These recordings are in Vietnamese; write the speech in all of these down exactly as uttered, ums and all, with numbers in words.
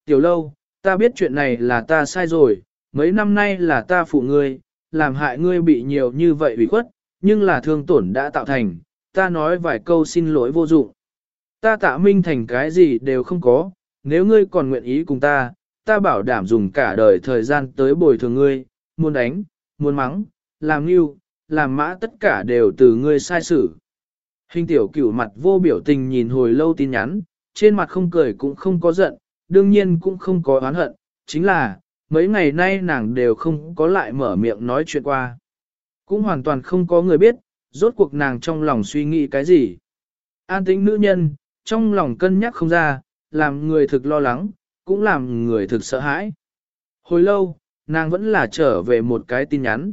Tiểu lâu, ta biết chuyện này là ta sai rồi, mấy năm nay là ta phụ ngươi, làm hại ngươi bị nhiều như vậy ủy khuất, nhưng là thương tổn đã tạo thành, ta nói vài câu xin lỗi vô dụng. Ta Tạ Minh Thành cái gì đều không có, nếu ngươi còn nguyện ý cùng ta, ta bảo đảm dùng cả đời thời gian tới bồi thường ngươi, muốn đánh, muốn mắng, làm yêu, làm mã tất cả đều từ ngươi sai xử. Hình tiểu cửu mặt vô biểu tình nhìn hồi lâu tin nhắn, trên mặt không cười cũng không có giận, đương nhiên cũng không có oán hận, chính là, mấy ngày nay nàng đều không có lại mở miệng nói chuyện qua. Cũng hoàn toàn không có người biết, rốt cuộc nàng trong lòng suy nghĩ cái gì. An tĩnh nữ nhân, trong lòng cân nhắc không ra, làm người thực lo lắng, cũng làm người thực sợ hãi. Hồi lâu, nàng vẫn là trở về một cái tin nhắn.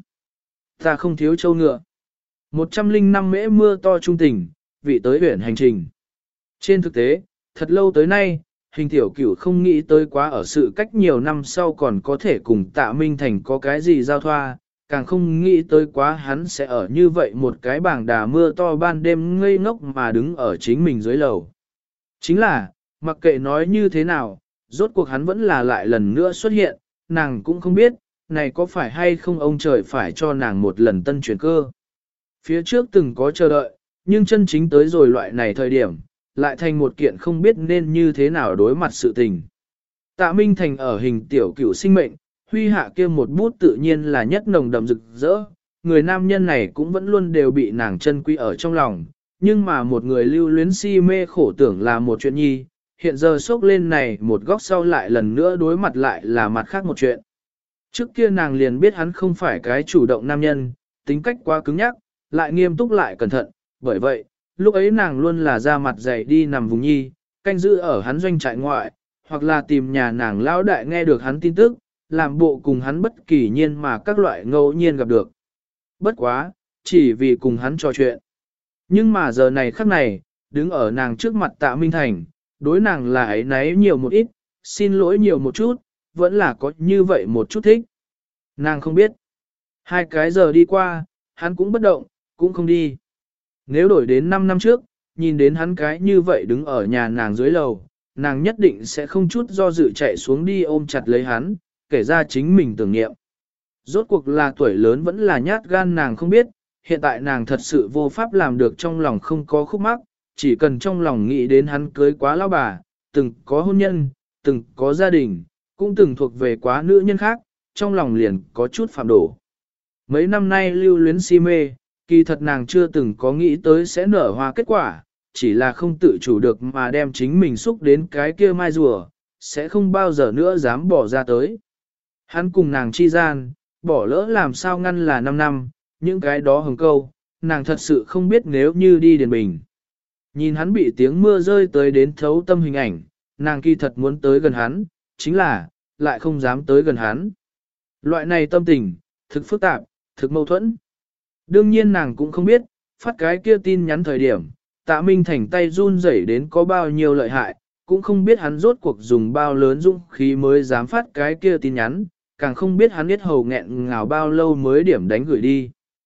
Ta không thiếu châu ngựa. một trăm linh năm mễ mưa to trung tình, vị tới huyện hành trình. Trên thực tế, thật lâu tới nay, hình tiểu cửu không nghĩ tới quá ở sự cách nhiều năm sau còn có thể cùng Tạ Minh Thành có cái gì giao thoa, càng không nghĩ tới quá hắn sẽ ở như vậy một cái bảng đà mưa to ban đêm ngây ngốc mà đứng ở chính mình dưới lầu. Chính là, mặc kệ nói như thế nào, rốt cuộc hắn vẫn là lại lần nữa xuất hiện, nàng cũng không biết, này có phải hay không ông trời phải cho nàng một lần tân chuyển cơ. Phía trước từng có chờ đợi, nhưng chân chính tới rồi loại này thời điểm, lại thành một kiện không biết nên như thế nào đối mặt sự tình. Tạ Minh Thành ở hình tiểu cửu sinh mệnh, huy hạ kia một bút tự nhiên là nhất nồng đậm rực rỡ, người nam nhân này cũng vẫn luôn đều bị nàng chân quý ở trong lòng, nhưng mà một người lưu luyến si mê khổ tưởng là một chuyện nhi, hiện giờ sốc lên này một góc sau lại lần nữa đối mặt lại là mặt khác một chuyện. Trước kia nàng liền biết hắn không phải cái chủ động nam nhân, tính cách quá cứng nhắc, lại nghiêm túc lại cẩn thận, bởi vậy, lúc ấy nàng luôn là ra mặt dày đi nằm vùng nhi, canh giữ ở hắn doanh trại ngoại, hoặc là tìm nhà nàng lão đại nghe được hắn tin tức, làm bộ cùng hắn bất kỳ nhiên mà các loại ngẫu nhiên gặp được. Bất quá, chỉ vì cùng hắn trò chuyện. Nhưng mà giờ này khắc này, đứng ở nàng trước mặt Tạ Minh Thành, đối nàng là ấy náy nhiều một ít, xin lỗi nhiều một chút, vẫn là có như vậy một chút thích. Nàng không biết. Hai cái giờ đi qua, hắn cũng bất động, cũng không đi. Nếu đổi đến năm năm trước, nhìn đến hắn cái như vậy đứng ở nhà nàng dưới lầu, nàng nhất định sẽ không chút do dự chạy xuống đi ôm chặt lấy hắn, kể ra chính mình tưởng niệm. Rốt cuộc là tuổi lớn vẫn là nhát gan nàng không biết, hiện tại nàng thật sự vô pháp làm được trong lòng không có khúc mắc, chỉ cần trong lòng nghĩ đến hắn cưới quá lão bà, từng có hôn nhân, từng có gia đình, cũng từng thuộc về quá nữ nhân khác, trong lòng liền có chút phạm đổ. Mấy năm nay lưu luyến si mê, kỳ thật nàng chưa từng có nghĩ tới sẽ nở hoa kết quả, chỉ là không tự chủ được mà đem chính mình xúc đến cái kia mai rùa, sẽ không bao giờ nữa dám bỏ ra tới. Hắn cùng nàng chi gian, bỏ lỡ làm sao ngăn là năm năm, những cái đó hừng câu, nàng thật sự không biết nếu như đi Điền Bình. Nhìn hắn bị tiếng mưa rơi tới đến thấu tâm hình ảnh, nàng kỳ thật muốn tới gần hắn, chính là, lại không dám tới gần hắn. Loại này tâm tình, thực phức tạp, thực mâu thuẫn. Đương nhiên nàng cũng không biết, phát cái kia tin nhắn thời điểm, Tạ Minh Thành tay run rẩy đến có bao nhiêu lợi hại, cũng không biết hắn rốt cuộc dùng bao lớn dũng khí mới dám phát cái kia tin nhắn, càng không biết hắn biết hầu nghẹn ngào bao lâu mới điểm đánh gửi đi.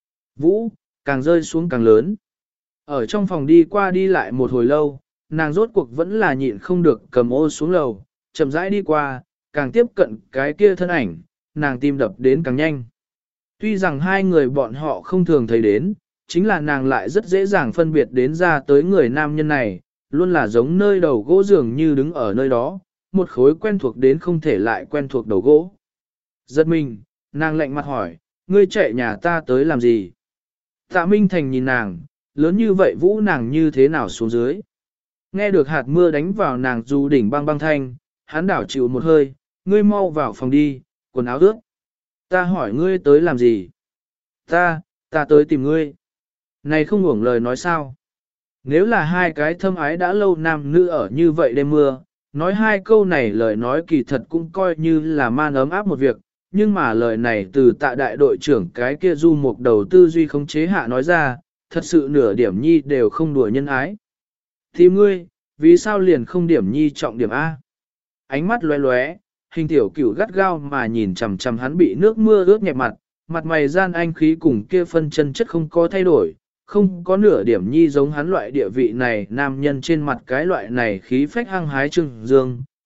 Vũ, càng rơi xuống càng lớn. Ở trong phòng đi qua đi lại một hồi lâu, nàng rốt cuộc vẫn là nhịn không được cầm ô xuống lầu, chậm rãi đi qua, càng tiếp cận cái kia thân ảnh, nàng tim đập đến càng nhanh. Tuy rằng hai người bọn họ không thường thấy đến, chính là nàng lại rất dễ dàng phân biệt đến ra tới người nam nhân này, luôn là giống nơi đầu gỗ dường như đứng ở nơi đó, một khối quen thuộc đến không thể lại quen thuộc đầu gỗ. Giật mình, nàng lạnh mặt hỏi, ngươi chạy nhà ta tới làm gì? Tạ Minh Thành nhìn nàng, lớn như vậy vũ nàng như thế nào xuống dưới? Nghe được hạt mưa đánh vào nàng dù đỉnh băng băng thanh, hắn đảo chịu một hơi, ngươi mau vào phòng đi, quần áo ướt. Ta hỏi ngươi tới làm gì? Ta, ta tới tìm ngươi. Này không uổng lời nói sao? Nếu là hai cái thâm ái đã lâu nam nữ ở như vậy đêm mưa, nói hai câu này lời nói kỳ thật cũng coi như là man ấm áp một việc, nhưng mà lời này từ tạ đại đội trưởng cái kia du một đầu tư duy khống chế hạ nói ra, thật sự nửa điểm nhi đều không đùa nhân ái. Thì ngươi, vì sao liền không điểm nhi trọng điểm A? Ánh mắt lóe lóe, hình tiểu cửu gắt gao mà nhìn chằm chằm hắn bị nước mưa ướt nhẹp mặt, mặt mày gian anh khí cùng kia phân chân chất không có thay đổi, không có nửa điểm nhi giống hắn loại địa vị này nam nhân trên mặt cái loại này khí phách hăng hái trưng dương,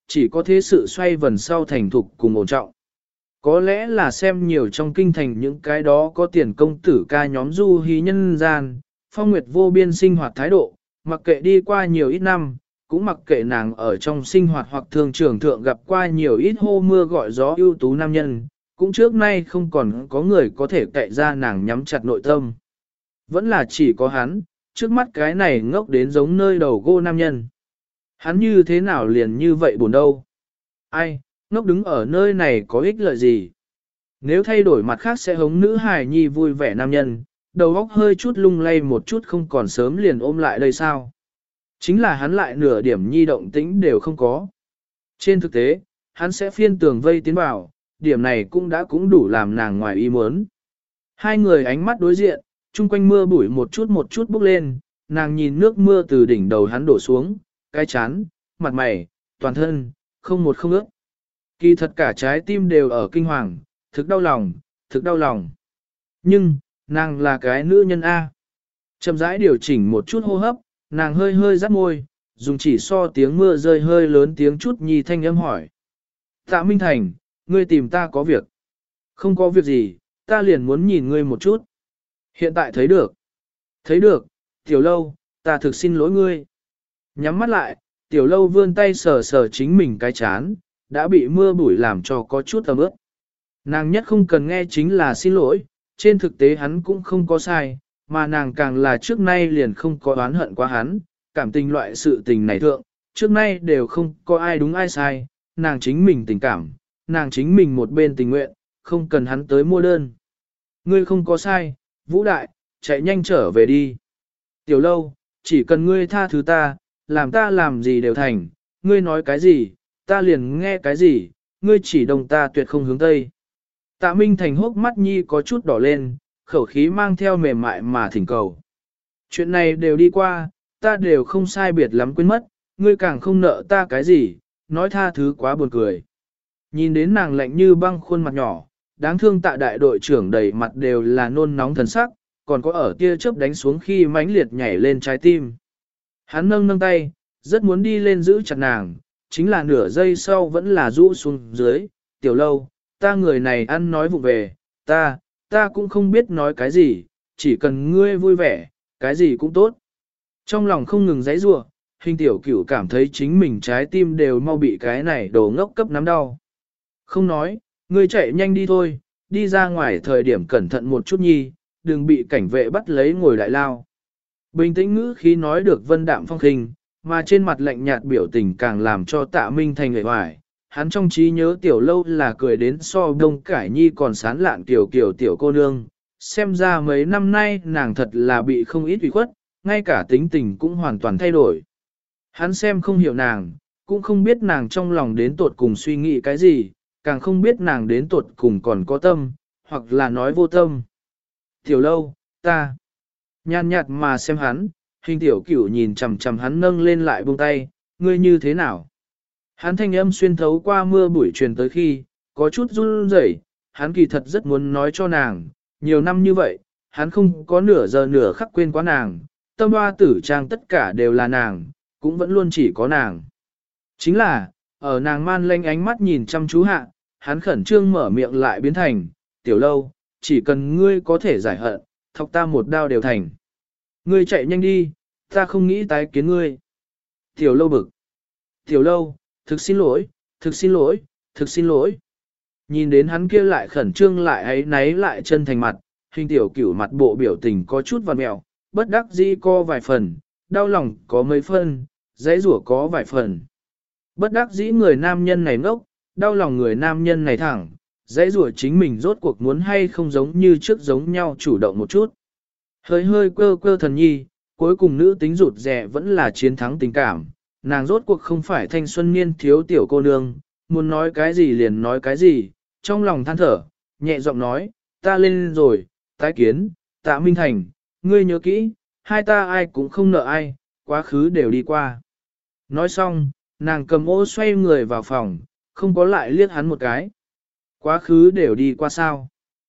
chỉ có thế sự xoay vần sau thành thục cùng ổn trọng. Có lẽ là xem nhiều trong kinh thành những cái đó có tiền công tử ca nhóm du hí nhân gian, Phong Nguyệt vô biên sinh hoạt thái độ, mặc kệ đi qua nhiều ít năm, cũng mặc kệ nàng ở trong sinh hoạt hoặc thường trường thượng gặp qua nhiều ít hô mưa gọi gió ưu tú nam nhân, cũng trước nay không còn có người có thể cậy ra nàng nhắm chặt nội tâm. Vẫn là chỉ có hắn, trước mắt cái này ngốc đến giống nơi đầu gô nam nhân. Hắn như thế nào liền như vậy buồn đâu? Ai, ngốc đứng ở nơi này có ích lợi gì? Nếu thay đổi mặt khác sẽ hống nữ hài nhi vui vẻ nam nhân, đầu óc hơi chút lung lay một chút không còn sớm liền ôm lại đây sao? Chính là hắn lại nửa điểm nhi động tĩnh đều không có. Trên thực tế, hắn sẽ phiên tường vây tiến vào, điểm này cũng đã cũng đủ làm nàng ngoài ý muốn. Hai người ánh mắt đối diện, chung quanh mưa bụi một chút một chút bốc lên, nàng nhìn nước mưa từ đỉnh đầu hắn đổ xuống, cái chán, mặt mày, toàn thân, không một không ướt. Kỳ thật cả trái tim đều ở kinh hoàng, thực đau lòng, thực đau lòng. Nhưng, nàng là cái nữ nhân A. Chậm rãi điều chỉnh một chút hô hấp, nàng hơi hơi rắt môi, dùng chỉ so tiếng mưa rơi hơi lớn tiếng chút nhi thanh âm hỏi. Tạ Minh Thành, ngươi tìm ta có việc. Không có việc gì, ta liền muốn nhìn ngươi một chút. Hiện tại thấy được. Thấy được, tiểu lâu, ta thực xin lỗi ngươi. Nhắm mắt lại, tiểu lâu vươn tay sờ sờ chính mình cái chán, đã bị mưa bụi làm cho có chút ẩm ướt. Nàng nhất không cần nghe chính là xin lỗi, trên thực tế hắn cũng không có sai, mà nàng càng là trước nay liền không có oán hận qua hắn, cảm tình loại sự tình này thượng, trước nay đều không có ai đúng ai sai, nàng chính mình tình cảm, nàng chính mình một bên tình nguyện, không cần hắn tới mua đơn. Ngươi không có sai, Vũ Đại, chạy nhanh trở về đi. Tiểu lâu, chỉ cần ngươi tha thứ ta, làm ta làm gì đều thành, ngươi nói cái gì, ta liền nghe cái gì, ngươi chỉ đồng ta tuyệt không hướng tây. Tạ Minh Thành hốc mắt nhi có chút đỏ lên, khẩu khí mang theo mềm mại mà thỉnh cầu. Chuyện này đều đi qua, ta đều không sai biệt lắm quên mất, ngươi càng không nợ ta cái gì, nói tha thứ quá buồn cười. Nhìn đến nàng lạnh như băng khuôn mặt nhỏ, đáng thương Tạ đại đội trưởng đầy mặt đều là nôn nóng thần sắc, còn có ở tia chớp đánh xuống khi mãnh liệt nhảy lên trái tim. Hắn nâng nâng tay, rất muốn đi lên giữ chặt nàng, chính là nửa giây sau vẫn là rũ xuống dưới, tiểu lâu, ta người này ăn nói vụ về, ta, ta cũng không biết nói cái gì, chỉ cần ngươi vui vẻ, cái gì cũng tốt. Trong lòng không ngừng giãy giụa, hình tiểu cửu cảm thấy chính mình trái tim đều mau bị cái này đồ ngốc cấp nắm đau. Không nói, ngươi chạy nhanh đi thôi, đi ra ngoài thời điểm cẩn thận một chút nhi, đừng bị cảnh vệ bắt lấy ngồi đại lao. Bình tĩnh ngữ khí nói được vân đạm phong khinh, mà trên mặt lạnh nhạt biểu tình càng làm cho Tạ Minh Thành người hoài. Hắn trong trí nhớ tiểu lâu là cười đến so đông cải nhi còn sán lạn tiểu kiểu tiểu cô nương, xem ra mấy năm nay nàng thật là bị không ít ủy khuất, ngay cả tính tình cũng hoàn toàn thay đổi. Hắn xem không hiểu nàng, cũng không biết nàng trong lòng đến tột cùng suy nghĩ cái gì, càng không biết nàng đến tột cùng còn có tâm, hoặc là nói vô tâm. Tiểu lâu, ta, nhàn nhạt mà xem hắn, hình tiểu cửu nhìn chằm chằm hắn nâng lên lại buông tay, ngươi như thế nào? Hắn thanh âm xuyên thấu qua mưa bụi truyền tới khi, có chút run rẩy, hắn kỳ thật rất muốn nói cho nàng, nhiều năm như vậy, hắn không có nửa giờ nửa khắc quên quá nàng, tâm hoa tử trang tất cả đều là nàng, cũng vẫn luôn chỉ có nàng. Chính là, ở nàng man lanh ánh mắt nhìn chăm chú hạ, hắn khẩn trương mở miệng lại biến thành, tiểu lâu, chỉ cần ngươi có thể giải hận, thọc ta một đao đều thành. Ngươi chạy nhanh đi, ta không nghĩ tái kiến ngươi. Tiểu lâu bực. Tiểu lâu, thực xin lỗi, thực xin lỗi, thực xin lỗi. Nhìn đến hắn kia lại khẩn trương lại ấy náy lại chân thành mặt, hình tiểu cửu mặt bộ biểu tình có chút vằn mẹo, bất đắc dĩ co vài phần, đau lòng có mấy phân, dãy rủa có vài phần. Bất đắc dĩ người nam nhân này ngốc, đau lòng người nam nhân này thẳng, dãy rủa chính mình rốt cuộc muốn hay không giống như trước giống nhau chủ động một chút. Hơi hơi quơ quơ thần nhi, cuối cùng nữ tính rụt rè vẫn là chiến thắng tình cảm, nàng rốt cuộc không phải thanh xuân niên thiếu tiểu cô nương, muốn nói cái gì liền nói cái gì, trong lòng than thở, nhẹ giọng nói, ta lên rồi, tái kiến, Tạ Minh Thành, ngươi nhớ kỹ, hai ta ai cũng không nợ ai, quá khứ đều đi qua. Nói xong, nàng cầm ô xoay người vào phòng, không có lại liếc hắn một cái. Quá khứ đều đi qua sao.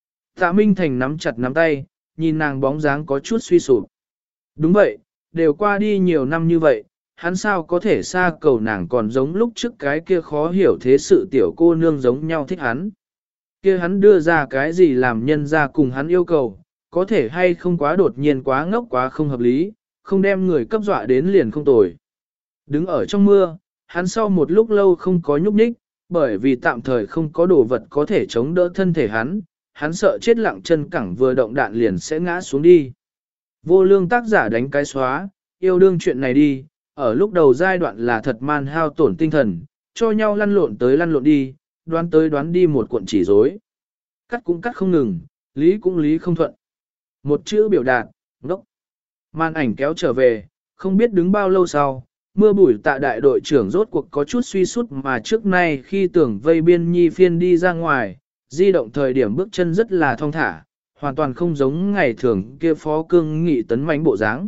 Tạ Minh Thành nắm chặt nắm tay, nhìn nàng bóng dáng có chút suy sụp. Đúng vậy, đều qua đi nhiều năm như vậy, hắn sao có thể xa cầu nàng còn giống lúc trước cái kia khó hiểu thế sự tiểu cô nương giống nhau thích hắn. Kia hắn đưa ra cái gì làm nhân ra cùng hắn yêu cầu, có thể hay không quá đột nhiên quá ngốc quá không hợp lý, không đem người cấp dọa đến liền không tồi. Đứng ở trong mưa, hắn sau một lúc lâu không có nhúc nhích, bởi vì tạm thời không có đồ vật có thể chống đỡ thân thể hắn, hắn sợ chết lặng chân cẳng vừa động đạn liền sẽ ngã xuống đi. Vô lương tác giả đánh cái xóa, yêu đương chuyện này đi, ở lúc đầu giai đoạn là thật man hao tổn tinh thần, cho nhau lăn lộn tới lăn lộn đi, đoán tới đoán đi một cuộn chỉ rối. Cắt cũng cắt không ngừng, lý cũng lý không thuận. Một chữ biểu đạt, ngốc. Màn ảnh kéo trở về, không biết đứng bao lâu sau, mưa bụi tạ đại đội trưởng rốt cuộc có chút suy sút mà trước nay khi tưởng vây biên nhi phiên đi ra ngoài, di động thời điểm bước chân rất là thong thả, hoàn toàn không giống ngày thường kia phó cương nghị tấn mãnh bộ dáng.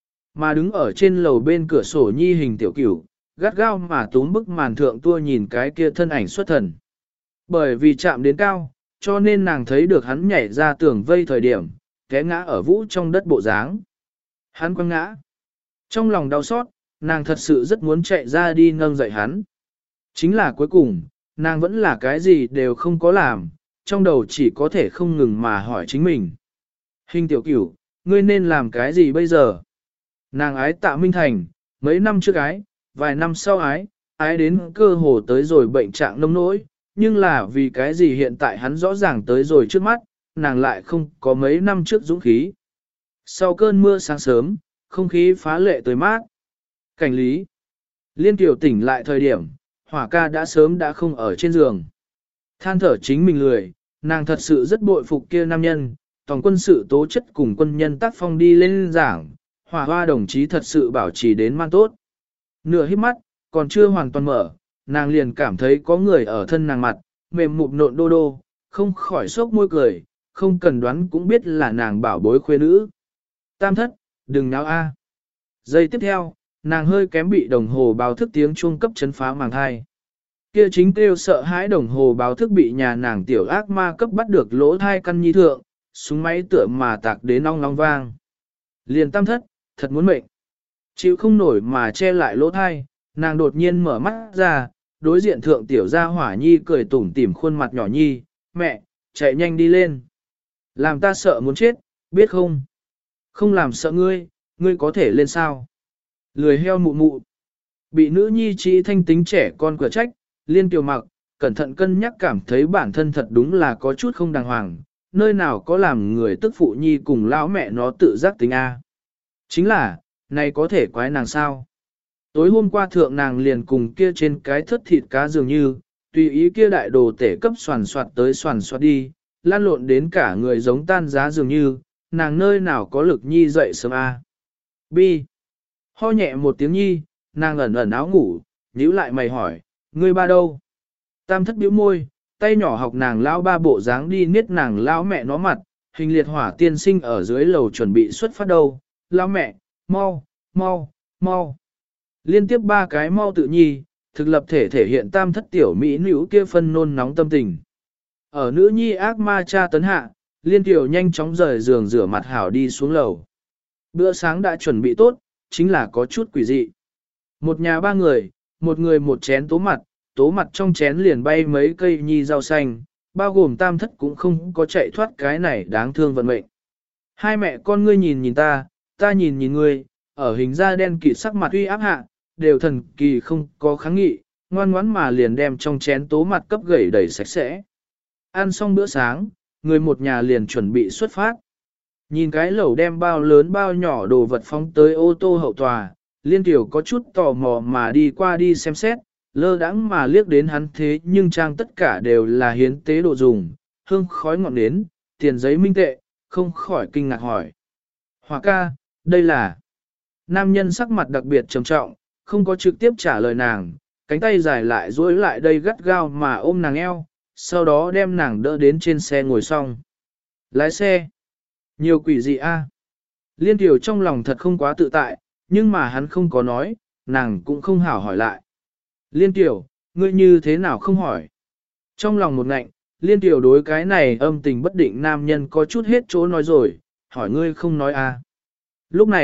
Mà đứng ở trên lầu bên cửa sổ nhi hình tiểu cửu, gắt gao mà túm bức màn thượng tua nhìn cái kia thân ảnh xuất thần. Bởi vì chạm đến cao, cho nên nàng thấy được hắn nhảy ra tường vây thời điểm, té ngã ở vũ trong đất bộ dáng. Hắn quăng ngã. Trong lòng đau xót, nàng thật sự rất muốn chạy ra đi nâng dậy hắn. Chính là cuối cùng, nàng vẫn là cái gì đều không có làm, trong đầu chỉ có thể không ngừng mà hỏi chính mình. Hình tiểu cửu, ngươi nên làm cái gì bây giờ? Nàng ái Tạ Minh Thành, mấy năm trước ái, vài năm sau ái, ái đến cơ hồ tới rồi bệnh trạng nông nỗi, nhưng là vì cái gì hiện tại hắn rõ ràng tới rồi trước mắt, nàng lại không có mấy năm trước dũng khí. Sau cơn mưa sáng sớm, không khí phá lệ tới mát. Cảnh lý. Liên tiểu tỉnh lại thời điểm, hỏa ca đã sớm đã không ở trên giường. Than thở chính mình lười, nàng thật sự rất bội phục kia nam nhân, toàn quân sự tố chất cùng quân nhân tác phong đi lên giảng, hỏa hoa đồng chí thật sự bảo trì đến man tốt. Nửa hít mắt, còn chưa hoàn toàn mở, nàng liền cảm thấy có người ở thân nàng mặt, mềm mụp nộn đô đô, không khỏi sốc môi cười, không cần đoán cũng biết là nàng bảo bối khuê nữ. Tam thất, đừng náo a. Giây tiếp theo, nàng hơi kém bị đồng hồ báo thức tiếng chuông cấp chấn phá màng thai. Kia chính kêu sợ hãi đồng hồ báo thức bị nhà nàng tiểu ác ma cấp bắt được lỗ thai căn nhi thượng, súng máy tựa mà tạc đến ong long vang. Liền tam thất, thật muốn mệnh. Chịu không nổi mà che lại lỗ thai, nàng đột nhiên mở mắt ra, đối diện thượng tiểu gia hỏa nhi cười tủm tỉm khuôn mặt nhỏ nhi, mẹ, chạy nhanh đi lên. Làm ta sợ muốn chết, biết không? Không làm sợ ngươi, ngươi có thể lên sao? Lười heo mụ mụ. Bị nữ nhi trí thanh tính trẻ con cửa trách, liên tiểu mặc, cẩn thận cân nhắc cảm thấy bản thân thật đúng là có chút không đàng hoàng, nơi nào có làm người tức phụ nhi cùng lão mẹ nó tự giác tính A. Chính là, này có thể quái nàng sao? Tối hôm qua thượng nàng liền cùng kia trên cái thất thịt cá dường như, tùy ý kia đại đồ tể cấp soàn soạt tới soàn soạt đi, lan lộn đến cả người giống tan giá dường như, nàng nơi nào có lực nhi dậy sớm A. Bi. Ho nhẹ một tiếng nhi, nàng ẩn ẩn áo ngủ, nhíu lại mày hỏi, ngươi ba đâu? Tam thất bĩu môi, tay nhỏ học nàng lão ba bộ dáng đi niết nàng lão mẹ nó mặt, hình liệt hỏa tiên sinh ở dưới lầu chuẩn bị xuất phát đâu, lão mẹ, mau, mau, mau. Liên tiếp ba cái mau tự nhi, thực lập thể thể hiện tam thất tiểu mỹ nữ kia phân nôn nóng tâm tình. Ở nữ nhi ác ma cha tấn hạ, liên tiểu nhanh chóng rời giường rửa mặt hảo đi xuống lầu. Bữa sáng đã chuẩn bị tốt, chính là có chút quỷ dị. Một nhà ba người, một người một chén tố mặt, tố mặt trong chén liền bay mấy cây nhi rau xanh, bao gồm tam thất cũng không có chạy thoát cái này đáng thương vận mệnh. Hai mẹ con ngươi nhìn nhìn ta, ta nhìn nhìn ngươi, ở hình da đen kịt sắc mặt uy áp hạ, đều thần kỳ không có kháng nghị, ngoan ngoãn mà liền đem trong chén tố mặt cấp gầy đầy sạch sẽ. Ăn xong bữa sáng, người một nhà liền chuẩn bị xuất phát. Nhìn cái lẩu đem bao lớn bao nhỏ đồ vật phóng tới ô tô hậu tòa, Liên Tiểu có chút tò mò mà đi qua đi xem xét, lơ đãng mà liếc đến hắn thế nhưng trang tất cả đều là hiến tế đồ dùng, hương khói ngọn nến, tiền giấy minh tệ, không khỏi kinh ngạc hỏi. Hỏa ca, đây là... Nam nhân sắc mặt đặc biệt trầm trọng, không có trực tiếp trả lời nàng, cánh tay dài lại duỗi lại đây gắt gao mà ôm nàng eo, sau đó đem nàng đỡ đến trên xe ngồi xong. Lái xe. Nhiều quỷ dị a. Liên Tiểu trong lòng thật không quá tự tại, nhưng mà hắn không có nói, nàng cũng không hảo hỏi lại. Liên Tiểu, ngươi như thế nào không hỏi? Trong lòng một ngạnh, Liên Tiểu đối cái này âm tình bất định nam nhân có chút hết chỗ nói rồi, hỏi ngươi không nói a. Lúc này,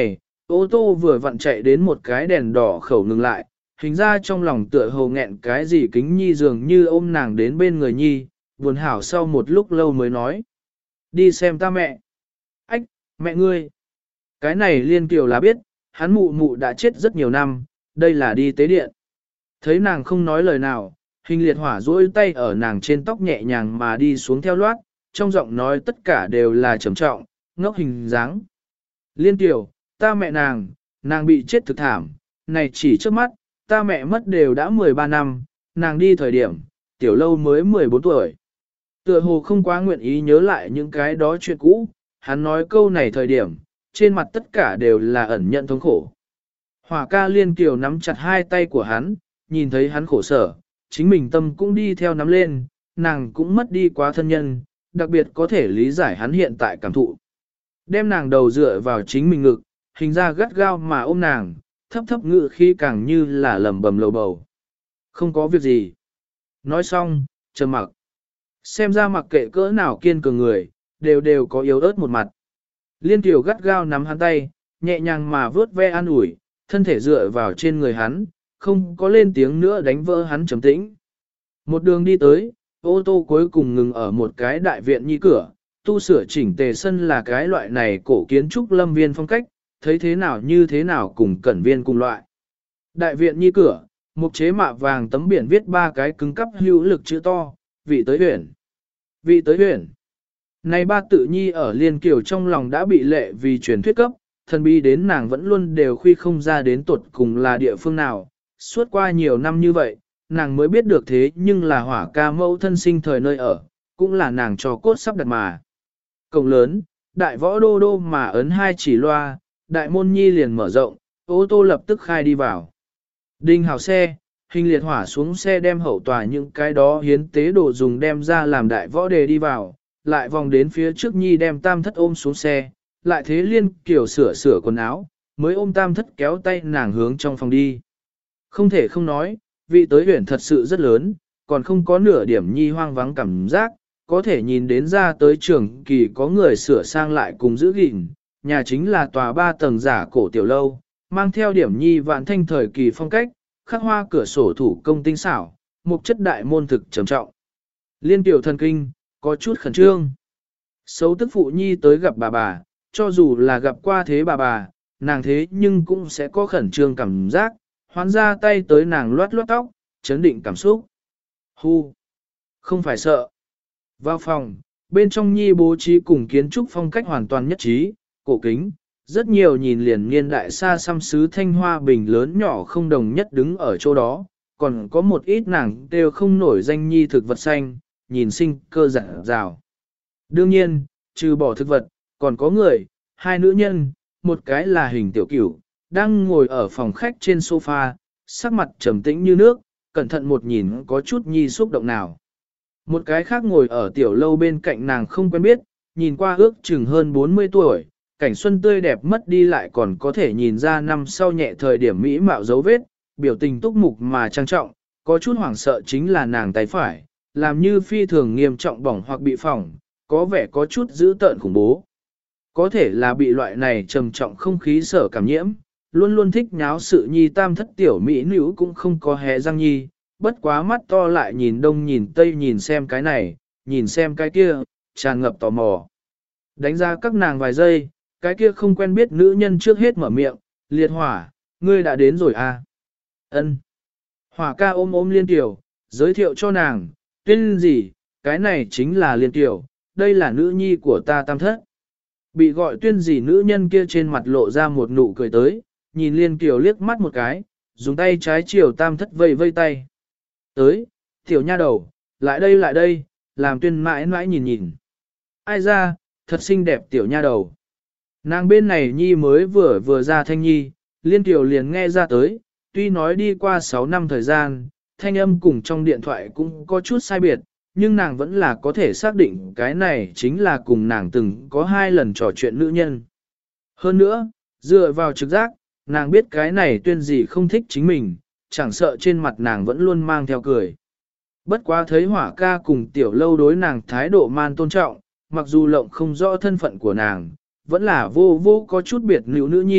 Ô tô vừa vặn chạy đến một cái đèn đỏ khẩu ngừng lại, hình ra trong lòng tựa hồ nghẹn cái gì kính nhi dường như ôm nàng đến bên người nhi, buồn hảo sau một lúc lâu mới nói. Đi xem ta mẹ. Ách, mẹ ngươi. Cái này Liên Kiều là biết, hắn mụ mụ đã chết rất nhiều năm, đây là đi tế điện. Thấy nàng không nói lời nào, hình liệt hỏa duỗi tay ở nàng trên tóc nhẹ nhàng mà đi xuống theo loát, trong giọng nói tất cả đều là trầm trọng, ngốc hình dáng. Liên Kiều, ta mẹ nàng, nàng bị chết thực thảm, này chỉ trước mắt, ta mẹ mất đều đã mười ba năm, nàng đi thời điểm, tiểu lâu mới mười bốn tuổi. Tựa hồ không quá nguyện ý nhớ lại những cái đó chuyện cũ, hắn nói câu này thời điểm, trên mặt tất cả đều là ẩn nhận thống khổ. Hỏa ca Liên Kiều nắm chặt hai tay của hắn, nhìn thấy hắn khổ sở, chính mình tâm cũng đi theo nắm lên, nàng cũng mất đi quá thân nhân, đặc biệt có thể lý giải hắn hiện tại cảm thụ. Đem nàng đầu dựa vào chính mình ngực, hình ra gắt gao mà ôm nàng, thấp thấp ngự khi càng như là lầm bầm lầu bầu. Không có việc gì. Nói xong, trầm mặc. Xem ra mặc kệ cỡ nào kiên cường người, đều đều có yếu ớt một mặt. Liên Kiều gắt gao nắm hắn tay, nhẹ nhàng mà vớt ve an ủi, thân thể dựa vào trên người hắn, không có lên tiếng nữa đánh vỡ hắn trầm tĩnh. Một đường đi tới, ô tô cuối cùng ngừng ở một cái đại viện nhi cửa, tu sửa chỉnh tề sân là cái loại này cổ kiến trúc lâm viên phong cách, thấy thế nào như thế nào cùng cẩn viên cùng loại. Đại viện nhi cửa, một chế mạ vàng tấm biển viết ba cái cứng cắp hữu lực chữ to, vị tới huyện. Vị tới huyện. Này ba tự nhi ở Liên Kiều trong lòng đã bị lệ vì truyền thuyết cấp, thần bi đến nàng vẫn luôn đều khuy không ra đến tuột cùng là địa phương nào. Suốt qua nhiều năm như vậy, nàng mới biết được thế nhưng là hỏa ca mẫu thân sinh thời nơi ở, cũng là nàng cho cốt sắp đặt mà. Cổng lớn, đại võ đô đô mà ấn hai chỉ loa, đại môn nhi liền mở rộng, ô tô lập tức khai đi vào. Đinh hào xe, hình liệt hỏa xuống xe đem hậu tòa những cái đó hiến tế đồ dùng đem ra làm đại võ đề đi vào, lại vòng đến phía trước nhi đem tam thất ôm xuống xe, lại thế Liên Kiều sửa sửa quần áo, mới ôm tam thất kéo tay nàng hướng trong phòng đi. Không thể không nói, vị tới huyện thật sự rất lớn, còn không có nửa điểm nhi hoang vắng cảm giác, có thể nhìn đến ra tới trường kỳ có người sửa sang lại cùng giữ gìn, nhà chính là tòa ba tầng giả cổ tiểu lâu, mang theo điểm nhi vạn thanh thời kỳ phong cách, khắc hoa cửa sổ thủ công tinh xảo, mục chất đại môn thực trầm trọng. Liên Kiều thần kinh, có chút khẩn trương. Xấu tức phụ nhi tới gặp bà bà, cho dù là gặp qua thế bà bà, nàng thế nhưng cũng sẽ có khẩn trương cảm giác, hoán ra tay tới nàng loát loát tóc, chấn định cảm xúc. Hu! Không phải sợ. Vào phòng, bên trong nhi bố trí cùng kiến trúc phong cách hoàn toàn nhất trí, cổ kính, rất nhiều nhìn liền niên đại xa xăm xứ thanh hoa bình lớn nhỏ không đồng nhất đứng ở chỗ đó, còn có một ít nàng đều không nổi danh nhi thực vật xanh, nhìn sinh cơ giả rào. Đương nhiên, trừ bỏ thực vật, còn có người, hai nữ nhân, một cái là hình tiểu cửu, đang ngồi ở phòng khách trên sofa, sắc mặt trầm tĩnh như nước, cẩn thận một nhìn có chút nhi xúc động nào. Một cái khác ngồi ở tiểu lâu bên cạnh nàng không quen biết, nhìn qua ước chừng hơn bốn mươi tuổi, cảnh xuân tươi đẹp mất đi lại còn có thể nhìn ra năm sau nhẹ thời điểm mỹ mạo dấu vết, biểu tình túc mục mà trang trọng, có chút hoảng sợ chính là nàng tay phải, làm như phi thường nghiêm trọng bỏng hoặc bị phỏng, có vẻ có chút dữ tợn khủng bố. Có thể là bị loại này trầm trọng không khí sở cảm nhiễm, luôn luôn thích nháo sự nhi tam thất tiểu mỹ nữ cũng không có hé răng nhi, bất quá mắt to lại nhìn đông nhìn tây nhìn xem cái này, nhìn xem cái kia, tràn ngập tò mò. Đánh ra các nàng vài giây, cái kia không quen biết nữ nhân trước hết mở miệng, liệt hỏa, ngươi đã đến rồi à? Ân. Hỏa ca ôm ôm Liên Kiều, giới thiệu cho nàng, tên gì, cái này chính là Liên Kiều, đây là nữ nhi của ta tam thất. Bị gọi tuyên gì nữ nhân kia trên mặt lộ ra một nụ cười tới, nhìn Liên Kiều liếc mắt một cái, dùng tay trái chiều tam thất vây vây tay. Tới, tiểu nha đầu, lại đây lại đây, làm tuyên mãi mãi nhìn nhìn. Ai ra, thật xinh đẹp tiểu nha đầu. Nàng bên này nhi mới vừa vừa ra thanh nhi, Liên Kiều liền nghe ra tới, tuy nói đi qua sáu năm thời gian, thanh âm cùng trong điện thoại cũng có chút sai biệt, nhưng nàng vẫn là có thể xác định cái này chính là cùng nàng từng có hai lần trò chuyện nữ nhân. Hơn nữa, dựa vào trực giác, nàng biết cái này tuyên gì không thích chính mình, chẳng sợ trên mặt nàng vẫn luôn mang theo cười. Bất quá thấy hỏa ca cùng tiểu lâu đối nàng thái độ man tôn trọng, mặc dù lộng không rõ thân phận của nàng, vẫn là vô vô có chút biệt nữ nữ nhi,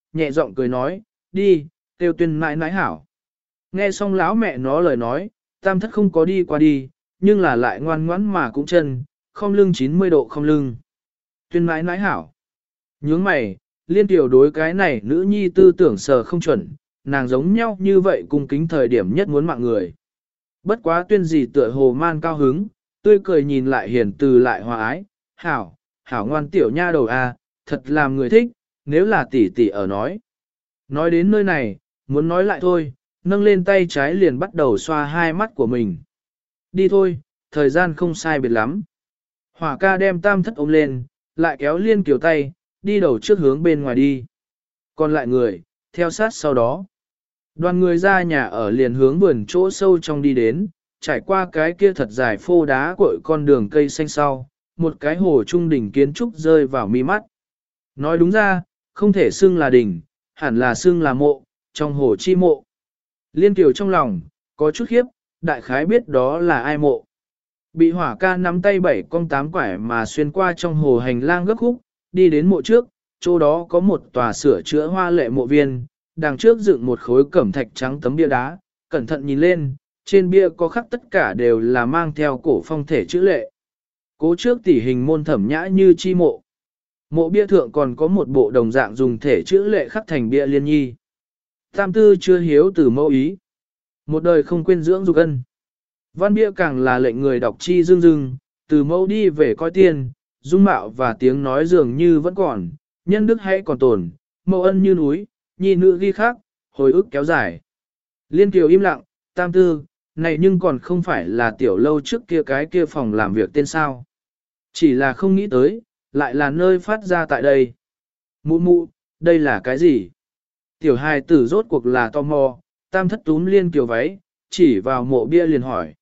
nhẹ giọng cười nói, đi, tiêu tuyên mãi mãi hảo. Nghe xong lão mẹ nó lời nói, tam thất không có đi qua đi, nhưng là lại ngoan ngoãn mà cũng chân, không lưng chín mươi độ không lưng. Tuyên mãi mãi hảo. Nhướng mày, liên tiểu đối cái này nữ nhi tư tưởng sờ không chuẩn, nàng giống nhau như vậy cùng kính thời điểm nhất muốn mạng người. Bất quá tuyên gì tựa hồ man cao hứng, tươi cười nhìn lại hiền từ lại hòa ái, hảo, hảo ngoan tiểu nha đầu a, thật làm người thích, nếu là tỷ tỷ ở nói. Nói đến nơi này, muốn nói lại thôi, nâng lên tay trái liền bắt đầu xoa hai mắt của mình. Đi thôi, thời gian không sai biệt lắm. Hỏa ca đem tam thất ôm lên, lại kéo liên kiều tay, đi đầu trước hướng bên ngoài đi. Còn lại người, theo sát sau đó. Đoàn người ra nhà ở liền hướng vườn chỗ sâu trong đi đến, trải qua cái kia thật dài phô đá cội con đường cây xanh sau, một cái hồ trung đỉnh kiến trúc rơi vào mi mắt. Nói đúng ra, không thể xưng là đỉnh, hẳn là xưng là mộ, trong hồ chi mộ. Liên kiều trong lòng, có chút khiếp, đại khái biết đó là ai mộ. Bị hỏa ca nắm tay bảy con tám quải mà xuyên qua trong hồ hành lang gấp khúc, đi đến mộ trước, chỗ đó có một tòa sửa chữa hoa lệ mộ viên, đằng trước dựng một khối cẩm thạch trắng tấm bia đá, cẩn thận nhìn lên, trên bia có khắc tất cả đều là mang theo cổ phong thể chữ lệ. Cố trước tỉ hình môn thẩm nhã như chi mộ. Mộ bia thượng còn có một bộ đồng dạng dùng thể chữ lệ khắc thành bia liên nhi. Tam tư chưa hiếu từ mẫu ý. Một đời không quên dưỡng dục ân. Văn bia càng là lệnh người đọc chi dương dưng, từ mẫu đi về coi tiên, dung mạo và tiếng nói dường như vẫn còn, nhân đức hay còn tồn, mẫu ân như núi, nhi nữ ghi khác, hồi ức kéo dài. Liên Kiều im lặng, tam tư, này nhưng còn không phải là tiểu lâu trước kia cái kia phòng làm việc tên sao. Chỉ là không nghĩ tới, lại là nơi phát ra tại đây. Mụ mụ, đây là cái gì? Tiểu hài tử rốt cuộc là tò mò, tam thất túm Liên Kiều váy, chỉ vào mộ bia liền hỏi.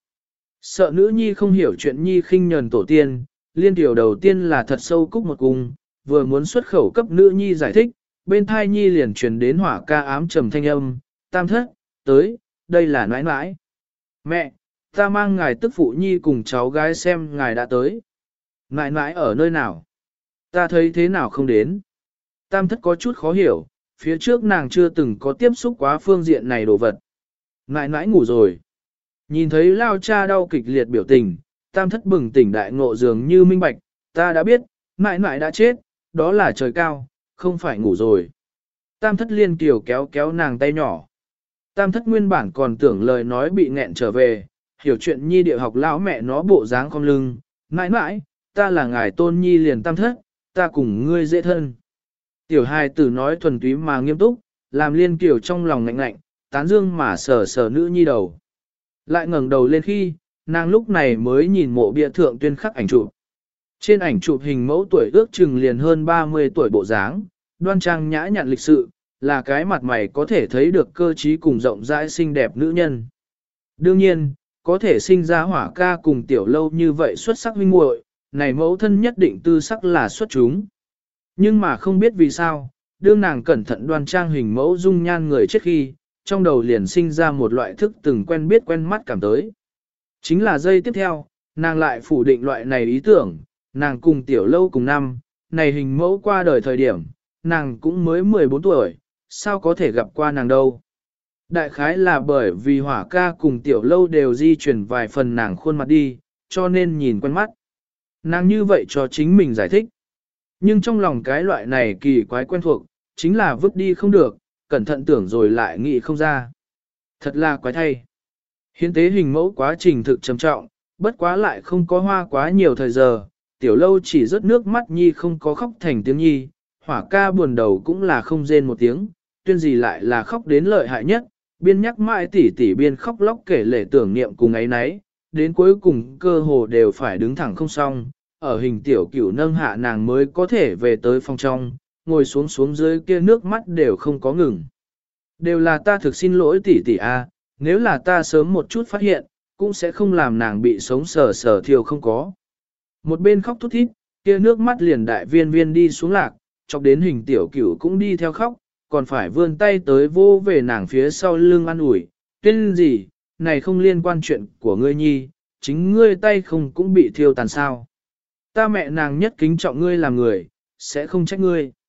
Sợ nữ nhi không hiểu chuyện nhi khinh nhờn tổ tiên, Liên Kiều đầu tiên là thật sâu cúc một cung, vừa muốn xuất khẩu cấp nữ nhi giải thích, bên thai nhi liền truyền đến hỏa ca ám trầm thanh âm, tam thất, tới, đây là nãi nãi. Mẹ, ta mang ngài tức phụ nhi cùng cháu gái xem ngài đã tới. Nãi nãi ở nơi nào? Ta thấy thế nào không đến? Tam thất có chút khó hiểu, phía trước nàng chưa từng có tiếp xúc quá phương diện này đồ vật. Nãi nãi ngủ rồi. Nhìn thấy lao cha đau kịch liệt biểu tình, tam thất bừng tỉnh đại ngộ dường như minh bạch, ta đã biết, nãi nãi đã chết, đó là trời cao, không phải ngủ rồi. Tam thất liên kiều kéo kéo nàng tay nhỏ. Tam thất nguyên bản còn tưởng lời nói bị nghẹn trở về, hiểu chuyện nhi địa học lão mẹ nó bộ dáng không lưng, nãi nãi, ta là ngài tôn nhi liền tam thất, ta cùng ngươi dễ thân. Tiểu hài tử nói thuần túy mà nghiêm túc, làm liên kiều trong lòng ngạnh ngạnh, tán dương mà sờ sờ nữ nhi đầu. Lại ngẩng đầu lên khi, nàng lúc này mới nhìn mộ bia thượng tuyên khắc ảnh chụp. Trên ảnh chụp hình mẫu tuổi ước chừng liền hơn ba mươi tuổi bộ dáng, đoan trang nhã nhặn lịch sự, là cái mặt mày có thể thấy được cơ trí cùng rộng rãi xinh đẹp nữ nhân. Đương nhiên, có thể sinh ra hỏa ca cùng tiểu lâu như vậy xuất sắc huynh muội, này mẫu thân nhất định tư sắc là xuất chúng. Nhưng mà không biết vì sao, đương nàng cẩn thận đoan trang hình mẫu dung nhan người chết khi, trong đầu liền sinh ra một loại thức từng quen biết quen mắt cảm tới. Chính là giây tiếp theo, nàng lại phủ định loại này ý tưởng, nàng cùng tiểu lâu cùng năm, này hình mẫu qua đời thời điểm, nàng cũng mới mười bốn tuổi, sao có thể gặp qua nàng đâu. Đại khái là bởi vì hỏa ca cùng tiểu lâu đều di chuyển vài phần nàng khuôn mặt đi, cho nên nhìn quen mắt. Nàng như vậy cho chính mình giải thích. Nhưng trong lòng cái loại này kỳ quái quen thuộc, chính là vứt đi không được, cẩn thận tưởng rồi lại nghĩ không ra. Thật là quái thay. Hiến tế hình mẫu quá trình thực trầm trọng, bất quá lại không có hoa quá nhiều thời giờ, tiểu lâu chỉ rớt nước mắt nhi không có khóc thành tiếng nhi, hỏa ca buồn đầu cũng là không rên một tiếng, tuyên gì lại là khóc đến lợi hại nhất, biên nhắc mãi tỉ tỉ biên khóc lóc kể lể tưởng niệm cùng ấy nấy, đến cuối cùng cơ hồ đều phải đứng thẳng không xong, ở hình tiểu cửu nâng hạ nàng mới có thể về tới phòng trong, ngồi xuống xuống dưới kia nước mắt đều không có ngừng. Đều là ta thực xin lỗi tỷ tỷ a, nếu là ta sớm một chút phát hiện, cũng sẽ không làm nàng bị sống sờ sờ thiêu không có. Một bên khóc thút thít, kia nước mắt liền đại viên viên đi xuống lạc, chọc đến hình tiểu cửu cũng đi theo khóc, còn phải vươn tay tới vô về nàng phía sau lưng ăn ủi, tuyên gì, này không liên quan chuyện của ngươi nhi, chính ngươi tay không cũng bị thiêu tàn sao. Ta mẹ nàng nhất kính trọng ngươi làm người, sẽ không trách ngươi.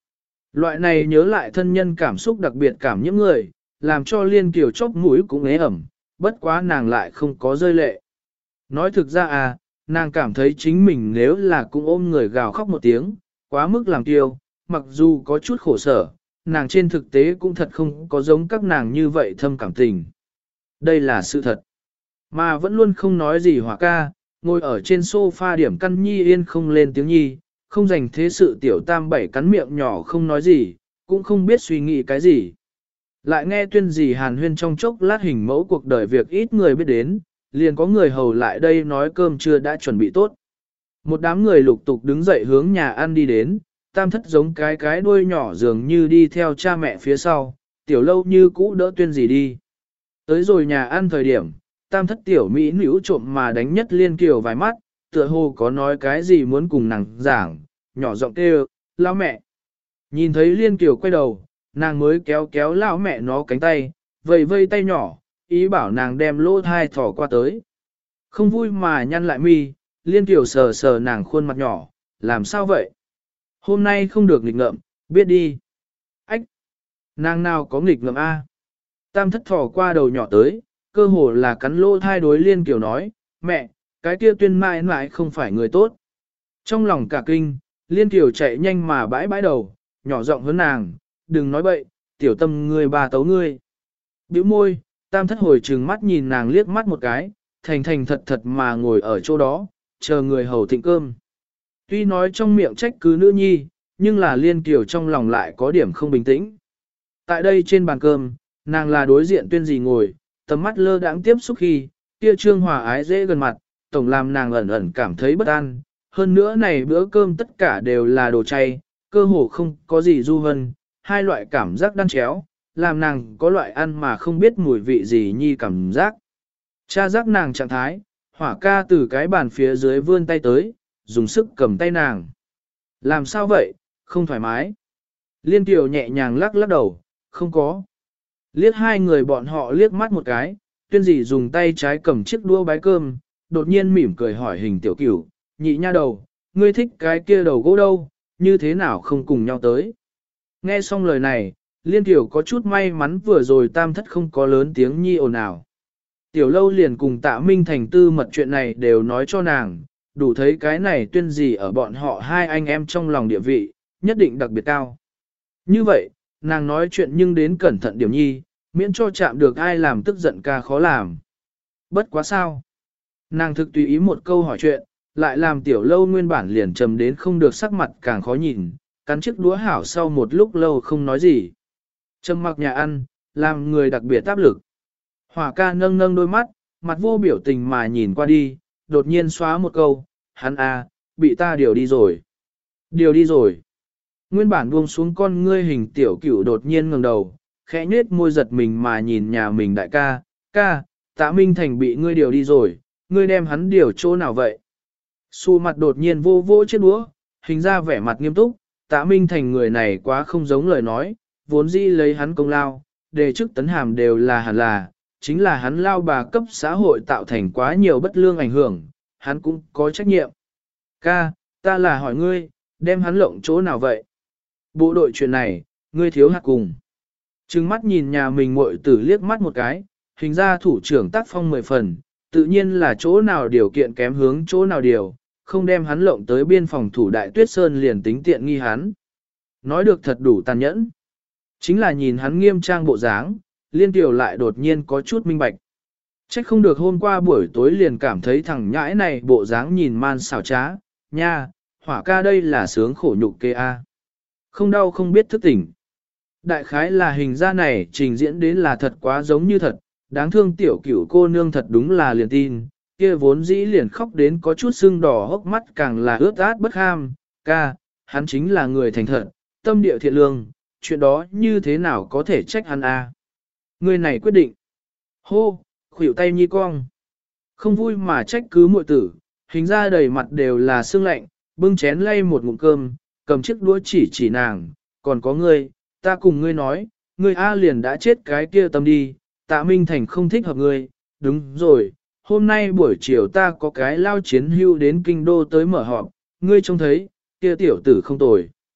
Loại này nhớ lại thân nhân cảm xúc đặc biệt cảm những người, làm cho Liên Kiều chóp mũi cũng ế ẩm, bất quá nàng lại không có rơi lệ. Nói thực ra à, nàng cảm thấy chính mình nếu là cũng ôm người gào khóc một tiếng, quá mức làm kiêu, mặc dù có chút khổ sở, nàng trên thực tế cũng thật không có giống các nàng như vậy thâm cảm tình. Đây là sự thật. Mà vẫn luôn không nói gì Hỏa ca, ngồi ở trên sofa điểm căn nhi yên không lên tiếng nhi, không dành thế sự tiểu tam bảy cắn miệng nhỏ không nói gì, cũng không biết suy nghĩ cái gì. Lại nghe tuyên gì hàn huyên trong chốc lát hình mẫu cuộc đời việc ít người biết đến, liền có người hầu lại đây nói cơm trưa đã chuẩn bị tốt. Một đám người lục tục đứng dậy hướng nhà ăn đi đến, tam thất giống cái cái đuôi nhỏ dường như đi theo cha mẹ phía sau, tiểu lâu như cũ đỡ tuyên gì đi. Tới rồi nhà ăn thời điểm, tam thất tiểu mỹ nữ trộm mà đánh nhất Liên Kiều vài mắt, tựa hồ có nói cái gì muốn cùng nàng giảng, nhỏ giọng kêu, lão mẹ. Nhìn thấy Liên Kiều quay đầu, nàng mới kéo kéo lão mẹ nó cánh tay, vầy vây tay nhỏ, ý bảo nàng đem lỗ thai thỏ qua tới. Không vui mà nhăn lại mi, Liên Kiều sờ sờ nàng khuôn mặt nhỏ, làm sao vậy? Hôm nay không được nghịch ngợm, biết đi. Ách! Nàng nào có nghịch ngợm a? Tam thất thỏ qua đầu nhỏ tới, cơ hồ là cắn lỗ thai đối Liên Kiều nói, mẹ, cái kia tuyên mãi mãi không phải người tốt. Trong lòng cả kinh, Liên Kiều chạy nhanh mà bãi bãi đầu, nhỏ giọng hơn nàng, đừng nói bậy, tiểu tâm ngươi bà tấu ngươi. Bĩu môi, tam thất hồi trừng mắt nhìn nàng liếc mắt một cái, thành thành thật thật mà ngồi ở chỗ đó, chờ người hầu thịnh cơm. Tuy nói trong miệng trách cứ nữ nhi, nhưng là Liên Kiều trong lòng lại có điểm không bình tĩnh. Tại đây trên bàn cơm, nàng là đối diện tuyên gì ngồi, tầm mắt lơ đãng tiếp xúc khi, kia trương hòa ái dễ gần mặt, tổng làm nàng ẩn ẩn cảm thấy bất an. Hơn nữa này bữa cơm tất cả đều là đồ chay, cơ hồ không có gì du hân, hai loại cảm giác đan chéo, làm nàng có loại ăn mà không biết mùi vị gì nhi cảm giác. Cha giác nàng trạng thái, Hỏa ca từ cái bàn phía dưới vươn tay tới, dùng sức cầm tay nàng. Làm sao vậy, không thoải mái. Liên Kiều nhẹ nhàng lắc lắc đầu, không có. Liếc hai người bọn họ liếc mắt một cái, tuyên dị dùng tay trái cầm chiếc đũa bái cơm, đột nhiên mỉm cười hỏi Hình Tiểu Cửu, nhị nha đầu, ngươi thích cái kia đầu gỗ đâu, như thế nào không cùng nhau tới. Nghe xong lời này, Liên Kiều có chút may mắn vừa rồi tam thất không có lớn tiếng nhi ồn ào. Tiểu lâu liền cùng Tạ Minh Thành tư mật chuyện này đều nói cho nàng, đủ thấy cái này tuyên gì ở bọn họ hai anh em trong lòng địa vị, nhất định đặc biệt cao. Như vậy, nàng nói chuyện nhưng đến cẩn thận điểm nhi, miễn cho chạm được ai làm tức giận ca khó làm. Bất quá sao. Nàng thực tùy ý một câu hỏi chuyện, lại làm tiểu lâu nguyên bản liền trầm đến không được sắc mặt càng khó nhìn, cắn chiếc đũa hảo sau một lúc lâu không nói gì. Trầm mặc nhà ăn, làm người đặc biệt áp lực. Hỏa ca nâng nâng đôi mắt, mặt vô biểu tình mà nhìn qua đi, đột nhiên xóa một câu, hắn à, bị ta điều đi rồi. Điều đi rồi. Nguyên bản buông xuống con ngươi Hình Tiểu Cửu đột nhiên ngẩng đầu, khẽ nhếch môi giật mình mà nhìn nhà mình đại ca, ca, Tạ Minh Thành bị ngươi điều đi rồi, ngươi đem hắn điều chỗ nào vậy? Xu mặt đột nhiên vô vô chiếc đũa, hình ra vẻ mặt nghiêm túc, Tạ Minh Thành người này quá không giống lời nói, vốn dĩ lấy hắn công lao, đề chức tấn hàm đều là hẳn là, chính là hắn lao bà cấp xã hội tạo thành quá nhiều bất lương ảnh hưởng, hắn cũng có trách nhiệm. Ca, ta là hỏi ngươi, đem hắn lộng chỗ nào vậy? Bộ đội chuyện này, ngươi thiếu hạt cùng. Trừng mắt nhìn nhà mình muội tử liếc mắt một cái, hình ra thủ trưởng tác phong mười phần, tự nhiên là chỗ nào điều kiện kém hướng chỗ nào điều, không đem hắn lộng tới biên phòng thủ đại tuyết sơn liền tính tiện nghi hắn. Nói được thật đủ tàn nhẫn. Chính là nhìn hắn nghiêm trang bộ dáng, Liên Kiều lại đột nhiên có chút minh bạch. Trách không được hôm qua buổi tối liền cảm thấy thằng nhãi này bộ dáng nhìn man xảo trá, nha, Hỏa ca đây là sướng khổ nhục kê a. Không đau không biết thức tỉnh. Đại khái là hình ra này trình diễn đến là thật quá giống như thật, đáng thương tiểu cửu cô nương thật đúng là liền tin, kia vốn dĩ liền khóc đến có chút sưng đỏ hốc mắt càng là ướt át bất ham, ca, hắn chính là người thành thật, tâm địa thiện lương, chuyện đó như thế nào có thể trách hắn a? Người này quyết định. Hô, khuỷu tay nhi cong. Không vui mà trách cứ muội tử, hình ra đầy mặt đều là sương lạnh, bưng chén lay một ngụm cơm, cầm chiếc đũa chỉ chỉ nàng, còn có ngươi, ta cùng ngươi nói, ngươi A liền đã chết cái kia tâm đi, Tạ Minh Thành không thích hợp ngươi, đúng rồi, hôm nay buổi chiều ta có cái lao chiến hưu đến kinh đô tới mở họp, ngươi trông thấy, kia tiểu tử không tồi.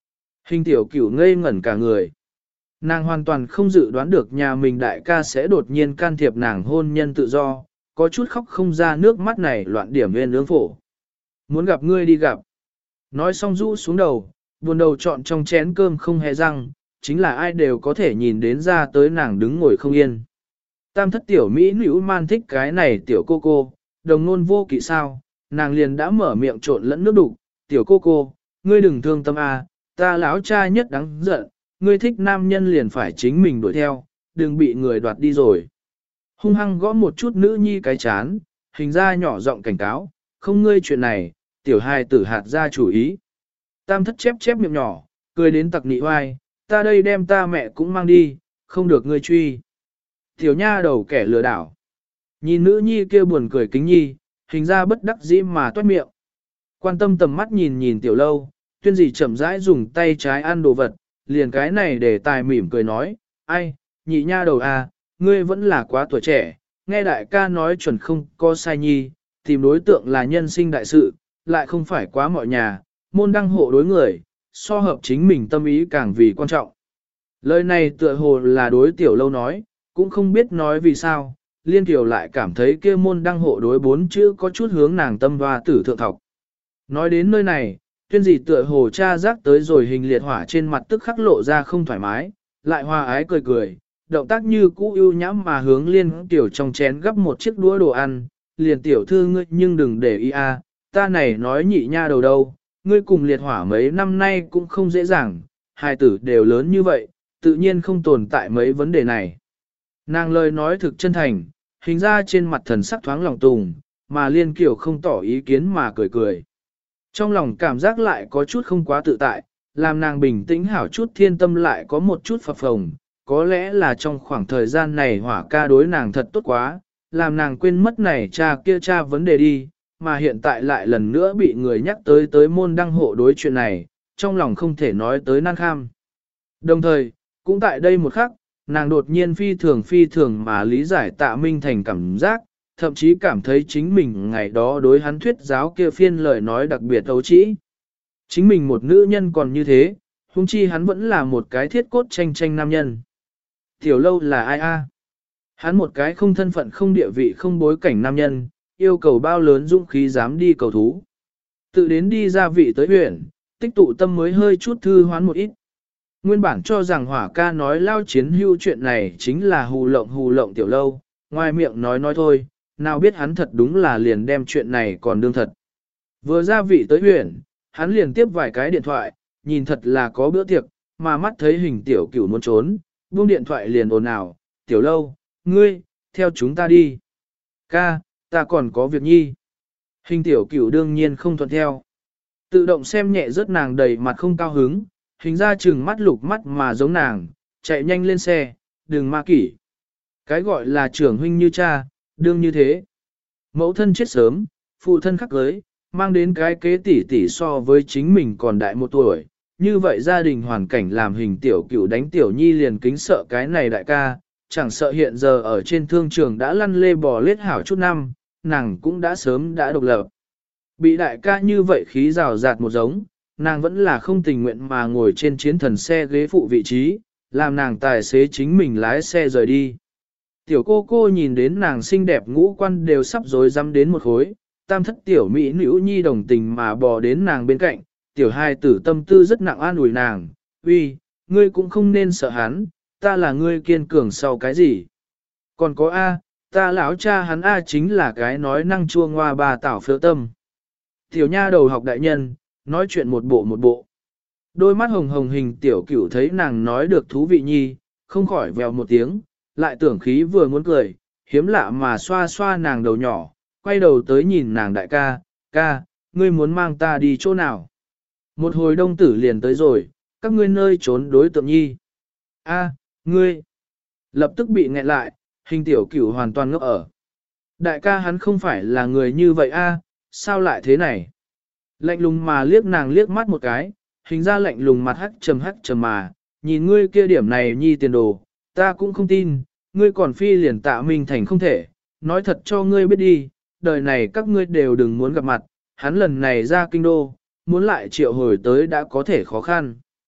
Hình tiểu cửu ngây ngẩn cả người. Nàng hoàn toàn không dự đoán được nhà mình đại ca sẽ đột nhiên can thiệp nàng hôn nhân tự do, có chút khóc không ra nước mắt này loạn điểm nguyên ương phổ. Muốn gặp ngươi đi gặp. Nói xong rũ xuống đầu, buồn đầu chọn trong chén cơm không hề răng, chính là ai đều có thể nhìn đến ra tới nàng đứng ngồi không yên. Tam thất tiểu Mỹ nữ man thích cái này tiểu cô cô, đồng nôn vô kỵ sao, nàng liền đã mở miệng trộn lẫn nước đục, tiểu cô cô, ngươi đừng thương tâm a, ta lão cha nhất đáng giận, ngươi thích nam nhân liền phải chính mình đuổi theo, đừng bị người đoạt đi rồi. Hung hăng gõ một chút nữ nhi cái chán, hình ra nhỏ giọng cảnh cáo, không ngươi chuyện này, tiểu hài tử hạt ra chủ ý. Tam thất chép chép miệng nhỏ, cười đến tặc nị hoai, ta đây đem ta mẹ cũng mang đi, không được ngươi truy. Tiểu nha đầu kẻ lừa đảo. Nhìn nữ nhi kia buồn cười kính nhi, hình ra bất đắc dĩ mà toát miệng. Quan tâm tầm mắt nhìn nhìn tiểu lâu, tuyên gì chậm rãi dùng tay trái ăn đồ vật, liền cái này để tài mỉm cười nói, ai, nhị nha đầu à, ngươi vẫn là quá tuổi trẻ, nghe đại ca nói chuẩn không có sai nhi, tìm đối tượng là nhân sinh đại sự, lại không phải quá mọi nhà, môn đăng hộ đối người, so hợp chính mình tâm ý càng vì quan trọng. Lời này tựa hồ là đối tiểu lâu nói, cũng không biết nói vì sao, liên tiểu lại cảm thấy kia môn đăng hộ đối bốn chữ có chút hướng nàng tâm và tử thượng thọc. Nói đến nơi này, tuyên gì tựa hồ cha giác tới rồi hình liệt hỏa trên mặt tức khắc lộ ra không thoải mái, lại hòa ái cười cười, động tác như cũ ưu nhãm mà hướng liên tiểu trong chén gấp một chiếc đũa đồ ăn, liền tiểu thư ngươi nhưng đừng để ý a, ta này nói nhị nha đầu đâu, ngươi cùng liệt hỏa mấy năm nay cũng không dễ dàng, hai tử đều lớn như vậy, tự nhiên không tồn tại mấy vấn đề này. Nàng lời nói thực chân thành, hình ra trên mặt thần sắc thoáng lòng tùng, mà liên kiểu không tỏ ý kiến mà cười cười. Trong lòng cảm giác lại có chút không quá tự tại, làm nàng bình tĩnh hảo chút thiên tâm lại có một chút phập phồng, có lẽ là trong khoảng thời gian này hỏa ca đối nàng thật tốt quá, làm nàng quên mất này cha kia cha vấn đề đi, mà hiện tại lại lần nữa bị người nhắc tới tới môn đăng hộ đối chuyện này, trong lòng không thể nói tới nan kham. Đồng thời, cũng tại đây một khắc, nàng đột nhiên phi thường phi thường mà lý giải Tạ Minh Thành cảm giác, thậm chí cảm thấy chính mình ngày đó đối hắn thuyết giáo kia phiên lời nói đặc biệt ấu trĩ. Chính mình một nữ nhân còn như thế, huống chi hắn vẫn là một cái thiết cốt tranh tranh nam nhân. Tiểu lâu là ai a? Hắn một cái không thân phận không địa vị không bối cảnh nam nhân, yêu cầu bao lớn dũng khí dám đi cầu thú. Tự đến đi ra vị tới huyện, tích tụ tâm mới hơi chút thư hoán một ít. Nguyên bản cho rằng hỏa ca nói lao chiến hưu chuyện này chính là hù lộng hù lộng tiểu lâu, ngoài miệng nói nói thôi, nào biết hắn thật đúng là liền đem chuyện này còn đương thật. Vừa ra vị tới huyện, hắn liền tiếp vài cái điện thoại, nhìn thật là có bữa tiệc, mà mắt thấy hình tiểu cửu muốn trốn, buông điện thoại liền ồn ào, tiểu lâu, ngươi, theo chúng ta đi. Ca, ta còn có việc nhi. Hình tiểu cửu đương nhiên không thuận theo. Tự động xem nhẹ rớt nàng đầy mặt không cao hứng, hình ra chừng mắt lục mắt mà giống nàng, chạy nhanh lên xe, đừng ma kỷ. Cái gọi là trưởng huynh như cha, đương như thế. Mẫu thân chết sớm, phụ thân khắc cưới, mang đến cái kế tỷ tỷ so với chính mình còn đại một tuổi. Như vậy gia đình hoàn cảnh làm hình tiểu cửu đánh tiểu nhi liền kính sợ cái này đại ca, chẳng sợ hiện giờ ở trên thương trường đã lăn lê bò lết hảo chút năm, nàng cũng đã sớm đã độc lập. Bị đại ca như vậy khí rào rạt một giống, nàng vẫn là không tình nguyện mà ngồi trên chiến thần xe ghế phụ vị trí, làm nàng tài xế chính mình lái xe rời đi. Tiểu cô cô nhìn đến nàng xinh đẹp ngũ quan đều sắp rối rắm đến một khối, tam thất tiểu mỹ nữ nhi đồng tình mà bò đến nàng bên cạnh, tiểu hai tử tâm tư rất nặng an ủi nàng, uy, ngươi cũng không nên sợ hắn, ta là ngươi kiên cường sau cái gì. Còn có A, ta lão cha hắn A chính là cái nói năng chua ngoa bà tảo phớ tâm. Tiểu nha đầu học đại nhân, nói chuyện một bộ một bộ. Đôi mắt hồng hồng hình tiểu cửu thấy nàng nói được thú vị nhi, không khỏi vèo một tiếng, lại tưởng khí vừa muốn cười, hiếm lạ mà xoa xoa nàng đầu nhỏ, quay đầu tới nhìn nàng đại ca, ca, ngươi muốn mang ta đi chỗ nào? Một hồi đông tử liền tới rồi, các ngươi nơi trốn đối tượng nhi. A, ngươi, lập tức bị nghẹn lại, hình tiểu cửu hoàn toàn ngốc ở. Đại ca hắn không phải là người như vậy a, sao lại thế này? Lạnh lùng mà liếc nàng liếc mắt một cái, hình ra lạnh lùng mặt hắc trầm hắc trầm mà, nhìn ngươi kia điểm này nhi tiền đồ, ta cũng không tin, ngươi còn phi liền Tạ Minh Thành không thể, nói thật cho ngươi biết đi, đời này các ngươi đều đừng muốn gặp mặt, hắn lần này ra kinh đô, muốn lại triệu hồi tới đã có thể khó khăn.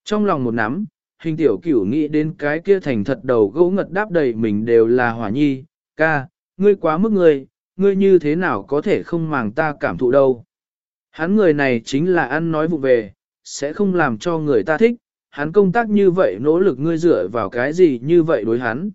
Trong lòng một nắm, hình tiểu cửu nghĩ đến cái kia thành thật đầu gỗ ngật đáp đầy mình đều là hỏa nhi, ca, ngươi quá mức ngươi, ngươi như thế nào có thể không màng ta cảm thụ đâu. Hắn người này chính là ăn nói vụ về, sẽ không làm cho người ta thích, hắn công tác như vậy nỗ lực ngươi dựa vào cái gì như vậy đối hắn.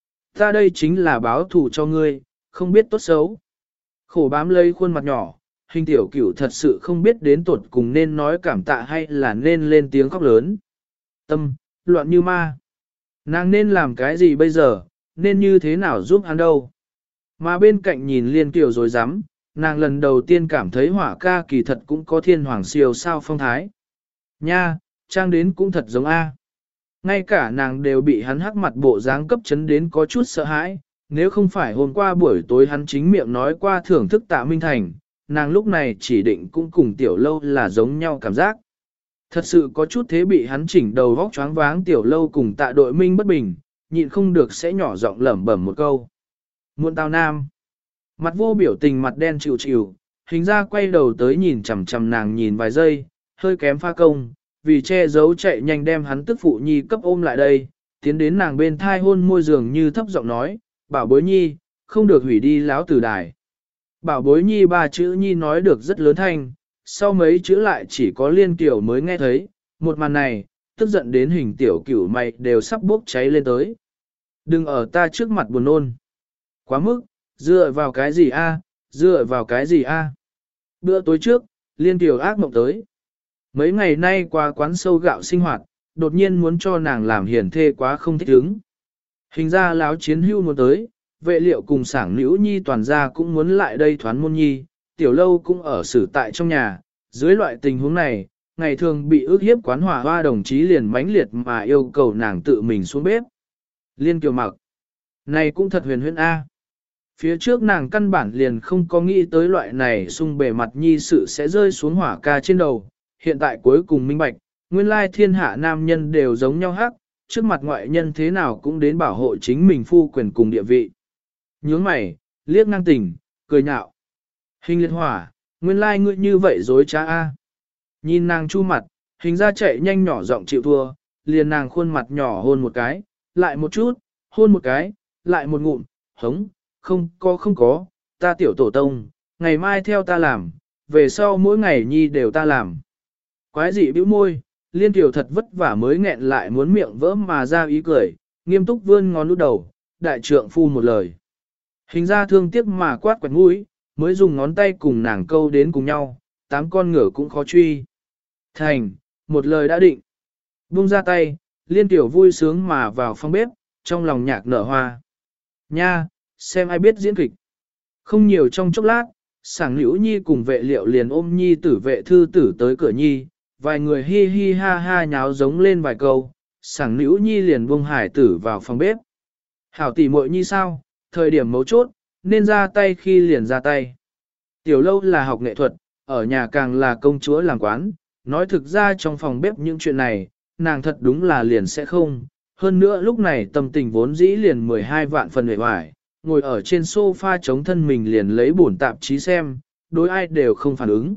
Ta đây chính là báo thù cho ngươi, không biết tốt xấu. Khổ bám lấy khuôn mặt nhỏ, hình tiểu cửu thật sự không biết đến tuột cùng nên nói cảm tạ hay là nên lên tiếng khóc lớn. Tâm, loạn như ma. Nàng nên làm cái gì bây giờ, nên như thế nào giúp hắn đâu. Mà bên cạnh nhìn liên kiểu rồi dám, nàng lần đầu tiên cảm thấy hỏa ca kỳ thật cũng có thiên hoàng siêu sao phong thái. Nha, trang đến cũng thật giống A. Ngay cả nàng đều bị hắn hắc mặt bộ dáng cấp chấn đến có chút sợ hãi, nếu không phải hôm qua buổi tối hắn chính miệng nói qua thưởng thức tạ Minh Thành, nàng lúc này chỉ định cũng cùng tiểu lâu là giống nhau cảm giác. Thật sự có chút thế bị hắn chỉnh đầu vóc choáng váng tiểu lâu cùng tạ đội minh bất bình, nhịn không được sẽ nhỏ giọng lẩm bẩm một câu. Muộn tao nam. Mặt vô biểu tình mặt đen chịu chịu, hình ra quay đầu tới nhìn chằm chằm nàng nhìn vài giây, hơi kém pha công, vì che giấu chạy nhanh đem hắn tức phụ nhi cấp ôm lại đây, tiến đến nàng bên thai hôn môi giường như thấp giọng nói, bảo bối nhi, không được hủy đi láo tử đài. Bảo bối nhi ba chữ nhi nói được rất lớn thanh, sau mấy chữ lại chỉ có liên tiểu mới nghe thấy, một màn này, tức giận đến hình tiểu cửu mày đều sắp bốc cháy lên tới. Đừng ở ta trước mặt buồn nôn. Quá mức, dựa vào cái gì a? Dựa vào cái gì a? Bữa tối trước, liên tiểu ác mộng tới. Mấy ngày nay qua quán sâu gạo sinh hoạt, đột nhiên muốn cho nàng làm hiền thê quá không thích ứng. Hình ra láo chiến hưu muốn tới, vệ liệu cùng sảng nữ nhi toàn gia cũng muốn lại đây thoán môn nhi, tiểu lâu cũng ở xử tại trong nhà. Dưới loại tình huống này, ngày thường bị ước hiếp quán hỏa hoa đồng chí liền mãnh liệt mà yêu cầu nàng tự mình xuống bếp. Liên kiều mặc. Này cũng thật huyền huyễn A. Phía trước nàng căn bản liền không có nghĩ tới loại này xung bề mặt nhi sự sẽ rơi xuống hỏa ca trên đầu. Hiện tại cuối cùng minh bạch, nguyên lai thiên hạ nam nhân đều giống nhau hắc, trước mặt ngoại nhân thế nào cũng đến bảo hộ chính mình phu quyền cùng địa vị. Nhướng mày, liếc ngang tình, cười nhạo. Hình liệt hỏa, nguyên lai ngươi như vậy dối trá a. Nhìn nàng chu mặt, hình ra chạy nhanh nhỏ giọng chịu thua, liền nàng khuôn mặt nhỏ hôn một cái, lại một chút, hôn một cái, lại một ngụm, hống, không có không có, ta tiểu tổ tông, ngày mai theo ta làm, về sau mỗi ngày nhi đều ta làm. Quái dị bĩu môi, liên tiểu thật vất vả mới nghẹn lại muốn miệng vỡ mà ra ý cười, nghiêm túc vươn ngón út đầu, đại trượng phu một lời. Hình ra thương tiếc mà quát quẹt mũi, mới dùng ngón tay cùng nàng câu đến cùng nhau, tám con ngựa cũng khó truy. Thành, một lời đã định. Buông ra tay, liên tiểu vui sướng mà vào phòng bếp, trong lòng nhạc nở hoa. Nha, xem ai biết diễn kịch. Không nhiều trong chốc lát, sảng nữ nhi cùng vệ liệu liền ôm nhi tử vệ thư tử tới cửa nhi, vài người hi hi ha ha nháo giống lên vài câu, sảng nữ nhi liền buông hải tử vào phòng bếp. Hảo tỷ muội nhi sao, thời điểm mấu chốt, nên ra tay khi liền ra tay. Tiểu lâu là học nghệ thuật, ở nhà càng là công chúa làm quán, nói thực ra trong phòng bếp những chuyện này, nàng thật đúng là liền sẽ không. Hơn nữa lúc này tâm tình vốn dĩ liền mười hai vạn phần hề hoài, ngồi ở trên sofa chống thân mình liền lấy bổn tạp chí xem, đối ai đều không phản ứng.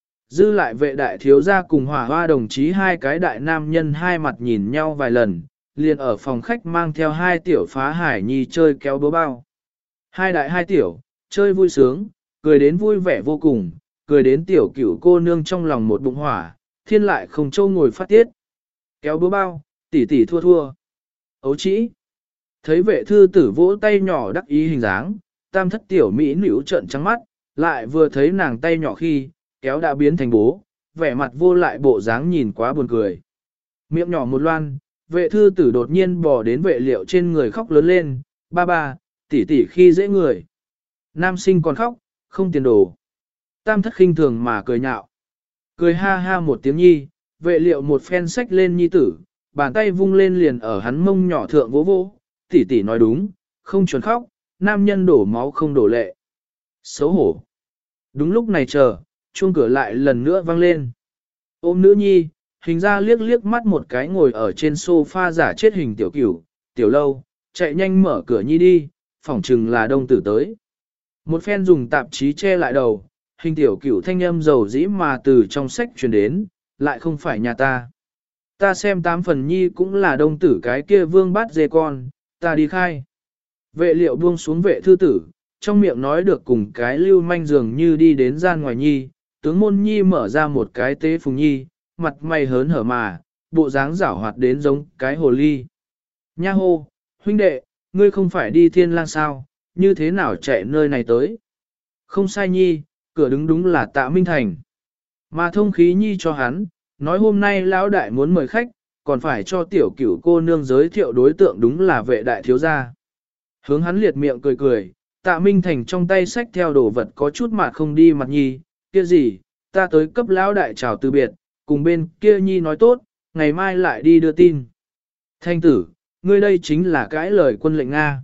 Dư lại vệ đại thiếu gia cùng hỏa hoa đồng chí hai cái đại nam nhân hai mặt nhìn nhau vài lần, liền ở phòng khách mang theo hai tiểu phá hải nhi chơi kéo búa bao. Hai đại hai tiểu, chơi vui sướng, cười đến vui vẻ vô cùng, cười đến tiểu cửu cô nương trong lòng một bụng hỏa, thiên lại không châu ngồi phát tiết. Kéo búa bao, tỷ tỷ thua thua. Ấu chỉ. Thấy vệ thư tử vỗ tay nhỏ đắc ý hình dáng, tam thất tiểu mỹ nữ trợn trắng mắt, lại vừa thấy nàng tay nhỏ khi, kéo đã biến thành bố, vẻ mặt vô lại bộ dáng nhìn quá buồn cười. Miệng nhỏ một loan, vệ thư tử đột nhiên bò đến vệ liệu trên người khóc lớn lên, ba ba, tỷ tỷ khi dễ người. Nam sinh còn khóc, không tiền đồ. Tam thất khinh thường mà cười nhạo. Cười ha ha một tiếng nhi, vệ liệu một phen sách lên nhi tử, bàn tay vung lên liền ở hắn mông nhỏ thượng vỗ vỗ, tỷ tỷ nói đúng, không chuẩn khóc, nam nhân đổ máu không đổ lệ. Xấu hổ. Đúng lúc này chờ, chuông cửa lại lần nữa vang lên. Ôm nữ nhi, hình ra liếc liếc mắt một cái ngồi ở trên sofa giả chết hình tiểu cửu, tiểu lâu, chạy nhanh mở cửa nhi đi, phỏng chừng là đông tử tới. Một phen dùng tạp chí che lại đầu, hình tiểu cửu thanh âm dầu dĩ mà từ trong sách truyền đến, lại không phải nhà ta. Ta xem tám phần nhi cũng là đông tử cái kia vương bát dê con, ta đi khai. Vệ liệu buông xuống vệ thư tử, trong miệng nói được cùng cái lưu manh dường như đi đến gian ngoài nhi, tướng môn nhi mở ra một cái tế phùng nhi, mặt mày hớn hở mà, bộ dáng giảo hoạt đến giống cái hồ ly. Nha hô, huynh đệ, ngươi không phải đi thiên lang sao, như thế nào chạy nơi này tới? Không sai nhi, cửa đứng đúng là Tạ Minh Thành. Mà thông khí nhi cho hắn, nói hôm nay lão đại muốn mời khách, còn phải cho tiểu cửu cô nương giới thiệu đối tượng đúng là vệ đại thiếu gia. Hướng hắn liệt miệng cười cười, Tạ Minh Thành trong tay xách theo đồ vật có chút mà không đi mặt nhi, kia gì, ta tới cấp lão đại chào từ biệt, cùng bên kia nhi nói tốt, ngày mai lại đi đưa tin. Thanh tử, ngươi đây chính là cái lời quân lệnh Nga.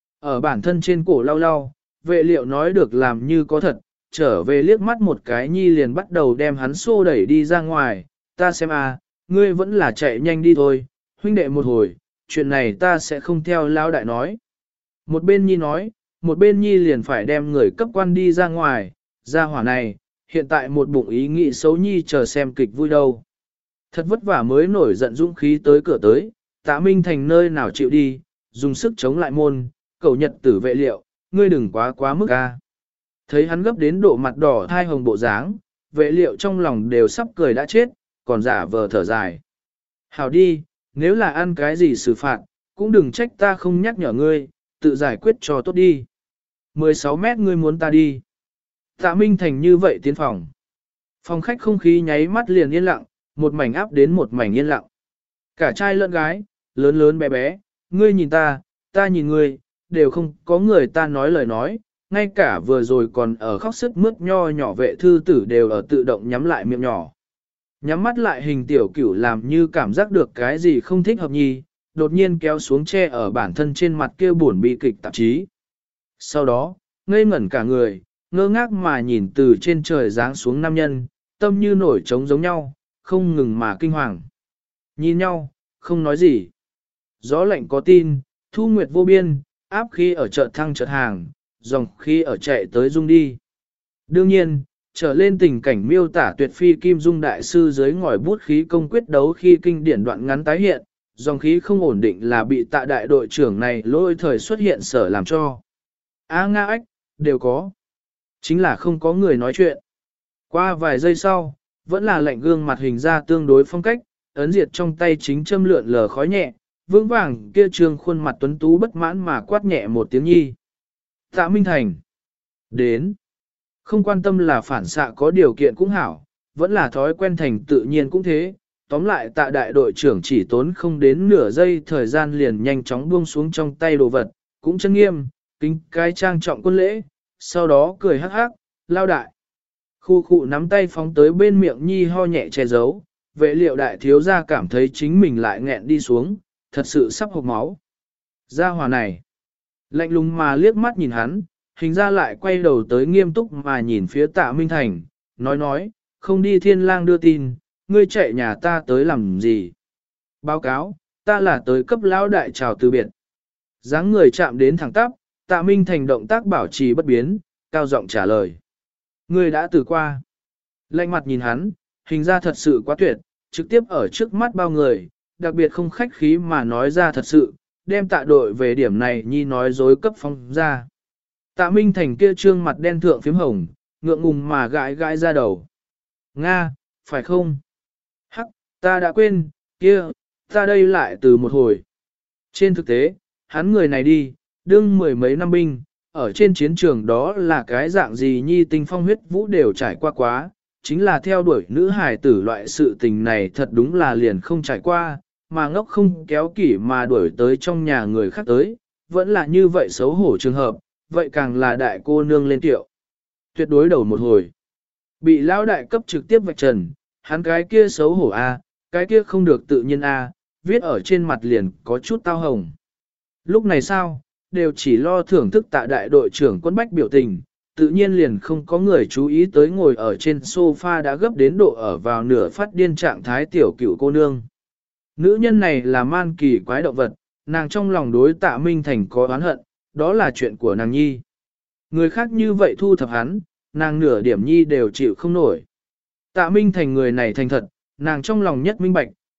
Ở bản thân trên cổ lau lau, vệ liệu nói được làm như có thật, trở về liếc mắt một cái nhi liền bắt đầu đem hắn xô đẩy đi ra ngoài, ta xem à, ngươi vẫn là chạy nhanh đi thôi, huynh đệ một hồi, chuyện này ta sẽ không theo lão đại nói. Một bên nhi nói, một bên nhi liền phải đem người cấp quan đi ra ngoài, ra hỏa này, hiện tại một bụng ý nghĩ xấu nhi chờ xem kịch vui đâu. Thật vất vả mới nổi giận dũng khí tới cửa tới, Tạ Minh Thành nơi nào chịu đi, dùng sức chống lại môn, cầu nhật tử vệ liệu, ngươi đừng quá quá mức a. Thấy hắn gấp đến độ mặt đỏ thai hồng bộ dáng, vệ liệu trong lòng đều sắp cười đã chết, còn giả vờ thở dài. Hảo đi, nếu là ăn cái gì xử phạt, cũng đừng trách ta không nhắc nhở ngươi, tự giải quyết cho tốt đi. mười sáu mét ngươi muốn ta đi. Tạ Minh Thành như vậy tiến phòng. Phòng khách không khí nháy mắt liền yên lặng, một mảnh áp đến một mảnh yên lặng. Cả trai lẫn gái, lớn lớn bé bé, ngươi nhìn ta, ta nhìn ngươi, đều không có người ta nói lời nói, ngay cả vừa rồi còn ở khóc sức mướt nho nhỏ vệ thư tử đều ở tự động nhắm lại miệng nhỏ. Nhắm mắt lại hình tiểu cửu làm như cảm giác được cái gì không thích hợp nhì, đột nhiên kéo xuống che ở bản thân trên mặt kia buồn bị kịch tạp chí. Sau đó, ngây ngẩn cả người, ngơ ngác mà nhìn từ trên trời giáng xuống nam nhân, tâm như nổi trống giống nhau, không ngừng mà kinh hoàng. Nhìn nhau, không nói gì. Gió lạnh có tin, thu nguyệt vô biên, áp khí ở chợ thăng chợt hàng, dòng khí ở chạy tới dung đi. Đương nhiên, trở lên tình cảnh miêu tả tuyệt phi kim dung đại sư dưới ngòi bút khí công quyết đấu khi kinh điển đoạn ngắn tái hiện, dòng khí không ổn định là bị tạ đại đội trưởng này lôi thời xuất hiện sở làm cho. A Nga ách, đều có. Chính là không có người nói chuyện. Qua vài giây sau, vẫn là lạnh gương mặt hình ra tương đối phong cách, ấn diệt trong tay chính châm lượn lờ khói nhẹ, vững vàng kia trương khuôn mặt tuấn tú bất mãn mà quát nhẹ một tiếng nhi. Tạ Minh Thành. Đến. Không quan tâm là phản xạ có điều kiện cũng hảo, vẫn là thói quen thành tự nhiên cũng thế. Tóm lại tạ đại đội trưởng chỉ tốn không đến nửa giây thời gian liền nhanh chóng buông xuống trong tay đồ vật, cũng chân nghiêm, kính cái trang trọng quân lễ, sau đó cười hắc hắc, lao đại. Khu khu nắm tay phóng tới bên miệng nhi ho nhẹ che giấu, vệ liệu đại thiếu gia cảm thấy chính mình lại nghẹn đi xuống, thật sự sắp hộc máu. Gia hòa này, lạnh lùng mà liếc mắt nhìn hắn, hình ra lại quay đầu tới nghiêm túc mà nhìn phía Tạ Minh Thành, nói nói, không đi thiên lang đưa tin, ngươi chạy nhà ta tới làm gì? Báo cáo, ta là tới cấp lão đại chào từ biệt. Dáng người chạm đến thẳng tắp, Tạ Minh Thành động tác bảo trì bất biến, cao giọng trả lời. Ngươi đã từ qua. Lạnh mặt nhìn hắn, hình ra thật sự quá tuyệt, trực tiếp ở trước mắt bao người, đặc biệt không khách khí mà nói ra thật sự, đem tạ đội về điểm này nhi nói dối cấp phong ra. Tạ Minh Thành kia trương mặt đen thượng phím hồng, ngượng ngùng mà gãi gãi ra đầu. Nga, phải không? Hắc, ta đã quên, kia, ta đây lại từ một hồi. Trên thực tế, hắn người này đi, đương mười mấy năm binh, ở trên chiến trường đó là cái dạng gì nhi tinh phong huyết vũ đều trải qua quá, chính là theo đuổi nữ hài tử loại sự tình này thật đúng là liền không trải qua, mà ngốc không kéo kỷ mà đuổi tới trong nhà người khác tới, vẫn là như vậy xấu hổ trường hợp, vậy càng là đại cô nương lên tiệu. Tuyệt đối đầu một hồi, bị lão đại cấp trực tiếp vạch trần, hắn cái kia xấu hổ a, cái kia không được tự nhiên a, viết ở trên mặt liền có chút tao hồng. Lúc này sao, đều chỉ lo thưởng thức tạ đại đội trưởng quân bách biểu tình, tự nhiên liền không có người chú ý tới ngồi ở trên sofa đã gấp đến độ ở vào nửa phát điên trạng thái tiểu cựu cô nương. Nữ nhân này là man kỳ quái động vật, nàng trong lòng đối Tạ Minh Thành có oán hận, đó là chuyện của nàng nhi. Người khác như vậy thu thập hắn, nàng nửa điểm nhi đều chịu không nổi. Tạ Minh Thành người này thành thật, nàng trong lòng nhất minh bạch,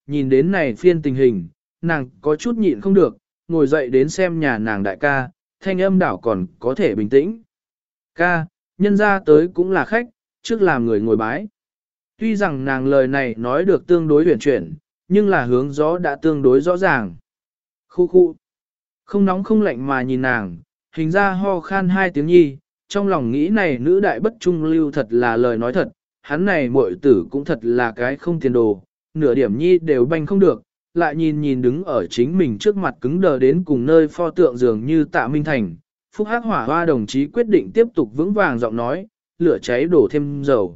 nhìn đến này phiên tình hình, nàng có chút nhịn không được, ngồi dậy đến xem nhà nàng đại ca, thanh âm đảo còn có thể bình tĩnh. Ca, nhân ra tới cũng là khách, trước làm người ngồi bái. Tuy rằng nàng lời này nói được tương đối huyền chuyển, nhưng là hướng gió đã tương đối rõ ràng. Khu khu. Không nóng không lạnh mà nhìn nàng, hình ra ho khan hai tiếng nhi, trong lòng nghĩ này nữ đại bất trung lưu thật là lời nói thật, hắn này muội tử cũng thật là cái không tiền đồ, nửa điểm nhi đều banh không được, lại nhìn nhìn đứng ở chính mình trước mặt cứng đờ đến cùng nơi pho tượng dường như Tạ Minh Thành. Phúc Hắc Hỏa Hoa đồng chí quyết định tiếp tục vững vàng giọng nói, lửa cháy đổ thêm dầu.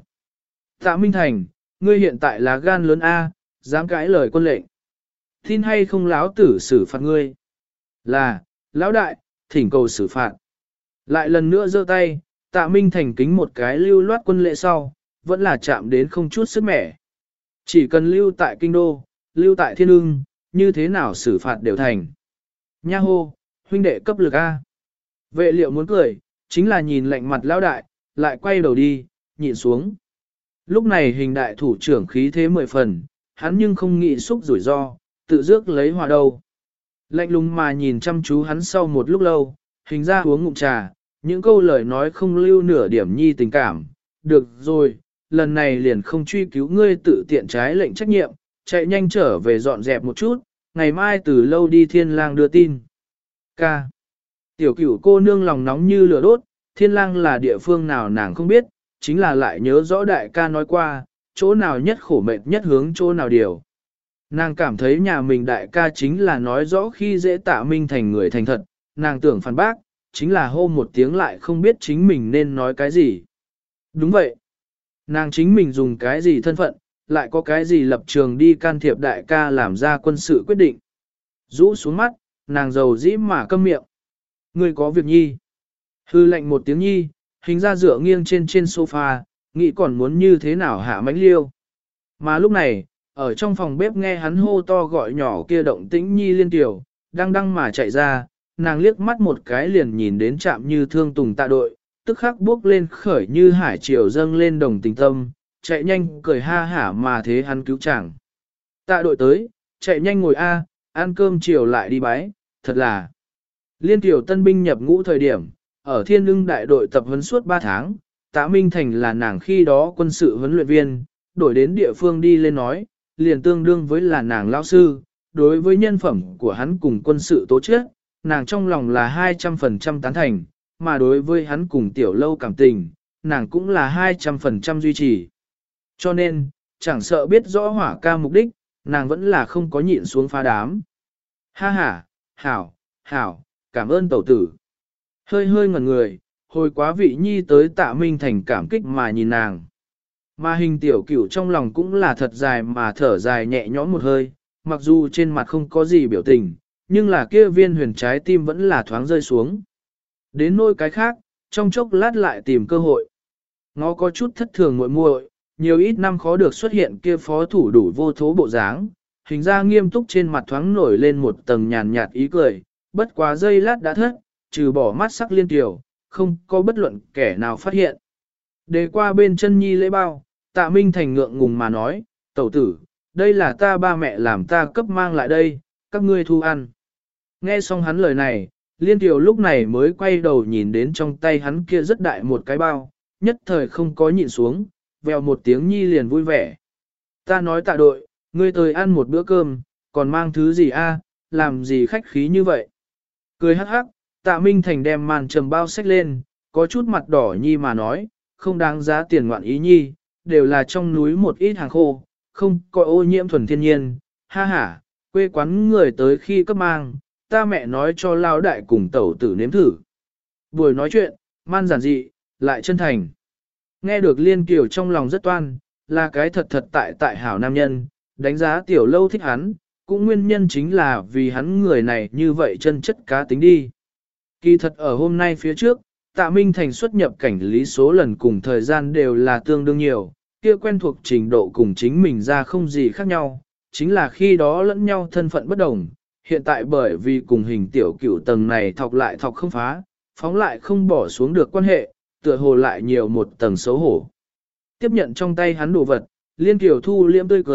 Tạ Minh Thành, ngươi hiện tại là gan lớn A, dám cãi lời quân lệnh. Tin hay không láo tử xử phạt ngươi? Là, lão đại, thỉnh cầu xử phạt. Lại lần nữa giơ tay, Tạ Minh Thành kính một cái lưu loát quân lệ sau, vẫn là chạm đến không chút sức mẻ. Chỉ cần lưu tại kinh đô, lưu tại thiên ưng, như thế nào xử phạt đều thành. Nha hô, huynh đệ cấp lực A. Vệ liệu muốn cười, chính là nhìn lạnh mặt lão đại, lại quay đầu đi, nhịn xuống. Lúc này hình đại thủ trưởng khí thế mười phần, hắn nhưng không nghĩ xúc rủi ro, tự dước lấy hòa đâu. Lạnh lùng mà nhìn chăm chú hắn sau một lúc lâu, hình ra uống ngụm trà, những câu lời nói không lưu nửa điểm nhi tình cảm. Được rồi, lần này liền không truy cứu ngươi tự tiện trái lệnh trách nhiệm, chạy nhanh trở về dọn dẹp một chút, ngày mai từ lâu đi thiên lang đưa tin. Ca. Tiểu cửu cô nương lòng nóng như lửa đốt, thiên lang là địa phương nào nàng không biết, chính là lại nhớ rõ đại ca nói qua, chỗ nào nhất khổ mệt nhất hướng chỗ nào điều. Nàng cảm thấy nhà mình đại ca chính là nói rõ khi dễ Tạ Minh Thành người thành thật, nàng tưởng phản bác, chính là hô một tiếng lại không biết chính mình nên nói cái gì. Đúng vậy. Nàng chính mình dùng cái gì thân phận, lại có cái gì lập trường đi can thiệp đại ca làm ra quân sự quyết định. Rũ xuống mắt, nàng dầu dĩ mà câm miệng. Ngươi có việc nhi. Hư lệnh một tiếng nhi, hình ra dựa nghiêng trên trên sofa, nghĩ còn muốn như thế nào hạ mánh liêu. Mà lúc này, ở trong phòng bếp nghe hắn hô to gọi nhỏ kia động tĩnh nhi liên tiểu, đang đăng mà chạy ra, nàng liếc mắt một cái liền nhìn đến chạm như thương tùng tạ đội, tức khắc bước lên khởi như hải triều dâng lên đồng tình tâm, chạy nhanh cười ha hả mà thế hắn cứu chàng. Tạ đội tới, chạy nhanh ngồi a, ăn cơm chiều lại đi bái, thật là. Liên tiểu tân binh nhập ngũ thời điểm, ở thiên lưng đại đội tập huấn suốt ba tháng, Tạ Minh Thành là nàng khi đó quân sự huấn luyện viên, đổi đến địa phương đi lên nói, liền tương đương với là nàng lão sư, đối với nhân phẩm của hắn cùng quân sự tố chất, nàng trong lòng là hai trăm phần trăm tán thành, mà đối với hắn cùng tiểu lâu cảm tình, nàng cũng là hai trăm phần trăm duy trì. Cho nên, chẳng sợ biết rõ hỏa ca mục đích, nàng vẫn là không có nhịn xuống phá đám. Ha ha, hảo, hảo, cảm ơn tẩu tử. Hơi hơi ngẩn người, hồi quá vị nhi tới Tạ Minh Thành cảm kích mà nhìn nàng. Mà hình tiểu cửu trong lòng cũng là thật dài mà thở dài nhẹ nhõm một hơi, mặc dù trên mặt không có gì biểu tình, nhưng là kia viên huyền trái tim vẫn là thoáng rơi xuống. Đến nỗi cái khác, trong chốc lát lại tìm cơ hội. Nó có chút thất thường muội muội, nhiều ít năm khó được xuất hiện kia phó thủ đủ vô thố bộ dáng, hình ra nghiêm túc trên mặt thoáng nổi lên một tầng nhàn nhạt ý cười, bất quá giây lát đã thất, trừ bỏ mắt sắc liên tiểu, không có bất luận kẻ nào phát hiện. Để qua bên chân nhi lễ bao, Tạ Minh Thành ngượng ngùng mà nói, tẩu tử, đây là ta ba mẹ làm ta cấp mang lại đây, các ngươi thu ăn. Nghe xong hắn lời này, liên tiểu lúc này mới quay đầu nhìn đến trong tay hắn kia rất đại một cái bao, nhất thời không có nhịn xuống, vèo một tiếng nhi liền vui vẻ. Ta nói Tạ đội, ngươi tới ăn một bữa cơm, còn mang thứ gì a? Làm gì khách khí như vậy? Cười hắc hắc, Tạ Minh Thành đem màn trầm bao xách lên, có chút mặt đỏ nhi mà nói, không đáng giá tiền ngoạn ý nhi, đều là trong núi một ít hàng khô, không có ô nhiễm thuần thiên nhiên, ha ha, quê quán người tới khi cấp mang, ta mẹ nói cho lao đại cùng tẩu tử nếm thử. Buổi nói chuyện, man giản dị, lại chân thành. Nghe được Liên Kiều trong lòng rất toan, là cái thật thật tại tại hảo nam nhân, đánh giá tiểu lâu thích hắn, cũng nguyên nhân chính là vì hắn người này như vậy chân chất cá tính đi. Kỳ thật ở hôm nay phía trước, Tạ Minh Thành xuất nhập cảnh lý số lần cùng thời gian đều là tương đương nhiều, kia quen thuộc trình độ cùng chính mình ra không gì khác nhau, chính là khi đó lẫn nhau thân phận bất đồng, hiện tại bởi vì cùng hình tiểu cửu tầng này thọc lại thọc không phá, phóng lại không bỏ xuống được quan hệ, tựa hồ lại nhiều một tầng xấu hổ. Tiếp nhận trong tay hắn đồ vật, Liên Kiều thu liễm tươi cười,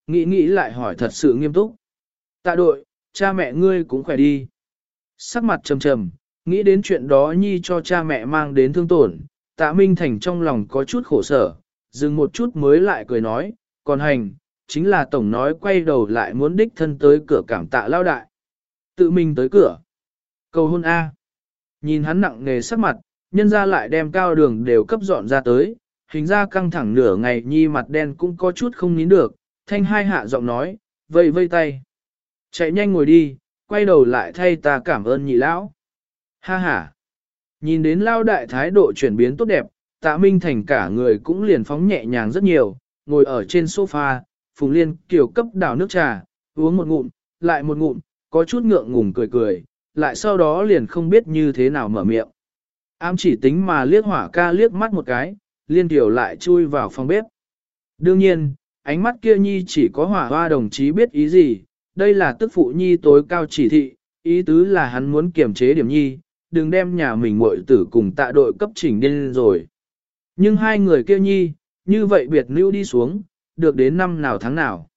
nghĩ nghĩ lại hỏi thật sự nghiêm túc. Tạ đội, cha mẹ ngươi cũng khỏe đi. Sắc mặt trầm trầm, nghĩ đến chuyện đó nhi cho cha mẹ mang đến thương tổn, tạ Minh Thành trong lòng có chút khổ sở, dừng một chút mới lại cười nói, còn hành, chính là tổng nói quay đầu lại muốn đích thân tới cửa cảm tạ lao đại. Tự mình tới cửa. Cầu hôn A. Nhìn hắn nặng nề sắc mặt, nhân ra lại đem cao đường đều cấp dọn ra tới, hình ra căng thẳng nửa ngày nhi mặt đen cũng có chút không nín được, thanh hai hạ giọng nói, vây vây tay. Chạy nhanh ngồi đi, quay đầu lại thay ta cảm ơn nhị lão. Ha ha. Nhìn đến lao đại thái độ chuyển biến tốt đẹp, tạ Minh Thành cả người cũng liền phóng nhẹ nhàng rất nhiều, ngồi ở trên sofa, Phùng Liên kiểu cấp đảo nước trà, uống một ngụm, lại một ngụm, có chút ngượng ngùng cười cười, lại sau đó liền không biết như thế nào mở miệng. Ám chỉ tính mà liếc hỏa ca liếc mắt một cái, Liên tiểu lại chui vào phòng bếp. Đương nhiên, ánh mắt kia nhi chỉ có hỏa hoa đồng chí biết ý gì, đây là tức phụ nhi tối cao chỉ thị, ý tứ là hắn muốn kiềm chế điểm nhi, đừng đem nhà mình muội tử cùng tạ đội cấp chỉnh điên rồi. Nhưng hai người kia nhi, như vậy biệt lưu đi xuống, được đến năm nào tháng nào.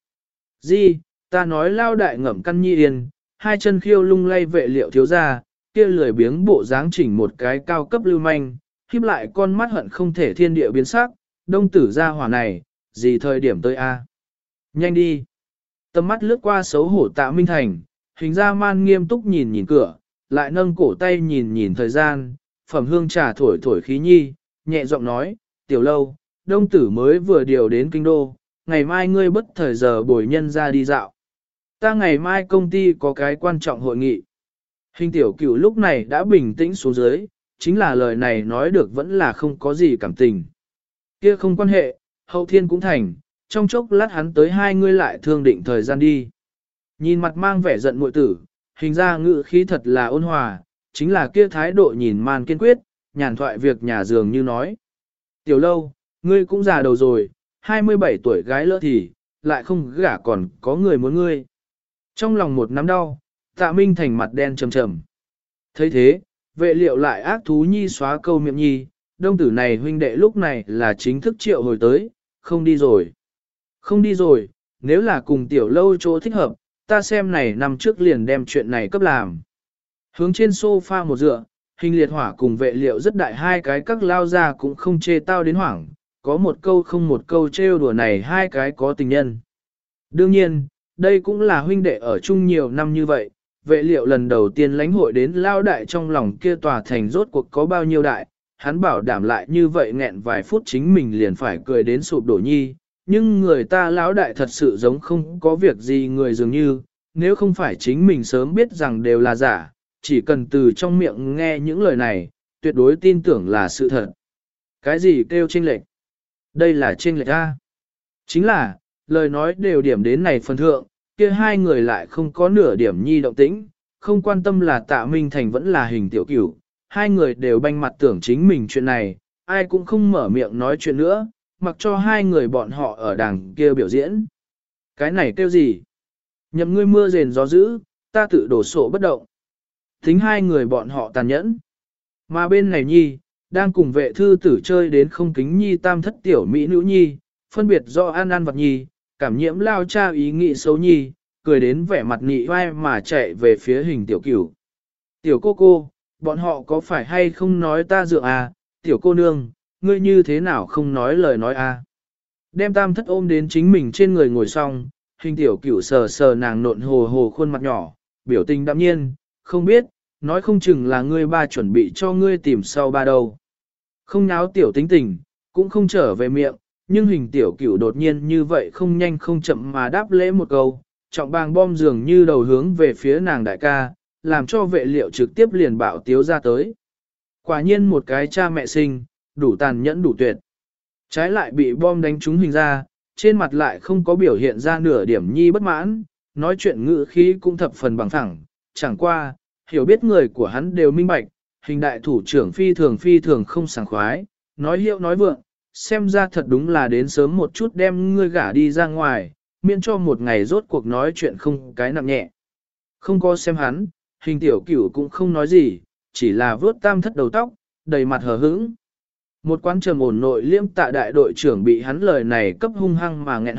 Di, ta nói lao đại ngẩm căn nhi yên, hai chân khiêu lung lay vệ liệu thiếu ra, kia lười biếng bộ dáng chỉnh một cái cao cấp lưu manh, khiếp lại con mắt hận không thể thiên địa biến sắc, đông tử ra hỏa này, gì thời điểm tới a? Nhanh đi. Tầm mắt lướt qua xấu hổ tạ Minh Thành, hình ra man nghiêm túc nhìn nhìn cửa, lại nâng cổ tay nhìn nhìn thời gian, phẩm hương trà thổi thổi khí nhi, nhẹ giọng nói, tiểu lâu, đông tử mới vừa điều đến kinh đô, ngày mai ngươi bất thời giờ bồi nhân ra đi dạo. Ta ngày mai công ty có cái quan trọng hội nghị. Hình tiểu cửu lúc này đã bình tĩnh xuống dưới, chính là lời này nói được vẫn là không có gì cảm tình. Kia không quan hệ, hậu thiên cũng thành, trong chốc lát hắn tới hai ngươi lại thương định thời gian đi. Nhìn mặt mang vẻ giận muội tử, hình ra ngữ khí thật là ôn hòa, chính là kia thái độ nhìn man kiên quyết, nhàn thoại việc nhà giường như nói. Tiểu lâu, ngươi cũng già đầu rồi, hai mươi bảy tuổi gái lỡ thì, lại không gả còn có người muốn ngươi. Trong lòng một nắm đau, tạ Minh Thành mặt đen trầm trầm. thấy thế, vệ liệu lại ác thú nhi xóa câu miệng nhi, đông tử này huynh đệ lúc này là chính thức triệu hồi tới, không đi rồi. Không đi rồi, nếu là cùng tiểu lâu chỗ thích hợp, ta xem này năm trước liền đem chuyện này cấp làm. Hướng trên sofa một dựa, hình liệt hỏa cùng vệ liệu rất đại hai cái các lao ra cũng không chê tao đến hoảng, có một câu không một câu trêu đùa này hai cái có tình nhân. Đương nhiên, đây cũng là huynh đệ ở chung nhiều năm như vậy, vệ liệu lần đầu tiên lãnh hội đến lao đại trong lòng kia tòa thành rốt cuộc có bao nhiêu đại, hắn bảo đảm lại như vậy nghẹn vài phút chính mình liền phải cười đến sụp đổ nhi, nhưng người ta lão đại thật sự giống không có việc gì người dường như, nếu không phải chính mình sớm biết rằng đều là giả, chỉ cần từ trong miệng nghe những lời này, tuyệt đối tin tưởng là sự thật. Cái gì kêu chênh lệch? Đây là chênh lệch A. Chính là, lời nói đều điểm đến này phần thượng, kia hai người lại không có nửa điểm nhi động tĩnh, không quan tâm là Tạ Minh Thành vẫn là Hình Tiểu Cửu, hai người đều banh mặt tưởng chính mình chuyện này, ai cũng không mở miệng nói chuyện nữa, mặc cho hai người bọn họ ở đằng kia biểu diễn. Cái này kêu gì? Nhậm ngươi mưa rền gió dữ, ta tự đổ sổ bất động. Tính hai người bọn họ tàn nhẫn. Mà bên này nhi, đang cùng vệ thư tử chơi đến không kính nhi tam thất tiểu mỹ nữ nhi, phân biệt do ăn ăn vật nhi, cảm nhiễm lao cha ý nghĩ xấu nhi, cười đến vẻ mặt nị vai mà chạy về phía Hình Tiểu Cửu. Tiểu cô cô, bọn họ có phải hay không nói ta dượng à, tiểu cô nương, ngươi như thế nào không nói lời nói à. Đem tam thất ôm đến chính mình trên người ngồi xong, Hình Tiểu Cửu sờ sờ nàng nộn hồ hồ khuôn mặt nhỏ, biểu tình đạm nhiên, không biết, nói không chừng là ngươi ba chuẩn bị cho ngươi tìm sau ba đâu. Không nháo tiểu tính tình, cũng không trở về miệng, nhưng Hình Tiểu Cửu đột nhiên như vậy không nhanh không chậm mà đáp lễ một câu, trọng bàng bom dường như đầu hướng về phía nàng đại ca, làm cho vệ liệu trực tiếp liền bạo tiếu ra tới. Quả nhiên một cái cha mẹ sinh, đủ tàn nhẫn đủ tuyệt. Trái lại bị bom đánh trúng Hình ra, trên mặt lại không có biểu hiện ra nửa điểm nhi bất mãn, nói chuyện ngữ khí cũng thập phần bằng phẳng, chẳng qua, hiểu biết người của hắn đều minh bạch, Hình đại thủ trưởng phi thường phi thường không sảng khoái, nói hiệu nói vượng, xem ra thật đúng là đến sớm một chút đem ngươi gả đi ra ngoài, miễn cho một ngày rốt cuộc nói chuyện không cái nặng nhẹ. Không có xem hắn, Hình Tiểu Cửu cũng không nói gì, chỉ là vớt tam thất đầu tóc, đầy mặt hờ hững. Một quán trầm ổn nội liêm Tạ đại đội trưởng bị hắn lời này cấp hung hăng mà nghẹn họng,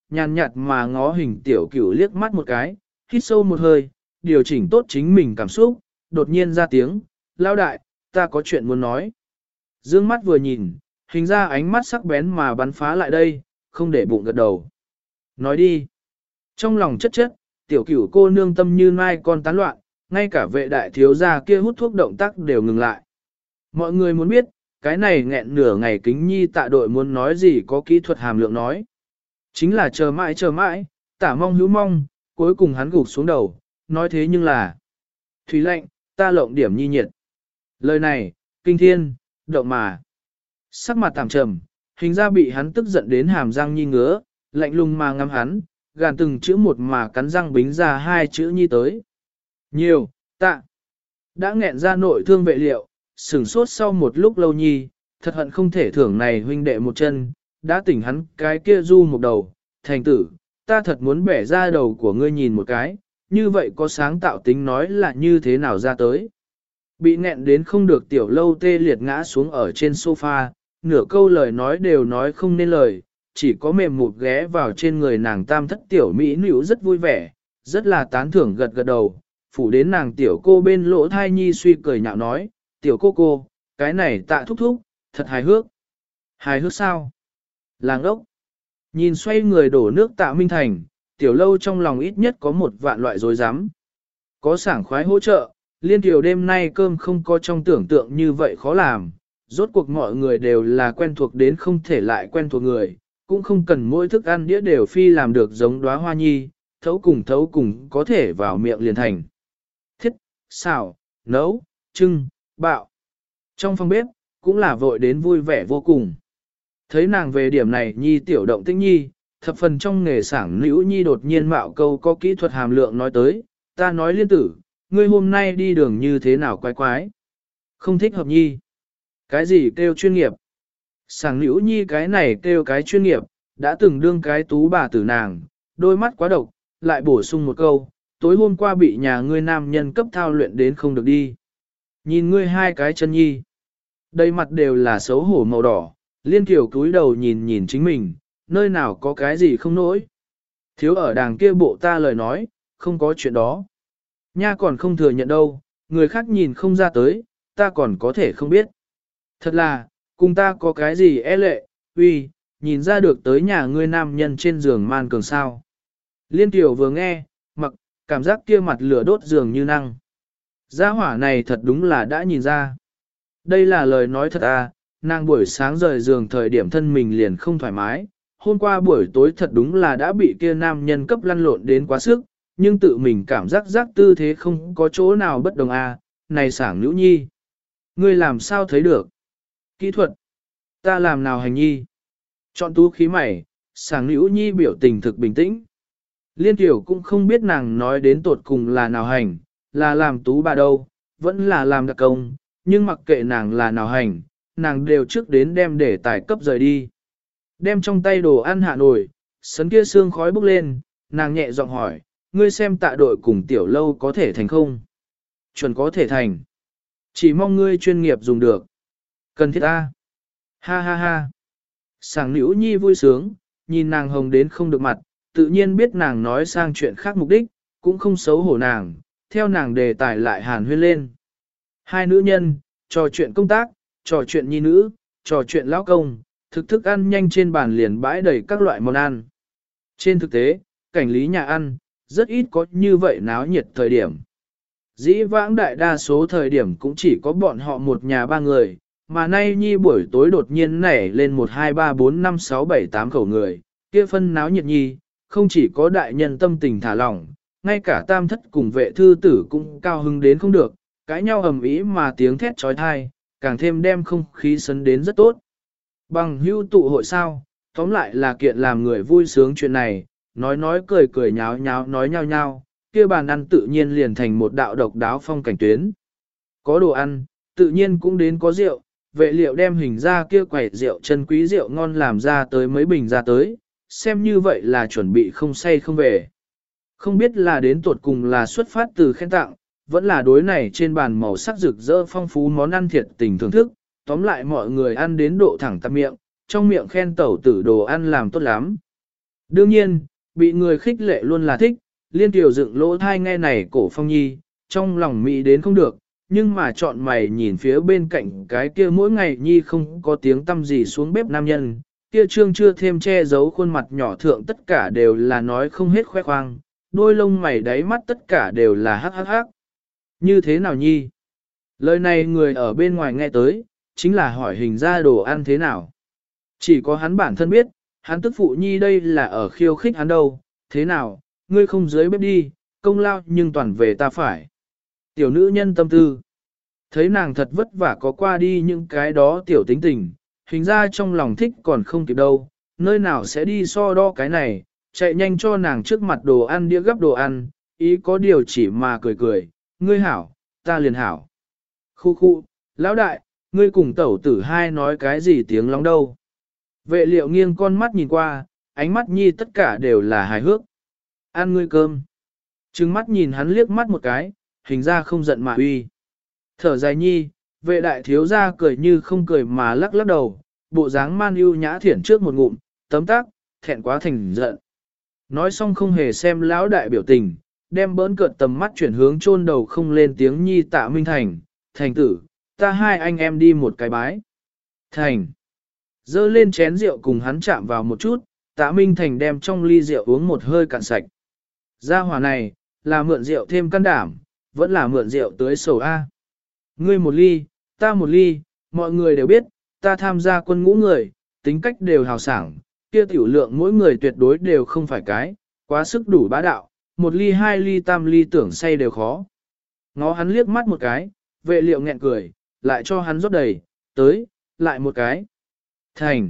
nhàn nhạt mà ngó hình tiểu cửu liếc mắt một cái, hít sâu một hơi, điều chỉnh tốt chính mình cảm xúc, đột nhiên ra tiếng, lao đại, ta có chuyện muốn nói. Dương mắt vừa nhìn, hình ra ánh mắt sắc bén mà bắn phá lại đây, không để bụng gật đầu. Nói đi. Trong lòng chất chất, tiểu cửu cô nương tâm như mai con tán loạn, ngay cả vệ đại thiếu gia kia hút thuốc động tác đều ngừng lại. Mọi người muốn biết, cái này nghẹn nửa ngày kính nhi tạ đội muốn nói gì có kỹ thuật hàm lượng nói. Chính là chờ mãi chờ mãi, tả mong hữu mong, cuối cùng hắn gục xuống đầu, nói thế nhưng là Thủy lệnh, ta lộng điểm nhi nhiệt. Lời này, kinh thiên, động mà. Sắc mặt tạm trầm, hình ra bị hắn tức giận đến hàm răng nhi ngứa, lạnh lùng mà ngắm hắn, gàn từng chữ một mà cắn răng bính ra hai chữ nhi tới. Nhiều, tạ. Đã nghẹn ra nội thương vệ liệu, sửng sốt sau một lúc lâu nhi, thật hận không thể thưởng này huynh đệ một chân, đã tỉnh hắn cái kia du một đầu, thành tử, ta thật muốn bẻ ra đầu của ngươi nhìn một cái, như vậy có sáng tạo tính nói là như thế nào ra tới. Bị nghẹn đến không được tiểu lâu tê liệt ngã xuống ở trên sofa, nửa câu lời nói đều nói không nên lời, chỉ có mềm mụt ghé vào trên người nàng tam thất tiểu mỹ nữ rất vui vẻ, rất là tán thưởng gật gật đầu, phủ đến nàng tiểu cô bên lỗ thai nhi suy cười nhạo nói, tiểu cô cô, cái này tạ thúc thúc, thật hài hước. Hài hước sao? Làng ốc. Nhìn xoay người đổ nước tạ Minh Thành, tiểu lâu trong lòng ít nhất có một vạn loại dối rắm Có sảng khoái hỗ trợ, liên tiểu đêm nay cơm không có trong tưởng tượng như vậy khó làm, rốt cuộc mọi người đều là quen thuộc đến không thể lại quen thuộc người, cũng không cần mỗi thức ăn đĩa đều phi làm được giống đóa hoa nhi, thấu cùng thấu cùng có thể vào miệng liền thành. Thiết, xào, nấu, trưng, bạo. Trong phòng bếp, cũng là vội đến vui vẻ vô cùng. Thấy nàng về điểm này nhi tiểu động tĩnh nhi, thập phần trong nghề sảng nữ nhi đột nhiên mạo câu có kỹ thuật hàm lượng nói tới, ta nói liên tử, ngươi hôm nay đi đường như thế nào quái quái. Không thích hợp nhi. Cái gì kêu chuyên nghiệp? Sảng nữ nhi cái này kêu cái chuyên nghiệp, đã từng đương cái tú bà tử nàng, đôi mắt quá độc, lại bổ sung một câu, tối hôm qua bị nhà ngươi nam nhân cấp thao luyện đến không được đi. Nhìn ngươi hai cái chân nhi. Đầy mặt đều là xấu hổ màu đỏ, liên kiểu cúi đầu nhìn nhìn chính mình, nơi nào có cái gì không nổi. Thiếu ở đàng kia bộ ta lời nói, không có chuyện đó. Nha còn không thừa nhận đâu, người khác nhìn không ra tới, ta còn có thể không biết. Thật là, cùng ta có cái gì e lệ, uy, nhìn ra được tới nhà ngươi nam nhân trên giường man cường sao. Liên tiểu vừa nghe, mặc, cảm giác kia mặt lửa đốt giường như năng. Gia hỏa này thật đúng là đã nhìn ra. Đây là lời nói thật à, nàng buổi sáng rời giường thời điểm thân mình liền không thoải mái. Hôm qua buổi tối thật đúng là đã bị kia nam nhân cấp lăn lộn đến quá sức, nhưng tự mình cảm giác giác tư thế không có chỗ nào bất đồng à, này sảng nữ nhi. Ngươi làm sao thấy được? Kỹ thuật. Ta làm nào hành nhi? Chọn tú khí mày, sảng nữ nhi biểu tình thực bình tĩnh. Liên tiểu cũng không biết nàng nói đến tột cùng là nào hành, là làm tú bà đâu, vẫn là làm đặc công, nhưng mặc kệ nàng là nào hành, nàng đều trước đến đem để tài cấp rời đi. Đem trong tay đồ ăn hạ nổi, sấn kia xương khói bốc lên, nàng nhẹ giọng hỏi, ngươi xem tạ đội cùng tiểu lâu có thể thành không? Chuẩn có thể thành. Chỉ mong ngươi chuyên nghiệp dùng được. Cần thiết ta. Ha ha ha. Sảng nữ nhi vui sướng, nhìn nàng hồng đến không được mặt, tự nhiên biết nàng nói sang chuyện khác mục đích, cũng không xấu hổ nàng, theo nàng đề tài lại hàn huyên lên. Hai nữ nhân, trò chuyện công tác, trò chuyện nhi nữ, trò chuyện lão công, thực thức ăn nhanh trên bàn liền bãi đầy các loại món ăn. Trên thực tế, cảnh lý nhà ăn, rất ít có như vậy náo nhiệt thời điểm. Dĩ vãng đại đa số thời điểm cũng chỉ có bọn họ một nhà ba người, mà nay nhi buổi tối đột nhiên nảy lên một hai ba bốn năm sáu bảy tám khẩu người, kia phân náo nhiệt nhi, không chỉ có đại nhân tâm tình thả lỏng, ngay cả tam thất cùng vệ thư tử cũng cao hứng đến không được, cãi nhau ầm ĩ mà tiếng thét trói thai, càng thêm đem không khí sấn đến rất tốt. Bằng hưu tụ hội sao, tóm lại là kiện làm người vui sướng chuyện này, nói nói cười cười nháo nháo nói nhao nhao, kia bàn ăn tự nhiên liền thành một đạo độc đáo phong cảnh tuyến. Có đồ ăn, tự nhiên cũng đến có rượu, vệ liệu đem hình ra kia quẩy rượu chân quý rượu ngon làm ra tới mấy bình ra tới, xem như vậy là chuẩn bị không say không về. Không biết là đến tuột cùng là xuất phát từ khen tặng, vẫn là đối này trên bàn màu sắc rực rỡ phong phú món ăn thiệt tình thưởng thức, tóm lại mọi người ăn đến độ thẳng tắp miệng, trong miệng khen tẩu tử đồ ăn làm tốt lắm. Đương nhiên, bị người khích lệ luôn là thích, liên tiểu dựng lỗ thai nghe này cổ phong nhi, trong lòng mỹ đến không được, nhưng mà chọn mày nhìn phía bên cạnh cái kia mỗi ngày nhi không có tiếng tâm gì xuống bếp nam nhân, kia trương chưa thêm che giấu khuôn mặt nhỏ thượng tất cả đều là nói không hết khoe khoang, đôi lông mày đáy mắt tất cả đều là hắc hắc hắc. Như thế nào nhi? Lời này người ở bên ngoài nghe tới, chính là hỏi hình ra đồ ăn thế nào. Chỉ có hắn bản thân biết, hắn tức phụ nhi đây là ở khiêu khích hắn đâu, thế nào, ngươi không dưới bếp đi, công lao nhưng toàn về ta phải. Tiểu nữ nhân tâm tư, thấy nàng thật vất vả có qua đi những cái đó tiểu tính tình, hình ra trong lòng thích còn không kịp đâu, nơi nào sẽ đi so đo cái này, chạy nhanh cho nàng trước mặt đồ ăn đĩa gấp đồ ăn, ý có điều chỉ mà cười cười, ngươi hảo, ta liền hảo. Khu khu, lão đại, ngươi cùng tẩu tử hai nói cái gì tiếng lóng đâu. Vệ liệu nghiêng con mắt nhìn qua, ánh mắt nhi tất cả đều là hài hước. Ăn ngươi cơm. Trừng mắt nhìn hắn liếc mắt một cái, hình ra không giận mà uy. Thở dài nhi, vệ đại thiếu ra cười như không cười mà lắc lắc đầu, bộ dáng man ưu nhã thiển trước một ngụm, tấm tác, thẹn quá thành giận. Nói xong không hề xem lão đại biểu tình, đem bỡn cợt tầm mắt chuyển hướng chôn đầu không lên tiếng nhi Tạ Minh Thành, thành tử, ta hai anh em đi một cái bái. Thành, dơ lên chén rượu cùng hắn chạm vào một chút, Tạ Minh Thành đem trong ly rượu uống một hơi cạn sạch. Gia hỏa này, là mượn rượu thêm can đảm, vẫn là mượn rượu tới sầu A. Ngươi một ly, ta một ly, mọi người đều biết, ta tham gia quân ngũ người, tính cách đều hào sảng, kia tiểu lượng mỗi người tuyệt đối đều không phải cái, quá sức đủ bá đạo, một ly hai ly tam ly tưởng say đều khó. Ngó hắn liếc mắt một cái, vệ liệu nghẹn cười, lại cho hắn rót đầy, tới, lại một cái. Thành.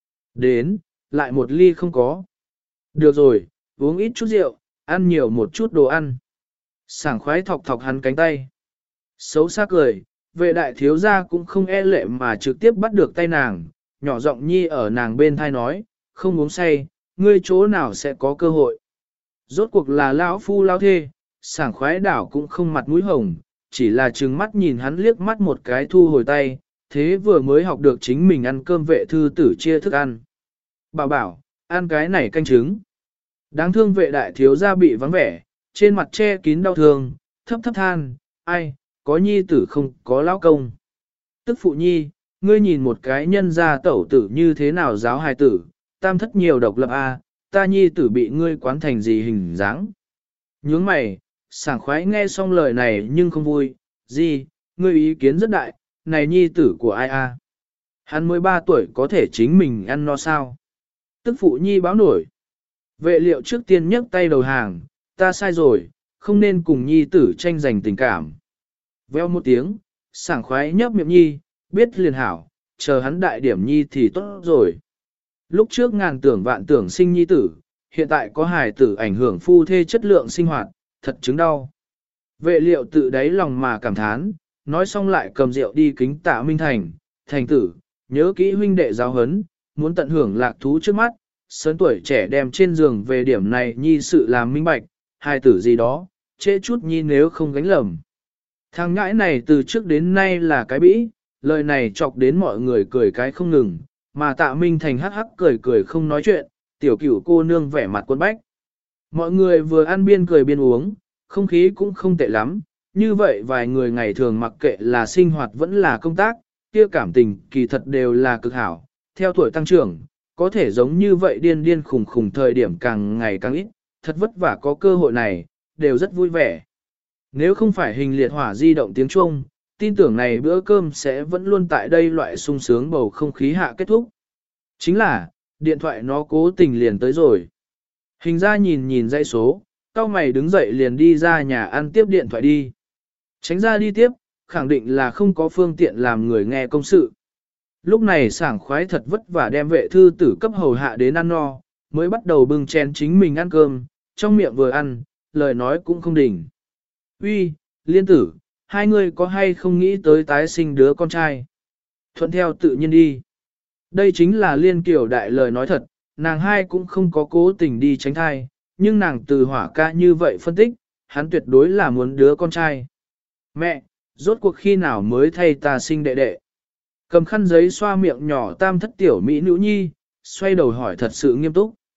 Đến, lại một ly không có. Được rồi, uống ít chút rượu, ăn nhiều một chút đồ ăn. Sảng khoái thọc thọc hắn cánh tay. Xấu xa cười, vệ đại thiếu gia cũng không e lệ mà trực tiếp bắt được tay nàng, nhỏ giọng nhi ở nàng bên thai nói, không uống say, ngươi chỗ nào sẽ có cơ hội. Rốt cuộc là lão phu lao thê, sảng khoái đảo cũng không mặt mũi hồng, chỉ là trừng mắt nhìn hắn liếc mắt một cái thu hồi tay, thế vừa mới học được chính mình ăn cơm vệ thư tử chia thức ăn. Bảo bảo, ăn cái này canh trứng. Đáng thương vệ đại thiếu gia bị vắng vẻ, trên mặt che kín đau thương, thấp thấp than, ai, có nhi tử không có lão công. Tức phụ nhi, ngươi nhìn một cái nhân gia tẩu tử như thế nào giáo hài tử, tam thất nhiều độc lập a, ta nhi tử bị ngươi quán thành gì hình dáng. Nhướng mày, sảng khoái nghe xong lời này nhưng không vui, gì, ngươi ý kiến rất đại, này nhi tử của ai a? Hắn mới ba tuổi có thể chính mình ăn no sao? Tức phụ nhi báo nổi. Vệ liệu trước tiên nhấc tay đầu hàng, ta sai rồi, không nên cùng nhi tử tranh giành tình cảm. Veo một tiếng, sảng khoái nhấp miệng nhi, biết liền hảo, chờ hắn đại điểm nhi thì tốt rồi. Lúc trước ngàn tưởng vạn tưởng sinh nhi tử, hiện tại có hài tử ảnh hưởng phu thê chất lượng sinh hoạt, thật chứng đau. Vệ liệu tự đáy lòng mà cảm thán, nói xong lại cầm rượu đi kính Tạ Minh Thành, thành tử, nhớ kỹ huynh đệ giáo huấn, muốn tận hưởng lạc thú trước mắt, sớm tuổi trẻ đem trên giường về điểm này nhi sự làm minh bạch, hài tử gì đó, trễ chút nhi nếu không gánh lầm. Thằng ngãi này từ trước đến nay là cái bĩ, lời này chọc đến mọi người cười cái không ngừng, mà Tạ Minh Thành hắc hắc cười cười không nói chuyện, tiểu cửu cô nương vẻ mặt quân bách. Mọi người vừa ăn biên cười biên uống, không khí cũng không tệ lắm, như vậy vài người ngày thường mặc kệ là sinh hoạt vẫn là công tác, kia cảm tình kỳ thật đều là cực hảo, theo tuổi tăng trưởng, có thể giống như vậy điên điên khùng khùng thời điểm càng ngày càng ít, thật vất vả có cơ hội này, đều rất vui vẻ. Nếu không phải hình liệt hỏa di động tiếng Trung, tin tưởng này bữa cơm sẽ vẫn luôn tại đây loại sung sướng bầu không khí hạ kết thúc. Chính là, điện thoại nó cố tình liền tới rồi. Hình ra nhìn nhìn dãy số, cao mày đứng dậy liền đi ra nhà ăn tiếp điện thoại đi. Tránh ra đi tiếp, khẳng định là không có phương tiện làm người nghe công sự. Lúc này sảng khoái thật vất vả đem vệ thư tử cấp hầu hạ đến ăn no, mới bắt đầu bưng chén chính mình ăn cơm, trong miệng vừa ăn, lời nói cũng không đỉnh. Uy, liên tử, hai người có hay không nghĩ tới tái sinh đứa con trai? Thuận theo tự nhiên đi. Đây chính là liên kiểu đại lời nói thật, nàng hai cũng không có cố tình đi tránh thai, nhưng nàng từ hỏa ca như vậy phân tích, hắn tuyệt đối là muốn đứa con trai. Mẹ, rốt cuộc khi nào mới thay ta sinh đệ đệ? Cầm khăn giấy xoa miệng nhỏ tam thất tiểu mỹ nữ nhi, xoay đầu hỏi thật sự nghiêm túc.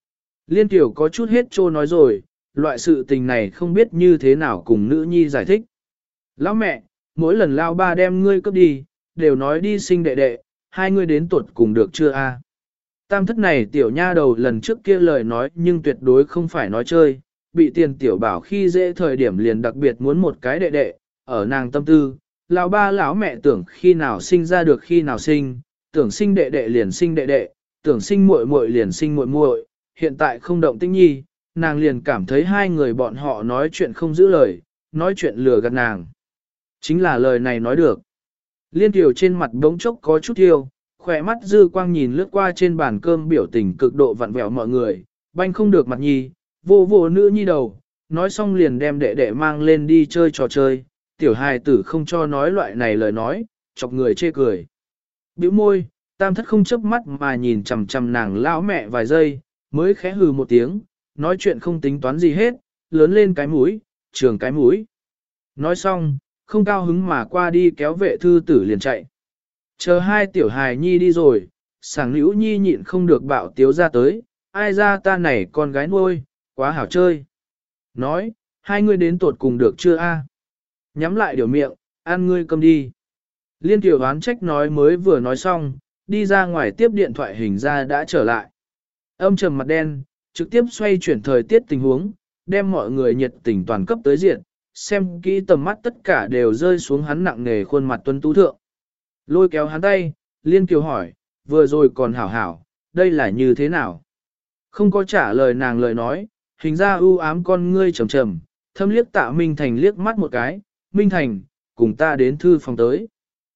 Liên tiểu có chút hết trô nói rồi, loại sự tình này không biết như thế nào cùng nữ nhi giải thích. Lão mẹ, mỗi lần lao ba đem ngươi cướp đi, đều nói đi sinh đệ đệ, hai ngươi đến tuột cùng được chưa a? Tam thất này tiểu nha đầu lần trước kia lời nói nhưng tuyệt đối không phải nói chơi, bị tiền tiểu bảo khi dễ thời điểm liền đặc biệt muốn một cái đệ đệ, ở nàng tâm tư, lão ba lão mẹ tưởng khi nào sinh ra được khi nào sinh, tưởng sinh đệ đệ liền sinh đệ đệ, tưởng sinh muội muội liền sinh muội muội, hiện tại không động tĩnh nhi, nàng liền cảm thấy hai người bọn họ nói chuyện không giữ lời, nói chuyện lừa gạt nàng. Chính là lời này nói được. Liên tiểu trên mặt bỗng chốc có chút thiêu, khỏe mắt dư quang nhìn lướt qua trên bàn cơm biểu tình cực độ vặn vẹo mọi người, banh không được mặt nhi, vô vô nữ nhi đầu, nói xong liền đem đệ đệ mang lên đi chơi trò chơi, tiểu hài tử không cho nói loại này lời nói, chọc người chê cười. Bĩu môi, tam thất không chớp mắt mà nhìn chằm chằm nàng lão mẹ vài giây, mới khẽ hừ một tiếng, nói chuyện không tính toán gì hết, lớn lên cái mũi, trường cái mũi. Nói xong, không cao hứng mà qua đi kéo vệ thư tử liền chạy. Chờ hai tiểu hài nhi đi rồi, sảng liễu nhi nhịn không được bạo tiếu ra tới, ai ra ta này con gái nuôi, quá hảo chơi. Nói, hai ngươi đến tuột cùng được chưa a? Nhắm lại điều miệng, ăn ngươi cầm đi. Liên tiểu đoán trách nói mới vừa nói xong, đi ra ngoài tiếp điện thoại hình ra đã trở lại. Âm trầm mặt đen, trực tiếp xoay chuyển thời tiết tình huống, đem mọi người nhiệt tình toàn cấp tới diện, xem kỹ tầm mắt tất cả đều rơi xuống hắn nặng nề khuôn mặt tuấn tú thượng. Lôi kéo hắn tay, Liên Kiều hỏi, vừa rồi còn hảo hảo, đây là như thế nào? Không có trả lời nàng lời nói, hình ra ưu ám con ngươi trầm trầm, thâm liếc Tạ Minh Thành liếc mắt một cái, Minh Thành, cùng ta đến thư phòng tới.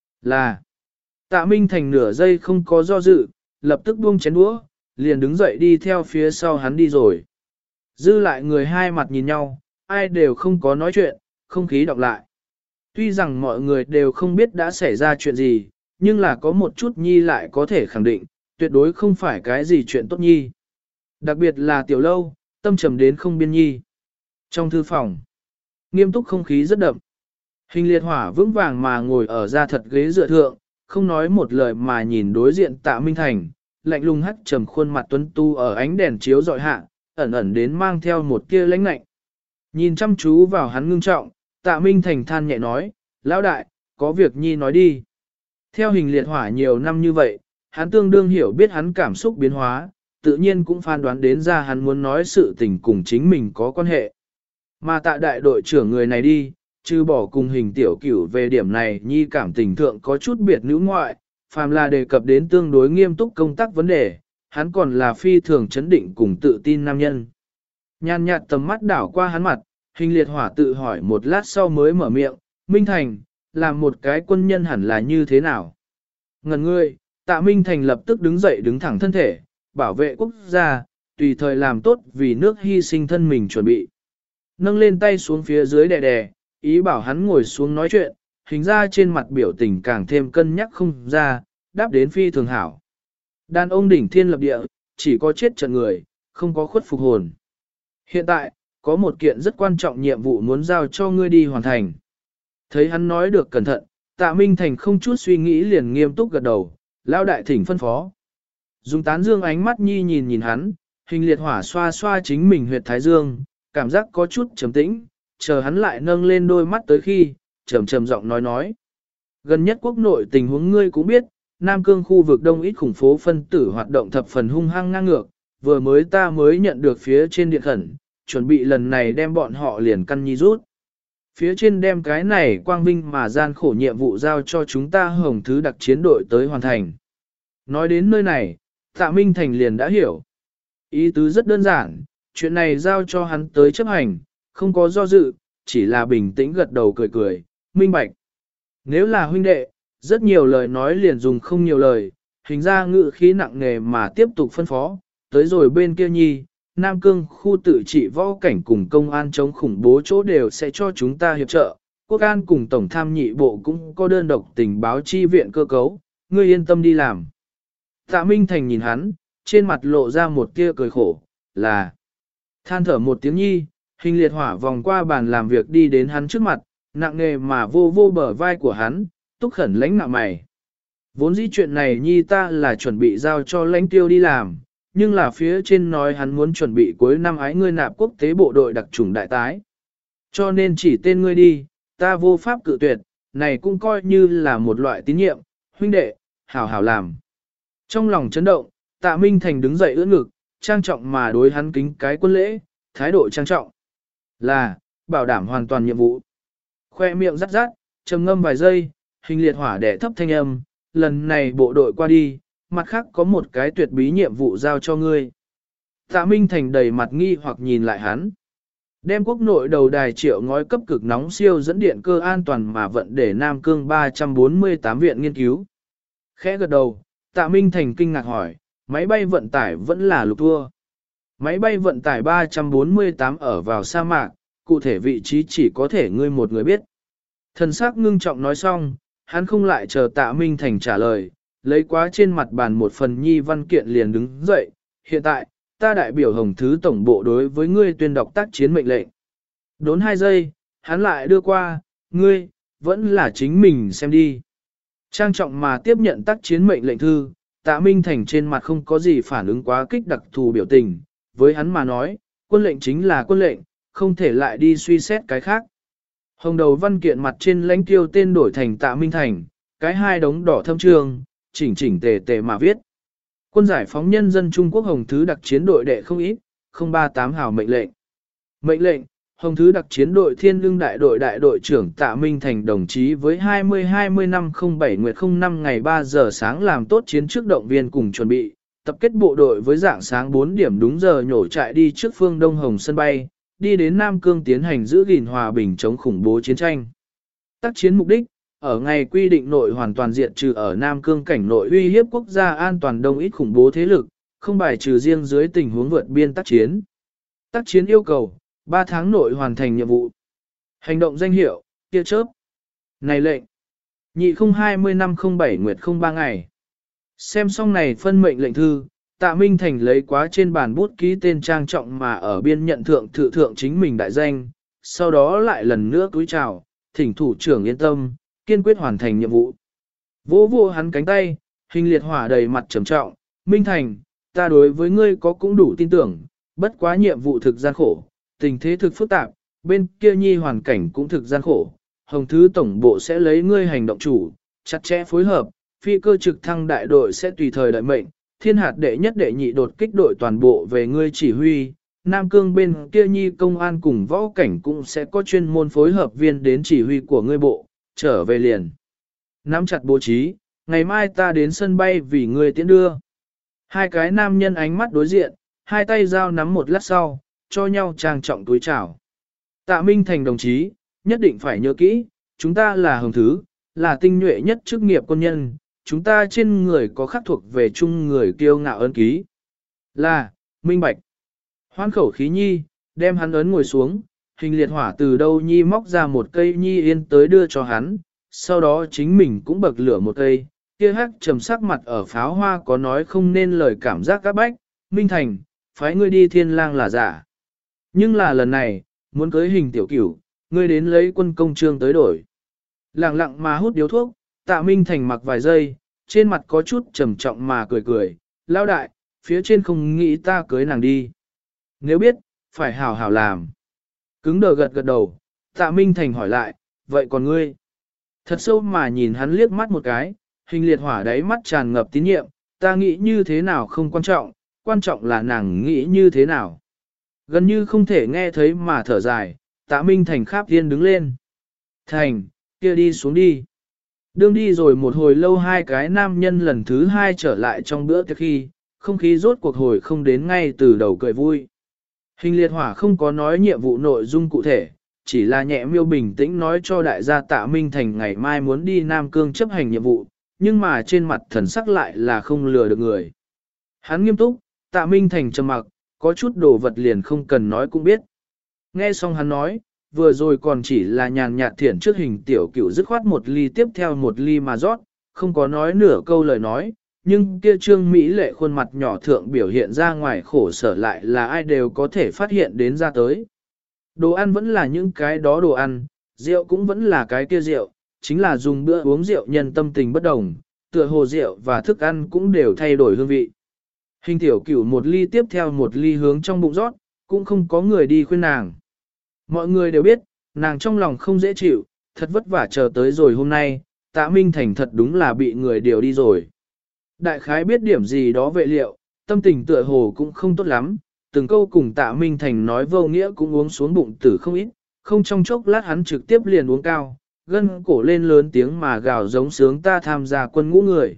Là, Tạ Minh Thành nửa giây không có do dự, lập tức buông chén đũa, liền đứng dậy đi theo phía sau hắn đi rồi. Dư lại người hai mặt nhìn nhau, ai đều không có nói chuyện, không khí đọc lại. Tuy rằng mọi người đều không biết đã xảy ra chuyện gì, nhưng là có một chút nhi lại có thể khẳng định, tuyệt đối không phải cái gì chuyện tốt nhi. Đặc biệt là tiểu lâu, tâm trầm đến không biên nhi. Trong thư phòng, nghiêm túc không khí rất đậm. Hình liệt hỏa vững vàng mà ngồi ở ra thật ghế dựa thượng, không nói một lời mà nhìn đối diện Tạ Minh Thành, lạnh lùng hắt trầm khuôn mặt tuấn tu ở ánh đèn chiếu dọi hạ, ẩn ẩn đến mang theo một tia lãnh lạnh. Nhìn chăm chú vào hắn ngưng trọng, Tạ Minh Thành than nhẹ nói, lão đại, có việc nhi nói đi. Theo hình liệt hỏa nhiều năm như vậy, hắn tương đương hiểu biết hắn cảm xúc biến hóa, tự nhiên cũng phán đoán đến ra hắn muốn nói sự tình cùng chính mình có quan hệ. Mà Tạ đại đội trưởng người này đi, trừ bỏ cùng hình tiểu cửu về điểm này nhi cảm tình thượng có chút biệt nữ ngoại, phàm là đề cập đến tương đối nghiêm túc công tác vấn đề, hắn còn là phi thường chấn định cùng tự tin nam nhân. Nhàn nhạt tầm mắt đảo qua hắn mặt, hình liệt hỏa tự hỏi một lát sau mới mở miệng, Minh Thành, làm một cái quân nhân hẳn là như thế nào? Ngần ngươi, Tạ Minh Thành lập tức đứng dậy đứng thẳng thân thể, bảo vệ quốc gia, tùy thời làm tốt vì nước hy sinh thân mình chuẩn bị. Nâng lên tay xuống phía dưới đè đè, ý bảo hắn ngồi xuống nói chuyện, hình ra trên mặt biểu tình càng thêm cân nhắc không ra, đáp đến phi thường hảo. Đàn ông đỉnh thiên lập địa, chỉ có chết trận người, không có khuất phục hồn. Hiện tại, có một kiện rất quan trọng nhiệm vụ muốn giao cho ngươi đi hoàn thành. Thấy hắn nói được cẩn thận, Tạ Minh Thành không chút suy nghĩ liền nghiêm túc gật đầu, lao đại thỉnh phân phó. Dùng tán dương ánh mắt nhi nhìn nhìn hắn, hình liệt hỏa xoa xoa chính mình huyệt thái dương, cảm giác có chút trầm tĩnh, chờ hắn lại nâng lên đôi mắt tới khi, trầm trầm giọng nói nói. Gần nhất quốc nội tình huống ngươi cũng biết, Nam Cương khu vực đông ít khủng phố phân tử hoạt động thập phần hung hăng ngang ngược, vừa mới ta mới nhận được phía trên điện khẩn, chuẩn bị lần này đem bọn họ liền căn nhi rút. Phía trên đem cái này quang vinh mà gian khổ nhiệm vụ giao cho chúng ta hồng thứ đặc chiến đội tới hoàn thành. Nói đến nơi này, Tạ Minh Thành liền đã hiểu. Ý tứ rất đơn giản, chuyện này giao cho hắn tới chấp hành, không có do dự, chỉ là bình tĩnh gật đầu cười cười, minh bạch. Nếu là huynh đệ, rất nhiều lời nói liền dùng không nhiều lời, hình ra ngự khí nặng nề mà tiếp tục phân phó, tới rồi bên kia nhi, Nam Cương khu tự trị võ cảnh cùng công an chống khủng bố chỗ đều sẽ cho chúng ta hiệp trợ, quốc an cùng tổng tham nhị bộ cũng có đơn độc tình báo chi viện cơ cấu, ngươi yên tâm đi làm. Tạ Minh Thành nhìn hắn, trên mặt lộ ra một tia cười khổ, là than thở một tiếng nhi, hình liệt hỏa vòng qua bàn làm việc đi đến hắn trước mặt, nặng nề mà vô vô bờ vai của hắn, túc khẩn lãnh nạo mày. Vốn dĩ chuyện này nhi ta là chuẩn bị giao cho lãnh tiêu đi làm, nhưng là phía trên nói hắn muốn chuẩn bị cuối năm ái ngươi nạp quốc tế bộ đội đặc chủng đại tái. Cho nên chỉ tên ngươi đi, ta vô pháp cự tuyệt, này cũng coi như là một loại tín nhiệm, huynh đệ, hảo hảo làm. Trong lòng chấn động, Tạ Minh Thành đứng dậy ưỡn ngực, trang trọng mà đối hắn kính cái quân lễ, thái độ trang trọng. Là, bảo đảm hoàn toàn nhiệm vụ. Khoe miệng rắt rắt, trầm ngâm vài giây, hình liệt hỏa đẻ thấp thanh âm, lần này bộ đội qua đi, mặt khác có một cái tuyệt bí nhiệm vụ giao cho ngươi. Tạ Minh Thành đầy mặt nghi hoặc nhìn lại hắn. Đem quốc nội đầu đài triệu ngói cấp cực nóng siêu dẫn điện cơ an toàn mà vận để Nam Cương ba trăm bốn mươi tám viện nghiên cứu. Khẽ gật đầu, Tạ Minh Thành kinh ngạc hỏi, máy bay vận tải vẫn là lục thua. Máy bay vận tải ba trăm bốn mươi tám ở vào sa mạc, cụ thể vị trí chỉ có thể ngươi một người biết. Thần sắc ngưng trọng nói xong, hắn không lại chờ Tạ Minh Thành trả lời, lấy quá trên mặt bàn một phần nhi văn kiện liền đứng dậy. Hiện tại, ta đại biểu Hồng Thứ Tổng Bộ đối với ngươi tuyên đọc tác chiến mệnh lệnh. Đốn hai giây, hắn lại đưa qua, ngươi, vẫn là chính mình xem đi. Trang trọng mà tiếp nhận tác chiến mệnh lệnh thư, Tạ Minh Thành trên mặt không có gì phản ứng quá kích đặc thù biểu tình, với hắn mà nói, quân lệnh chính là quân lệnh, không thể lại đi suy xét cái khác. Hồng đầu văn kiện mặt trên lãnh tiêu tên đổi thành Tạ Minh Thành, cái hai đống đỏ thâm trường, chỉnh chỉnh tề tề mà viết. Quân giải phóng nhân dân Trung Quốc Hồng Thứ đặc chiến đội đệ không ít, không ba tám hào mệnh lệnh. Mệnh lệnh, Hồng Thứ đặc chiến đội Thiên Lương đại đội đại đội trưởng Tạ Minh Thành đồng chí với hai mươi hai mươi năm không bảy nguyệt không năm ngày ba giờ sáng làm tốt chiến trước động viên cùng chuẩn bị, tập kết bộ đội với dạng sáng bốn điểm đúng giờ nhổ trại đi trước phương Đông Hồng sân bay, đi đến Nam Cương tiến hành giữ gìn hòa bình chống khủng bố chiến tranh. Tác chiến mục đích, ở ngày quy định nội hoàn toàn diệt trừ ở Nam Cương cảnh nội uy hiếp quốc gia an toàn đông ít khủng bố thế lực, không bài trừ riêng dưới tình huống vượt biên tác chiến. Tác chiến yêu cầu, ba tháng nội hoàn thành nhiệm vụ. Hành động danh hiệu, tia chớp. Này lệnh. Nhị không hai mươi năm không bảy nguyệt không ba ngày. Xem xong này phân mệnh lệnh thư, Tạ Minh Thành lấy quá trên bàn bút ký tên trang trọng mà ở biên nhận thượng thự thượng chính mình đại danh, sau đó lại lần nữa cúi chào, thỉnh thủ trưởng yên tâm, kiên quyết hoàn thành nhiệm vụ. Vỗ vô hắn cánh tay, hình liệt hỏa đầy mặt trầm trọng, Minh Thành, ta đối với ngươi có cũng đủ tin tưởng, bất quá nhiệm vụ thực gian khổ, tình thế thực phức tạp, bên kia nhi hoàn cảnh cũng thực gian khổ, Hồng Thứ Tổng Bộ sẽ lấy ngươi hành động chủ, chặt chẽ phối hợp, phi cơ trực thăng đại đội sẽ tùy thời đợi mệnh, thiên hạt đệ nhất đệ nhị đột kích đội toàn bộ về ngươi chỉ huy, Nam Cương bên kia nhi công an cùng võ cảnh cũng sẽ có chuyên môn phối hợp viên đến chỉ huy của ngươi bộ, trở về liền. Nắm chặt bố trí, ngày mai ta đến sân bay vì ngươi tiễn đưa. Hai cái nam nhân ánh mắt đối diện, hai tay giao nắm một lát sau, cho nhau trang trọng túi chào. Tạ Minh Thành đồng chí, nhất định phải nhớ kỹ, chúng ta là Hồng Thứ, là tinh nhuệ nhất chức nghiệp quân nhân, chúng ta trên người có khắc thuộc về chung người kiêu ngạo ấn ký. Là, minh bạch. Hoan khẩu khí nhi, đem hắn ấn ngồi xuống, hình liệt hỏa từ đâu nhi móc ra một cây nhi yên tới đưa cho hắn, sau đó chính mình cũng bậc lửa một cây, kia hắc trầm sắc mặt ở pháo hoa có nói không nên lời cảm giác các bách, Minh Thành, phái ngươi đi thiên lang là giả. Nhưng là lần này, muốn cưới hình tiểu cửu, ngươi đến lấy quân công trương tới đổi. Lặng lặng mà hút điếu thuốc, Tạ Minh Thành mặc vài giây, trên mặt có chút trầm trọng mà cười cười, lao đại, phía trên không nghĩ ta cưới nàng đi. Nếu biết, phải hảo hảo làm. Cứng đờ gật gật đầu, Tạ Minh Thành hỏi lại, vậy còn ngươi? Thật sâu mà nhìn hắn liếc mắt một cái, hình liệt hỏa đáy mắt tràn ngập tín nhiệm, ta nghĩ như thế nào không quan trọng, quan trọng là nàng nghĩ như thế nào. Gần như không thể nghe thấy mà thở dài, Tạ Minh Thành kháp tiên đứng lên. Thành, kia đi xuống đi. Đương đi rồi một hồi lâu hai cái nam nhân lần thứ hai trở lại trong bữa tiệc khi, không khí rốt cuộc hồi không đến ngay từ đầu cười vui. Hình liệt hỏa không có nói nhiệm vụ nội dung cụ thể, chỉ là nhẹ miêu bình tĩnh nói cho đại gia Tạ Minh Thành ngày mai muốn đi Nam Cương chấp hành nhiệm vụ, nhưng mà trên mặt thần sắc lại là không lừa được người. Hắn nghiêm túc, Tạ Minh Thành trầm mặc, có chút đồ vật liền không cần nói cũng biết. Nghe xong hắn nói, vừa rồi còn chỉ là nhàn nhạt thiển trước hình tiểu cửu dứt khoát một ly tiếp theo một ly mà rót, không có nói nửa câu lời nói, nhưng kia trương Mỹ lệ khuôn mặt nhỏ thượng biểu hiện ra ngoài khổ sở lại là ai đều có thể phát hiện đến ra tới. Đồ ăn vẫn là những cái đó đồ ăn, rượu cũng vẫn là cái kia rượu, chính là dùng bữa uống rượu nhân tâm tình bất đồng, tựa hồ rượu và thức ăn cũng đều thay đổi hương vị. Hình tiểu cửu một ly tiếp theo một ly hướng trong bụng rót, cũng không có người đi khuyên nàng. Mọi người đều biết, nàng trong lòng không dễ chịu, thật vất vả chờ tới rồi hôm nay, Tạ Minh Thành thật đúng là bị người điều đi rồi. Đại khái biết điểm gì đó vệ liệu, tâm tình tựa hồ cũng không tốt lắm, từng câu cùng Tạ Minh Thành nói vô nghĩa cũng uống xuống bụng tử không ít, không trong chốc lát hắn trực tiếp liền uống cao, gân cổ lên lớn tiếng mà gào giống sướng ta tham gia quân ngũ người.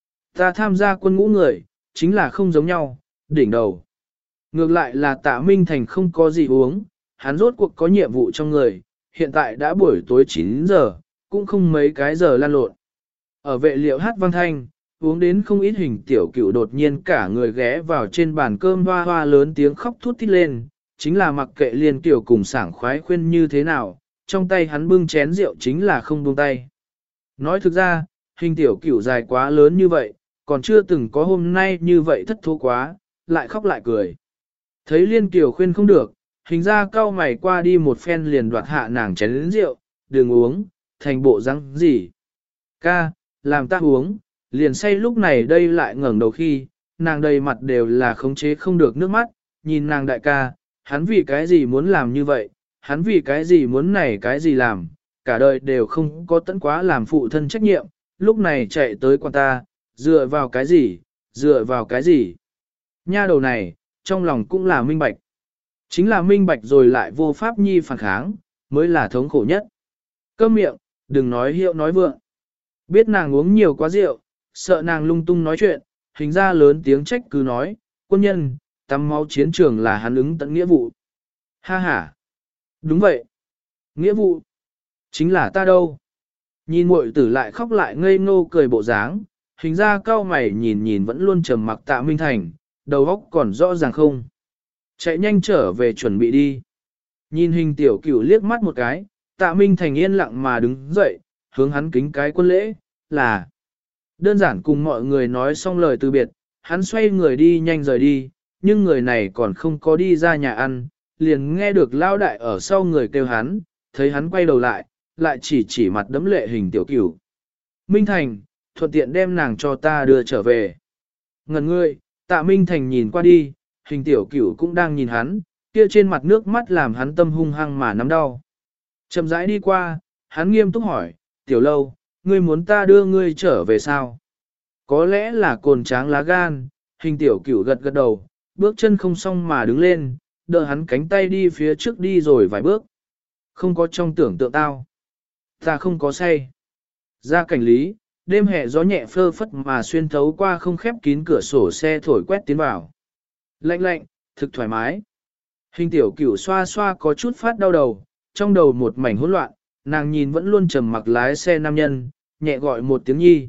Ta tham gia quân ngũ người, chính là không giống nhau, đỉnh đầu. Ngược lại là Tạ Minh Thành không có gì uống, hắn rốt cuộc có nhiệm vụ trong người, hiện tại đã buổi tối chín giờ, cũng không mấy cái giờ lan lộn. Ở vệ liệu hát văn thanh, uống đến không ít hình tiểu cửu đột nhiên cả người ghé vào trên bàn cơm hoa hoa lớn tiếng khóc thút thít lên, chính là mặc kệ liên tiểu cùng sảng khoái khuyên như thế nào, trong tay hắn bưng chén rượu chính là không buông tay. Nói thực ra, hình tiểu cửu dài quá lớn như vậy, còn chưa từng có hôm nay như vậy thất thố quá, lại khóc lại cười. Thấy liên tiểu khuyên không được, hình ra cao mày qua đi một phen liền đoạt hạ nàng chén rượu, đừng uống, thành bộ răng gì. Ca, làm ta uống, liền say lúc này đây lại ngẩng đầu khi, nàng đầy mặt đều là khống chế không được nước mắt, nhìn nàng đại ca, hắn vì cái gì muốn làm như vậy, hắn vì cái gì muốn này cái gì làm, cả đời đều không có tận quá làm phụ thân trách nhiệm, lúc này chạy tới quan ta, dựa vào cái gì, dựa vào cái gì. Nha đầu này, trong lòng cũng là minh bạch. Chính là minh bạch rồi lại vô pháp nhi phản kháng, mới là thống khổ nhất. Câm miệng, đừng nói hiệu nói vượng. Biết nàng uống nhiều quá rượu, sợ nàng lung tung nói chuyện, hình ra lớn tiếng trách cứ nói, quân nhân, tắm máu chiến trường là hắn ứng tận nghĩa vụ. Ha ha. Đúng vậy. Nghĩa vụ. Chính là ta đâu. Nhìn muội tử lại khóc lại ngây ngô cười bộ dáng, hình ra cao mày nhìn nhìn vẫn luôn trầm mặc Tạ Minh Thành, đầu óc còn rõ ràng không. Chạy nhanh trở về chuẩn bị đi. Nhìn hình tiểu cửu liếc mắt một cái, Tạ Minh Thành yên lặng mà đứng dậy, hướng hắn kính cái quân lễ, là đơn giản cùng mọi người nói xong lời từ biệt, hắn xoay người đi nhanh rời đi, nhưng người này còn không có đi ra nhà ăn, liền nghe được lao đại ở sau người kêu hắn, thấy hắn quay đầu lại, lại chỉ chỉ mặt đấm lệ hình tiểu cửu. Minh Thành, thuận tiện đem nàng cho ta đưa trở về. Ngần ngươi, Tạ Minh Thành nhìn qua đi, hình tiểu cửu cũng đang nhìn hắn, kia trên mặt nước mắt làm hắn tâm hung hăng mà nắm đau. Chậm rãi đi qua, hắn nghiêm túc hỏi, tiểu lâu, ngươi muốn ta đưa ngươi trở về sao? Có lẽ là cồn tráng lá gan, hình tiểu cửu gật gật đầu, bước chân không xong mà đứng lên, đỡ hắn cánh tay đi phía trước đi rồi vài bước. Không có trong tưởng tượng tao. Ta không có say. Ra cảnh lý, đêm hè gió nhẹ phơ phất mà xuyên thấu qua không khép kín cửa sổ xe thổi quét tiến vào. Lạnh lạnh, thực thoải mái. Hình tiểu cửu xoa xoa có chút phát đau đầu, trong đầu một mảnh hỗn loạn, nàng nhìn vẫn luôn trầm mặc lái xe nam nhân, nhẹ gọi một tiếng nhi.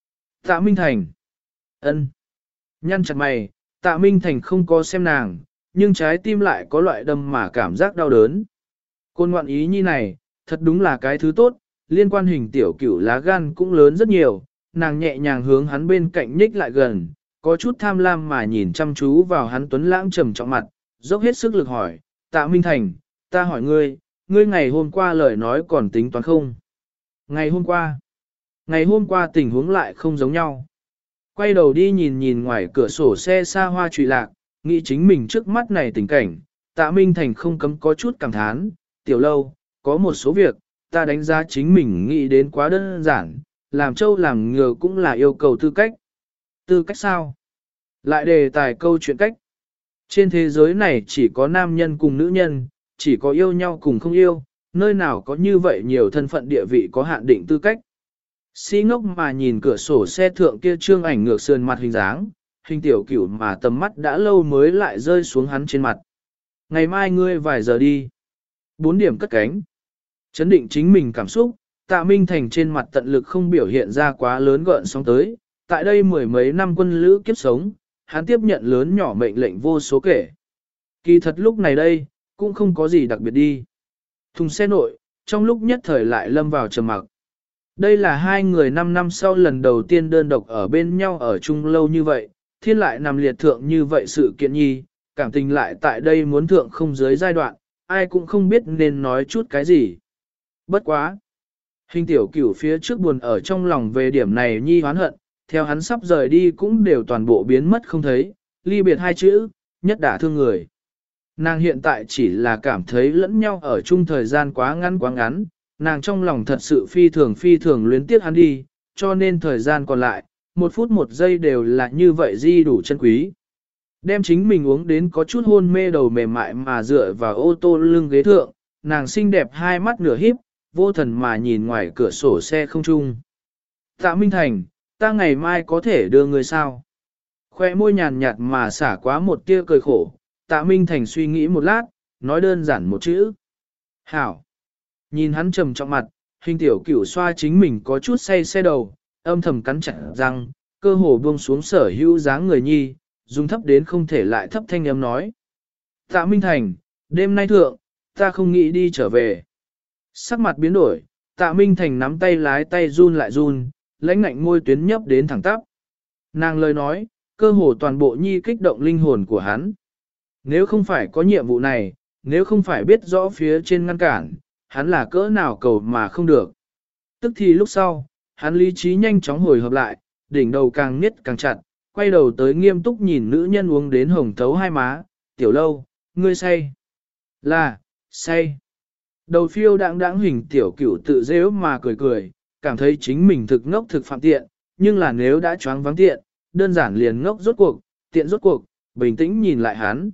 Tạ Minh Thành. Ân. Nhăn chặt mày, Tạ Minh Thành không có xem nàng, nhưng trái tim lại có loại đâm mà cảm giác đau đớn. Côn ngoạn ý nhi này, thật đúng là cái thứ tốt, liên quan hình tiểu cửu lá gan cũng lớn rất nhiều, nàng nhẹ nhàng hướng hắn bên cạnh nhích lại gần, có chút tham lam mà nhìn chăm chú vào hắn tuấn lãng trầm trọng mặt, dốc hết sức lực hỏi, Tạ Minh Thành, ta hỏi ngươi, ngươi ngày hôm qua lời nói còn tính toán không? Ngày hôm qua, ngày hôm qua tình huống lại không giống nhau. Quay đầu đi nhìn nhìn ngoài cửa sổ xe xa hoa trụy lạc, nghĩ chính mình trước mắt này tình cảnh, Tạ Minh Thành không cấm có chút cảm thán, tiểu lâu, có một số việc, ta đánh giá chính mình nghĩ đến quá đơn giản, làm trâu làm ngựa cũng là yêu cầu tư cách. Tư cách sao? Lại đề tài câu chuyện cách. Trên thế giới này chỉ có nam nhân cùng nữ nhân, chỉ có yêu nhau cùng không yêu, nơi nào có như vậy nhiều thân phận địa vị có hạn định tư cách. Si ngốc mà nhìn cửa sổ xe thượng kia trương ảnh ngược sườn mặt hình dáng, hình tiểu cửu mà tầm mắt đã lâu mới lại rơi xuống hắn trên mặt. Ngày mai ngươi vài giờ đi. Bốn điểm cất cánh. Chấn định chính mình cảm xúc, Tạ Minh Thành trên mặt tận lực không biểu hiện ra quá lớn gợn sóng tới. Tại đây mười mấy năm quân lữ kiếp sống, hắn tiếp nhận lớn nhỏ mệnh lệnh vô số kể. Kỳ thật lúc này đây, cũng không có gì đặc biệt đi. Thùng xe nội, trong lúc nhất thời lại lâm vào trầm mặc. Đây là hai người năm năm sau lần đầu tiên đơn độc ở bên nhau ở chung lâu như vậy, thiên lại nằm liệt thượng như vậy sự kiện nhi, cảm tình lại tại đây muốn thượng không dưới giai đoạn, ai cũng không biết nên nói chút cái gì. Bất quá. Hình tiểu cửu phía trước buồn ở trong lòng về điểm này nhi hoán hận, theo hắn sắp rời đi cũng đều toàn bộ biến mất không thấy, ly biệt hai chữ, nhất đả thương người. Nàng hiện tại chỉ là cảm thấy lẫn nhau ở chung thời gian quá ngắn quá ngắn, nàng trong lòng thật sự phi thường phi thường luyến tiếc hắn đi, cho nên thời gian còn lại, một phút một giây đều là như vậy di đủ chân quý. Đem chính mình uống đến có chút hôn mê đầu mềm mại mà dựa vào ô tô lưng ghế thượng, nàng xinh đẹp hai mắt nửa híp, vô thần mà nhìn ngoài cửa sổ xe không trung. Tạ Minh Thành, ta ngày mai có thể đưa người sao? Khoe môi nhàn nhạt mà xả quá một tia cười khổ, Tạ Minh Thành suy nghĩ một lát, nói đơn giản một chữ. Hảo. Nhìn hắn trầm trọng mặt, hình tiểu cửu xoa chính mình có chút say xe đầu, âm thầm cắn chặt răng, cơ hồ buông xuống sở hữu dáng người nhi, dùng thấp đến không thể lại thấp thanh âm nói. Tạ Minh Thành, đêm nay thượng, ta không nghĩ đi trở về. Sắc mặt biến đổi, Tạ Minh Thành nắm tay lái tay run lại run, lãnh ngạnh môi tuyến nhấp đến thẳng tắp. Nàng lời nói, cơ hồ toàn bộ nhi kích động linh hồn của hắn. Nếu không phải có nhiệm vụ này, nếu không phải biết rõ phía trên ngăn cản, hắn là cỡ nào cầu mà không được. Tức thì lúc sau, hắn lý trí nhanh chóng hồi hợp lại, đỉnh đầu càng niết càng chặt, quay đầu tới nghiêm túc nhìn nữ nhân uống đến hồng thấu hai má, tiểu lâu, ngươi say. Là, say. Đầu phiêu đãng đãng hình tiểu cửu tự dễ mà cười cười, cảm thấy chính mình thực ngốc thực phạm tiện, nhưng là nếu đã choáng vắng tiện, đơn giản liền ngốc rốt cuộc, tiện rốt cuộc, bình tĩnh nhìn lại hắn.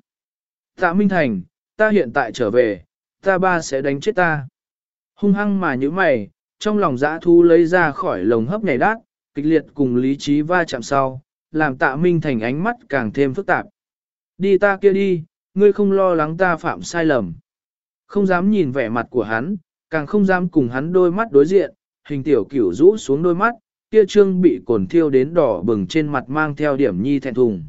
Tạ Minh Thành, ta hiện tại trở về, ta ba sẽ đánh chết ta. Hung hăng mà như mày, trong lòng dã thu lấy ra khỏi lồng hấp nhảy đát, kịch liệt cùng lý trí va chạm sau, làm Tạ Minh Thành ánh mắt càng thêm phức tạp. Đi ta kia đi, ngươi không lo lắng ta phạm sai lầm. Không dám nhìn vẻ mặt của hắn, càng không dám cùng hắn đôi mắt đối diện, hình tiểu cửu rũ xuống đôi mắt, kia trương bị cồn thiêu đến đỏ bừng trên mặt mang theo điểm nhi thẹn thùng.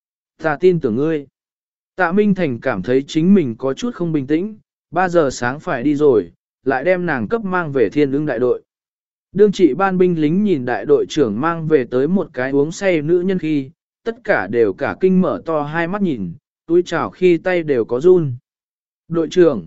Ta tin tưởng ngươi. Tạ Minh Thành cảm thấy chính mình có chút không bình tĩnh, ba giờ sáng phải đi rồi, lại đem nàng cấp mang về thiên ưng đại đội. Đương trị ban binh lính nhìn đại đội trưởng mang về tới một cái uống say nữ nhân khi, tất cả đều cả kinh mở to hai mắt nhìn, túi chảo khi tay đều có run. Đội trưởng,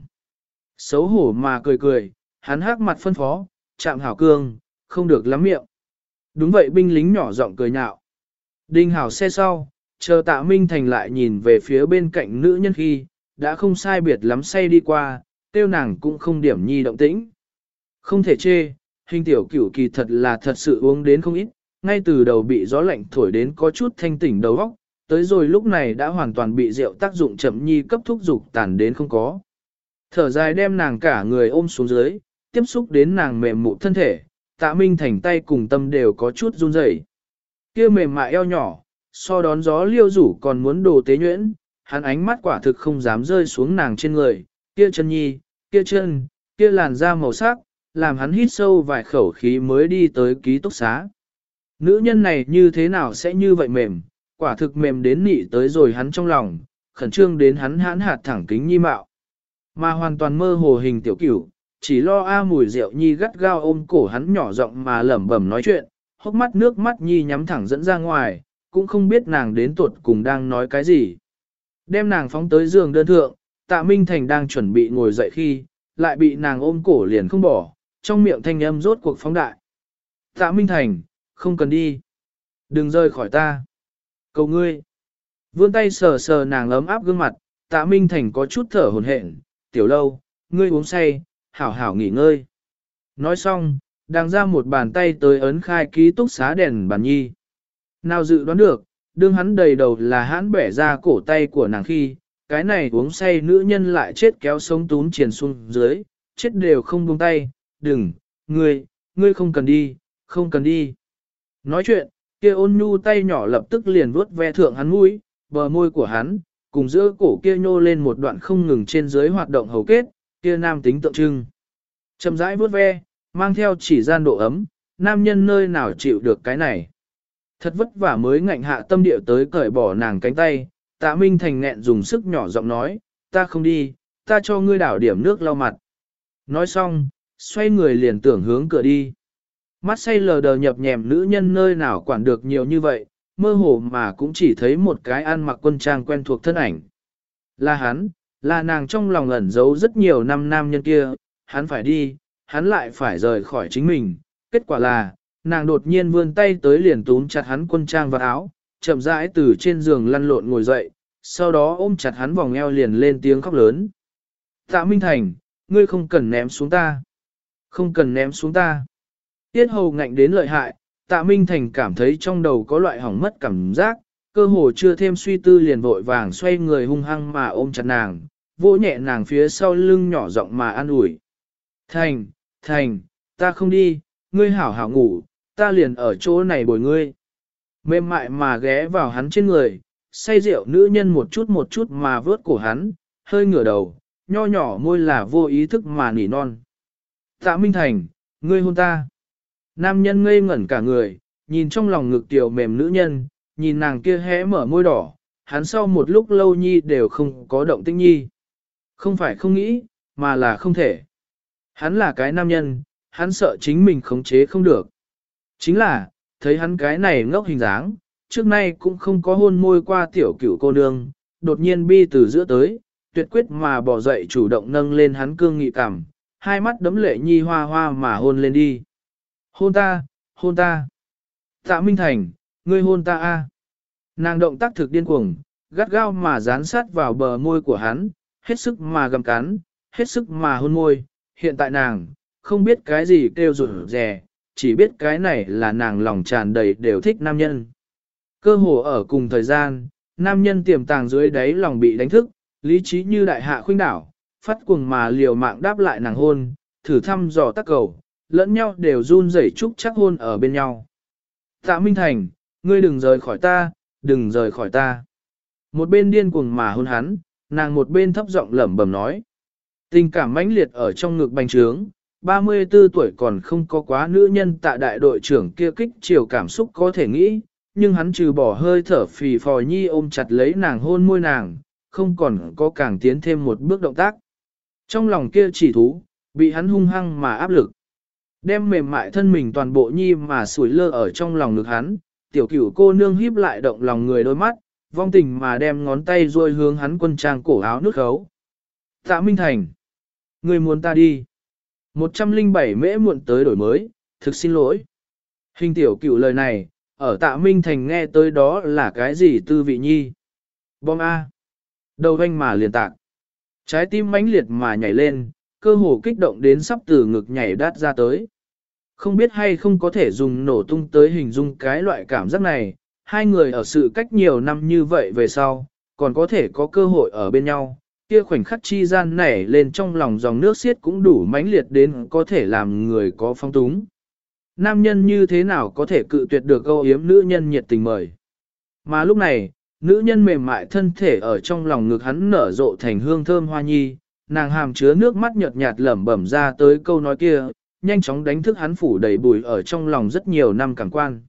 xấu hổ mà cười cười, hắn hắc mặt phân phó, chạm hảo cương, không được lắm miệng. Đúng vậy binh lính nhỏ giọng cười nhạo. Đinh hảo xe sau, chờ Tạ Minh Thành lại nhìn về phía bên cạnh nữ nhân khi, đã không sai biệt lắm say đi qua, tiêu nàng cũng không điểm nhi động tĩnh. Không thể chê, hình tiểu cửu kỳ thật là thật sự uống đến không ít, ngay từ đầu bị gió lạnh thổi đến có chút thanh tỉnh đầu óc, tới rồi lúc này đã hoàn toàn bị rượu tác dụng chậm nhi cấp thúc dục tàn đến không có. Thở dài đem nàng cả người ôm xuống dưới, tiếp xúc đến nàng mềm mụ thân thể, Tạ Minh Thành tay cùng tâm đều có chút run rẩy. Kia mềm mại eo nhỏ, so đón gió liêu rủ còn muốn đồ tế nhuyễn, hắn ánh mắt quả thực không dám rơi xuống nàng trên người, kia chân nhi, kia chân, kia làn da màu sắc, làm hắn hít sâu vài khẩu khí mới đi tới ký túc xá. Nữ nhân này như thế nào sẽ như vậy mềm, quả thực mềm đến nị tới rồi hắn trong lòng, khẩn trương đến hắn hãn hạt thẳng kính nhi mạo. Mà hoàn toàn mơ hồ hình tiểu cửu, chỉ lo a mùi rượu nhi gắt gao ôm cổ hắn nhỏ giọng mà lẩm bẩm nói chuyện, hốc mắt nước mắt nhi nhắm thẳng dẫn ra ngoài, cũng không biết nàng đến tuột cùng đang nói cái gì. Đem nàng phóng tới giường đơn thượng, Tạ Minh Thành đang chuẩn bị ngồi dậy khi, lại bị nàng ôm cổ liền không bỏ, trong miệng thanh âm rốt cuộc phóng đại. Tạ Minh Thành, không cần đi. Đừng rời khỏi ta. Cầu ngươi. Vươn tay sờ sờ nàng ấm áp gương mặt, Tạ Minh Thành có chút thở hổn hển. Tiểu lâu, ngươi uống say, hảo hảo nghỉ ngơi. Nói xong, đang ra một bàn tay tới ấn khai ký túc xá đèn bàn nhi. Nào dự đoán được, đương hắn đầy đầu là hắn bẻ ra cổ tay của nàng khi, cái này uống say nữ nhân lại chết kéo sống tún triền xuống dưới, chết đều không buông tay, đừng, ngươi, ngươi không cần đi, không cần đi. Nói chuyện, kia ôn nhu tay nhỏ lập tức liền vuốt ve thượng hắn mũi, bờ môi của hắn, cùng giữa cổ kia nhô lên một đoạn không ngừng trên dưới hoạt động hầu kết, kia nam tính tượng trưng. Chậm rãi vuốt ve, mang theo chỉ gian độ ấm, nam nhân nơi nào chịu được cái này. Thật vất vả mới ngạnh hạ tâm điệu tới cởi bỏ nàng cánh tay, Tạ Minh Thành nghẹn dùng sức nhỏ giọng nói, ta không đi, ta cho ngươi đảo điểm nước lau mặt. Nói xong, xoay người liền tưởng hướng cửa đi. Mắt say lờ đờ nhập nhèm nữ nhân nơi nào quản được nhiều như vậy, mơ hồ mà cũng chỉ thấy một cái ăn mặc quân trang quen thuộc thân ảnh. Là hắn, là nàng trong lòng ẩn giấu rất nhiều năm nam nhân kia, hắn phải đi, hắn lại phải rời khỏi chính mình. Kết quả là, nàng đột nhiên vươn tay tới liền túm chặt hắn quân trang và áo, chậm rãi từ trên giường lăn lộn ngồi dậy, sau đó ôm chặt hắn vòng eo liền lên tiếng khóc lớn. Tạ Minh Thành, ngươi không cần ném xuống ta. Không cần ném xuống ta. Tiết hầu ngạnh đến lợi hại, Tạ Minh Thành cảm thấy trong đầu có loại hỏng mất cảm giác, cơ hồ chưa thêm suy tư liền vội vàng xoay người hung hăng mà ôm chặt nàng, vỗ nhẹ nàng phía sau lưng nhỏ giọng mà an ủi. Thành, Thành, ta không đi, ngươi hảo hảo ngủ, ta liền ở chỗ này bồi ngươi. Mềm mại mà ghé vào hắn trên người, say rượu nữ nhân một chút một chút mà vớt cổ hắn, hơi ngửa đầu, nho nhỏ môi là vô ý thức mà nỉ non. Tạ Minh Thành, ngươi hôn ta. Nam nhân ngây ngẩn cả người, nhìn trong lòng ngực tiểu mềm nữ nhân, nhìn nàng kia hé mở môi đỏ, hắn sau một lúc lâu nhi đều không có động tĩnh nhi. Không phải không nghĩ, mà là không thể. Hắn là cái nam nhân, hắn sợ chính mình khống chế không được. Chính là, thấy hắn cái này ngốc hình dáng, trước nay cũng không có hôn môi qua tiểu cửu cô nương, đột nhiên bi từ giữa tới, tuyệt quyết mà bỏ dậy chủ động nâng lên hắn cương nghị cảm, hai mắt đấm lệ nhi hoa hoa mà hôn lên đi. Hôn ta, hôn ta. Tạ Minh Thành, ngươi hôn ta a. Nàng động tác thực điên cuồng, gắt gao mà dán sát vào bờ môi của hắn, hết sức mà gầm cắn, hết sức mà hôn môi. Hiện tại nàng, không biết cái gì kêu rụt rè, chỉ biết cái này là nàng lòng tràn đầy đều thích nam nhân. Cơ hồ ở cùng thời gian, nam nhân tiềm tàng dưới đáy lòng bị đánh thức, lý trí như đại hạ khuynh đảo, phát cuồng mà liều mạng đáp lại nàng hôn, thử thăm dò tác cầu, lẫn nhau đều run rẩy chúc chắc hôn ở bên nhau. Tạ Minh Thành, ngươi đừng rời khỏi ta, đừng rời khỏi ta. Một bên điên cuồng mà hôn hắn, nàng một bên thấp giọng lẩm bẩm nói. Tình cảm mãnh liệt ở trong ngực bành trướng, ba mươi tư tuổi còn không có quá nữ nhân Tạ đại đội trưởng kia kích chiều cảm xúc có thể nghĩ, nhưng hắn trừ bỏ hơi thở phì phò nhi ôm chặt lấy nàng hôn môi nàng, không còn có càng tiến thêm một bước động tác. Trong lòng kia chỉ thú, bị hắn hung hăng mà áp lực. Đem mềm mại thân mình toàn bộ nhi mà sủi lơ ở trong lòng ngực hắn, tiểu cửu cô nương híp lại động lòng người đôi mắt, vong tình mà đem ngón tay ruôi hướng hắn quân trang cổ áo nút khấu. Tạ Minh Thành, người muốn ta đi. một trăm lẻ bảy mễ muộn tới đổi mới, thực xin lỗi. Hình tiểu cửu lời này, ở Tạ Minh Thành nghe tới đó là cái gì tư vị nhi. Bom A. Đầu anh mà liền tạc. Trái tim mãnh liệt mà nhảy lên, cơ hồ kích động đến sắp từ ngực nhảy đát ra tới. Không biết hay không có thể dùng nổ tung tới hình dung cái loại cảm giác này, hai người ở sự cách nhiều năm như vậy về sau, còn có thể có cơ hội ở bên nhau, kia khoảnh khắc chi gian nảy lên trong lòng dòng nước xiết cũng đủ mãnh liệt đến có thể làm người có phong túng. Nam nhân như thế nào có thể cự tuyệt được âu yếm nữ nhân nhiệt tình mời. Mà lúc này, nữ nhân mềm mại thân thể ở trong lòng ngực hắn nở rộ thành hương thơm hoa nhi, nàng hàm chứa nước mắt nhợt nhạt lẩm bẩm ra tới câu nói kia, nhanh chóng đánh thức hắn phủ đầy bùi ở trong lòng rất nhiều năm cảm quan.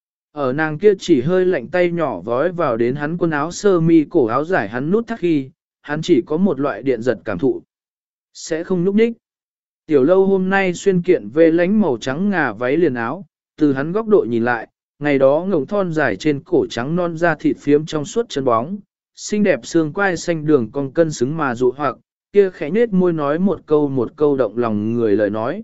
Ở nàng kia chỉ hơi lạnh tay nhỏ vói vào đến hắn quần áo sơ mi cổ áo giải hắn nút thắt khi, hắn chỉ có một loại điện giật cảm thụ. Sẽ không núp ních. Tiểu lâu hôm nay xuyên kiện về lánh màu trắng ngà váy liền áo, từ hắn góc độ nhìn lại, ngày đó ngồng thon dài trên cổ trắng non da thịt phiếm trong suốt chân bóng, xinh đẹp xương quai xanh đường cong cân xứng mà dụ hoặc, kia khẽ nết môi nói một câu một câu động lòng người lời nói.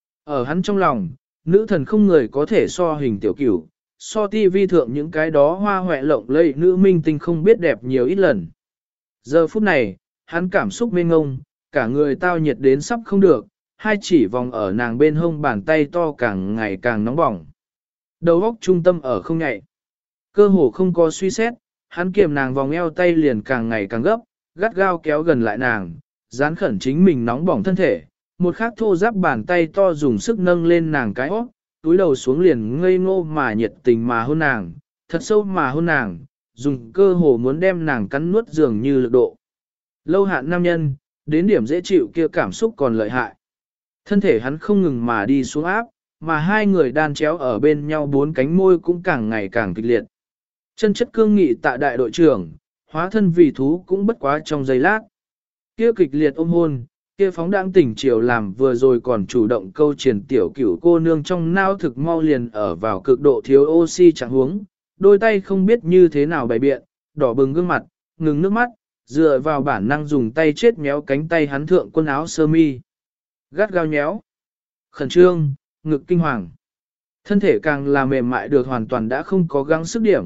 Ở hắn trong lòng, nữ thần không người có thể so hình tiểu cửu, so ti vi thượng những cái đó hoa hoẹ lộng lẫy nữ minh tinh không biết đẹp nhiều ít lần. Giờ phút này, hắn cảm xúc mênh ngông, cả người tao nhiệt đến sắp không được, hai chỉ vòng ở nàng bên hông bàn tay to càng ngày càng nóng bỏng. Đầu óc trung tâm ở không nhạy. Cơ hồ không có suy xét, hắn kiềm nàng vòng eo tay liền càng ngày càng gấp, gắt gao kéo gần lại nàng, dán khẩn chính mình nóng bỏng thân thể. Một khắc thô giáp bàn tay to dùng sức nâng lên nàng cái óc, túi đầu xuống liền ngây ngô mà nhiệt tình mà hôn nàng, thật sâu mà hôn nàng, dùng cơ hồ muốn đem nàng cắn nuốt dường như lực độ. Lâu hạn nam nhân, đến điểm dễ chịu kia cảm xúc còn lợi hại. Thân thể hắn không ngừng mà đi xuống áp, mà hai người đan chéo ở bên nhau bốn cánh môi cũng càng ngày càng kịch liệt. Chân chất cương nghị Tạ đại đội trưởng, hóa thân vì thú cũng bất quá trong giây lát. Kia kịch liệt ôm hôn, kia phóng đãng tỉnh chiều làm vừa rồi còn chủ động câu triển tiểu cửu cô nương trong nao thực mau liền ở vào cực độ thiếu oxy chẳng huống, đôi tay không biết như thế nào bày biện, đỏ bừng gương mặt, ngừng nước mắt, dựa vào bản năng dùng tay chết méo cánh tay hắn thượng quần áo sơ mi. Gắt gao nhéo, khẩn trương, ngực kinh hoàng. Thân thể càng là mềm mại được hoàn toàn đã không có gắng sức điểm,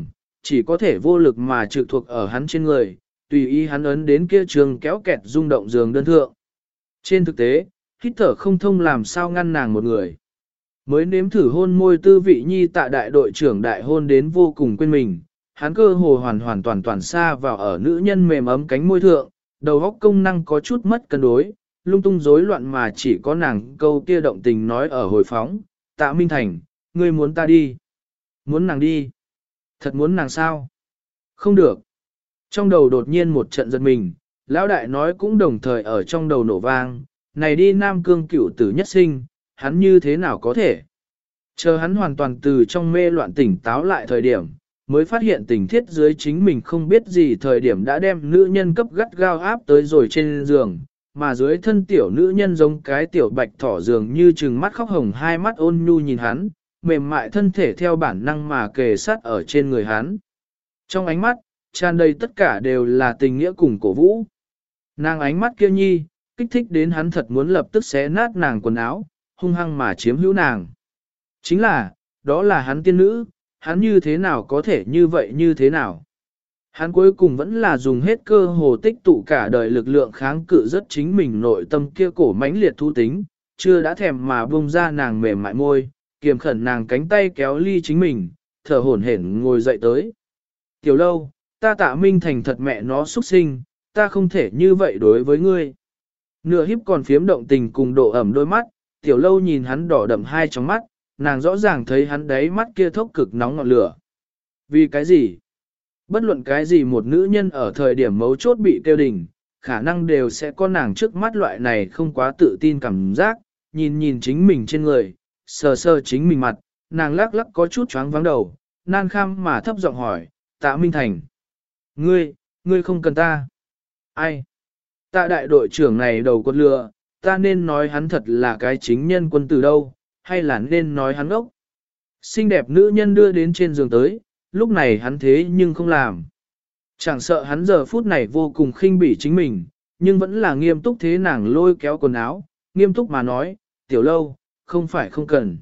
chỉ có thể vô lực mà trực thuộc ở hắn trên người, tùy ý hắn ấn đến kia trường kéo kẹt rung động giường đơn thượng. Trên thực tế, hít thở không thông làm sao ngăn nàng một người. Mới nếm thử hôn môi tư vị nhi tạ đại đội trưởng đại hôn đến vô cùng quên mình, hắn cơ hồ hoàn hoàn toàn toàn xa vào ở nữ nhân mềm ấm cánh môi thượng, đầu óc công năng có chút mất cân đối, lung tung rối loạn mà chỉ có nàng câu kia động tình nói ở hồi phóng, Tạ Minh Thành, ngươi muốn ta đi. Muốn nàng đi. Thật muốn nàng sao? Không được. Trong đầu đột nhiên một trận giật mình, lão đại nói cũng đồng thời ở trong đầu nổ vang, này đi Nam Cương cửu tử nhất sinh, hắn như thế nào có thể? Chờ hắn hoàn toàn từ trong mê loạn tỉnh táo lại thời điểm, mới phát hiện tình thiết dưới chính mình không biết gì thời điểm đã đem nữ nhân cấp gắt gao áp tới rồi trên giường, mà dưới thân tiểu nữ nhân giống cái tiểu bạch thỏ dường như trừng mắt khóc hồng hai mắt ôn nhu nhìn hắn, mềm mại thân thể theo bản năng mà kề sát ở trên người hắn. Trong ánh mắt, tràn đầy tất cả đều là tình nghĩa cùng cổ vũ. Nàng ánh mắt kia nhi, kích thích đến hắn thật muốn lập tức xé nát nàng quần áo, hung hăng mà chiếm hữu nàng. Chính là, đó là hắn tiên nữ, hắn như thế nào có thể như vậy như thế nào. Hắn cuối cùng vẫn là dùng hết cơ hồ tích tụ cả đời lực lượng kháng cự rất chính mình nội tâm kia cổ mãnh liệt thu tính, chưa đã thèm mà buông ra nàng mềm mại môi, kiềm khẩn nàng cánh tay kéo ly chính mình, thở hổn hển ngồi dậy tới. Tiểu Lâu, ta Tạ Minh Thành thật mẹ nó xuất sinh, ta không thể như vậy đối với ngươi. Nửa híp còn phiếm động tình cùng độ ẩm đôi mắt, Tiểu Lâu nhìn hắn đỏ đậm hai tròng mắt, nàng rõ ràng thấy hắn đáy mắt kia thốc cực nóng ngọn lửa. Vì cái gì? Bất luận cái gì một nữ nhân ở thời điểm mấu chốt bị tiêu đình, khả năng đều sẽ có nàng trước mắt loại này không quá tự tin cảm giác, nhìn nhìn chính mình trên người, sờ sờ chính mình mặt, nàng lắc lắc có chút choáng vắng đầu, nan kham mà thấp giọng hỏi, Tạ Minh Thành. Ngươi, ngươi không cần ta. Ai? Tạ đại đội trưởng này đầu con lừa, ta nên nói hắn thật là cái chính nhân quân từ đâu, hay là nên nói hắn ốc? Xinh đẹp nữ nhân đưa đến trên giường tới, lúc này hắn thế nhưng không làm. Chẳng sợ hắn giờ phút này vô cùng khinh bỉ chính mình, nhưng vẫn là nghiêm túc thế nàng lôi kéo quần áo, nghiêm túc mà nói, Tiểu Lâu, không phải không cần.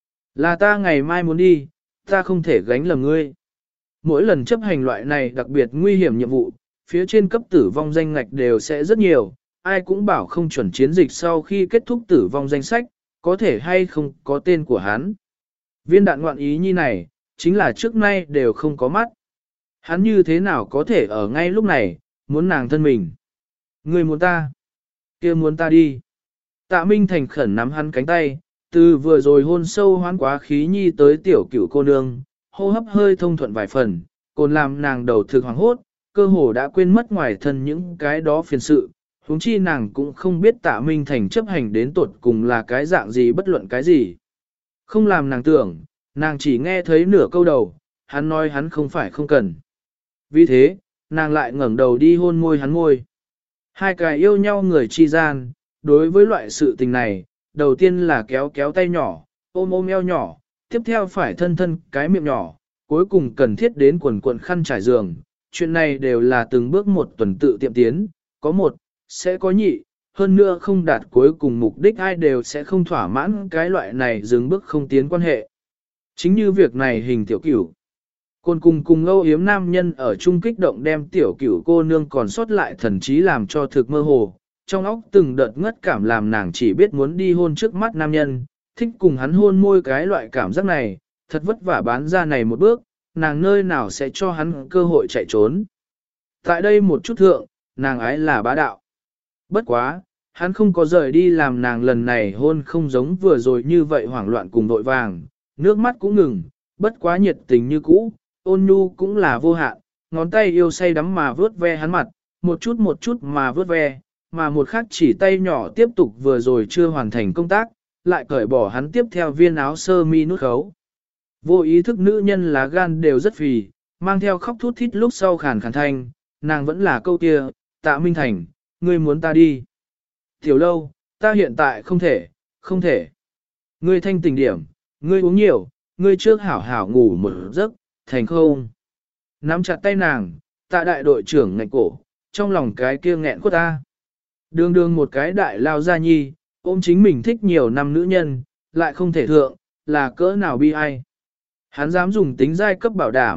Là ta ngày mai muốn đi, ta không thể gánh lầm ngươi. Mỗi lần chấp hành loại này đặc biệt nguy hiểm nhiệm vụ, phía trên cấp tử vong danh ngạch đều sẽ rất nhiều, ai cũng bảo không chuẩn chiến dịch sau khi kết thúc tử vong danh sách, có thể hay không có tên của hắn. Viên đạn ngoạn ý nhi này, chính là trước nay đều không có mắt. Hắn như thế nào có thể ở ngay lúc này, muốn nàng thân mình. Người muốn ta, kia muốn ta đi. Tạ Minh thành khẩn nắm hắn cánh tay, từ vừa rồi hôn sâu hoán quá khí nhi tới tiểu cửu cô nương, hô hấp hơi thông thuận vài phần, còn làm nàng đầu thực hoàng hốt, cơ hồ đã quên mất ngoài thân những cái đó phiền sự. Huống chi nàng cũng không biết Tạ Minh thành chấp hành đến tột cùng là cái dạng gì bất luận cái gì. Không làm nàng tưởng, nàng chỉ nghe thấy nửa câu đầu, hắn nói hắn không phải không cần. Vì thế, nàng lại ngẩng đầu đi hôn môi hắn môi. Hai cái yêu nhau người chi gian, đối với loại sự tình này, đầu tiên là kéo kéo tay nhỏ, ôm ôm eo nhỏ, tiếp theo phải thân thân cái miệng nhỏ, cuối cùng cần thiết đến quần quần khăn trải giường. Chuyện này đều là từng bước một tuần tự tiệm tiến, có một, sẽ có nhị, hơn nữa không đạt cuối cùng mục đích ai đều sẽ không thỏa mãn cái loại này dừng bước không tiến quan hệ. Chính như việc này hình tiểu cửu. Côn cùng cùng âu yếm nam nhân ở chung kích động đem tiểu cửu cô nương còn sót lại thần trí làm cho thực mơ hồ. Trong óc từng đợt ngất cảm làm nàng chỉ biết muốn đi hôn trước mắt nam nhân, thích cùng hắn hôn môi cái loại cảm giác này, thật vất vả bán ra này một bước, nàng nơi nào sẽ cho hắn cơ hội chạy trốn. Tại đây một chút thượng, nàng ái là bá đạo. Bất quá, hắn không có rời đi làm nàng lần này hôn không giống vừa rồi như vậy hoảng loạn cùng vội vàng, nước mắt cũng ngừng, bất quá nhiệt tình như cũ, ôn nhu cũng là vô hạn, ngón tay yêu say đắm mà vướt ve hắn mặt, một chút một chút mà vướt ve, mà một khắc chỉ tay nhỏ tiếp tục vừa rồi chưa hoàn thành công tác, lại cởi bỏ hắn tiếp theo viên áo sơ mi nút khấu. Vô ý thức nữ nhân lá gan đều rất phì, mang theo khóc thút thít lúc sau khàn khàn thanh, nàng vẫn là câu kia, Tạ Minh Thành, ngươi muốn ta đi. Tiểu Lâu, ta hiện tại không thể, không thể. Ngươi thanh tình điểm, ngươi uống nhiều, ngươi trước hảo hảo ngủ một giấc, thành không. Nắm chặt tay nàng, Tạ đại đội trưởng ngạnh cổ, trong lòng cái kia nghẹn của ta. Đường đường một cái đại lao gia nhi, ôm chính mình thích nhiều năm nữ nhân, lại không thể thượng, là cỡ nào bi ai. Hắn dám dùng tính giai cấp bảo đảm,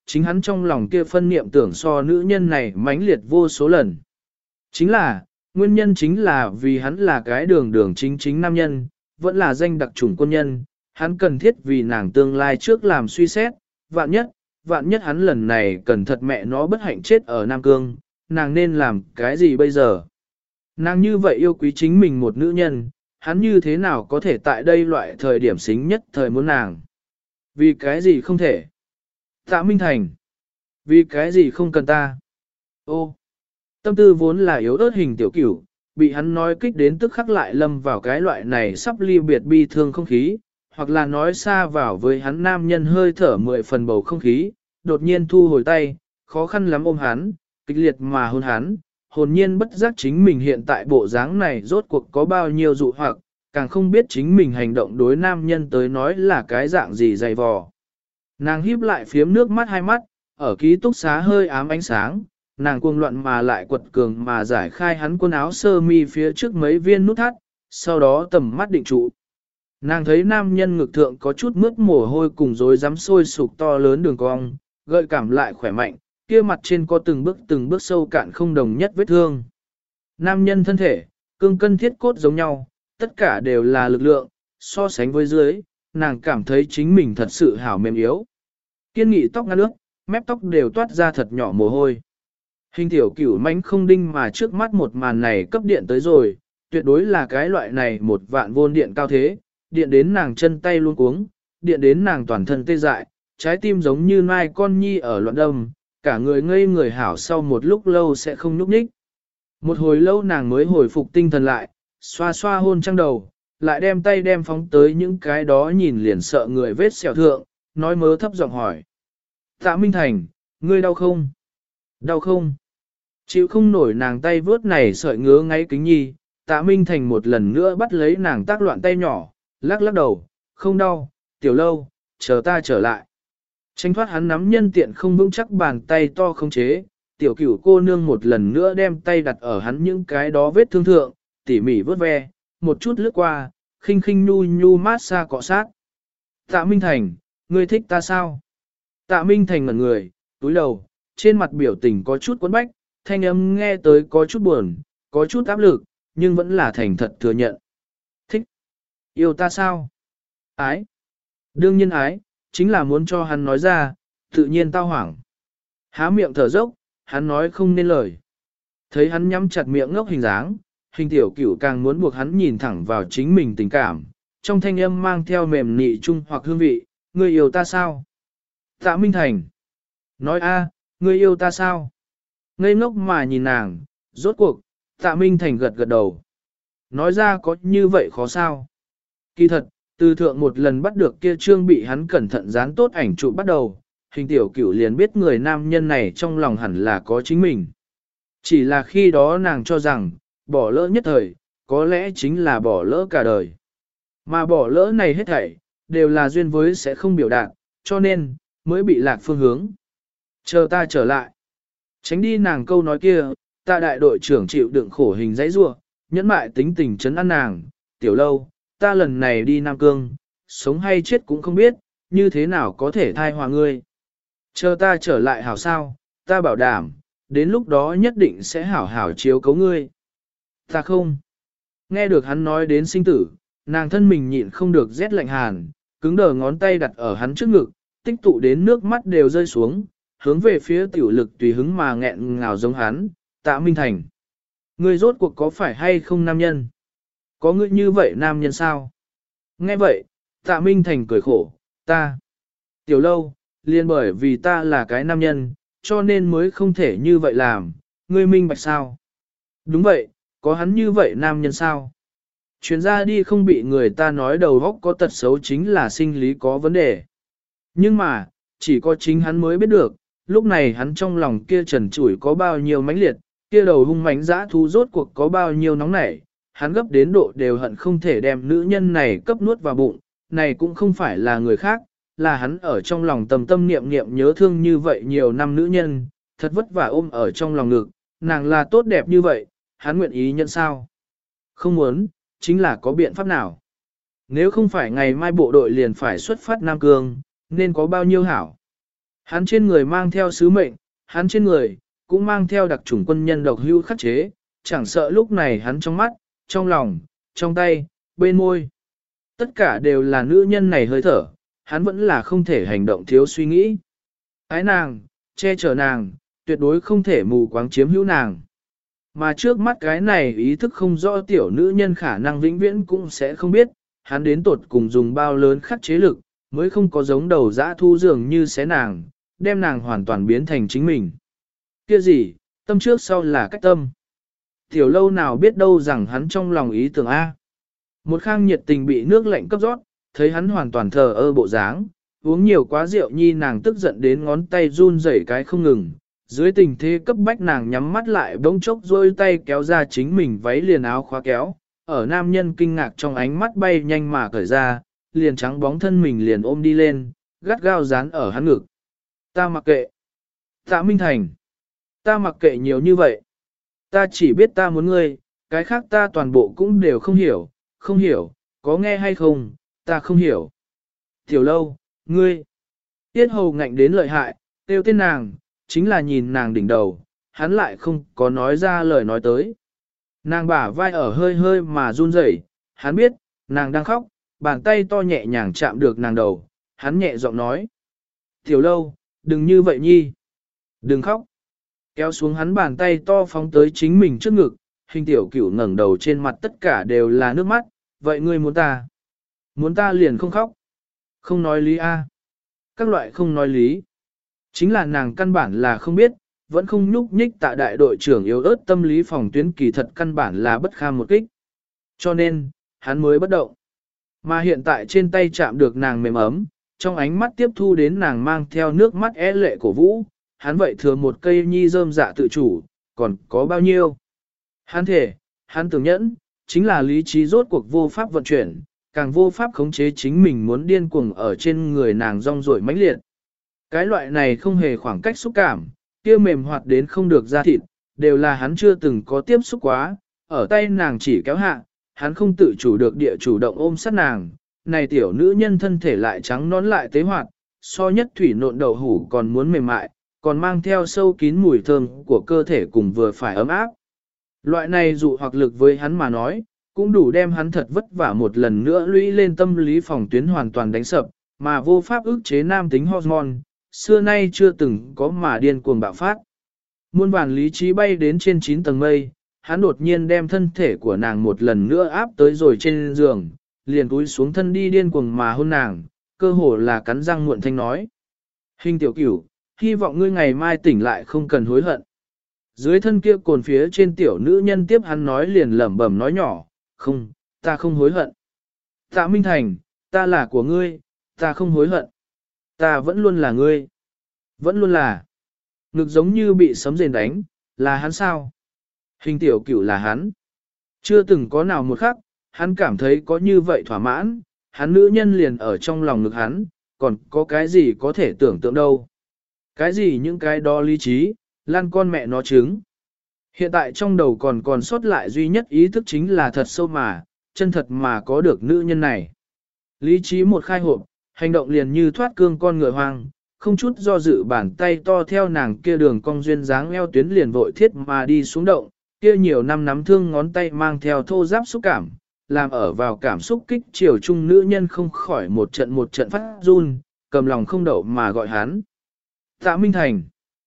chính hắn trong lòng kia phân niệm tưởng so nữ nhân này mãnh liệt vô số lần. Chính là, nguyên nhân chính là vì hắn là cái đường đường chính chính nam nhân, vẫn là danh đặc chủng quân nhân, hắn cần thiết vì nàng tương lai trước làm suy xét, vạn nhất, vạn nhất hắn lần này cần thật mẹ nó bất hạnh chết ở Nam Cương, nàng nên làm cái gì bây giờ? Nàng như vậy yêu quý chính mình một nữ nhân, hắn như thế nào có thể tại đây loại thời điểm xính nhất thời muốn nàng? Vì cái gì không thể? Tạ Minh Thành. Vì cái gì không cần ta? Ô. Tâm tư vốn là yếu ớt hình tiểu cửu, bị hắn nói kích đến tức khắc lại lâm vào cái loại này sắp ly biệt bi thương không khí, hoặc là nói xa vào với hắn nam nhân hơi thở mười phần bầu không khí, đột nhiên thu hồi tay, khó khăn lắm ôm hắn, kịch liệt mà hôn hắn, hồn nhiên bất giác chính mình hiện tại bộ dáng này rốt cuộc có bao nhiêu dụ hoặc, càng không biết chính mình hành động đối nam nhân tới nói là cái dạng gì dày vò. Nàng híp lại phiếm nước mắt hai mắt, ở ký túc xá hơi ám ánh sáng, nàng cuồng loạn mà lại quật cường mà giải khai hắn quần áo sơ mi phía trước mấy viên nút thắt, sau đó tầm mắt định trụ. Nàng thấy nam nhân ngực thượng có chút mướt mồ hôi cùng rối rắm sôi sục to lớn đường cong, gợi cảm lại khỏe mạnh, kia mặt trên có từng bước từng bước sâu cạn không đồng nhất vết thương. Nam nhân thân thể, cương cân thiết cốt giống nhau, tất cả đều là lực lượng, so sánh với dưới, nàng cảm thấy chính mình thật sự hảo mềm yếu. Kiên nghị tóc ngăn nước, mép tóc đều toát ra thật nhỏ mồ hôi. Hình tiểu cửu mánh không đinh mà trước mắt một màn này cấp điện tới rồi, tuyệt đối là cái loại này một vạn vôn điện cao thế, điện đến nàng chân tay luôn cuống, điện đến nàng toàn thân tê dại, trái tim giống như mai con nhi ở loạn đâm, cả người ngây người hảo sau một lúc lâu sẽ không nhúc nhích. Một hồi lâu nàng mới hồi phục tinh thần lại, xoa xoa hôn trăng đầu, lại đem tay đem phóng tới những cái đó nhìn liền sợ người vết sẹo thượng, nói mớ thấp giọng hỏi. Tạ Minh Thành, ngươi đau không? Đau không? Chịu không nổi nàng tay vớt này sợi ngứa ngáy kính nhi, Tạ Minh Thành một lần nữa bắt lấy nàng tác loạn tay nhỏ, lắc lắc đầu, không đau, tiểu lâu, chờ ta trở lại. Tranh thoát hắn nắm nhân tiện không vững chắc bàn tay to không chế, tiểu cửu cô nương một lần nữa đem tay đặt ở hắn những cái đó vết thương thượng, tỉ mỉ vớt ve, một chút lướt qua, khinh khinh nhu nhu mát xa cọ sát. Tạ Minh Thành, ngươi thích ta sao? Tạ Minh Thành ngẩn người, túi đầu, trên mặt biểu tình có chút quấn bách, thanh âm nghe tới có chút buồn, có chút áp lực, nhưng vẫn là thành thật thừa nhận. Thích. Yêu ta sao? Ái. Đương nhiên ái, chính là muốn cho hắn nói ra, tự nhiên tao hoảng. Há miệng thở dốc, hắn nói không nên lời. Thấy hắn nhắm chặt miệng ngốc hình dáng, hình tiểu cửu càng muốn buộc hắn nhìn thẳng vào chính mình tình cảm, trong thanh âm mang theo mềm nị trung hoặc hương vị, ngươi yêu ta sao? Tạ Minh Thành. Nói a, ngươi yêu ta sao? Ngây ngốc mà nhìn nàng, rốt cuộc, Tạ Minh Thành gật gật đầu. Nói ra có như vậy khó sao? Kỳ thật, từ thượng một lần bắt được kia trương bị hắn cẩn thận dán tốt ảnh chụp bắt đầu, hình tiểu cửu liền biết người nam nhân này trong lòng hẳn là có chính mình. Chỉ là khi đó nàng cho rằng, bỏ lỡ nhất thời, có lẽ chính là bỏ lỡ cả đời. Mà bỏ lỡ này hết thảy, đều là duyên với sẽ không biểu đạt, cho nên, mới bị lạc phương hướng. Chờ ta trở lại. Tránh đi nàng câu nói kia, ta đại đội trưởng chịu đựng khổ hình dãy rua, nhẫn mại tính tình trấn an nàng, tiểu lâu, ta lần này đi Nam Cương, sống hay chết cũng không biết, như thế nào có thể thai hòa ngươi. Chờ ta trở lại hảo sao, ta bảo đảm, đến lúc đó nhất định sẽ hảo hảo chiếu cấu ngươi. Ta không. Nghe được hắn nói đến sinh tử, nàng thân mình nhịn không được rét lạnh hàn, cứng đờ ngón tay đặt ở hắn trước ngực, tích tụ đến nước mắt đều rơi xuống, hướng về phía tiểu lực tùy hứng mà nghẹn ngào giống hắn, Tạ Minh Thành. Ngươi rốt cuộc có phải hay không nam nhân? Có ngươi như vậy nam nhân sao? Nghe vậy, Tạ Minh Thành cười khổ, ta. Tiểu lâu, liền bởi vì ta là cái nam nhân, cho nên mới không thể như vậy làm, ngươi minh bạch sao? Đúng vậy, có hắn như vậy nam nhân sao? Chuyến ra đi không bị người ta nói đầu óc có tật xấu chính là sinh lý có vấn đề. Nhưng mà, chỉ có chính hắn mới biết được, lúc này hắn trong lòng kia trần trụi có bao nhiêu mãnh liệt, kia đầu hung mãnh dã thú rốt cuộc có bao nhiêu nóng nảy, hắn gấp đến độ đều hận không thể đem nữ nhân này cấp nuốt vào bụng, này cũng không phải là người khác, là hắn ở trong lòng tầm tâm niệm niệm nhớ thương như vậy nhiều năm nữ nhân, thật vất vả ôm ở trong lòng ngực, nàng là tốt đẹp như vậy, hắn nguyện ý nhận sao? Không muốn, chính là có biện pháp nào? Nếu không phải ngày mai bộ đội liền phải xuất phát Nam Cương, nên có bao nhiêu hảo? Hắn trên người mang theo sứ mệnh, hắn trên người, cũng mang theo đặc chủng quân nhân độc hưu khắc chế, chẳng sợ lúc này hắn trong mắt, trong lòng, trong tay, bên môi. Tất cả đều là nữ nhân này hơi thở, hắn vẫn là không thể hành động thiếu suy nghĩ. Ái nàng, che chở nàng, tuyệt đối không thể mù quáng chiếm hữu nàng. Mà trước mắt cái này ý thức không rõ tiểu nữ nhân khả năng vĩnh viễn cũng sẽ không biết, hắn đến tột cùng dùng bao lớn khắc chế lực, mới không có giống đầu dã thu dường như xé nàng, đem nàng hoàn toàn biến thành chính mình. Kia gì, tâm trước sau là cách tâm. Tiểu lâu nào biết đâu rằng hắn trong lòng ý tưởng A. Một khang nhiệt tình bị nước lạnh cấp rót, thấy hắn hoàn toàn thờ ơ bộ dáng, uống nhiều quá rượu nhi nàng tức giận đến ngón tay run rẩy cái không ngừng. Dưới tình thế cấp bách nàng nhắm mắt lại bỗng chốc rôi tay kéo ra chính mình váy liền áo khóa kéo, ở nam nhân kinh ngạc trong ánh mắt bay nhanh mà cởi ra, liền trắng bóng thân mình liền ôm đi lên, gắt gao dán ở hắn ngực. Ta mặc kệ. Tạ Minh Thành. Ta mặc kệ nhiều như vậy. Ta chỉ biết ta muốn ngươi, cái khác ta toàn bộ cũng đều không hiểu, không hiểu, có nghe hay không, ta không hiểu. Tiểu lâu, ngươi. Tiết hầu ngạnh đến lợi hại, tiêu tên nàng, chính là nhìn nàng đỉnh đầu, hắn lại không có nói ra lời nói tới. Nàng bả vai ở hơi hơi mà run rẩy, hắn biết, nàng đang khóc, bàn tay to nhẹ nhàng chạm được nàng đầu, hắn nhẹ giọng nói. Tiểu lâu, đừng như vậy nhi. Đừng khóc. Kéo xuống hắn bàn tay to phóng tới chính mình trước ngực, hình tiểu cửu ngẩng đầu trên mặt tất cả đều là nước mắt, vậy ngươi muốn ta? Muốn ta liền không khóc. Không nói lý a. Các loại không nói lý. Chính là nàng căn bản là không biết, vẫn không nhúc nhích tại đại đội trưởng yếu ớt tâm lý phòng tuyến kỳ thật căn bản là bất kham một kích. Cho nên, hắn mới bất động. Mà hiện tại trên tay chạm được nàng mềm ấm, trong ánh mắt tiếp thu đến nàng mang theo nước mắt é lệ cổ vũ, hắn vậy thừa một cây nhi rơm dạ tự chủ, còn có bao nhiêu? Hắn thể, hắn tưởng nhẫn, chính là lý trí rốt cuộc vô pháp vận chuyển, càng vô pháp khống chế chính mình muốn điên cuồng ở trên người nàng rong rổi mãnh liệt. Cái loại này không hề khoảng cách xúc cảm, kia mềm hoạt đến không được ra thịt, đều là hắn chưa từng có tiếp xúc quá, ở tay nàng chỉ kéo hạ, hắn không tự chủ được địa chủ động ôm sát nàng, này tiểu nữ nhân thân thể lại trắng nón lại tế hoạt, so nhất thủy nộn đậu hủ còn muốn mềm mại, còn mang theo sâu kín mùi thơm của cơ thể cùng vừa phải ấm áp. Loại này dụ hoặc lực với hắn mà nói, cũng đủ đem hắn thật vất vả một lần nữa lũy lên tâm lý phòng tuyến hoàn toàn đánh sập, mà vô pháp ức chế nam tính hormone, xưa nay chưa từng có mà điên cuồng bạo phát. Muôn vàn lý trí bay đến trên chín tầng mây, hắn đột nhiên đem thân thể của nàng một lần nữa áp tới rồi trên giường, liền cúi xuống thân đi điên cuồng mà hôn nàng, cơ hồ là cắn răng muộn thanh nói. Hình tiểu cửu, hy vọng ngươi ngày mai tỉnh lại không cần hối hận. Dưới thân kia cồn phía trên tiểu nữ nhân tiếp hắn nói liền lẩm bẩm nói nhỏ, không, ta không hối hận. Tạ Minh Thành, ta là của ngươi, ta không hối hận. Ta vẫn luôn là ngươi. Vẫn luôn là. Ngực giống như bị sấm rền đánh, là hắn sao? Hình tiểu cửu là hắn. Chưa từng có nào một khắc, hắn cảm thấy có như vậy thỏa mãn, hắn nữ nhân liền ở trong lòng ngực hắn, còn có cái gì có thể tưởng tượng đâu. Cái gì những cái đó lý trí, lan con mẹ nó trứng. Hiện tại trong đầu còn còn sót lại duy nhất ý thức chính là thật sâu mà, chân thật mà có được nữ nhân này. Lý trí một khai hộp, hành động liền như thoát cương con ngựa hoang, không chút do dự bàn tay to theo nàng kia đường cong duyên dáng eo tuyến liền vội thiết mà đi xuống động, kia nhiều năm nắm thương ngón tay mang theo thô giáp xúc cảm, làm ở vào cảm xúc kích chiều chung nữ nhân không khỏi một trận một trận phát run, cầm lòng không đậu mà gọi hắn. Tạ Minh Thành!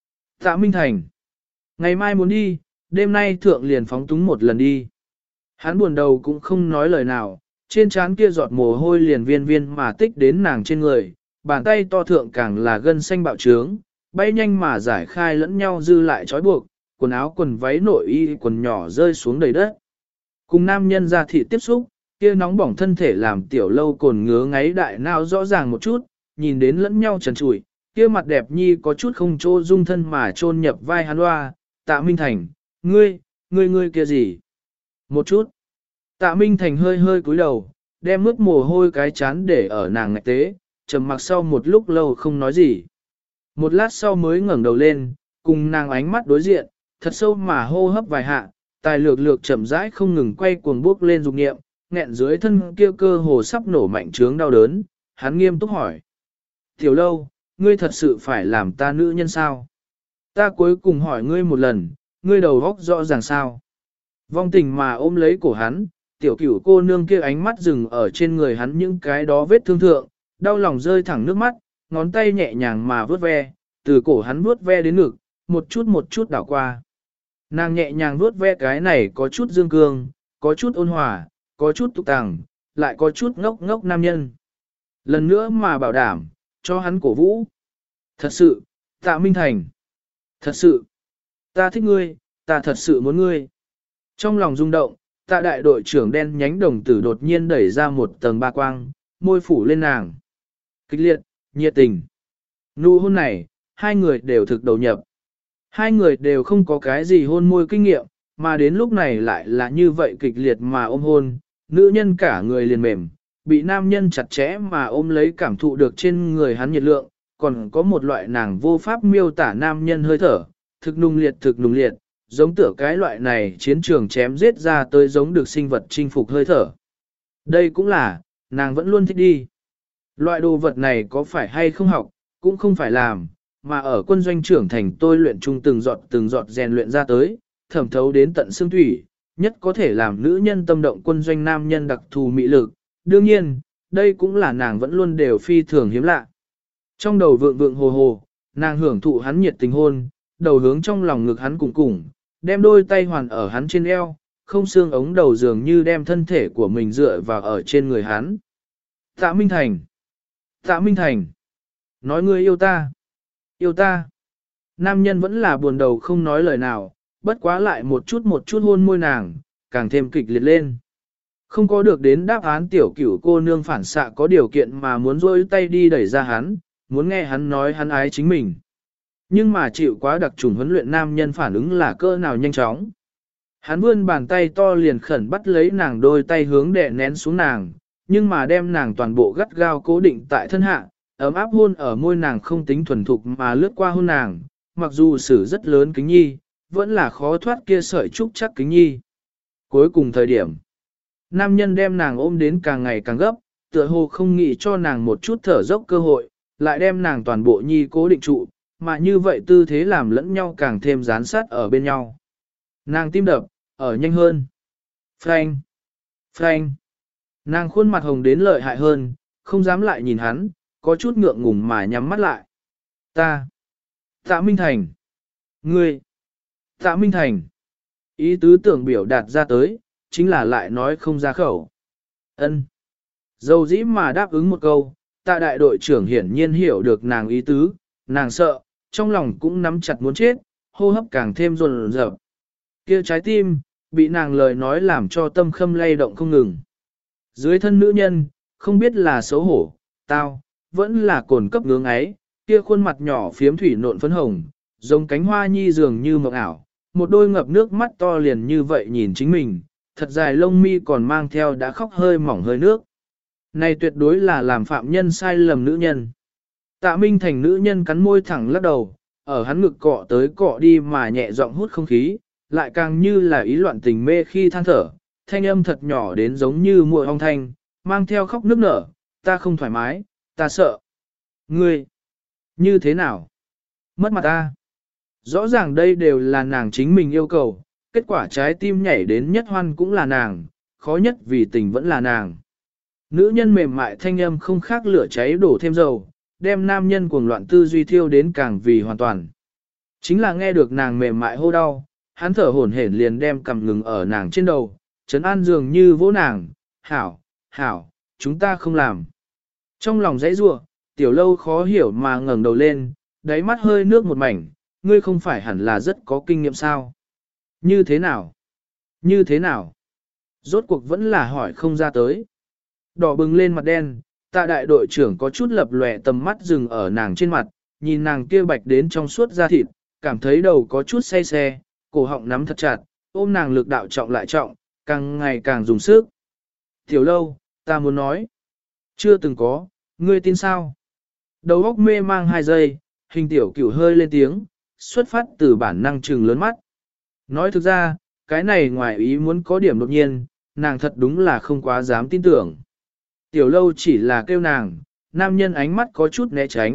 Tạ Minh Thành! Ngày mai muốn đi, đêm nay thượng liền phóng túng một lần đi. Hắn buồn đầu cũng không nói lời nào, trên trán kia giọt mồ hôi liền viên viên mà tích đến nàng trên người, bàn tay to thượng càng là gân xanh bạo trướng, bay nhanh mà giải khai lẫn nhau dư lại trói buộc, quần áo quần váy nội y quần nhỏ rơi xuống đầy đất. Cùng nam nhân ra thị tiếp xúc, kia nóng bỏng thân thể làm tiểu lâu cồn ngứa ngáy đại nào rõ ràng một chút, nhìn đến lẫn nhau trần trụi, kia mặt đẹp nhi có chút không trô dung thân mà chôn nhập vai hắn hoa, Tạ Minh Thành, ngươi, ngươi ngươi kia gì? Một chút. Tạ Minh Thành hơi hơi cúi đầu, đem mướt mồ hôi cái chán để ở nàng ngạch tế, trầm mặc sau một lúc lâu không nói gì. Một lát sau mới ngẩng đầu lên, cùng nàng ánh mắt đối diện, thật sâu mà hô hấp vài hạ, tài lược lược chậm rãi không ngừng quay cuồng bước lên dục nghiệm, nghẹn dưới thân kia cơ hồ sắp nổ mạnh trướng đau đớn, hắn nghiêm túc hỏi. Tiểu lâu, ngươi thật sự phải làm ta nữ nhân sao? Ta cuối cùng hỏi ngươi một lần, ngươi đầu góc rõ ràng sao? Vong tình mà ôm lấy cổ hắn, tiểu cửu cô nương kia ánh mắt dừng ở trên người hắn những cái đó vết thương thượng, đau lòng rơi thẳng nước mắt, ngón tay nhẹ nhàng mà vuốt ve, từ cổ hắn vuốt ve đến ngực, một chút một chút đảo qua. Nàng nhẹ nhàng vuốt ve cái này có chút dương cương, có chút ôn hòa, có chút tục tàng, lại có chút ngốc ngốc nam nhân. Lần nữa mà bảo đảm, cho hắn cổ vũ. Thật sự, Tạ Minh Thành. Thật sự, ta thích ngươi, ta thật sự muốn ngươi. Trong lòng rung động, Tạ đại đội trưởng đen nhánh đồng tử đột nhiên đẩy ra một tầng ba quang, môi phủ lên nàng. Kịch liệt, nhiệt tình. Nụ hôn này, hai người đều thực đầu nhập. Hai người đều không có cái gì hôn môi kinh nghiệm, mà đến lúc này lại là như vậy kịch liệt mà ôm hôn, nữ nhân cả người liền mềm, bị nam nhân chặt chẽ mà ôm lấy cảm thụ được trên người hắn nhiệt lượng, còn có một loại nàng vô pháp miêu tả nam nhân hơi thở, thực nung liệt thực nung liệt, giống tựa cái loại này chiến trường chém giết ra tới giống được sinh vật chinh phục hơi thở. Đây cũng là, nàng vẫn luôn thích đi. Loại đồ vật này có phải hay không học, cũng không phải làm, mà ở quân doanh trưởng thành tôi luyện chung từng giọt từng giọt rèn luyện ra tới, thẩm thấu đến tận xương thủy, nhất có thể làm nữ nhân tâm động quân doanh nam nhân đặc thù mị lực. Đương nhiên, đây cũng là nàng vẫn luôn đều phi thường hiếm lạ. Trong đầu vượng vượng hồ hồ, nàng hưởng thụ hắn nhiệt tình hôn, đầu hướng trong lòng ngực hắn cùng cùng, đem đôi tay hoàn ở hắn trên eo, không xương ống đầu dường như đem thân thể của mình dựa vào ở trên người hắn. Tạ Minh Thành! Tạ Minh Thành! Nói ngươi yêu ta! Yêu ta! Nam nhân vẫn là buồn đầu không nói lời nào, bất quá lại một chút một chút hôn môi nàng, càng thêm kịch liệt lên. Không có được đến đáp án tiểu cửu cô nương phản xạ có điều kiện mà muốn rôi tay đi đẩy ra hắn, muốn nghe hắn nói hắn ái chính mình. Nhưng mà chịu quá đặc trùng huấn luyện nam nhân phản ứng là cỡ nào nhanh chóng. Hắn vươn bàn tay to liền khẩn bắt lấy nàng đôi tay hướng đè nén xuống nàng, nhưng mà đem nàng toàn bộ gắt gao cố định tại thân hạ, ấm áp hôn ở môi nàng không tính thuần thục mà lướt qua hôn nàng, mặc dù sử rất lớn kính nhi, vẫn là khó thoát kia sợi trúc chắc kính nhi. Cuối cùng thời điểm, nam nhân đem nàng ôm đến càng ngày càng gấp, tựa hồ không nghĩ cho nàng một chút thở dốc cơ hội, lại đem nàng toàn bộ nhi cố định trụ, mà như vậy tư thế làm lẫn nhau càng thêm dán sát ở bên nhau. Nàng tim đập, ở nhanh hơn. Frank! Frank! Nàng khuôn mặt hồng đến lợi hại hơn, không dám lại nhìn hắn, có chút ngượng ngùng mà nhắm mắt lại. Ta! Tạ Minh Thành! Ngươi! Tạ Minh Thành! Ý tứ tưởng biểu đạt ra tới, chính là lại nói không ra khẩu. Ân. Dầu dĩ mà đáp ứng một câu, Tạ đại đội trưởng hiển nhiên hiểu được nàng ý tứ, nàng sợ, trong lòng cũng nắm chặt muốn chết, hô hấp càng thêm rồn rợp. Kia trái tim, bị nàng lời nói làm cho tâm khâm lay động không ngừng. Dưới thân nữ nhân, không biết là xấu hổ, tao, vẫn là cồn cấp ngưỡng ấy, kia khuôn mặt nhỏ phiếm thủy nộn phấn hồng, giống cánh hoa nhi dường như mộng ảo, một đôi ngập nước mắt to liền như vậy nhìn chính mình, thật dài lông mi còn mang theo đã khóc hơi mỏng hơi nước. Này tuyệt đối là làm phạm nhân sai lầm nữ nhân. Tạ Minh Thành nữ nhân cắn môi thẳng lắc đầu, ở hắn ngực cọ tới cọ đi mà nhẹ giọng hút không khí, lại càng như là ý loạn tình mê khi than thở, thanh âm thật nhỏ đến giống như muội ong thanh, mang theo khóc nức nở, ta không thoải mái, ta sợ. Ngươi, như thế nào? Mất mặt ta. Rõ ràng đây đều là nàng chính mình yêu cầu, kết quả trái tim nhảy đến nhất hoan cũng là nàng, khó nhất vì tình vẫn là nàng. Nữ nhân mềm mại thanh âm không khác lửa cháy đổ thêm dầu, đem nam nhân cuồng loạn tư duy thiêu đến càng vì hoàn toàn. Chính là nghe được nàng mềm mại hô đau, hắn thở hổn hển liền đem cầm ngừng ở nàng trên đầu, trấn an dường như vỗ nàng, hảo, hảo, chúng ta không làm. Trong lòng dãy rủa, tiểu lâu khó hiểu mà ngẩng đầu lên, đáy mắt hơi nước một mảnh, ngươi không phải hẳn là rất có kinh nghiệm sao? Như thế nào? Như thế nào? Rốt cuộc vẫn là hỏi không ra tới. Đỏ bừng lên mặt đen, Tạ đại đội trưởng có chút lập lòe tầm mắt dừng ở nàng trên mặt, nhìn nàng kia bạch đến trong suốt da thịt, cảm thấy đầu có chút say xe, cổ họng nắm thật chặt, ôm nàng lực đạo trọng lại trọng, càng ngày càng dùng sức. Tiểu lâu, ta muốn nói. Chưa từng có, ngươi tin sao? Đầu óc mê mang hai giây, hình tiểu cửu hơi lên tiếng, xuất phát từ bản năng trừng lớn mắt. Nói thực ra, cái này ngoài ý muốn có điểm đột nhiên, nàng thật đúng là không quá dám tin tưởng. Tiểu lâu chỉ là kêu nàng, nam nhân ánh mắt có chút né tránh,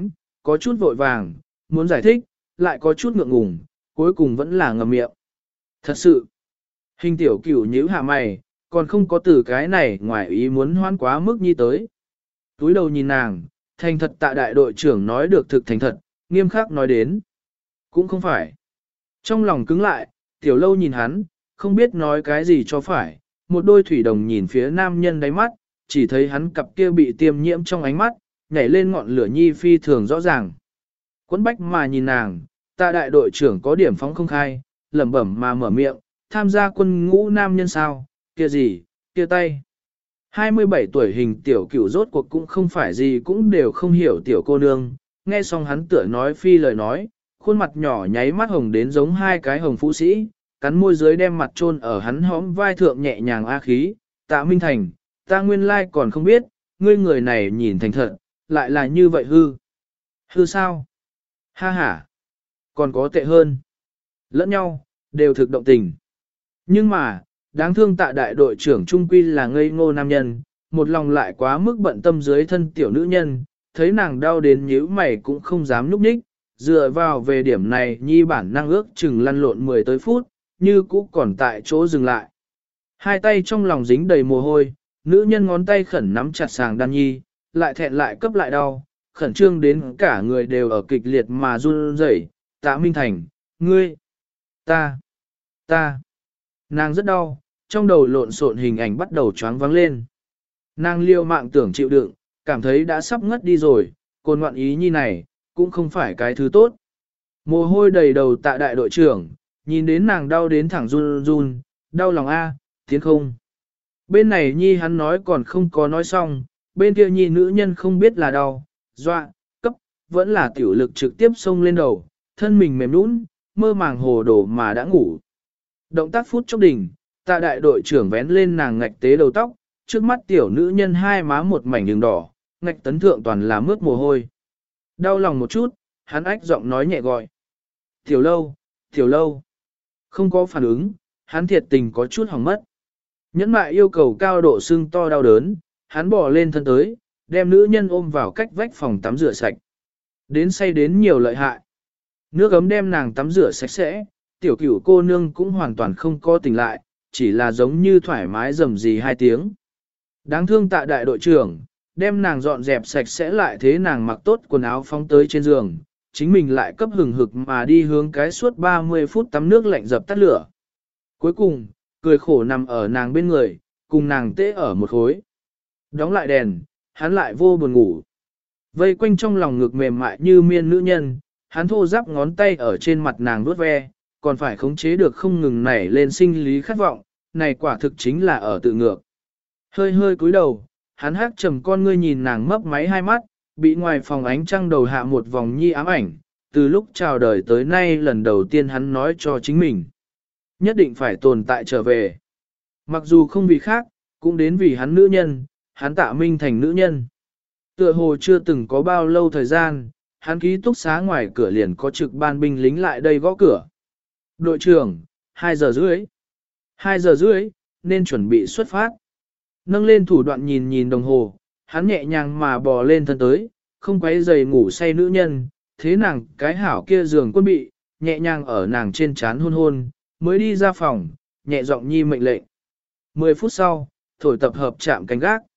có chút vội vàng, muốn giải thích, lại có chút ngượng ngùng, cuối cùng vẫn là ngậm miệng. Thật sự, hình tiểu cửu nhíu hạ mày, còn không có từ cái này ngoài ý muốn hoan quá mức nhi tới. Túi đầu nhìn nàng, thành thật tạ đại đội trưởng nói được thực thành thật, nghiêm khắc nói đến. Cũng không phải. Trong lòng cứng lại, tiểu lâu nhìn hắn, không biết nói cái gì cho phải, một đôi thủy đồng nhìn phía nam nhân đáy mắt, chỉ thấy hắn cặp kia bị tiêm nhiễm trong ánh mắt, nhảy lên ngọn lửa nhi phi thường rõ ràng. Quấn bách mà nhìn nàng, tạ đại đội trưởng có điểm phóng không khai, lẩm bẩm mà mở miệng, tham gia quân ngũ nam nhân sao, kia gì, kia tay. hai mươi bảy tuổi hình tiểu cửu rốt cuộc cũng không phải gì cũng đều không hiểu tiểu cô nương, nghe xong hắn tựa nói phi lời nói, khuôn mặt nhỏ nháy mắt hồng đến giống hai cái hồng phú sĩ, cắn môi dưới đem mặt chôn ở hắn hõm vai thượng nhẹ nhàng a khí, tạ Minh Thành, ta nguyên lai còn không biết, ngươi người này nhìn thành thật, lại là như vậy hư. Hư sao? Ha ha, còn có tệ hơn. Lẫn nhau, đều thực động tình. Nhưng mà, đáng thương tạ đại đội trưởng trung quy là ngây ngô nam nhân, một lòng lại quá mức bận tâm dưới thân tiểu nữ nhân, thấy nàng đau đến nhíu mày cũng không dám núp ních, dựa vào về điểm này nhi bản năng ước chừng lăn lộn mười tới phút, như cũ còn tại chỗ dừng lại. Hai tay trong lòng dính đầy mồ hôi, nữ nhân ngón tay khẩn nắm chặt sàng đan nhi, lại thẹn lại cấp lại đau, khẩn trương đến cả người đều ở kịch liệt mà run rẩy. Tạ Minh Thành, ngươi, ta, ta, nàng rất đau, trong đầu lộn xộn hình ảnh bắt đầu choáng vắng lên. Nàng liêu mạng tưởng chịu đựng, cảm thấy đã sắp ngất đi rồi, côn ngoạn ý nhi này, cũng không phải cái thứ tốt. Mồ hôi đầy đầu tạ đại đội trưởng, nhìn đến nàng đau đến thẳng run run, đau lòng a, tiến không. Bên này nhi hắn nói còn không có nói xong, bên kia nhi nữ nhân không biết là đau, dọa, cấp, vẫn là tiểu lực trực tiếp xông lên đầu, thân mình mềm nũng, mơ màng hồ đồ mà đã ngủ. Động tác phút chốc đỉnh, tạ đại đội trưởng vén lên nàng ngạch tế đầu tóc, trước mắt tiểu nữ nhân hai má một mảnh đường đỏ, ngạch tấn thượng toàn là mướt mồ hôi. Đau lòng một chút, hắn ách giọng nói nhẹ gọi. Tiểu lâu, tiểu lâu. Không có phản ứng, hắn thiệt tình có chút hỏng mất. Nhẫn mại yêu cầu cao độ sưng to đau đớn, hắn bỏ lên thân tới, đem nữ nhân ôm vào cách vách phòng tắm rửa sạch. Đến say đến nhiều lợi hại. Nước ấm đem nàng tắm rửa sạch sẽ, tiểu cửu cô nương cũng hoàn toàn không có tỉnh lại, chỉ là giống như thoải mái rầm rì hai tiếng. Đáng thương tạ đại đội trưởng, đem nàng dọn dẹp sạch sẽ lại thế nàng mặc tốt quần áo phóng tới trên giường, chính mình lại cấp hừng hực mà đi hướng cái suốt ba mươi phút tắm nước lạnh dập tắt lửa. Cuối cùng, cười khổ nằm ở nàng bên người, cùng nàng tê ở một khối. Đóng lại đèn, hắn lại vô buồn ngủ. Vây quanh trong lòng ngực mềm mại như miên nữ nhân, hắn thô ráp ngón tay ở trên mặt nàng vuốt ve, còn phải khống chế được không ngừng nảy lên sinh lý khát vọng, này quả thực chính là ở tự ngược. Hơi hơi cúi đầu, hắn hắc trầm con ngươi nhìn nàng mấp máy hai mắt, bị ngoài phòng ánh trăng đầu hạ một vòng nhi ám ảnh, từ lúc chào đời tới nay lần đầu tiên hắn nói cho chính mình. Nhất định phải tồn tại trở về. Mặc dù không vì khác, cũng đến vì hắn nữ nhân, hắn Tạ Minh Thành nữ nhân. Tựa hồ chưa từng có bao lâu thời gian, hắn ký túc xá ngoài cửa liền có trực ban binh lính lại đây gõ cửa. Đội trưởng, hai giờ rưỡi. hai giờ rưỡi, nên chuẩn bị xuất phát. Nâng lên thủ đoạn nhìn nhìn đồng hồ, hắn nhẹ nhàng mà bò lên thân tới, không quấy giày ngủ say nữ nhân, thế nàng cái hảo kia giường quân bị, nhẹ nhàng ở nàng trên trán hôn hôn, mới đi ra phòng, nhẹ giọng nhi mệnh lệnh. Mười phút sau, thổi tập hợp chạm canh gác.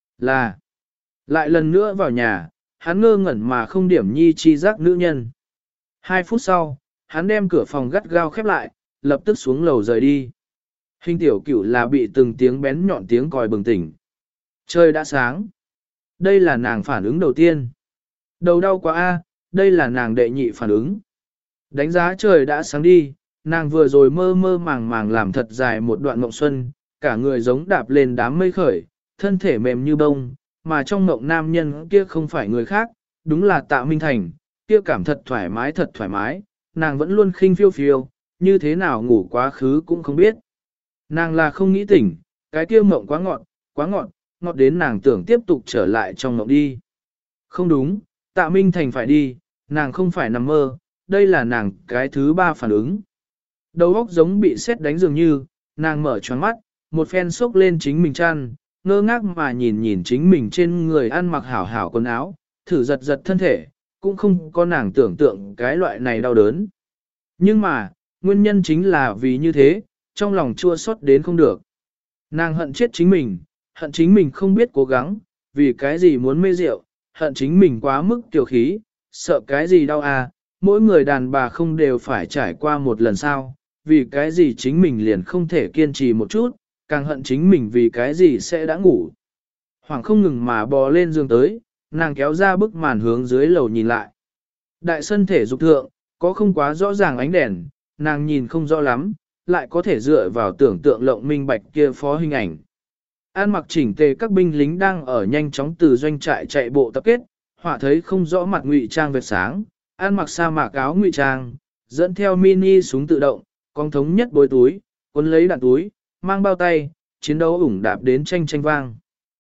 Là, lại lần nữa vào nhà, hắn ngơ ngẩn mà không điểm nhi chi giác nữ nhân. Hai phút sau, hắn đem cửa phòng gắt gao khép lại, lập tức xuống lầu rời đi. Hình tiểu cửu là bị từng tiếng bén nhọn tiếng còi bừng tỉnh. Trời đã sáng. Đây là nàng phản ứng đầu tiên. Đầu đau quá a, đây là nàng đệ nhị phản ứng. Đánh giá trời đã sáng đi, nàng vừa rồi mơ mơ màng màng làm thật dài một đoạn mộng xuân, cả người giống đạp lên đám mây khởi, thân thể mềm như bông, mà trong mộng nam nhân kia không phải người khác, đúng là Tạ Minh Thành, kia cảm thật thoải mái thật thoải mái, nàng vẫn luôn khinh phiêu phiêu, như thế nào ngủ quá khứ cũng không biết. Nàng là không nghĩ tỉnh, cái kia mộng quá ngọt, quá ngọt, ngọt đến nàng tưởng tiếp tục trở lại trong mộng đi. Không đúng, Tạ Minh Thành phải đi, nàng không phải nằm mơ, đây là nàng cái thứ ba phản ứng. Đầu óc giống bị sét đánh dường như, nàng mở choáng mắt, một phen xốc lên chính mình chăn, ngơ ngác mà nhìn nhìn chính mình trên người ăn mặc hảo hảo quần áo, thử giật giật thân thể, cũng không có nàng tưởng tượng cái loại này đau đớn. Nhưng mà, nguyên nhân chính là vì như thế, trong lòng chua xót đến không được. Nàng hận chết chính mình, hận chính mình không biết cố gắng, vì cái gì muốn mê rượu, hận chính mình quá mức tiểu khí, sợ cái gì đau à, mỗi người đàn bà không đều phải trải qua một lần sao, vì cái gì chính mình liền không thể kiên trì một chút, càng hận chính mình vì cái gì sẽ đã ngủ. Hoàng không ngừng mà bò lên giường tới, nàng kéo ra bức màn hướng dưới lầu nhìn lại. Đại sân thể dục thượng, có không quá rõ ràng ánh đèn, nàng nhìn không rõ lắm, lại có thể dựa vào tưởng tượng lộng minh bạch kia phó hình ảnh. An mặc chỉnh tề các binh lính đang ở nhanh chóng từ doanh trại chạy bộ tập kết, họa thấy không rõ mặt ngụy trang vệt sáng, an mặc sa mạc áo ngụy trang, dẫn theo mini súng tự động, con thống nhất bối túi, cuốn lấy đạn túi, mang bao tay, chiến đấu ủng đạp đến tranh tranh vang.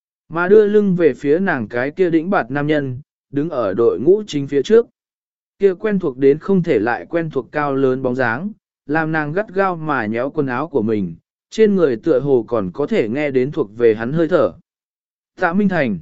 Mà đưa lưng về phía nàng cái kia đĩnh bạt nam nhân, đứng ở đội ngũ chính phía trước. Kia quen thuộc đến không thể lại quen thuộc cao lớn bóng dáng, làm nàng gắt gao mà nhéo quần áo của mình, trên người tựa hồ còn có thể nghe đến thuộc về hắn hơi thở. Tạ Minh Thành!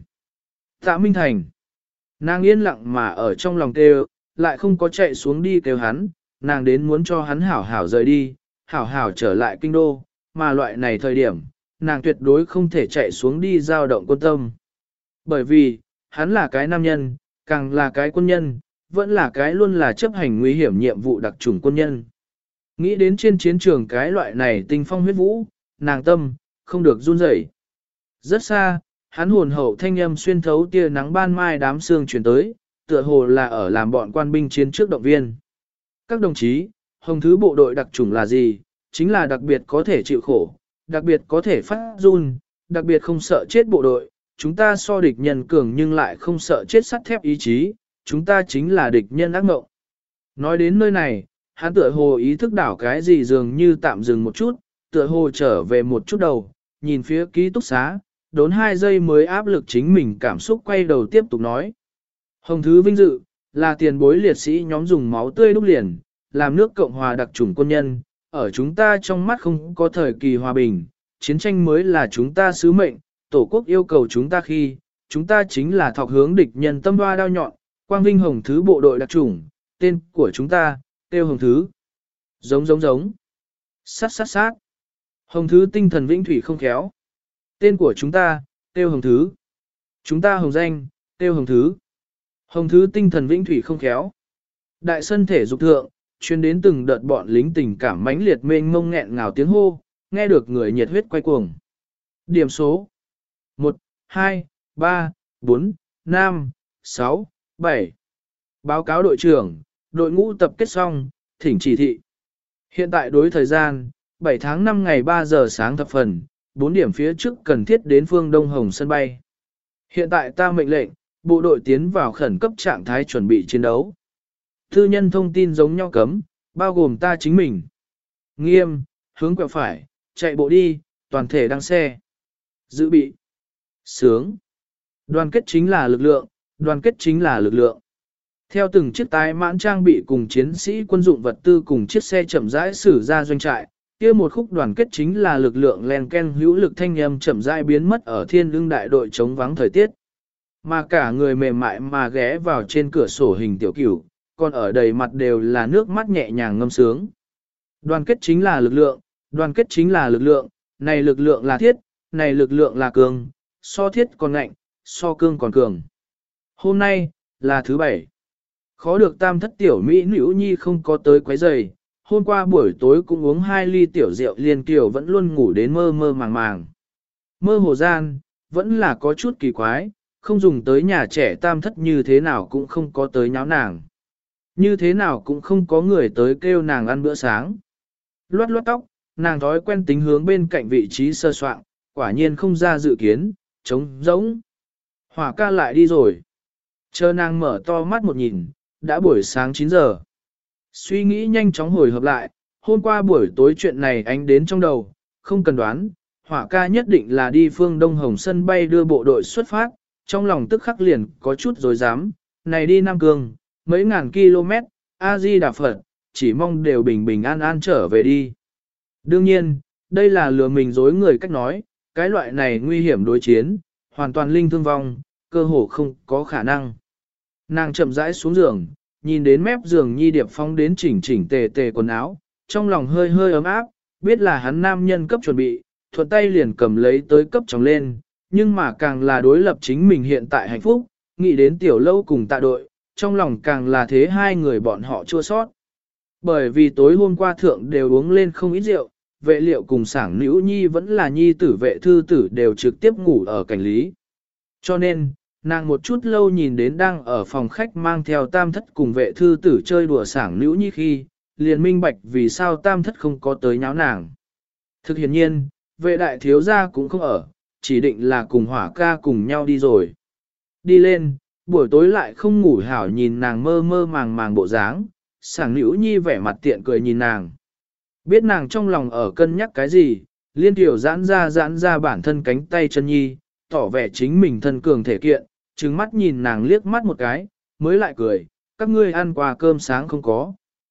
Tạ Minh Thành! Nàng yên lặng mà ở trong lòng kêu, lại không có chạy xuống đi kêu hắn, nàng đến muốn cho hắn hảo hảo rời đi, hảo hảo trở lại kinh đô, mà loại này thời điểm, nàng tuyệt đối không thể chạy xuống đi dao động quân tâm. Bởi vì, hắn là cái nam nhân, càng là cái quân nhân, vẫn là cái luôn là chấp hành nguy hiểm nhiệm vụ đặc chủng quân nhân. Nghĩ đến trên chiến trường cái loại này tinh phong huyết vũ, nàng tâm, không được run rẩy. Rất xa, hắn hồn hậu thanh âm xuyên thấu tia nắng ban mai đám sương chuyển tới, tựa hồ là ở làm bọn quan binh chiến trước động viên. Các đồng chí, hồng thứ bộ đội đặc chủng là gì? Chính là đặc biệt có thể chịu khổ, đặc biệt có thể phát run, đặc biệt không sợ chết bộ đội. Chúng ta so địch nhân cường nhưng lại không sợ chết sắt thép ý chí, chúng ta chính là địch nhân ác mộng. Nói đến nơi này, hắn tựa hồ ý thức đảo cái gì dường như tạm dừng một chút, tựa hồ trở về một chút đầu, nhìn phía ký túc xá, đốn hai giây mới áp lực chính mình cảm xúc quay đầu tiếp tục nói. Hồng thứ vinh dự, là tiền bối liệt sĩ nhóm dùng máu tươi đúc liền, làm nước Cộng hòa đặc chủng quân nhân, ở chúng ta trong mắt không có thời kỳ hòa bình, chiến tranh mới là chúng ta sứ mệnh, tổ quốc yêu cầu chúng ta khi, chúng ta chính là thọc hướng địch nhân tâm hoa đao nhọn, quang vinh hồng thứ bộ đội đặc chủng, tên của chúng ta, tiêu hồng thứ. Giống giống giống. Sát sát sát. Hồng thứ tinh thần vĩnh thủy không khéo. Tên của chúng ta, tiêu hồng thứ. Chúng ta hồng danh, tiêu hồng thứ. Hồng thứ tinh thần vĩnh thủy không khéo. Đại sân thể dục thượng, chuyên đến từng đợt bọn lính tình cảm mãnh liệt mênh mông nghẹn ngào tiếng hô, nghe được người nhiệt huyết quay cuồng. Điểm số một, hai, ba, bốn, năm, sáu, bảy. Báo cáo đội trưởng, đội ngũ tập kết xong, thỉnh chỉ thị. Hiện tại đối thời gian, bảy tháng năm ngày ba giờ sáng thập phần, bốn điểm phía trước cần thiết đến phương Đông Hồng sân bay. Hiện tại ta mệnh lệnh, bộ đội tiến vào khẩn cấp trạng thái chuẩn bị chiến đấu. Thư nhân thông tin giống nhau cấm, bao gồm ta chính mình. Nghiêm, hướng quẹo phải, chạy bộ đi, toàn thể đăng xe. Dự bị. Sướng. Đoàn kết chính là lực lượng, đoàn kết chính là lực lượng. Theo từng chiếc tái mãn trang bị cùng chiến sĩ quân dụng vật tư cùng chiếc xe chậm rãi xử ra doanh trại, kia một khúc đoàn kết chính là lực lượng len ken hữu lực thanh âm chậm rãi biến mất ở thiên lương đại đội chống vắng thời tiết. Mà cả người mềm mại mà ghé vào trên cửa sổ hình tiểu cửu, còn ở đầy mặt đều là nước mắt nhẹ nhàng ngâm sướng. Đoàn kết chính là lực lượng, đoàn kết chính là lực lượng, này lực lượng là thiết, này lực lượng là cường, so thiết còn ngạnh, so cương còn cường. Hôm nay, là thứ bảy. Khó được tam thất tiểu Mỹ nữ nhi không có tới quấy giày, hôm qua buổi tối cũng uống hai ly tiểu rượu liên kiều vẫn luôn ngủ đến mơ mơ màng màng. Mơ hồ gian, vẫn là có chút kỳ quái, không dùng tới nhà trẻ tam thất như thế nào cũng không có tới nháo nàng. Như thế nào cũng không có người tới kêu nàng ăn bữa sáng. Loát loát tóc, nàng thói quen tính hướng bên cạnh vị trí sơ soạn, quả nhiên không ra dự kiến, trống rỗng. Hỏa ca lại đi rồi. Chờ nàng mở to mắt một nhìn, đã buổi sáng chín giờ. Suy nghĩ nhanh chóng hồi hợp lại, hôm qua buổi tối chuyện này ánh đến trong đầu, không cần đoán, hỏa ca nhất định là đi phương Đông Hồng sân bay đưa bộ đội xuất phát, trong lòng tức khắc liền có chút dối dám, này đi Nam Cương, mấy ngàn km, A-di Đà Phật, chỉ mong đều bình bình an an trở về đi. Đương nhiên, đây là lừa mình dối người cách nói, cái loại này nguy hiểm đối chiến, hoàn toàn linh thương vong, cơ hồ không có khả năng. Nàng chậm rãi xuống giường, nhìn đến mép giường Nhi Điệp Phong đến chỉnh chỉnh tề tề quần áo, trong lòng hơi hơi ấm áp, biết là hắn nam nhân cấp chuẩn bị, thuận tay liền cầm lấy tới cấp chồng lên, nhưng mà càng là đối lập chính mình hiện tại hạnh phúc, nghĩ đến tiểu lâu cùng tạ đội, trong lòng càng là thế hai người bọn họ chua sót. Bởi vì tối hôm qua thượng đều uống lên không ít rượu, vệ liệu cùng sảng nữ nhi vẫn là nhi tử vệ thư tử đều trực tiếp ngủ ở cảnh lý. Cho nên, nàng một chút lâu nhìn đến đang ở phòng khách mang theo tam thất cùng vệ thư tử chơi đùa sảng nữ nhi khi, liền minh bạch vì sao tam thất không có tới nháo nàng. Thực hiện nhiên, vệ đại thiếu gia cũng không ở, chỉ định là cùng hỏa ca cùng nhau đi rồi. Đi lên, buổi tối lại không ngủ hảo nhìn nàng mơ mơ màng màng bộ dáng, sảng nữ nhi vẻ mặt tiện cười nhìn nàng. Biết nàng trong lòng ở cân nhắc cái gì, liên tiểu giãn ra giãn ra bản thân cánh tay chân nhi, tỏ vẻ chính mình thân cường thể kiện, trừng mắt nhìn nàng liếc mắt một cái, mới lại cười, các ngươi ăn qua cơm sáng không có.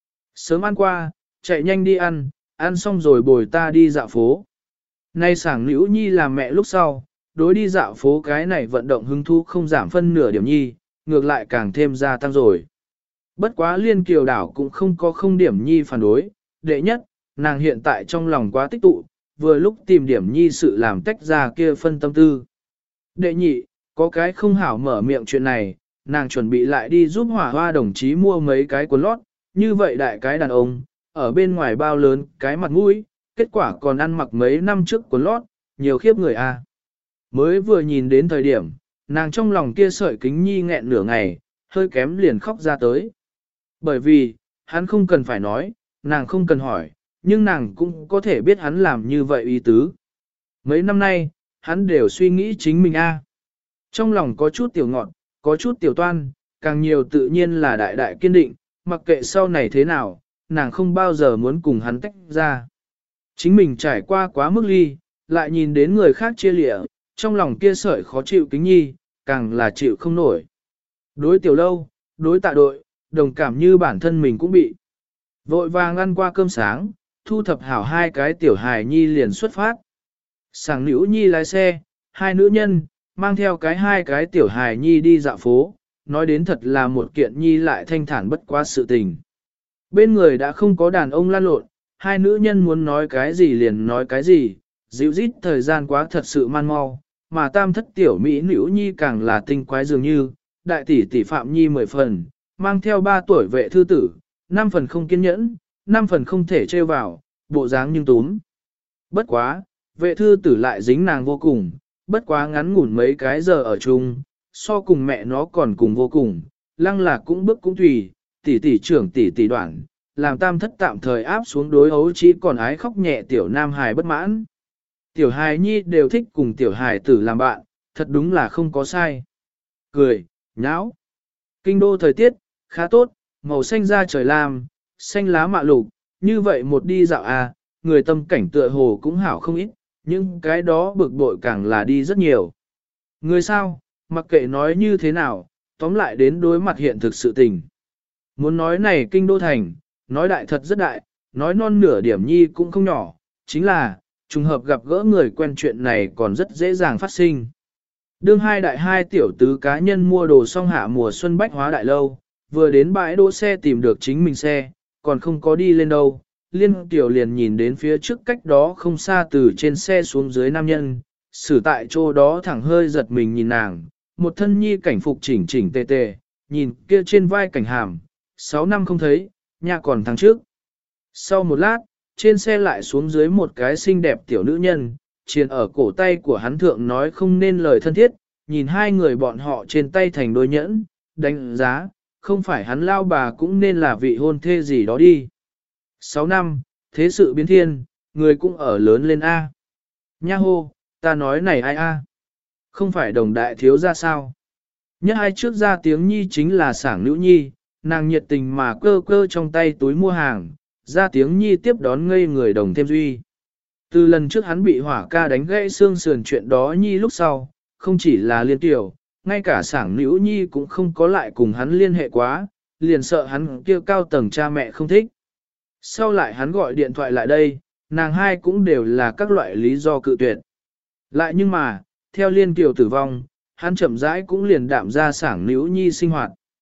Sớm ăn qua, chạy nhanh đi ăn, ăn xong rồi bồi ta đi dạo phố. Nay sảng nữ nhi làm mẹ lúc sau, đối đi dạo phố cái này vận động hứng thú không giảm phân nửa điểm nhi, ngược lại càng thêm gia tăng rồi. Bất quá liên kiều đảo cũng không có không điểm nhi phản đối, đệ nhất, nàng hiện tại trong lòng quá tích tụ, vừa lúc tìm điểm nhi sự làm tách ra kia phân tâm tư. Đệ nhị, có cái không hảo mở miệng chuyện này, nàng chuẩn bị lại đi giúp hỏa hoa đồng chí mua mấy cái quần lót, như vậy đại cái đàn ông, ở bên ngoài bao lớn cái mặt mũi, kết quả còn ăn mặc mấy năm trước quần lót, nhiều khiếp người a. Mới vừa nhìn đến thời điểm, nàng trong lòng kia sợi kính nhi nghẹn nửa ngày, hơi kém liền khóc ra tới. Bởi vì, hắn không cần phải nói, nàng không cần hỏi, nhưng nàng cũng có thể biết hắn làm như vậy ý tứ. Mấy năm nay, hắn đều suy nghĩ chính mình a. Trong lòng có chút tiểu ngọn, có chút tiểu toan, càng nhiều tự nhiên là đại đại kiên định, mặc kệ sau này thế nào, nàng không bao giờ muốn cùng hắn tách ra. Chính mình trải qua quá mức ly, lại nhìn đến người khác chia lịa, trong lòng kia sợi khó chịu kính nhi, càng là chịu không nổi. Đối tiểu lâu, đối tạ đội, đồng cảm như bản thân mình cũng bị. Vội vàng ăn qua cơm sáng, thu thập hảo hai cái tiểu hài nhi liền xuất phát. Sảng nữ nhi lái xe, hai nữ nhân, mang theo cái hai cái tiểu hài nhi đi dạo phố, nói đến thật là một kiện nhi lại thanh thản bất quá sự tình. Bên người đã không có đàn ông lan lộn, hai nữ nhân muốn nói cái gì liền nói cái gì, dịu dít thời gian quá thật sự man mau, mà tam thất tiểu mỹ nữ nhi càng là tinh quái dường như, đại tỷ tỷ phạm nhi mười phần, mang theo ba tuổi vệ thư tử, năm phần không kiên nhẫn, năm phần không thể trêu vào, bộ dáng nhưng túm. Bất quá, vệ thư tử lại dính nàng vô cùng, bất quá ngắn ngủn mấy cái giờ ở chung, so cùng mẹ nó còn cùng vô cùng, lăng là cũng bước cũng tùy, tỷ tỷ trưởng tỷ tỷ đoạn, làm tam thất tạm thời áp xuống đối ấu chỉ còn ái khóc nhẹ tiểu nam hài bất mãn. Tiểu hài nhi đều thích cùng tiểu hài tử làm bạn, thật đúng là không có sai. Cười, nháo. Kinh đô thời tiết, khá tốt, màu xanh da trời lam, xanh lá mạ lục, như vậy một đi dạo à, người tâm cảnh tựa hồ cũng hảo không ít, nhưng cái đó bực bội càng là đi rất nhiều. Người sao, mặc kệ nói như thế nào, tóm lại đến đối mặt hiện thực sự tình. Muốn nói này kinh đô thành, nói đại thật rất đại, nói non nửa điểm nhi cũng không nhỏ, chính là, trùng hợp gặp gỡ người quen chuyện này còn rất dễ dàng phát sinh. Đương hai đại hai tiểu tứ cá nhân mua đồ xong hạ mùa xuân bách hóa đại lâu, vừa đến bãi đỗ xe tìm được chính mình xe, còn không có đi lên đâu. Liên tiểu liền nhìn đến phía trước cách đó không xa từ trên xe xuống dưới nam nhân, xử tại chỗ đó thẳng hơi giật mình nhìn nàng, một thân nhi cảnh phục chỉnh chỉnh tề tề, nhìn kia trên vai cảnh hàm, sáu năm không thấy, nhà còn thằng trước. Sau một lát, trên xe lại xuống dưới một cái xinh đẹp tiểu nữ nhân, triền ở cổ tay của hắn thượng nói không nên lời thân thiết, nhìn hai người bọn họ trên tay thành đôi nhẫn, đánh giá, không phải hắn lao bà cũng nên là vị hôn thê gì đó đi. Sáu năm, thế sự biến thiên, người cũng ở lớn lên A. Nha hô, ta nói này ai A. Không phải đồng đại thiếu ra sao. Nhất hai trước ra tiếng nhi chính là sảng nữ nhi, nàng nhiệt tình mà cơ cơ trong tay túi mua hàng, ra tiếng nhi tiếp đón ngây người đồng thêm duy. Từ lần trước hắn bị hỏa ca đánh gãy xương sườn chuyện đó nhi lúc sau, không chỉ là liên tiểu, ngay cả sảng nữ nhi cũng không có lại cùng hắn liên hệ quá, liền sợ hắn kêu cao tầng cha mẹ không thích. Sau lại hắn gọi điện thoại lại đây, nàng hai cũng đều là các loại lý do cự tuyệt. Lại nhưng mà, theo liên kiều tử vong, hắn chậm rãi cũng liền đạm ra sảng nữ nhi sinh hoạt.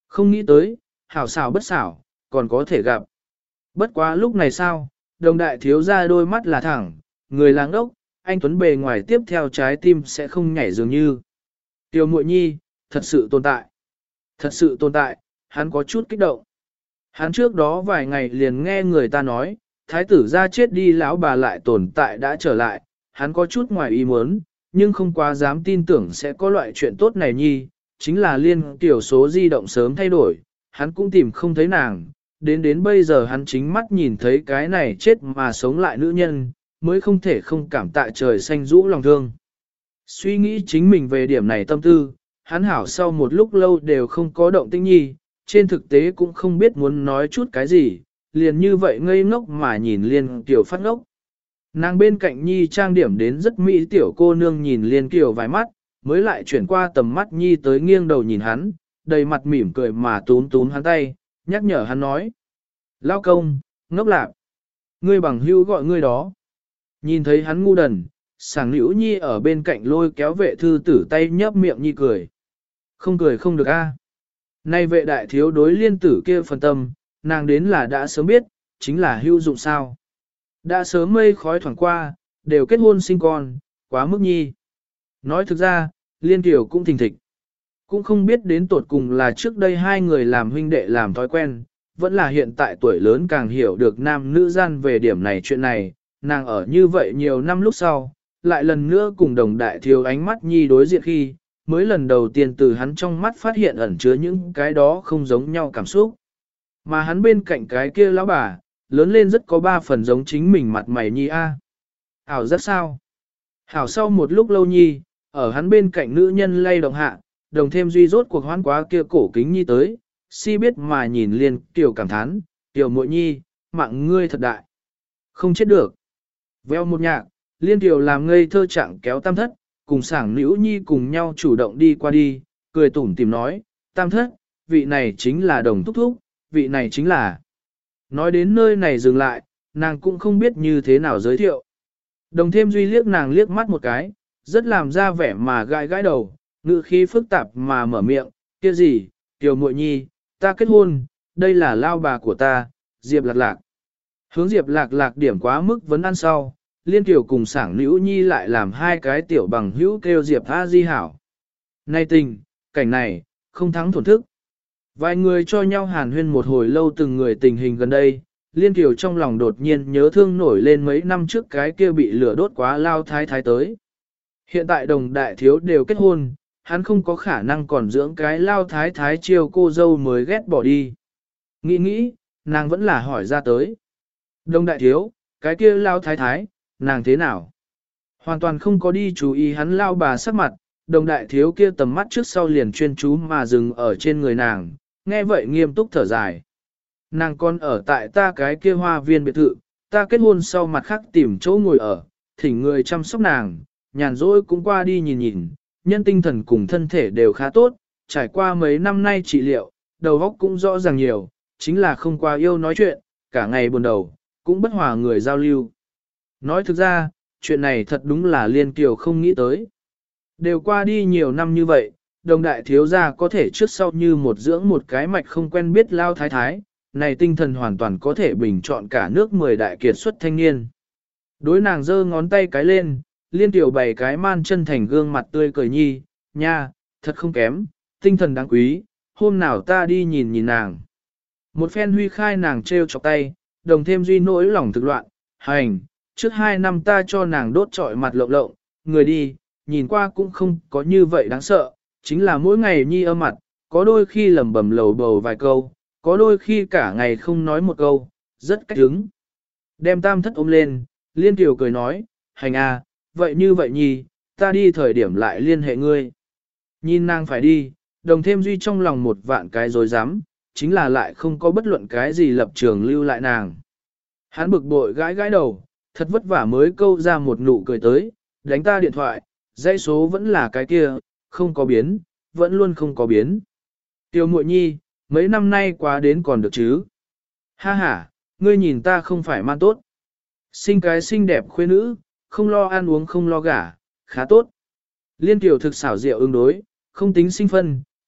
Không nghĩ tới, hảo xảo bất xảo, còn có thể gặp. Bất quá lúc này sao, đồng đại thiếu ra đôi mắt là thẳng, người làng ốc, anh Tuấn bề ngoài tiếp theo trái tim sẽ không nhảy dường như. Tiêu muội nhi, thật sự tồn tại. Thật sự tồn tại, hắn có chút kích động. Hắn trước đó vài ngày liền nghe người ta nói, thái tử ra chết đi lão bà lại tồn tại đã trở lại, hắn có chút ngoài ý muốn, nhưng không quá dám tin tưởng sẽ có loại chuyện tốt này nhi, chính là liên tiểu số di động sớm thay đổi, hắn cũng tìm không thấy nàng, đến đến bây giờ hắn chính mắt nhìn thấy cái này chết mà sống lại nữ nhân, mới không thể không cảm tạ trời xanh rũ lòng thương. Suy nghĩ chính mình về điểm này tâm tư, hắn hảo sau một lúc lâu đều không có động tĩnh nhi, trên thực tế cũng không biết muốn nói chút cái gì, liền như vậy ngây ngốc mà nhìn liên tiểu phát ngốc. Nàng bên cạnh nhi trang điểm đến rất mỹ tiểu cô nương nhìn liên kiều vài mắt, mới lại chuyển qua tầm mắt nhi tới nghiêng đầu nhìn hắn, đầy mặt mỉm cười mà tún tún hắn tay, nhắc nhở hắn nói. Lao công, ngốc lạc, ngươi bằng hữu gọi ngươi đó. Nhìn thấy hắn ngu đần, sảng nữ nhi ở bên cạnh lôi kéo vệ thư tử tay nhấp miệng nhi cười. Không cười không được a. Nay vệ đại thiếu đối liên tử kia phần tâm, nàng đến là đã sớm biết, chính là hữu dụng sao. Đã sớm mây khói thoảng qua, đều kết hôn sinh con, quá mức nhi. Nói thực ra, liên tiểu cũng thình thịch. Cũng không biết đến tột cùng là trước đây hai người làm huynh đệ làm thói quen, vẫn là hiện tại tuổi lớn càng hiểu được nam nữ gian về điểm này chuyện này, nàng ở như vậy nhiều năm lúc sau, lại lần nữa cùng đồng đại thiếu ánh mắt nhi đối diện khi, mới lần đầu tiên từ hắn trong mắt phát hiện ẩn chứa những cái đó không giống nhau cảm xúc. Mà hắn bên cạnh cái kia lão bà, lớn lên rất có ba phần giống chính mình mặt mày nhi a. Hảo rất sao? Hảo sau một lúc lâu nhi, ở hắn bên cạnh nữ nhân lay động hạ, đồng thêm duy rốt cuộc hoán quá kia cổ kính nhi tới, si biết mà nhìn liền tiểu cảm thán, tiểu muội nhi, mạng ngươi thật đại. Không chết được. Veo một nhạc, liên tiểu làm ngây thơ chẳng kéo tam thất, cùng sảng nữ nhi cùng nhau chủ động đi qua đi, cười tủm tìm nói, tam thất, vị này chính là đồng thúc thúc, vị này chính là. Nói đến nơi này dừng lại, nàng cũng không biết như thế nào giới thiệu. Đồng thêm duy liếc nàng liếc mắt một cái, rất làm ra vẻ mà gãi gãi đầu, ngữ khí phức tạp mà mở miệng, kia gì, tiểu muội nhi, ta kết hôn, đây là lao bà của ta, Diệp Lạc Lạc. Hướng Diệp Lạc Lạc điểm quá mức vấn ăn sau, liên tiểu cùng sảng nữ nhi lại làm hai cái tiểu bằng hữu kêu Diệp A Di hảo. Nay tình, cảnh này, không thắng thổn thức. Vài người cho nhau hàn huyên một hồi lâu từng người tình hình gần đây, liên tiểu trong lòng đột nhiên nhớ thương nổi lên mấy năm trước cái kia bị lửa đốt quá lao thái thái tới. Hiện tại đồng đại thiếu đều kết hôn, hắn không có khả năng còn dưỡng cái lao thái thái chiêu cô dâu mới ghét bỏ đi. Nghĩ nghĩ, nàng vẫn là hỏi ra tới. Đồng đại thiếu, cái kia lao thái thái, nàng thế nào? Hoàn toàn không có đi chú ý hắn lao bà sắc mặt, đồng đại thiếu kia tầm mắt trước sau liền chuyên chú mà dừng ở trên người nàng, nghe vậy nghiêm túc thở dài. Nàng còn ở tại ta cái kia hoa viên biệt thự, ta kết hôn sau mặt khác tìm chỗ ngồi ở, thỉnh người chăm sóc nàng, nhàn rỗi cũng qua đi nhìn nhìn, nhân tinh thần cùng thân thể đều khá tốt, trải qua mấy năm nay trị liệu, đầu óc cũng rõ ràng nhiều, chính là không qua yêu nói chuyện, cả ngày buồn đầu, cũng bất hòa người giao lưu. Nói thực ra, chuyện này thật đúng là Liên Kiều không nghĩ tới. Đều qua đi nhiều năm như vậy, đồng đại thiếu gia có thể trước sau như một dưỡng một cái mạch không quen biết lao thái thái, này tinh thần hoàn toàn có thể bình chọn cả nước mười đại kiệt xuất thanh niên. Đối nàng giơ ngón tay cái lên, Liên Kiều bày cái man chân thành gương mặt tươi cười nhi, nha, thật không kém, tinh thần đáng quý, hôm nào ta đi nhìn nhìn nàng. Một phen huy khai nàng treo chọc tay, đồng thêm duy nỗi lòng thực loạn, hành, trước hai năm ta cho nàng đốt trọi mặt lộng lộng, người đi, nhìn qua cũng không có như vậy đáng sợ, chính là mỗi ngày nhi âm mặt, có đôi khi lầm bầm lầu bầu vài câu, có đôi khi cả ngày không nói một câu, rất cách hứng. Đem tam thất ôm lên, Liên Kiều cười nói, hành à, vậy như vậy nhi, ta đi thời điểm lại liên hệ ngươi. Nhìn nàng phải đi, đồng thêm duy trong lòng một vạn cái dối dám, chính là lại không có bất luận cái gì lập trường lưu lại nàng. Hắn bực bội gãi gãi đầu, thật vất vả mới câu ra một nụ cười tới, đánh ta điện thoại, dãy số vẫn là cái kia, không có biến, vẫn luôn không có biến. Tiêu muội nhi, mấy năm nay quá đến còn được chứ. Ha ha, ngươi nhìn ta không phải man tốt. Sinh cái xinh đẹp khuê nữ, không lo ăn uống không lo gả, khá tốt. Liên Kiều thực xảo diệu ứng đối, không tính sinh phân,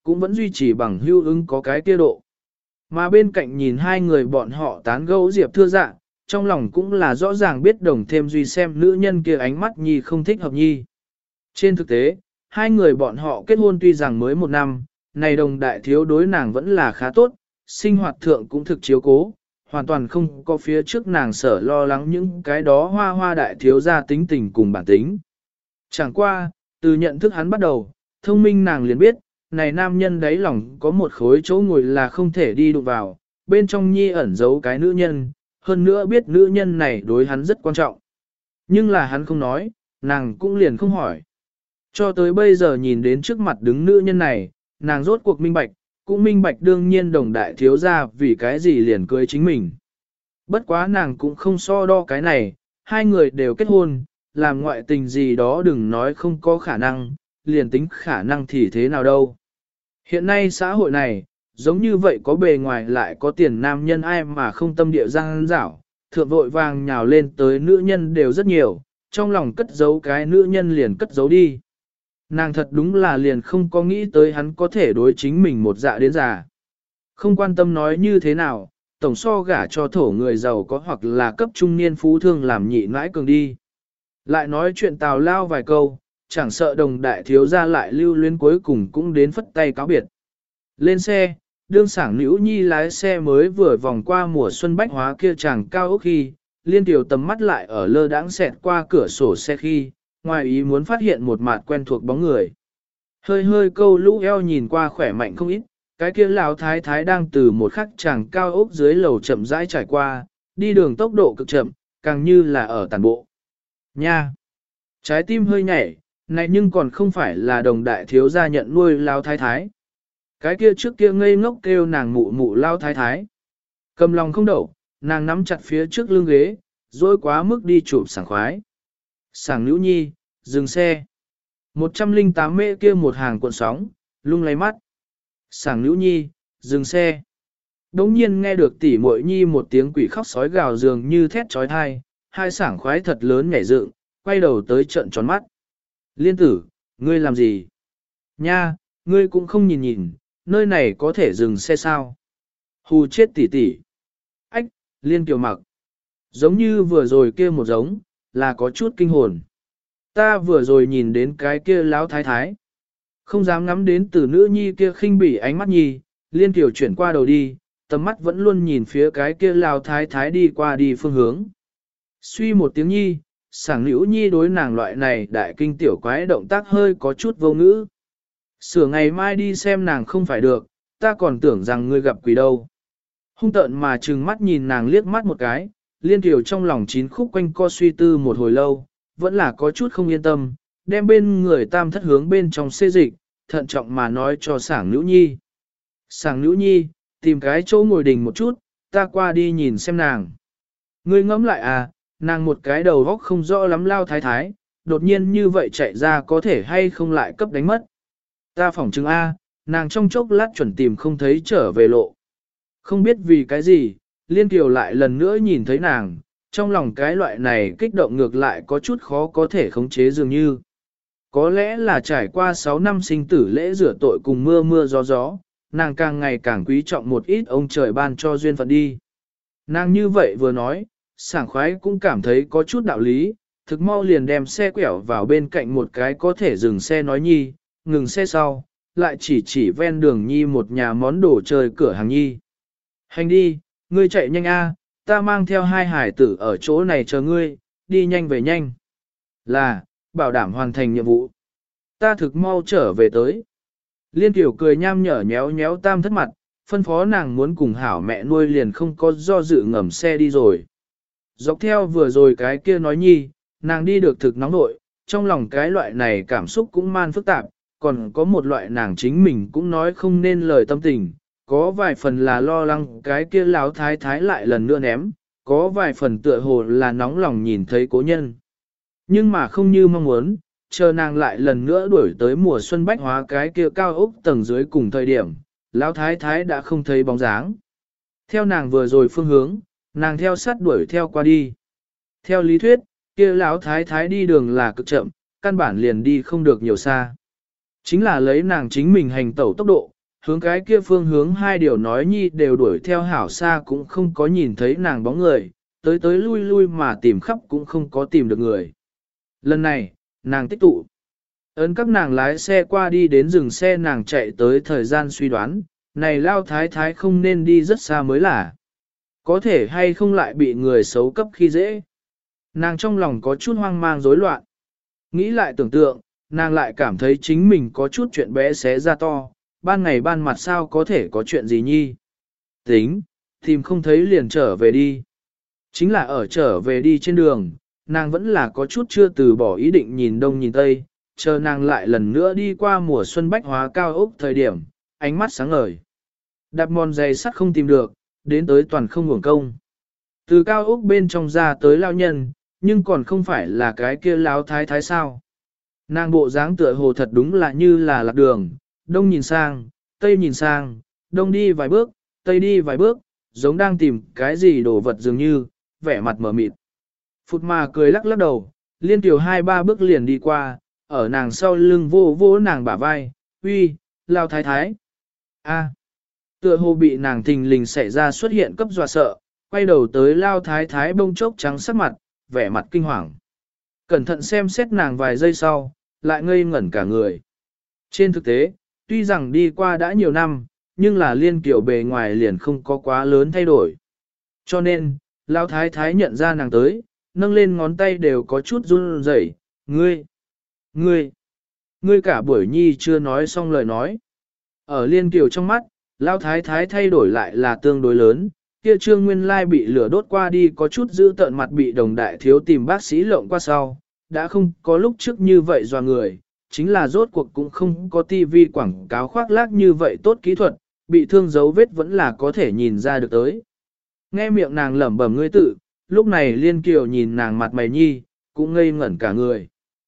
cũng vẫn duy trì bằng hưu ứng có cái kia độ. Mà bên cạnh nhìn hai người bọn họ tán gẫu Diệp Thưa Dạ, trong lòng cũng là rõ ràng biết đồng thêm duy xem nữ nhân kia ánh mắt nhi không thích hợp nhi. Trên thực tế, hai người bọn họ kết hôn tuy rằng mới một năm, này đồng đại thiếu đối nàng vẫn là khá tốt, sinh hoạt thượng cũng thực chiếu cố, hoàn toàn không có phía trước nàng sở lo lắng những cái đó hoa hoa đại thiếu ra tính tình cùng bản tính. Chẳng qua, từ nhận thức hắn bắt đầu, thông minh nàng liền biết, này nam nhân đáy lòng có một khối chỗ ngồi là không thể đi đụng vào, bên trong nhi ẩn giấu cái nữ nhân, hơn nữa biết nữ nhân này đối hắn rất quan trọng. Nhưng là hắn không nói, nàng cũng liền không hỏi. Cho tới bây giờ nhìn đến trước mặt đứng nữ nhân này, nàng rốt cuộc minh bạch, cũng minh bạch đương nhiên đồng đại thiếu ra vì cái gì liền cưới chính mình. Bất quá nàng cũng không so đo cái này, hai người đều kết hôn, làm ngoại tình gì đó đừng nói không có khả năng, liền tính khả năng thì thế nào đâu. Hiện nay xã hội này, giống như vậy có bề ngoài lại có tiền nam nhân ai mà không tâm địa giang dảo, thượng vội vàng nhào lên tới nữ nhân đều rất nhiều, trong lòng cất giấu cái nữ nhân liền cất giấu đi. Nàng thật đúng là liền không có nghĩ tới hắn có thể đối chính mình một dạ đến già. Không quan tâm nói như thế nào, tổng so gả cho thổ người giàu có hoặc là cấp trung niên phú thương làm nhị nãi cường đi. Lại nói chuyện tào lao vài câu, chẳng sợ đồng đại thiếu ra lại lưu luyến cuối cùng cũng đến phất tay cáo biệt. Lên xe, đương sảng nữ nhi lái xe mới vừa vòng qua mùa xuân bách hóa kia chàng cao ốc khi, liên tiểu tầm mắt lại ở lơ đãng xẹt qua cửa sổ xe khi, ngoài ý muốn phát hiện một mặt quen thuộc bóng người. Hơi hơi câu lũ eo nhìn qua khỏe mạnh không ít, cái kia lão thái thái đang từ một khắc chàng cao ốc dưới lầu chậm rãi trải qua, đi đường tốc độ cực chậm, càng như là ở tàn bộ. Nha! Trái tim hơi nhảy, này nhưng còn không phải là đồng đại thiếu gia nhận nuôi lão thái thái. Cái kia trước kia ngây ngốc kêu nàng mụ mụ lão thái thái. Cầm lòng không đậu, nàng nắm chặt phía trước lưng ghế, rồi quá mức đi chụp sảng khoái. Sảng Nữ Nhi, dừng xe. một trăm lẻ tám mễ kia một hàng cuộn sóng, lung lay mắt. Sảng Nữ Nhi, dừng xe. Đống nhiên nghe được tỉ muội nhi một tiếng quỷ khóc sói gào dường như thét trói thai, hai sảng khoái thật lớn nhảy dựng, quay đầu tới trận tròn mắt. Liên tử, ngươi làm gì? Nha, ngươi cũng không nhìn nhìn, nơi này có thể dừng xe sao? Hù chết tỉ tỉ. Ách, Liên Kiều Mặc. Giống như vừa rồi kia một giống, là có chút kinh hồn. Ta vừa rồi nhìn đến cái kia lão thái thái. Không dám ngắm đến từ nữ nhi kia khinh bỉ ánh mắt nhi, Liên Kiều chuyển qua đầu đi, tầm mắt vẫn luôn nhìn phía cái kia lão thái thái đi qua đi phương hướng. Suy một tiếng nhi, sảng nữ nhi đối nàng loại này đại kinh tiểu quái động tác hơi có chút vô ngữ. Sửa ngày mai đi xem nàng không phải được, ta còn tưởng rằng ngươi gặp quỷ đâu. Hung tợn mà trừng mắt nhìn nàng liếc mắt một cái, Liên Kiều trong lòng chín khúc quanh co suy tư một hồi lâu, vẫn là có chút không yên tâm, đem bên người tam thất hướng bên trong xê dịch, thận trọng mà nói cho sảng nữ nhi. Sảng nữ nhi, tìm cái chỗ ngồi đình một chút, ta qua đi nhìn xem nàng. Ngươi ngẫm lại à, nàng một cái đầu góc không rõ lắm lao thái thái, đột nhiên như vậy chạy ra có thể hay không lại cấp đánh mất. Ta phỏng chứng A, nàng trong chốc lát chuẩn tìm không thấy trở về lộ. Không biết vì cái gì, Liên Kiều lại lần nữa nhìn thấy nàng, trong lòng cái loại này kích động ngược lại có chút khó có thể khống chế dường như. Có lẽ là trải qua sáu năm sinh tử lễ rửa tội cùng mưa mưa gió gió, nàng càng ngày càng quý trọng một ít ông trời ban cho duyên phận đi. Nàng như vậy vừa nói, sảng khoái cũng cảm thấy có chút đạo lý, thực mau liền đem xe quẹo vào bên cạnh một cái có thể dừng xe nói nhi, ngừng xe sau, lại chỉ chỉ ven đường nhi một nhà món đồ chơi cửa hàng nhi. Hành đi, ngươi chạy nhanh a, ta mang theo hai hải tử ở chỗ này chờ ngươi, đi nhanh về nhanh. Là, bảo đảm hoàn thành nhiệm vụ. Ta thực mau trở về tới. Liên Tiểu cười nham nhở nhéo nhéo tam thất mặt, phân phó nàng muốn cùng hảo mẹ nuôi liền không có do dự ngầm xe đi rồi. Dọc theo vừa rồi cái kia nói nhi, nàng đi được thực nóng nội, trong lòng cái loại này cảm xúc cũng man phức tạp, còn có một loại nàng chính mình cũng nói không nên lời tâm tình, có vài phần là lo lắng cái kia láo thái thái lại lần nữa ném, có vài phần tựa hồ là nóng lòng nhìn thấy cố nhân. Nhưng mà không như mong muốn, chờ nàng lại lần nữa đuổi tới mùa xuân bách hóa cái kia cao ốc tầng dưới cùng thời điểm, lão thái thái đã không thấy bóng dáng. Theo nàng vừa rồi phương hướng, nàng theo sát đuổi theo qua đi. Theo lý thuyết, kia lão thái thái đi đường là cực chậm, căn bản liền đi không được nhiều xa. Chính là lấy nàng chính mình hành tẩu tốc độ, hướng cái kia phương hướng hai điều nói nhi đều đuổi theo hảo xa cũng không có nhìn thấy nàng bóng người, tới tới lui lui mà tìm khắp cũng không có tìm được người. Lần này, nàng tích tụ. Ấn các nàng lái xe qua đi đến dừng xe nàng chạy tới thời gian suy đoán, này lao thái thái không nên đi rất xa mới là. Có thể hay không lại bị người xấu cấp khi dễ. Nàng trong lòng có chút hoang mang rối loạn. Nghĩ lại tưởng tượng, nàng lại cảm thấy chính mình có chút chuyện bé xé ra to, ban ngày ban mặt sao có thể có chuyện gì nhi. Tính, tìm không thấy liền trở về đi. Chính là ở trở về đi trên đường, nàng vẫn là có chút chưa từ bỏ ý định nhìn đông nhìn tây, chờ nàng lại lần nữa đi qua mùa xuân bách hóa cao ốc thời điểm, ánh mắt sáng ngời. Đạp mòn giày sắt không tìm được, đến tới toàn không hưởng công. Từ cao ốc bên trong ra tới lao nhân, nhưng còn không phải là cái kia lao thái thái sao. Nàng bộ dáng tựa hồ thật đúng là như là lạc đường, đông nhìn sang, tây nhìn sang, đông đi vài bước, tây đi vài bước, giống đang tìm cái gì đồ vật dường như, vẻ mặt mờ mịt. Phụt mà cười lắc lắc đầu, liên tiểu hai ba bước liền đi qua, ở nàng sau lưng vô vô nàng bả vai, uy, lao thái thái. A, tựa hồ bị nàng thình lình xảy ra xuất hiện cấp dọa sợ, quay đầu tới lao thái thái bông chốc trắng sắc mặt, vẻ mặt kinh hoàng. Cẩn thận xem xét nàng vài giây sau, lại ngây ngẩn cả người. Trên thực tế, tuy rằng đi qua đã nhiều năm, nhưng là liên kiểu bề ngoài liền không có quá lớn thay đổi. Cho nên, lao thái thái nhận ra nàng tới, nâng lên ngón tay đều có chút run rẩy. Ngươi, ngươi, ngươi cả buổi nhi chưa nói xong lời nói. Ở liên kiều trong mắt, lao thái thái thay đổi lại là tương đối lớn, kia trương nguyên lai bị lửa đốt qua đi có chút giữ tợn mặt bị đồng đại thiếu tìm bác sĩ lộng qua sau, đã không có lúc trước như vậy doa người, chính là rốt cuộc cũng không có tivi quảng cáo khoác lác như vậy tốt kỹ thuật, bị thương dấu vết vẫn là có thể nhìn ra được tới. Nghe miệng nàng lẩm bẩm ngươi tự, lúc này liên kiều nhìn nàng mặt mày nhi, cũng ngây ngẩn cả người.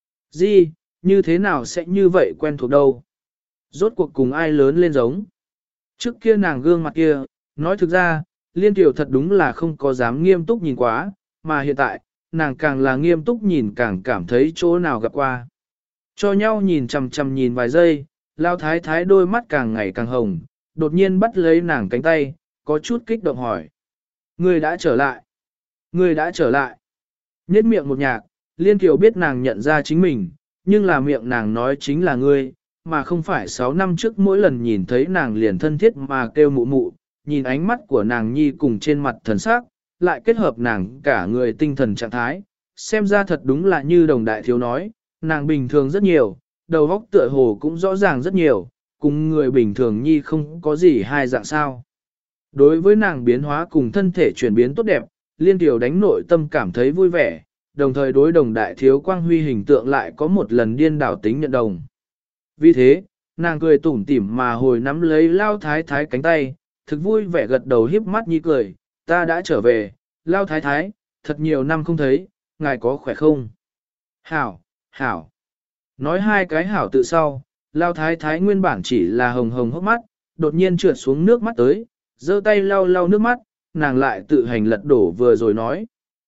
Di, như thế nào sẽ như vậy quen thuộc đâu? Rốt cuộc cùng ai lớn lên giống? Trước kia nàng gương mặt kia, nói thực ra, liên kiều thật đúng là không có dám nghiêm túc nhìn quá, mà hiện tại, nàng càng là nghiêm túc nhìn càng cảm thấy chỗ nào gặp qua. Cho nhau nhìn chằm chằm nhìn vài giây, lao thái thái đôi mắt càng ngày càng hồng, đột nhiên bắt lấy nàng cánh tay, có chút kích động hỏi. Ngươi đã trở lại. Ngươi đã trở lại. Nhết miệng một nhạc, liên kiều biết nàng nhận ra chính mình, nhưng là miệng nàng nói chính là ngươi, mà không phải sáu năm trước mỗi lần nhìn thấy nàng liền thân thiết mà kêu mụ mụ, nhìn ánh mắt của nàng nhi cùng trên mặt thần sắc, lại kết hợp nàng cả người tinh thần trạng thái, xem ra thật đúng là như đồng đại thiếu nói, nàng bình thường rất nhiều, đầu óc tựa hồ cũng rõ ràng rất nhiều, cùng người bình thường nhi không có gì hai dạng sao. Đối với nàng biến hóa cùng thân thể chuyển biến tốt đẹp, liên tiểu đánh nội tâm cảm thấy vui vẻ, đồng thời đối đồng đại thiếu quang huy hình tượng lại có một lần điên đảo tính nhận đồng. Vì thế, nàng cười tủm tỉm mà hồi nắm lấy lao thái thái cánh tay, thực vui vẻ gật đầu hiếp mắt nhi cười, ta đã trở về, lao thái thái, thật nhiều năm không thấy, ngài có khỏe không? Hảo, hảo. Nói hai cái hảo tự sau, lao thái thái nguyên bản chỉ là hồng hồng hốc mắt, đột nhiên trượt xuống nước mắt tới, giơ tay lau lau nước mắt, nàng lại tự hành lật đổ vừa rồi nói.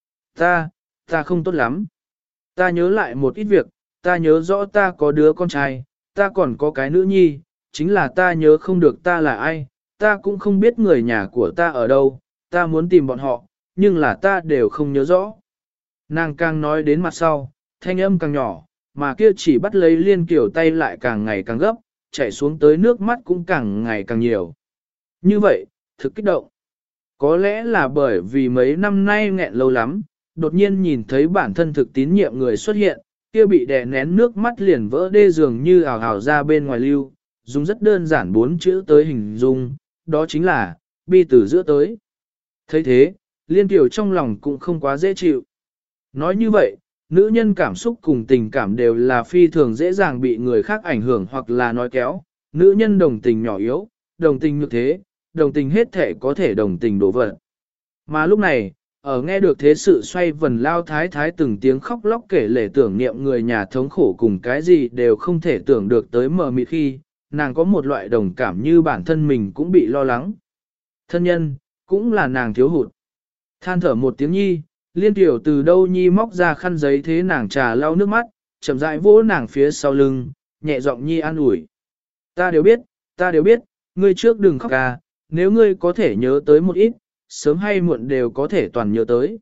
Ta, ta không tốt lắm. Ta nhớ lại một ít việc, ta nhớ rõ ta có đứa con trai, ta còn có cái nữ nhi, chính là ta nhớ không được ta là ai, ta cũng không biết người nhà của ta ở đâu, ta muốn tìm bọn họ, nhưng là ta đều không nhớ rõ. Nàng càng nói đến mặt sau, thanh âm càng nhỏ, mà kia chỉ bắt lấy liên kiểu tay lại càng ngày càng gấp, chảy xuống tới nước mắt cũng càng ngày càng nhiều. Như vậy, thực kích động. Có lẽ là bởi vì mấy năm nay nghẹn lâu lắm, đột nhiên nhìn thấy bản thân thực tín nhiệm người xuất hiện, kia bị đè nén nước mắt liền vỡ đê dường như ảo ảo ra bên ngoài lưu, dùng rất đơn giản bốn chữ tới hình dung, đó chính là, bi từ giữa tới. thấy thế, liên tiểu trong lòng cũng không quá dễ chịu. Nói như vậy, nữ nhân cảm xúc cùng tình cảm đều là phi thường dễ dàng bị người khác ảnh hưởng hoặc là nói kéo, nữ nhân đồng tình nhỏ yếu, đồng tình như thế, đồng tình hết thể có thể đồng tình đổ vật. Mà lúc này, ở nghe được thế sự xoay vần lao thái thái từng tiếng khóc lóc kể lể tưởng niệm người nhà thống khổ cùng cái gì đều không thể tưởng được tới mờ mịt khi, nàng có một loại đồng cảm như bản thân mình cũng bị lo lắng. Thân nhân, cũng là nàng thiếu hụt. Than thở một tiếng nhi, liên tiểu từ đâu nhi móc ra khăn giấy thế nàng trà lau nước mắt, chậm rãi vỗ nàng phía sau lưng, nhẹ giọng nhi an ủi. Ta đều biết, ta đều biết, ngươi trước đừng khóc à, nếu ngươi có thể nhớ tới một ít, sớm hay muộn đều có thể toàn nhớ tới.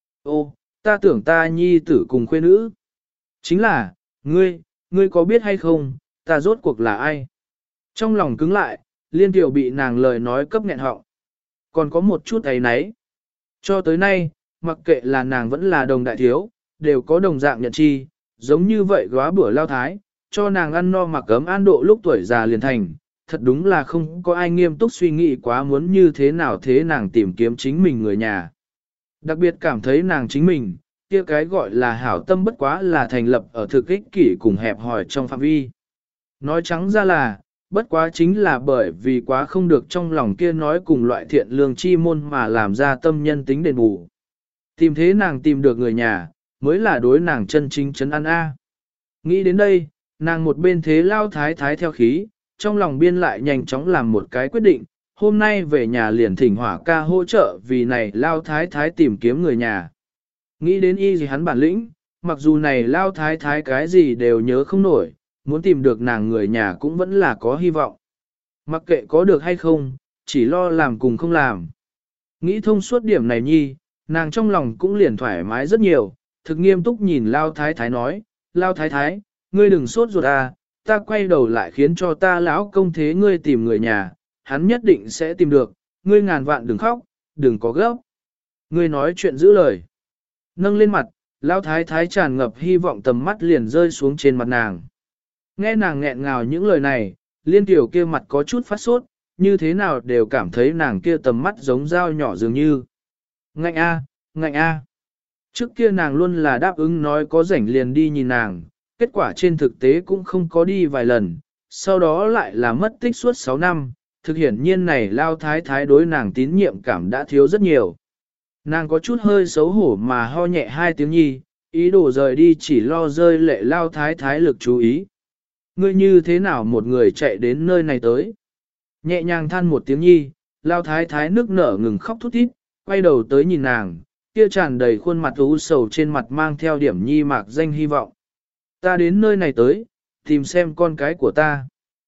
Ô, ta tưởng ta nhi tử cùng khuê nữ. Chính là, ngươi, ngươi có biết hay không, ta rốt cuộc là ai? Trong lòng cứng lại, Liên Tiểu bị nàng lời nói cấp nghẹn họng. Còn có một chút ấy nấy. Cho tới nay, mặc kệ là nàng vẫn là đồng đại thiếu, đều có đồng dạng nhận chi, giống như vậy góa bữa lao thái, cho nàng ăn no mặc ấm an độ lúc tuổi già liền thành. Thật đúng là không có ai nghiêm túc suy nghĩ quá muốn như thế nào thế nàng tìm kiếm chính mình người nhà. Đặc biệt cảm thấy nàng chính mình, kia cái gọi là hảo tâm bất quá là thành lập ở thực ích kỷ cùng hẹp hòi trong phạm vi. Nói trắng ra là, bất quá chính là bởi vì quá không được trong lòng kia nói cùng loại thiện lương chi môn mà làm ra tâm nhân tính đền bù. Tìm thế nàng tìm được người nhà, mới là đối nàng chân chính chấn an A. Nghĩ đến đây, nàng một bên thế lao thái thái theo khí, trong lòng biên lại nhanh chóng làm một cái quyết định, hôm nay về nhà liền thỉnh hỏa ca hỗ trợ vì này lao thái thái tìm kiếm người nhà. Nghĩ đến y gì hắn bản lĩnh, mặc dù này lao thái thái cái gì đều nhớ không nổi, muốn tìm được nàng người nhà cũng vẫn là có hy vọng. Mặc kệ có được hay không, chỉ lo làm cùng không làm. Nghĩ thông suốt điểm này nhi, nàng trong lòng cũng liền thoải mái rất nhiều, thực nghiêm túc nhìn lao thái thái nói, lao thái thái, ngươi đừng sốt ruột à, ta quay đầu lại khiến cho ta lão công thế ngươi tìm người nhà, hắn nhất định sẽ tìm được, ngươi ngàn vạn đừng khóc, đừng có gấp. Ngươi nói chuyện giữ lời. Nâng lên mặt, lão thái thái tràn ngập hy vọng tầm mắt liền rơi xuống trên mặt nàng. Nghe nàng nghẹn ngào những lời này, Liên Tiểu kia mặt có chút phát sốt, như thế nào đều cảm thấy nàng kia tầm mắt giống dao nhỏ dường như. Ngạnh a, ngạnh a. Trước kia nàng luôn là đáp ứng nói có rảnh liền đi nhìn nàng, kết quả trên thực tế cũng không có đi vài lần, sau đó lại là mất tích suốt sáu năm, thực hiển nhiên này lao thái thái đối nàng tín nhiệm cảm đã thiếu rất nhiều. Nàng có chút hơi xấu hổ mà ho nhẹ hai tiếng nhi, ý đồ rời đi chỉ lo rơi lệ lao thái thái lực chú ý. Ngươi như thế nào một người chạy đến nơi này tới? Nhẹ nhàng than một tiếng nhi, lao thái thái nước nở ngừng khóc thút thít, quay đầu tới nhìn nàng, kia tràn đầy khuôn mặt u sầu trên mặt mang theo điểm nhi mạc danh hy vọng. Ta đến nơi này tới, tìm xem con cái của ta.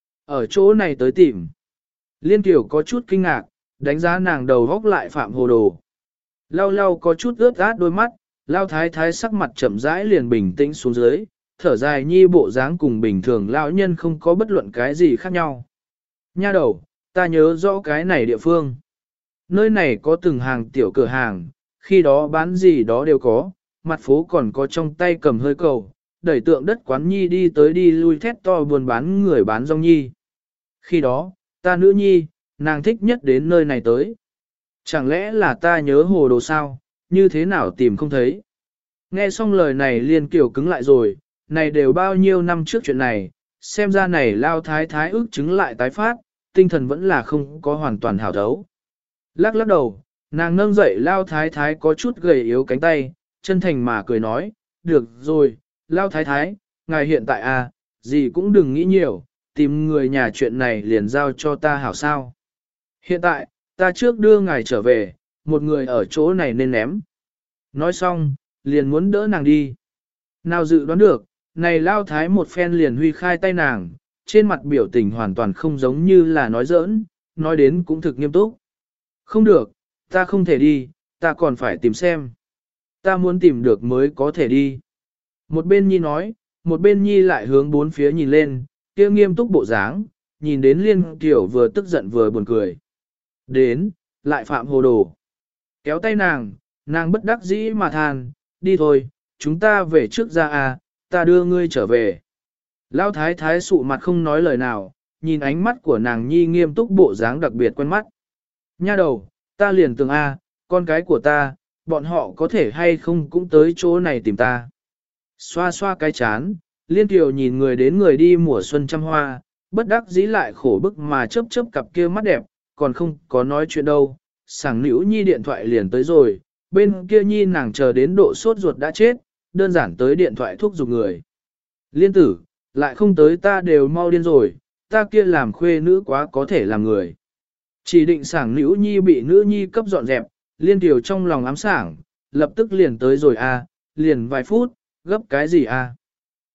Ở chỗ này tới tìm. Liên Tiểu có chút kinh ngạc, đánh giá nàng đầu góc lại phạm hồ đồ. Lau lau có chút ướt át đôi mắt, lao thái thái sắc mặt chậm rãi liền bình tĩnh xuống dưới, thở dài nhi bộ dáng cùng bình thường lão nhân không có bất luận cái gì khác nhau. Nha đầu, ta nhớ rõ cái này địa phương. Nơi này có từng hàng tiểu cửa hàng, khi đó bán gì đó đều có, mặt phố còn có trong tay cầm hơi cầu, đẩy tượng đất quán nhi đi tới đi lui thét to buồn bán người bán rong nhi. Khi đó, ta nữ nhi, nàng thích nhất đến nơi này tới. Chẳng lẽ là ta nhớ hồ đồ sao, như thế nào tìm không thấy. Nghe xong lời này Liên Kiều cứng lại rồi, này đều bao nhiêu năm trước chuyện này, xem ra này lao thái thái ước chứng lại tái phát, tinh thần vẫn là không có hoàn toàn hảo thấu. Lắc lắc đầu, nàng nâng dậy lao thái thái có chút gầy yếu cánh tay, chân thành mà cười nói, được rồi, lao thái thái, ngài hiện tại à, gì cũng đừng nghĩ nhiều, tìm người nhà chuyện này liền giao cho ta hảo sao. Hiện tại, ta trước đưa ngài trở về, một người ở chỗ này nên ném. Nói xong, liền muốn đỡ nàng đi. Nào dự đoán được, này lao thái một phen liền huy khai tay nàng, trên mặt biểu tình hoàn toàn không giống như là nói giỡn, nói đến cũng thực nghiêm túc. Không được, ta không thể đi, ta còn phải tìm xem. Ta muốn tìm được mới có thể đi. Một bên nhi nói, một bên nhi lại hướng bốn phía nhìn lên, kia nghiêm túc bộ dáng, nhìn đến Liên Kiều vừa tức giận vừa buồn cười. Đến, lại phạm hồ đồ. Kéo tay nàng, nàng bất đắc dĩ mà than, đi thôi, chúng ta về trước ra à, ta đưa ngươi trở về. Lão thái thái sụ mặt không nói lời nào, nhìn ánh mắt của nàng nhi nghiêm túc bộ dáng đặc biệt quen mắt. Nha đầu, ta liền tưởng a, con cái của ta, bọn họ có thể hay không cũng tới chỗ này tìm ta. Xoa xoa cái chán, Liên Kiều nhìn người đến người đi mùa xuân trăm hoa, bất đắc dĩ lại khổ bức mà chớp chớp cặp kia mắt đẹp, còn không có nói chuyện đâu. Sảng Nữu Nhi điện thoại liền tới rồi, bên kia Nhi nàng chờ đến độ sốt ruột đã chết, đơn giản tới điện thoại thúc giục người. Liên tử, lại không tới ta đều mau điên rồi, ta kia làm khuê nữ quá có thể làm người. Chỉ định Sảng Nữu Nhi bị nữ nhi cấp dọn dẹp, Liên Kiều trong lòng ám sảng, lập tức liền tới rồi a, liền vài phút, gấp cái gì a?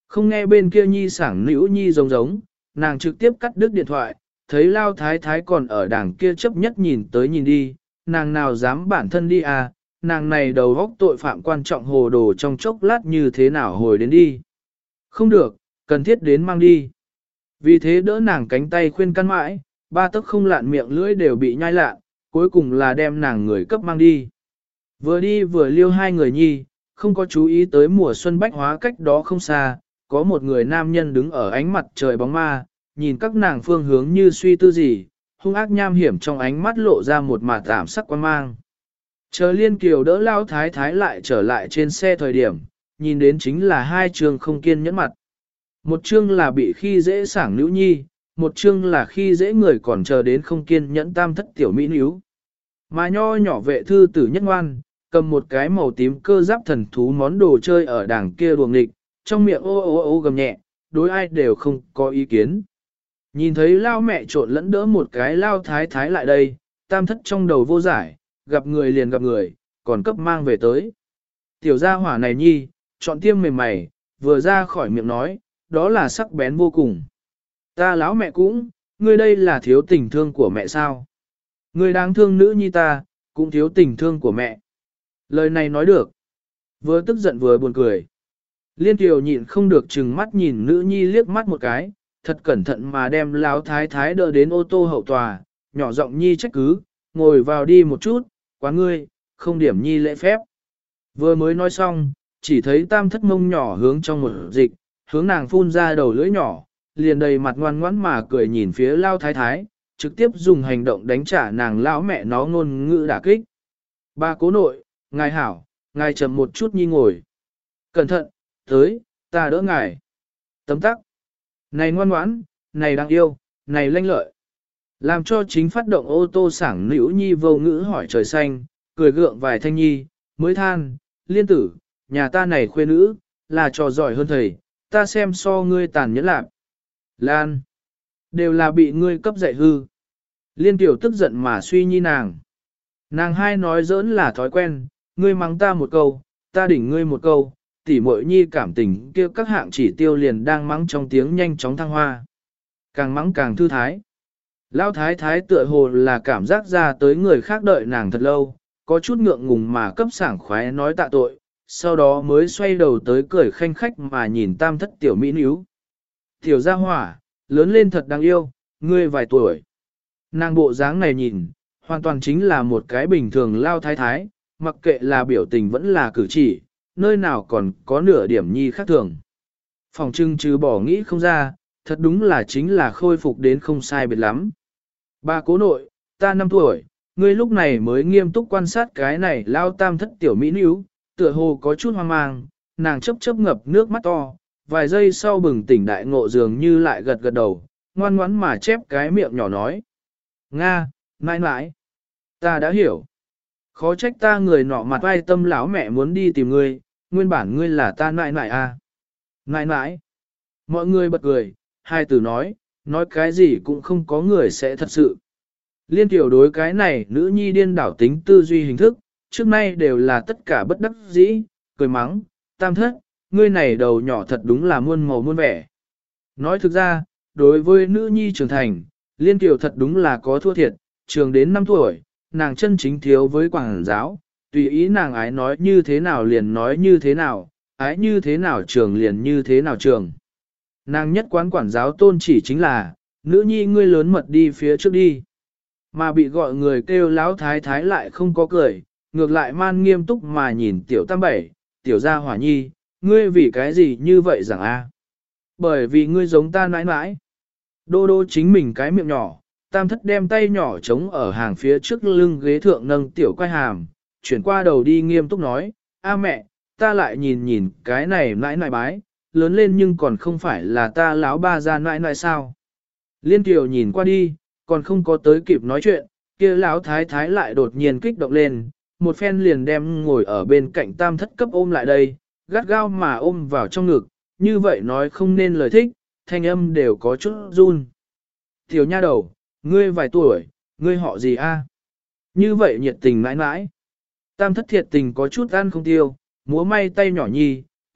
Không nghe bên kia nhi sảng nữ nhi giống giống, nàng trực tiếp cắt đứt điện thoại, thấy lao thái thái còn ở đảng kia chấp nhất nhìn tới nhìn đi, nàng nào dám bản thân đi à, nàng này đầu góc tội phạm quan trọng hồ đồ trong chốc lát như thế nào hồi đến đi. Không được, cần thiết đến mang đi. Vì thế đỡ nàng cánh tay khuyên căn mãi, ba tấc không lạn miệng lưỡi đều bị nhai lạ, cuối cùng là đem nàng người cấp mang đi. Vừa đi vừa liêu hai người nhi, không có chú ý tới mùa xuân bách hóa cách đó không xa, có một người nam nhân đứng ở ánh mặt trời bóng ma, nhìn các nàng phương hướng như suy tư gì, hung ác nham hiểm trong ánh mắt lộ ra một mạt tạm sắc quan mang. Chờ Liên Kiều đỡ lao thái thái lại trở lại trên xe thời điểm, nhìn đến chính là hai chương không kiên nhẫn mặt. Một chương là bị khi dễ sảng nữ nhi, một chương là khi dễ người còn chờ đến không kiên nhẫn tam thất tiểu mỹ níu. Mà nho nhỏ vệ thư tử nhất ngoan, cầm một cái màu tím cơ giáp thần thú món đồ chơi ở đằng kia đuồng nghịch, trong miệng ô ô ô gầm nhẹ, đối ai đều không có ý kiến. Nhìn thấy lao mẹ trộn lẫn đỡ một cái lao thái thái lại đây, tam thất trong đầu vô giải, gặp người liền gặp người, còn cấp mang về tới. Tiểu gia hỏa này nhi, chọn tiêm mềm mày, vừa ra khỏi miệng nói, đó là sắc bén vô cùng. Ta lão mẹ cũng, ngươi đây là thiếu tình thương của mẹ sao? Ngươi đáng thương nữ nhi ta, cũng thiếu tình thương của mẹ. Lời này nói được. Vừa tức giận vừa buồn cười. Liên Kiều nhịn không được chừng mắt nhìn nữ nhi liếc mắt một cái, thật cẩn thận mà đem lão thái thái đỡ đến ô tô hậu tòa, nhỏ giọng nhi trách cứ, ngồi vào đi một chút, quá ngươi, không điểm nhi lễ phép. Vừa mới nói xong, chỉ thấy tam thất mông nhỏ hướng trong một dịch, hướng nàng phun ra đầu lưỡi nhỏ, liền đầy mặt ngoan ngoãn mà cười nhìn phía lao thái thái, trực tiếp dùng hành động đánh trả nàng lão mẹ nó ngôn ngữ đả kích. Ba cố nội, ngài hảo, ngài chậm một chút nhi ngồi. Cẩn thận, tới, ta đỡ ngài. Tấm tắc. Này ngoan ngoãn, này đáng yêu, này lanh lợi. Làm cho chính phát động ô tô sảng nữ nhi vô ngữ hỏi trời xanh, cười gượng vài thanh nhi, mới than, Liên tử, nhà ta này khuê nữ, là trò giỏi hơn thầy, ta xem so ngươi tàn nhẫn lạc. Lan, đều là bị ngươi cấp dạy hư. Liên tiểu tức giận mà suy nhi nàng. Nàng hai nói giỡn là thói quen, ngươi mắng ta một câu, ta đỉnh ngươi một câu, tỉ muội nhi cảm tình kia các hạng chỉ tiêu liền đang mắng trong tiếng nhanh chóng thăng hoa. Càng mắng càng thư thái. Lão thái thái tựa hồ là cảm giác ra tới người khác đợi nàng thật lâu, có chút ngượng ngùng mà cấp sảng khoái nói tạ tội, sau đó mới xoay đầu tới cười khanh khách mà nhìn tam thất tiểu mỹ níu. Tiểu gia hỏa, lớn lên thật đáng yêu, ngươi vài tuổi. Nàng bộ dáng này nhìn, hoàn toàn chính là một cái bình thường lao thái thái, mặc kệ là biểu tình vẫn là cử chỉ, nơi nào còn có nửa điểm nhi khác thường. Phòng trưng trừ bỏ nghĩ không ra, thật đúng là chính là khôi phục đến không sai biệt lắm. Bà cố nội, ta năm tuổi, ngươi lúc này mới nghiêm túc quan sát cái này lao tam thất tiểu mỹ níu, tựa hồ có chút hoang mang, nàng chấp chấp ngập nước mắt to, vài giây sau bừng tỉnh đại ngộ dường như lại gật gật đầu, ngoan ngoãn mà chép cái miệng nhỏ nói. Nga, mãi mãi, ta đã hiểu. Khó trách ta người nọ mặt vai tâm lão mẹ muốn đi tìm ngươi, nguyên bản ngươi là ta nãi nãi à. Nãi nãi. Mọi người bật cười, hai từ nói, nói cái gì cũng không có người sẽ thật sự. Liên tiểu đối cái này nữ nhi điên đảo tính tư duy hình thức, trước nay đều là tất cả bất đắc dĩ, cười mắng, tam thất, ngươi này đầu nhỏ thật đúng là muôn màu muôn vẻ. Nói thực ra, đối với nữ nhi trưởng thành, Liên tiểu thật đúng là có thua thiệt, trường đến năm tuổi, nàng chân chính thiếu với quảng giáo, tùy ý nàng ái nói như thế nào liền nói như thế nào, ái như thế nào trường liền như thế nào trường. Nàng nhất quán quản giáo tôn chỉ chính là, nữ nhi ngươi lớn mật đi phía trước đi. Mà bị gọi người kêu láo thái thái lại không có cười, ngược lại man nghiêm túc mà nhìn tiểu tam bảy, tiểu gia hỏa nhi, ngươi vì cái gì như vậy rằng a? Bởi vì ngươi giống ta nãi nãi. Đô đô chính mình cái miệng nhỏ, tam thất đem tay nhỏ trống ở hàng phía trước lưng ghế thượng nâng tiểu quay hàm, chuyển qua đầu đi nghiêm túc nói, a mẹ, ta lại nhìn nhìn cái này nãi nãi bái, lớn lên nhưng còn không phải là ta láo ba ra nãi nãi sao. Liên tiểu nhìn qua đi, còn không có tới kịp nói chuyện, kia lão thái thái lại đột nhiên kích động lên, một phen liền đem ngồi ở bên cạnh tam thất cấp ôm lại đây, gắt gao mà ôm vào trong ngực, như vậy nói không nên lời thích, thanh âm đều có chút run. Tiểu nha đầu, ngươi vài tuổi, ngươi họ gì a? Như vậy nhiệt tình mãi mãi. Tam thất thiệt tình có chút ăn không tiêu, múa may tay nhỏ nhi,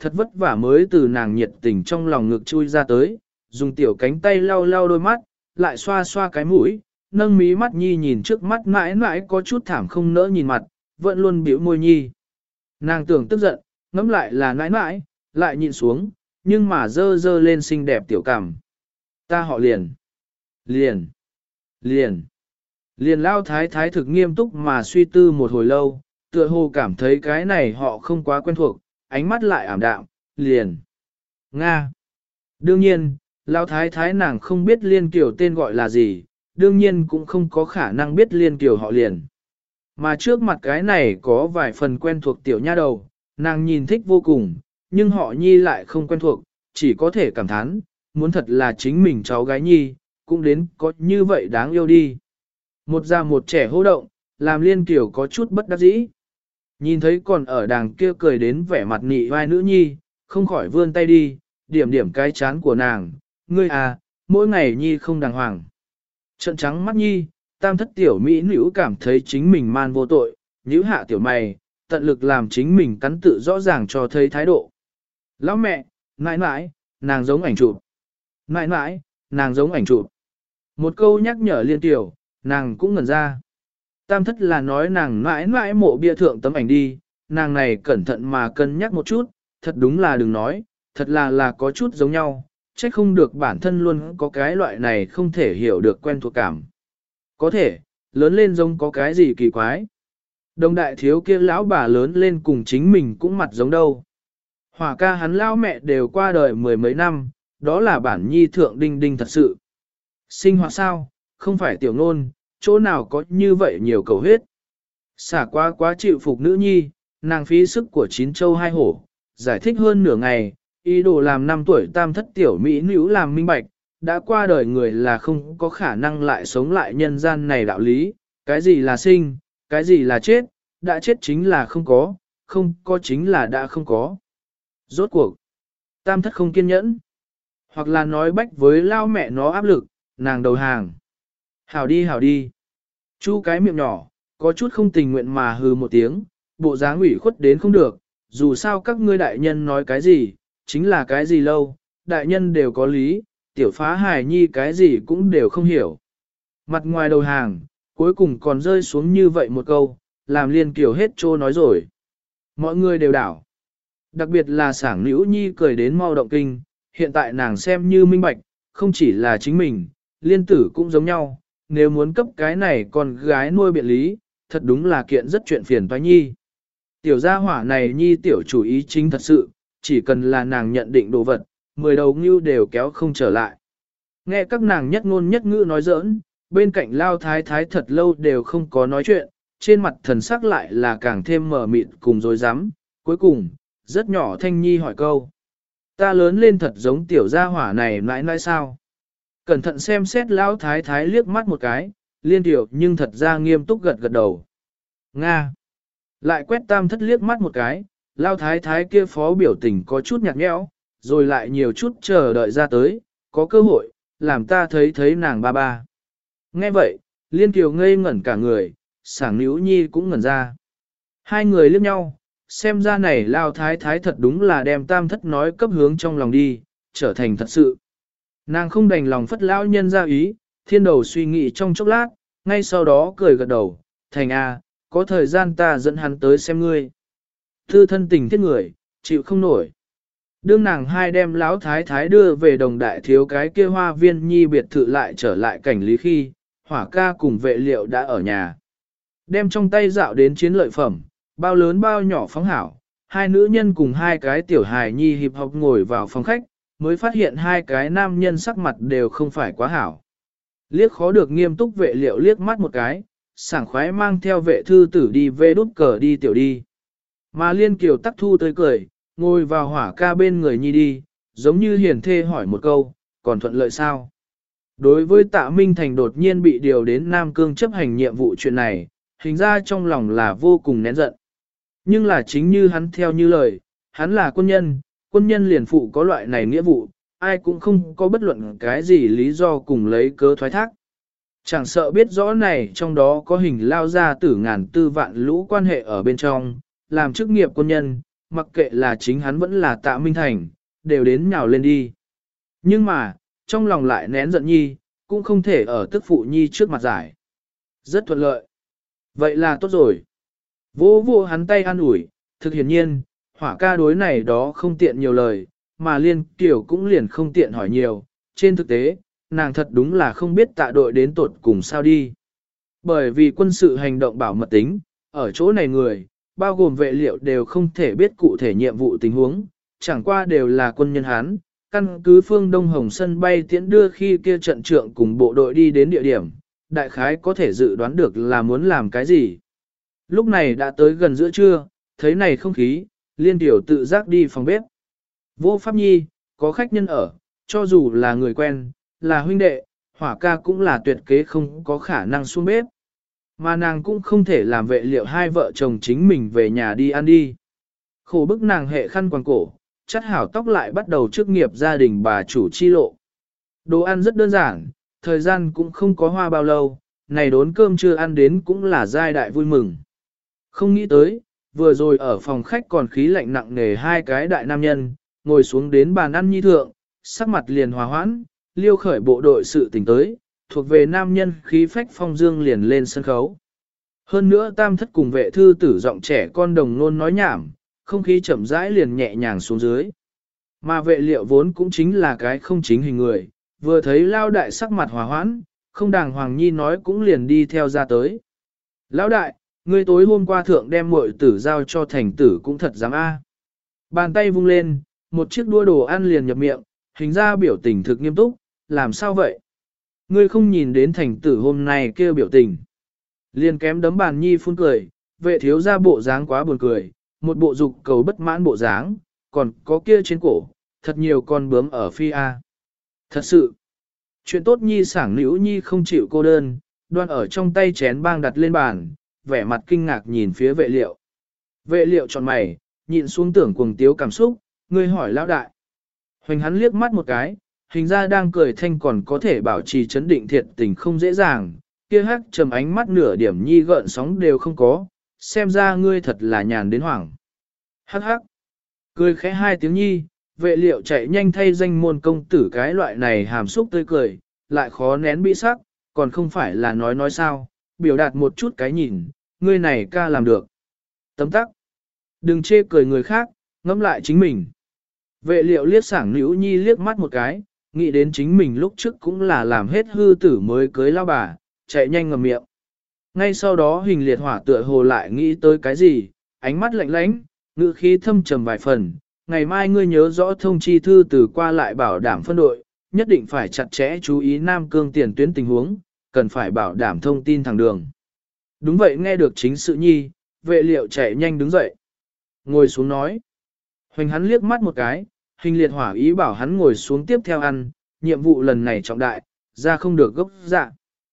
thật vất vả mới từ nàng nhiệt tình trong lòng ngực chui ra tới, dùng tiểu cánh tay lau lau đôi mắt, lại xoa xoa cái mũi, nâng mí mắt nhi nhìn trước mắt mãi mãi có chút thảm không nỡ nhìn mặt, vẫn luôn biểu môi nhi. Nàng tưởng tức giận, ngẫm lại là nãi nãi, lại nhìn xuống, nhưng mà dơ dơ lên xinh đẹp tiểu cảm. Ta họ liền, liền, liền, liền lao thái thái thực nghiêm túc mà suy tư một hồi lâu, tựa hồ cảm thấy cái này họ không quá quen thuộc, ánh mắt lại ảm đạm, liền. Nga. Đương nhiên, lao thái thái nàng không biết liên kiểu tên gọi là gì, đương nhiên cũng không có khả năng biết liên kiểu họ liền. Mà trước mặt cái này có vài phần quen thuộc tiểu nha đầu, nàng nhìn thích vô cùng, nhưng họ nhi lại không quen thuộc, chỉ có thể cảm thán, muốn thật là chính mình cháu gái nhi, cũng đến có như vậy đáng yêu đi. Một già một trẻ hô động, làm liên kiểu có chút bất đắc dĩ. Nhìn thấy còn ở đàng kia cười đến vẻ mặt nị vai nữ nhi, không khỏi vươn tay đi, điểm điểm cái chán của nàng, ngươi à, mỗi ngày nhi không đàng hoàng. Trận trắng mắt nhi, tam thất tiểu mỹ nữ cảm thấy chính mình man vô tội, nhíu hạ tiểu mày, tận lực làm chính mình cắn tự rõ ràng cho thấy thái độ. Lão mẹ, nãi nãi, nàng giống ảnh chụp. Nãi nãi, nàng giống ảnh chụp. Một câu nhắc nhở liên tiểu, nàng cũng ngẩn ra. Tam thất là nói nàng nãi nãi mộ bia thượng tấm ảnh đi, nàng này cẩn thận mà cân nhắc một chút, thật đúng là đừng nói, thật là là có chút giống nhau, trách không được bản thân luôn có cái loại này không thể hiểu được quen thuộc cảm. Có thể, lớn lên giống có cái gì kỳ quái. Đồng đại thiếu kia lão bà lớn lên cùng chính mình cũng mặt giống đâu. Hỏa ca hắn lão mẹ đều qua đời mười mấy năm, đó là bản nhi thượng đinh đinh thật sự. Sinh hoạt sao, không phải tiểu ngôn, chỗ nào có như vậy nhiều cầu huyết. Xả quá quá chịu phục nữ nhi, nàng phí sức của chín châu hai hổ, giải thích hơn nửa ngày, ý đồ làm năm tuổi tam thất tiểu mỹ nữ làm minh bạch, đã qua đời người là không có khả năng lại sống lại nhân gian này đạo lý, cái gì là sinh, cái gì là chết, đã chết chính là không có, không có chính là đã không có. Rốt cuộc, tam thất không kiên nhẫn, hoặc là nói bách với lao mẹ nó áp lực, nàng đầu hàng. Hảo đi hảo đi. Chu cái miệng nhỏ, có chút không tình nguyện mà hừ một tiếng, bộ dáng ủy khuất đến không được, dù sao các ngươi đại nhân nói cái gì, chính là cái gì lâu, đại nhân đều có lý, tiểu phá hài nhi cái gì cũng đều không hiểu. Mặt ngoài đầu hàng, cuối cùng còn rơi xuống như vậy một câu, làm liên kiểu hết trô nói rồi. Mọi người đều đảo. Đặc biệt là sảng nữ nhi cười đến mau động kinh, hiện tại nàng xem như minh bạch, không chỉ là chính mình, liên tử cũng giống nhau, nếu muốn cấp cái này con gái nuôi biện lý, thật đúng là kiện rất chuyện phiền toái nhi. Tiểu gia hỏa này nhi tiểu chủ ý chính thật sự, chỉ cần là nàng nhận định đồ vật, mười đầu ngưu đều kéo không trở lại. Nghe các nàng nhất ngôn nhất ngữ nói giỡn, bên cạnh lao thái thái thật lâu đều không có nói chuyện, trên mặt thần sắc lại là càng thêm mờ mịt cùng dối rắm. Cuối cùng, rất nhỏ thanh nhi hỏi câu. Ta lớn lên thật giống tiểu gia hỏa này nãi nãi sao? Cẩn thận xem xét lao thái thái liếc mắt một cái, liên tiểu nhưng thật ra nghiêm túc gật gật đầu. Nga. Lại quét tam thất liếc mắt một cái, lao thái thái kia phó biểu tình có chút nhạt nhẽo, rồi lại nhiều chút chờ đợi ra tới, có cơ hội, làm ta thấy thấy nàng ba ba. Nghe vậy, liên kiều ngây ngẩn cả người, sảng nữ nhi cũng ngẩn ra. Hai người liếc nhau, xem ra này lao thái thái thật đúng là đem tam thất nói cấp hướng trong lòng đi, trở thành thật sự. Nàng không đành lòng phất lão nhân ra ý, thiên đầu suy nghĩ trong chốc lát, ngay sau đó cười gật đầu, thành a, có thời gian ta dẫn hắn tới xem ngươi. Thư thân tình thiết người, chịu không nổi. Đương nàng hai đem lão thái thái đưa về đồng đại thiếu cái kia hoa viên nhi biệt thự lại trở lại cảnh lý khi, hỏa ca cùng vệ liệu đã ở nhà. Đem trong tay dạo đến chiến lợi phẩm, bao lớn bao nhỏ phóng hảo, hai nữ nhân cùng hai cái tiểu hài nhi hiệp học ngồi vào phòng khách, mới phát hiện hai cái nam nhân sắc mặt đều không phải quá hảo. Liếc khó được nghiêm túc vệ liệu liếc mắt một cái, sảng khoái mang theo vệ thư tử đi về đút cờ đi tiểu đi. Mà liên kiều tắc thu tới cười, ngồi vào hỏa ca bên người nhi đi, giống như hiền thê hỏi một câu, còn thuận lợi sao? Đối với tạ Minh Thành đột nhiên bị điều đến Nam Cương chấp hành nhiệm vụ chuyện này, hình ra trong lòng là vô cùng nén giận. Nhưng là chính như hắn theo như lời, hắn là quân nhân, quân nhân liền phụ có loại này nghĩa vụ, ai cũng không có bất luận cái gì lý do cùng lấy cớ thoái thác. Chẳng sợ biết rõ này trong đó có hình lao ra tử ngàn tư vạn lũ quan hệ ở bên trong, làm chức nghiệp quân nhân, mặc kệ là chính hắn vẫn là Tạ Minh Thành, đều đến nhào lên đi. Nhưng mà, trong lòng lại nén giận nhi, cũng không thể ở tức phụ nhi trước mặt giải. Rất thuận lợi. Vậy là tốt rồi. Vô vô hắn tay an ủi, thực hiển nhiên, hỏa ca đối này đó không tiện nhiều lời, mà liên kiểu cũng liền không tiện hỏi nhiều. Trên thực tế, nàng thật đúng là không biết tạ đội đến tột cùng sao đi. Bởi vì quân sự hành động bảo mật tính, ở chỗ này người, bao gồm vệ liệu đều không thể biết cụ thể nhiệm vụ tình huống, chẳng qua đều là quân nhân Hán, căn cứ phương Đông Hồng sân bay tiễn đưa khi kia trận trượng cùng bộ đội đi đến địa điểm, đại khái có thể dự đoán được là muốn làm cái gì. Lúc này đã tới gần giữa trưa, thấy này không khí, liên tiểu tự giác đi phòng bếp. Vô Pháp Nhi, có khách nhân ở, cho dù là người quen, là huynh đệ, hỏa ca cũng là tuyệt kế không có khả năng xuống bếp. Mà nàng cũng không thể làm vệ liệu hai vợ chồng chính mình về nhà đi ăn đi. Khổ bức nàng hệ khăn quàng cổ, chắt hảo tóc lại bắt đầu chức nghiệp gia đình bà chủ chi lộ. Đồ ăn rất đơn giản, thời gian cũng không có hoa bao lâu, này đốn cơm chưa ăn đến cũng là giai đại vui mừng. Không nghĩ tới, vừa rồi ở phòng khách còn khí lạnh nặng nề hai cái đại nam nhân, ngồi xuống đến bàn ăn nhi thượng, sắc mặt liền hòa hoãn, liêu khởi bộ đội sự tình tới, thuộc về nam nhân khí phách phong dương liền lên sân khấu. Hơn nữa tam thất cùng vệ thư tử giọng trẻ con đồng nôn nói nhảm, không khí chậm rãi liền nhẹ nhàng xuống dưới. Mà vệ liệu vốn cũng chính là cái không chính hình người, vừa thấy lao đại sắc mặt hòa hoãn, không đàng hoàng nhi nói cũng liền đi theo ra tới. Lão đại, ngươi tối hôm qua thượng đem muội tử giao cho thành tử cũng thật dám a. Bàn tay vung lên, một chiếc đũa đồ ăn liền nhập miệng, hình ra biểu tình thực nghiêm túc, làm sao vậy? Ngươi không nhìn đến thành tử hôm nay kêu biểu tình. Liền kém đấm bàn nhi phun cười, vệ thiếu ra bộ dáng quá buồn cười, một bộ dục cầu bất mãn bộ dáng, còn có kia trên cổ, thật nhiều con bướm ở phi A. Thật sự, chuyện tốt nhi sảng nữ nhi không chịu cô đơn, đoan ở trong tay chén bang đặt lên bàn, vẻ mặt kinh ngạc nhìn phía vệ liệu. Vệ liệu tròn mày, nhịn xuống tưởng cuồng tiếu cảm xúc, ngươi hỏi lão đại. Hoành hắn liếc mắt một cái, hình ra đang cười thanh còn có thể bảo trì chấn định thiệt tình không dễ dàng, kia hắc trầm ánh mắt nửa điểm nhi gợn sóng đều không có, xem ra ngươi thật là nhàn đến hoảng. Hắc hắc, cười khẽ hai tiếng nhi, vệ liệu chạy nhanh thay danh môn công tử cái loại này hàm xúc tươi cười, lại khó nén bị sắc, còn không phải là nói nói sao, biểu đạt một chút cái nhìn, ngươi này ca làm được. Tấm tắc, đừng chê cười người khác, ngẫm lại chính mình. Vệ liệu liếc sảng nữ nhi liếc mắt một cái, nghĩ đến chính mình lúc trước cũng là làm hết hư tử mới cưới lao bà, chạy nhanh ngầm miệng. Ngay sau đó hình liệt hỏa tựa hồ lại nghĩ tới cái gì, ánh mắt lạnh lãnh, ngữ khí thâm trầm vài phần. Ngày mai ngươi nhớ rõ thông chi thư từ qua lại bảo đảm phân đội, nhất định phải chặt chẽ chú ý Nam Cương tiền tuyến tình huống, cần phải bảo đảm thông tin thẳng đường. Đúng vậy, nghe được chính sự nhi, vệ liệu chạy nhanh đứng dậy. Ngồi xuống nói. Hoành hắn liếc mắt một cái, hình liệt hỏa ý bảo hắn ngồi xuống tiếp theo ăn, nhiệm vụ lần này trọng đại, ra không được gốc dạ.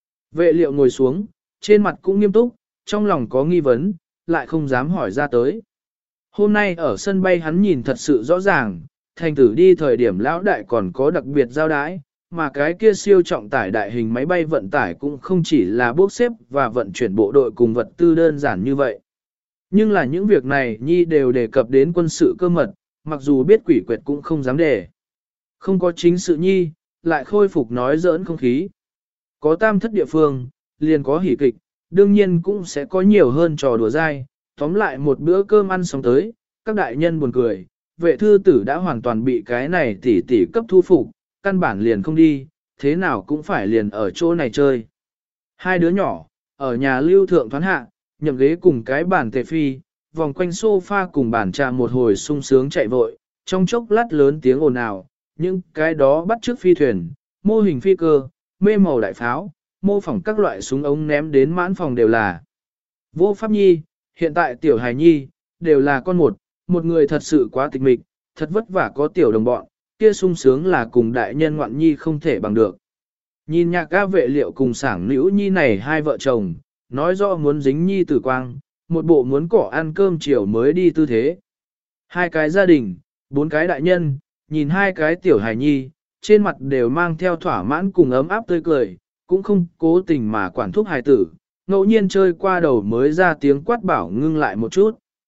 Vệ liệu ngồi xuống, trên mặt cũng nghiêm túc, trong lòng có nghi vấn, lại không dám hỏi ra tới. Hôm nay ở sân bay hắn nhìn thật sự rõ ràng, thành tử đi thời điểm lão đại còn có đặc biệt giao đái, mà cái kia siêu trọng tải đại hình máy bay vận tải cũng không chỉ là bốc xếp và vận chuyển bộ đội cùng vật tư đơn giản như vậy. Nhưng là những việc này Nhi đều đề cập đến quân sự cơ mật, mặc dù biết quỷ quyệt cũng không dám đề. Không có chính sự Nhi, lại khôi phục nói giỡn không khí. Có tam thất địa phương, liền có hỉ kịch, đương nhiên cũng sẽ có nhiều hơn trò đùa dai. Tóm lại một bữa cơm ăn xong tới, các đại nhân buồn cười, vệ thư tử đã hoàn toàn bị cái này tỉ tỉ cấp thu phục, căn bản liền không đi, thế nào cũng phải liền ở chỗ này chơi. Hai đứa nhỏ, ở nhà lưu thượng thoán hạ, nhậm ghế cùng cái bàn tề phi, vòng quanh sofa cùng bàn trà một hồi sung sướng chạy vội, trong chốc lát lớn tiếng ồn ào, những cái đó bắt chước phi thuyền, mô hình phi cơ, mê màu đại pháo, mô phỏng các loại súng ống ném đến mãn phòng đều là. Vô Pháp Nhi, hiện tại tiểu hài nhi, đều là con một, một người thật sự quá tịch mịch, thật vất vả có tiểu đồng bọn, kia sung sướng là cùng đại nhân ngoạn nhi không thể bằng được. Nhìn nhạc ca vệ liệu cùng sảng nữ nhi này hai vợ chồng, nói rõ muốn dính nhi tử quang, một bộ muốn cỏ ăn cơm chiều mới đi tư thế. Hai cái gia đình, bốn cái đại nhân, nhìn hai cái tiểu hài nhi, trên mặt đều mang theo thỏa mãn cùng ấm áp tươi cười, cũng không cố tình mà quản thúc hài tử, ngẫu nhiên chơi qua đầu mới ra tiếng quát bảo ngưng lại một chút.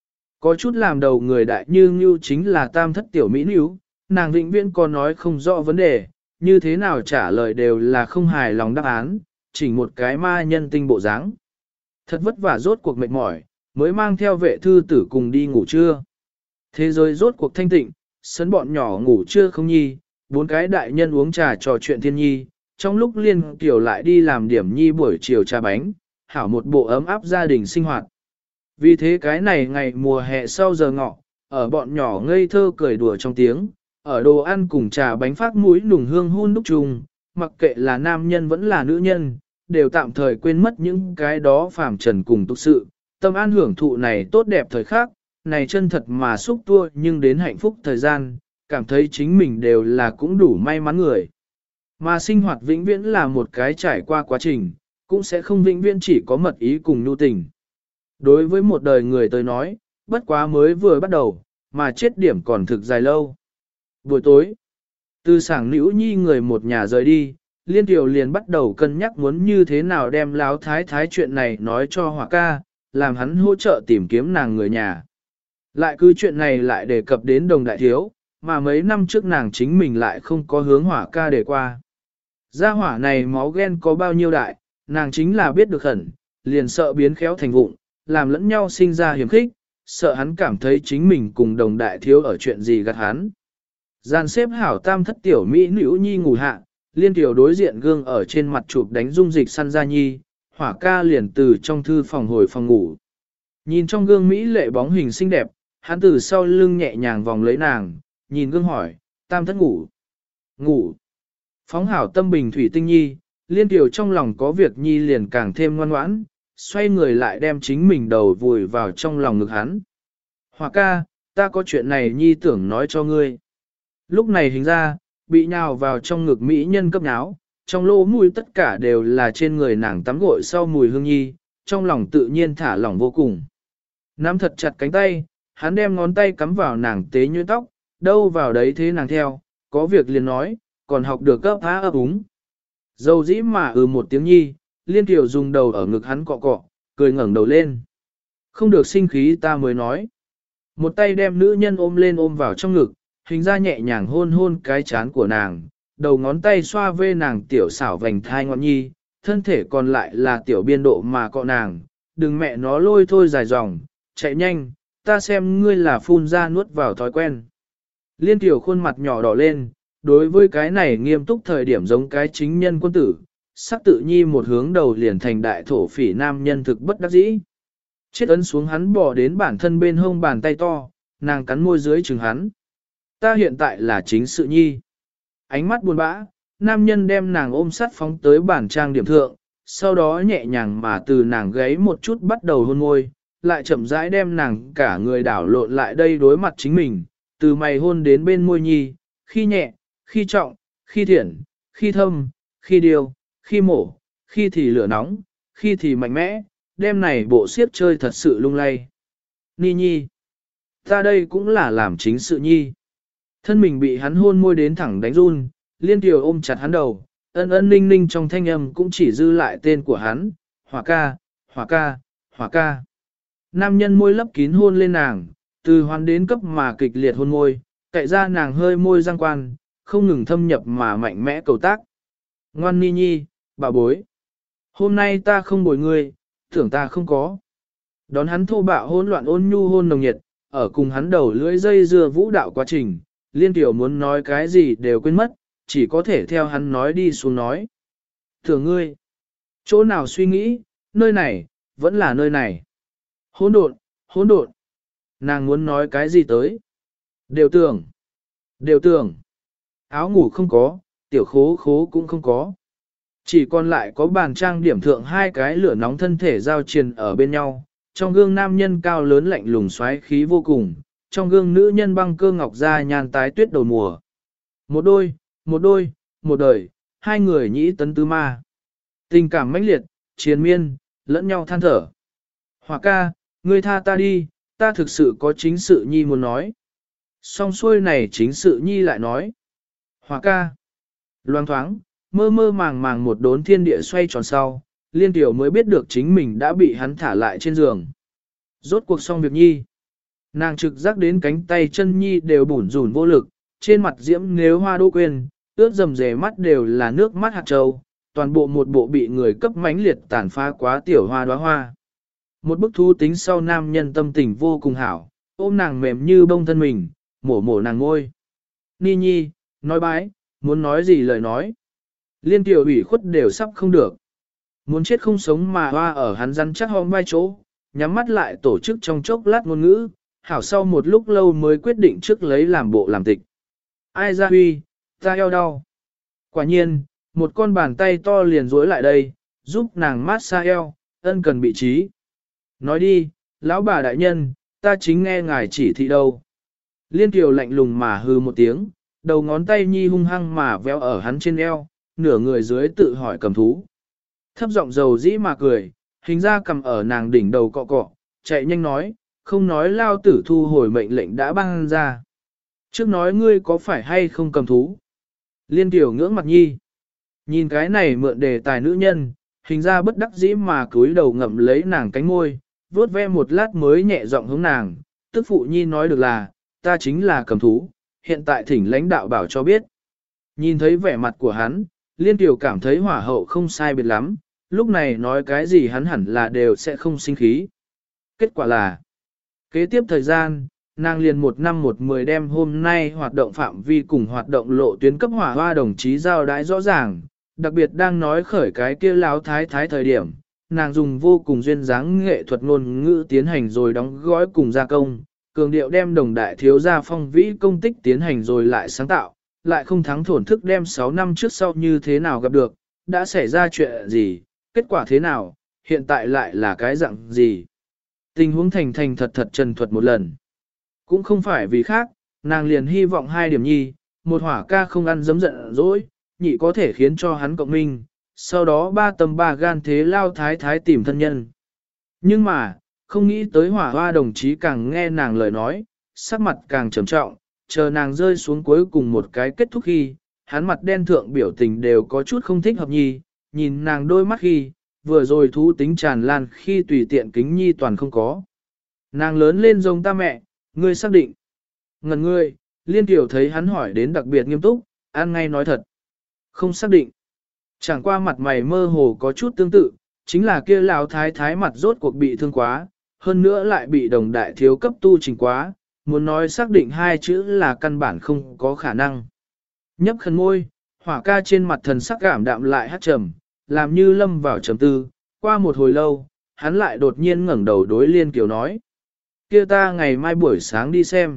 Có chút làm đầu người đại như Ngưu chính là tam thất tiểu mỹ nữ, nàng vĩnh viễn có nói không rõ vấn đề, như thế nào trả lời đều là không hài lòng đáp án, chỉ một cái ma nhân tinh bộ dáng. Thật vất vả rốt cuộc mệt mỏi, mới mang theo vệ thư tử cùng đi ngủ trưa. Thế giới rốt cuộc thanh tịnh, sân bọn nhỏ ngủ trưa không nhi, bốn cái đại nhân uống trà trò chuyện thiên nhi, trong lúc liên tiểu lại đi làm điểm nhi buổi chiều trà bánh, hảo một bộ ấm áp gia đình sinh hoạt. Vì thế cái này ngày mùa hè sau giờ ngọ, ở bọn nhỏ ngây thơ cười đùa trong tiếng, ở đồ ăn cùng trà bánh phát mũi nùng hương hun đúc trùng, mặc kệ là nam nhân vẫn là nữ nhân, đều tạm thời quên mất những cái đó phàm trần cùng tục sự, tâm an hưởng thụ này tốt đẹp thời khắc, này chân thật mà xúc tua nhưng đến hạnh phúc thời gian, cảm thấy chính mình đều là cũng đủ may mắn người. Mà sinh hoạt vĩnh viễn là một cái trải qua quá trình, cũng sẽ không vĩnh viễn chỉ có mật ý cùng nhu tình. Đối với một đời người tới nói, bất quá mới vừa bắt đầu, mà chết điểm còn thực dài lâu. Buổi tối, từ sảng nữ nhi người một nhà rời đi, Liên Tiểu liền bắt đầu cân nhắc muốn như thế nào đem láo thái thái chuyện này nói cho Hỏa ca, làm hắn hỗ trợ tìm kiếm nàng người nhà. Lại cứ chuyện này lại đề cập đến đồng đại thiếu, mà mấy năm trước nàng chính mình lại không có hướng Hỏa ca để qua. Gia hỏa này máu ghen có bao nhiêu đại, nàng chính là biết được khẩn, liền sợ biến khéo thành vụng, làm lẫn nhau sinh ra hiểm khích, sợ hắn cảm thấy chính mình cùng đồng đại thiếu ở chuyện gì gạt hắn. Gian xếp hảo tam thất tiểu mỹ nữ nhi ngủ hạ, Liên Tiểu đối diện gương ở trên mặt chụp đánh dung dịch săn ra nhi, Hỏa ca liền từ trong thư phòng hồi phòng ngủ. Nhìn trong gương mỹ lệ bóng hình xinh đẹp, hắn từ sau lưng nhẹ nhàng vòng lấy nàng, nhìn gương hỏi, tam thất ngủ. Ngủ. Phóng hảo tâm bình thủy tinh nhi, Liên Tiểu trong lòng có việc nhi liền càng thêm ngoan ngoãn, xoay người lại đem chính mình đầu vùi vào trong lòng ngực hắn. Hỏa ca, ta có chuyện này nhi tưởng nói cho ngươi. Lúc này hình ra, bị nhào vào trong ngực mỹ nhân cấp nháo, trong lỗ mũi tất cả đều là trên người nàng tắm gội sau mùi hương nhi, trong lòng tự nhiên thả lỏng vô cùng. Nắm thật chặt cánh tay, hắn đem ngón tay cắm vào nàng tế như tóc, đâu vào đấy thế nàng theo, có việc liền nói, còn học được cấp há ấp úng. Dầu dĩ mà ừ một tiếng nhi, Liên Tiểu dùng đầu ở ngực hắn cọ cọ, cười ngẩng đầu lên. Không được sinh khí ta mới nói. Một tay đem nữ nhân ôm lên ôm vào trong ngực, hình ra nhẹ nhàng hôn hôn cái chán của nàng, đầu ngón tay xoa vê nàng tiểu xảo vành thai ngọn nhi, thân thể còn lại là tiểu biên độ mà cọ nàng, đừng mẹ nó lôi thôi dài dòng, chạy nhanh, ta xem ngươi là phun ra nuốt vào thói quen. Liên Tiểu khuôn mặt nhỏ đỏ lên, đối với cái này nghiêm túc thời điểm giống cái chính nhân quân tử, sắc tự nhi một hướng đầu liền thành đại thổ phỉ nam nhân thực bất đắc dĩ. Chết ấn xuống hắn bỏ đến bản thân bên hông bàn tay to, nàng cắn môi dưới chừng hắn. Ta hiện tại là chính sự nhi. Ánh mắt buồn bã, nam nhân đem nàng ôm sát phóng tới bản trang điểm thượng, sau đó nhẹ nhàng mà từ nàng gáy một chút bắt đầu hôn môi, lại chậm rãi đem nàng cả người đảo lộn lại đây đối mặt chính mình, từ mày hôn đến bên môi nhi, khi nhẹ, khi trọng, khi thiện, khi thâm, khi điều, khi mổ, khi thì lửa nóng, khi thì mạnh mẽ, đêm này bộ siết chơi thật sự lung lay. Ni nhi, ta đây cũng là làm chính sự nhi. Thân mình bị hắn hôn môi đến thẳng đánh run, Liên Tiểu ôm chặt hắn đầu, ân ân ninh ninh trong thanh âm cũng chỉ dư lại tên của hắn, Hỏa ca, Hỏa ca, Hỏa ca. Nam nhân môi lấp kín hôn lên nàng, từ hoàn đến cấp mà kịch liệt hôn môi, cậy ra nàng hơi môi răng quan, không ngừng thâm nhập mà mạnh mẽ cầu tác. Ngoan ni nhi, bà bối. Hôm nay ta không bồi ngươi, tưởng ta không có. Đón hắn thô bạo hôn loạn ôn nhu hôn nồng nhiệt, ở cùng hắn đầu lưỡi dây dưa vũ đạo quá trình, Liên Tiểu muốn nói cái gì đều quên mất, chỉ có thể theo hắn nói đi xuống nói. Tưởng ngươi, chỗ nào suy nghĩ, nơi này, vẫn là nơi này. Hỗn độn, hỗn độn. Nàng muốn nói cái gì tới? Đều tưởng, đều tưởng. Áo ngủ không có, tiểu khố khố cũng không có. Chỉ còn lại có bàn trang điểm thượng hai cái lửa nóng thân thể giao triền ở bên nhau, trong gương nam nhân cao lớn lạnh lùng xoáy khí vô cùng, trong gương nữ nhân băng cơ ngọc da nhàn tái tuyết đầu mùa. Một đôi, một đôi, một đời, hai người nhĩ tấn tứ ma. Tình cảm mãnh liệt, triền miên, lẫn nhau than thở. Hỏa ca, ngươi tha ta đi, ta thực sự có chính sự nhi muốn nói. Song xuôi này chính sự nhi lại nói. Hỏa ca, loang thoáng, mơ mơ màng màng một đốn thiên địa xoay tròn sau, Liên Tiểu mới biết được chính mình đã bị hắn thả lại trên giường. Rốt cuộc xong việc nhi. Nàng trực giác đến cánh tay chân nhi đều bủn rủn vô lực, trên mặt diễm nếu hoa đô quên, ướt dầm dề mắt đều là nước mắt hạt trâu, toàn bộ một bộ bị người cấp mãnh liệt tàn phá quá tiểu hoa đóa hoa. Một bức thú tính sau nam nhân tâm tình vô cùng hảo, ôm nàng mềm như bông thân mình, mổ mổ nàng ngôi. Ni nhi, nói bái, muốn nói gì lời nói. Liên tiểu ủy khuất đều sắp không được. Muốn chết không sống mà hoa ở hắn rắn chắc hòm vai chỗ, nhắm mắt lại tổ chức trong chốc lát ngôn ngữ, hảo sau một lúc lâu mới quyết định trước lấy làm bộ làm tịch. Ai ra huy, ta eo đau. Quả nhiên, một con bàn tay to liền duỗi lại đây, giúp nàng mát xa eo, ân cần bị trí. Nói đi, lão bà đại nhân, ta chính nghe ngài chỉ thị đâu. Liên Kiều lạnh lùng mà hư một tiếng, đầu ngón tay nhi hung hăng mà véo ở hắn trên eo, nửa người dưới tự hỏi cầm thú. Thấp giọng dầu dĩ mà cười, hình ra cầm ở nàng đỉnh đầu cọ cọ, chạy nhanh nói, không nói lao tử thu hồi mệnh lệnh đã ban ra. Trước nói ngươi có phải hay không cầm thú. Liên Kiều ngưỡng mặt nhi. Nhìn cái này mượn đề tài nữ nhân, hình ra bất đắc dĩ mà cúi đầu ngậm lấy nàng cánh môi, vuốt ve một lát mới nhẹ giọng hướng nàng, tức phụ nhi nói được là, ta chính là cầm thú, hiện tại thỉnh lãnh đạo bảo cho biết. Nhìn thấy vẻ mặt của hắn, Liên Kiều cảm thấy hỏa hậu không sai biệt lắm, lúc này nói cái gì hắn hẳn là đều sẽ không sinh khí. Kết quả là, kế tiếp thời gian, nàng liền một năm một mười đêm hôm nay hoạt động phạm vi cùng hoạt động lộ tuyến cấp hỏa hoa đồng chí giao đái rõ ràng, đặc biệt đang nói khởi cái kia láo thái thái thời điểm, nàng dùng vô cùng duyên dáng nghệ thuật ngôn ngữ tiến hành rồi đóng gói cùng gia công, cường điệu đem đồng đại thiếu gia phong vĩ công tích tiến hành rồi lại sáng tạo, lại không thắng thổn thức đem sáu năm trước sau như thế nào gặp được, đã xảy ra chuyện gì, kết quả thế nào, hiện tại lại là cái dạng gì. Tình huống thành thành thật thật trần thuật một lần. Cũng không phải vì khác, nàng liền hy vọng hai điểm nhi, một hỏa ca không ăn dấm giận dỗi, nhị có thể khiến cho hắn cộng minh, sau đó ba tâm ba gan thế lao thái thái tìm thân nhân. Nhưng mà, không nghĩ tới hỏa hoa đồng chí càng nghe nàng lời nói, sắc mặt càng trầm trọng, chờ nàng rơi xuống cuối cùng một cái kết thúc khi, hắn mặt đen thượng biểu tình đều có chút không thích hợp nhi, nhìn nàng đôi mắt khi, vừa rồi thú tính tràn lan khi tùy tiện kính nhi toàn không có. Nàng lớn lên giống ta mẹ, ngươi xác định. Ngần ngươi, Liên Kiều thấy hắn hỏi đến đặc biệt nghiêm túc, ăn ngay nói thật. Không xác định. Chẳng qua mặt mày mơ hồ có chút tương tự, chính là kia lão thái thái mặt rốt cuộc bị thương quá, hơn nữa lại bị đồng đại thiếu cấp tu trình quá, muốn nói xác định hai chữ là căn bản không có khả năng. Nhấp khẩn môi, hỏa ca trên mặt thần sắc cảm đạm lại hát trầm, làm như lâm vào trầm tư, qua một hồi lâu, hắn lại đột nhiên ngẩng đầu đối Liên Kiều nói. Kia ta ngày mai buổi sáng đi xem.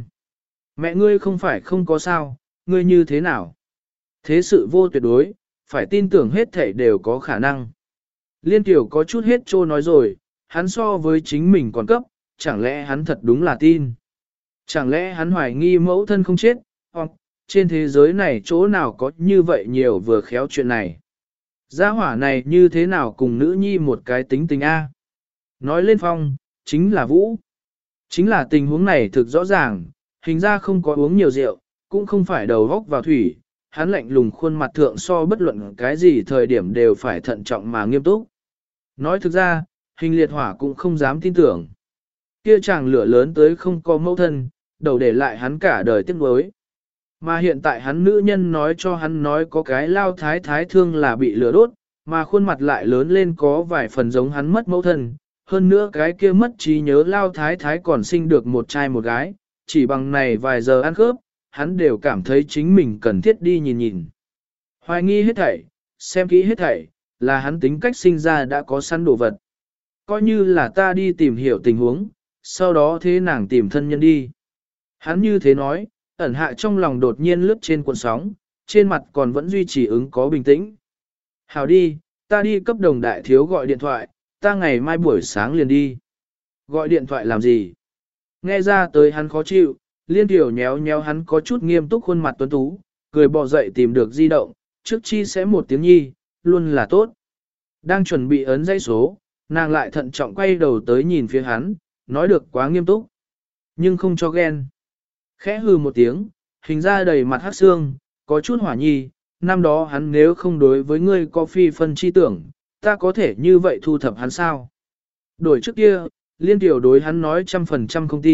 Mẹ ngươi không phải không có sao, ngươi như thế nào? Thế sự vô tuyệt đối, phải tin tưởng hết thảy đều có khả năng. Liên Kiều có chút hết trô nói rồi, hắn so với chính mình còn cấp, chẳng lẽ hắn thật đúng là tin? Chẳng lẽ hắn hoài nghi mẫu thân không chết, hoặc trên thế giới này chỗ nào có như vậy nhiều vừa khéo chuyện này? Gia hỏa này như thế nào cùng nữ nhi một cái tính tình A? Nói lên phong, chính là Vũ. Chính là tình huống này thực rõ ràng, hình ra không có uống nhiều rượu, cũng không phải đầu góc vào thủy, hắn lạnh lùng khuôn mặt thượng so bất luận cái gì thời điểm đều phải thận trọng mà nghiêm túc. Nói thực ra, hình liệt hỏa cũng không dám tin tưởng. Kia chàng lửa lớn tới không có mẫu thân, đầu để lại hắn cả đời tiếc nuối. Mà hiện tại hắn nữ nhân nói cho hắn nói có cái lao thái thái thương là bị lửa đốt, mà khuôn mặt lại lớn lên có vài phần giống hắn mất mẫu thân. Hơn nữa cái kia mất trí nhớ lao thái thái còn sinh được một trai một gái, chỉ bằng này vài giờ ăn khớp, hắn đều cảm thấy chính mình cần thiết đi nhìn nhìn. Hoài nghi hết thảy, xem kỹ hết thảy, là hắn tính cách sinh ra đã có sẵn đồ vật. Coi như là ta đi tìm hiểu tình huống, sau đó thế nàng tìm thân nhân đi. Hắn như thế nói, ẩn hạ trong lòng đột nhiên lướt trên cuộn sóng, trên mặt còn vẫn duy trì ứng có bình tĩnh. Hảo đi, ta đi cấp đồng đại thiếu gọi điện thoại, ta ngày mai buổi sáng liền đi. Gọi điện thoại làm gì? Nghe ra tới hắn khó chịu, Liên Kiều nhéo nhéo hắn có chút nghiêm túc khuôn mặt tuấn tú, cười bò dậy tìm được di động, trước chi sẽ một tiếng nhi, luôn là tốt. Đang chuẩn bị ấn dây số, nàng lại thận trọng quay đầu tới nhìn phía hắn, nói được quá nghiêm túc, nhưng không cho ghen. Khẽ hừ một tiếng, hình ra đầy mặt hắc xương, có chút hỏa nhi, năm đó hắn nếu không đối với ngươi có phi phân chi tưởng, ta có thể như vậy thu thập hắn sao? Đổi trước kia, Liên Kiều đối hắn nói trăm phần trăm không tin,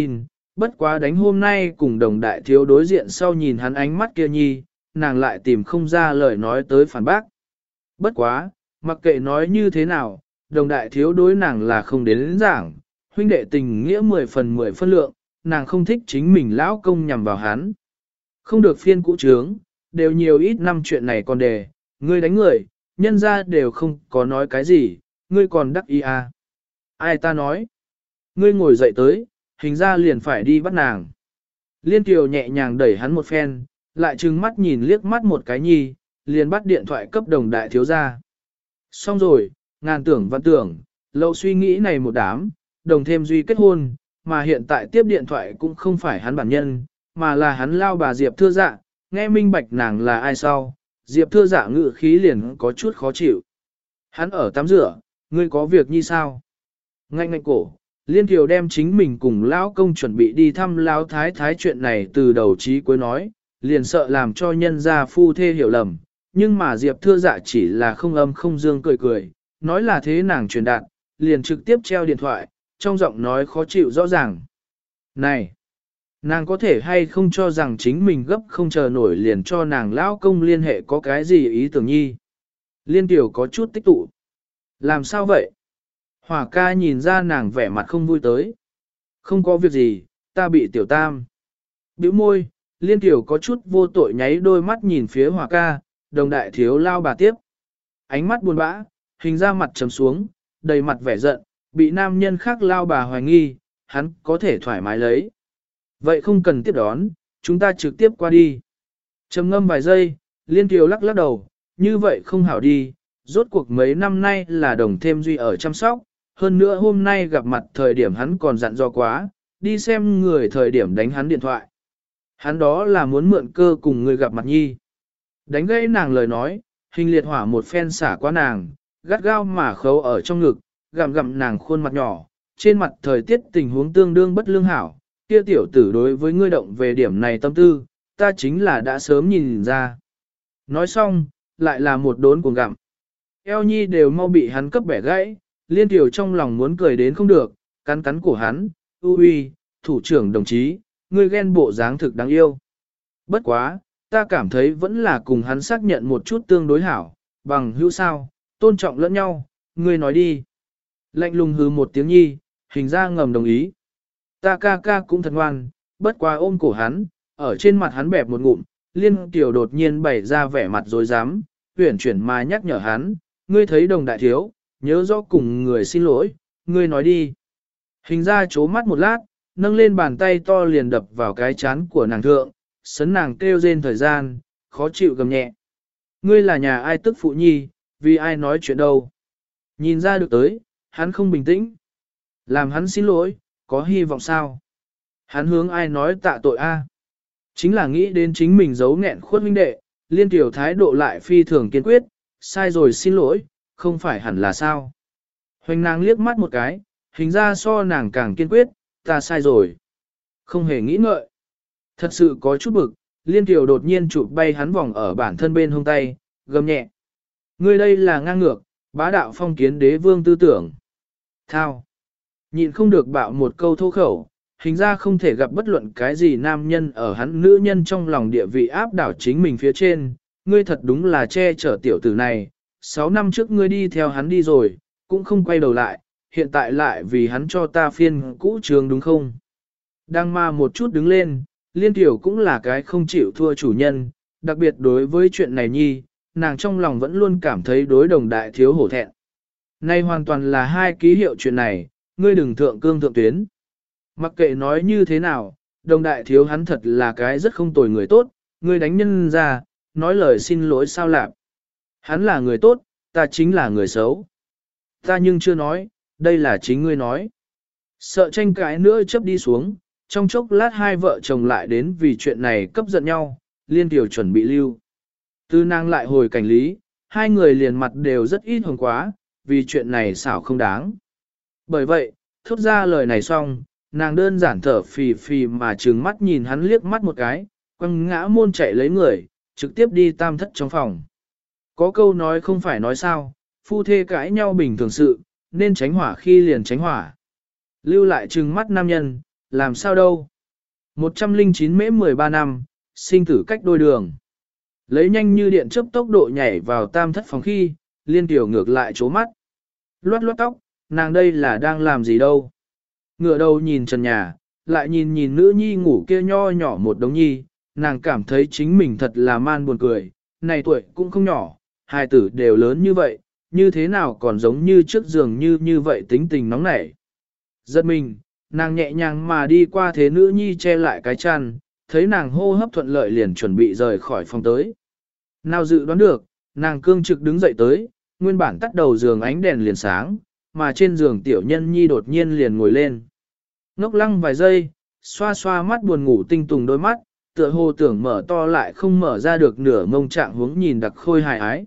bất quá đánh hôm nay cùng đồng đại thiếu đối diện sau nhìn hắn ánh mắt kia nhi, nàng lại tìm không ra lời nói tới phản bác. Bất quá, mặc kệ nói như thế nào, đồng đại thiếu đối nàng là không đến, đến giảng, huynh đệ tình nghĩa mười phần mười phân lượng, nàng không thích chính mình lão công nhằm vào hắn. Không được phiên cũ trướng, đều nhiều ít năm chuyện này còn đề, ngươi đánh người, nhân ra đều không có nói cái gì, ngươi còn đắc ý à. Ai ta nói? Ngươi ngồi dậy tới, hình ra liền phải đi bắt nàng. Liên Kiều nhẹ nhàng đẩy hắn một phen, lại trừng mắt nhìn liếc mắt một cái nhi, liền bắt điện thoại cấp đồng đại thiếu ra. Xong rồi, ngàn tưởng văn tưởng, lâu suy nghĩ này một đám, đồng thêm duy kết hôn, mà hiện tại tiếp điện thoại cũng không phải hắn bản nhân, mà là hắn lao bà Diệp Thưa Dạ, nghe minh bạch nàng là ai sau, Diệp Thưa Dạ ngự khí liền có chút khó chịu. Hắn ở tắm rửa, ngươi có việc như sao? Ngạnh ngạnh cổ, Liên Kiều đem chính mình cùng lão công chuẩn bị đi thăm lão thái thái chuyện này từ đầu chí cuối nói, liền sợ làm cho nhân gia phu thê hiểu lầm, nhưng mà Diệp Thưa Dạ chỉ là không âm không dương cười cười, nói là thế nàng truyền đạt, liền trực tiếp treo điện thoại, trong giọng nói khó chịu rõ ràng. Này, nàng có thể hay không cho rằng chính mình gấp không chờ nổi liền cho nàng lão công liên hệ có cái gì ý tưởng nhi. Liên Kiều có chút tích tụ. Làm sao vậy? Hỏa ca nhìn ra nàng vẻ mặt không vui tới. Không có việc gì, ta bị tiểu tam. Bĩu môi, Liên Kiều có chút vô tội nháy đôi mắt nhìn phía Hỏa ca, đồng đại thiếu lao bà tiếp. Ánh mắt buồn bã, hình ra mặt trầm xuống, đầy mặt vẻ giận, bị nam nhân khác lao bà hoài nghi, hắn có thể thoải mái lấy. Vậy không cần tiếp đón, chúng ta trực tiếp qua đi. Trầm ngâm vài giây, Liên Kiều lắc lắc đầu, như vậy không hảo đi, rốt cuộc mấy năm nay là đồng thêm duy ở chăm sóc, hơn nữa hôm nay gặp mặt thời điểm hắn còn dặn dò quá, đi xem người thời điểm đánh hắn điện thoại. Hắn đó là muốn mượn cơ cùng người gặp mặt nhi. Đánh gãy nàng lời nói, hình liệt hỏa một phen xả qua nàng, gắt gao mà khấu ở trong ngực, gặm gặm nàng khuôn mặt nhỏ, trên mặt thời tiết tình huống tương đương bất lương hảo, kia tiểu tử đối với ngươi động về điểm này tâm tư, ta chính là đã sớm nhìn ra. Nói xong, lại là một đốn cuồng gặm. Eo nhi đều mau bị hắn cấp bẻ gãy, Liên Kiều trong lòng muốn cười đến không được, cắn cắn cổ hắn, u uy, thủ trưởng đồng chí, ngươi ghen bộ dáng thực đáng yêu. Bất quá, ta cảm thấy vẫn là cùng hắn xác nhận một chút tương đối hảo, bằng hữu sao, tôn trọng lẫn nhau, ngươi nói đi. Lạnh lùng hứ một tiếng nhi, hình ra ngầm đồng ý. Ta ca ca cũng thật ngoan, bất quá ôm cổ hắn, ở trên mặt hắn bẹp một ngụm, Liên Kiều đột nhiên bày ra vẻ mặt dối dám, huyển chuyển mà nhắc nhở hắn, ngươi thấy đồng đại thiếu, nhớ rõ cùng người xin lỗi, ngươi nói đi. Hình ra chố mắt một lát, nâng lên bàn tay to liền đập vào cái chán của nàng thượng, sấn nàng kêu rên thời gian, khó chịu gầm nhẹ. Ngươi là nhà ai tức phụ nhi, vì ai nói chuyện đâu. Nhìn ra được tới, hắn không bình tĩnh. Làm hắn xin lỗi, có hy vọng sao? Hắn hướng ai nói tạ tội a? Chính là nghĩ đến chính mình giấu nghẹn khuất huynh đệ, Liên Kiều thái độ lại phi thường kiên quyết, sai rồi xin lỗi, không phải hẳn là sao. Hoành nàng liếc mắt một cái, hình ra so nàng càng kiên quyết, ta sai rồi. Không hề nghĩ ngợi. Thật sự có chút bực, Liên Kiều đột nhiên chụp bay hắn vòng ở bản thân bên hông tay, gầm nhẹ. Ngươi đây là ngang ngược, bá đạo phong kiến đế vương tư tưởng. Thao. Nhịn không được bạo một câu thô khẩu, hình ra không thể gặp bất luận cái gì nam nhân ở hắn nữ nhân trong lòng địa vị áp đảo chính mình phía trên. Ngươi thật đúng là che chở tiểu tử này, sáu năm trước ngươi đi theo hắn đi rồi, cũng không quay đầu lại, hiện tại lại vì hắn cho ta phiên cũ trường đúng không? Đang ma một chút đứng lên, Liên Kiều cũng là cái không chịu thua chủ nhân, đặc biệt đối với chuyện này nhi, nàng trong lòng vẫn luôn cảm thấy đối đồng đại thiếu hổ thẹn. Nay hoàn toàn là hai ký hiệu chuyện này, ngươi đừng thượng cương thượng tuyến. Mặc kệ nói như thế nào, đồng đại thiếu hắn thật là cái rất không tồi người tốt, ngươi đánh nhân ra, nói lời xin lỗi sao lạp. Hắn là người tốt, ta chính là người xấu. Ta nhưng chưa nói, đây là chính ngươi nói. Sợ tranh cãi nữa chấp đi xuống, trong chốc lát hai vợ chồng lại đến vì chuyện này cấp giận nhau, Liên Kiều chuẩn bị lưu. Tư nàng lại hồi cảnh lý, hai người liền mặt đều rất ít hồng quá, vì chuyện này xảo không đáng. Bởi vậy, thốt ra lời này xong, nàng đơn giản thở phì phì mà trừng mắt nhìn hắn liếc mắt một cái, quăng ngã môn chạy lấy người, trực tiếp đi tam thất trong phòng. Có câu nói không phải nói sao, phu thê cãi nhau bình thường sự, nên tránh hỏa khi liền tránh hỏa. Lưu lại trừng mắt nam nhân, làm sao đâu. một trăm linh chín mễ mười ba năm, sinh tử cách đôi đường. Lấy nhanh như điện chớp tốc độ nhảy vào tam thất phòng khi, Liên Tiểu ngược lại chố mắt. Loát loát tóc, nàng đây là đang làm gì đâu. Ngựa đầu nhìn trần nhà, lại nhìn nhìn nữ nhi ngủ kia nho nhỏ một đống nhi, nàng cảm thấy chính mình thật là man buồn cười, này tuổi cũng không nhỏ, hai tử đều lớn như vậy, như thế nào còn giống như trước giường như như vậy tính tình nóng nảy. Giật mình, nàng nhẹ nhàng mà đi qua thế nữ nhi che lại cái chăn, thấy nàng hô hấp thuận lợi liền chuẩn bị rời khỏi phòng tới. Nào dự đoán được, nàng cương trực đứng dậy tới, nguyên bản tắt đầu giường ánh đèn liền sáng, mà trên giường tiểu nhân nhi đột nhiên liền ngồi lên. Ngốc lăng vài giây, xoa xoa mắt buồn ngủ tinh tùng đôi mắt, tựa hồ tưởng mở to lại không mở ra được nửa mông trạng hướng nhìn đặc khôi hài ái.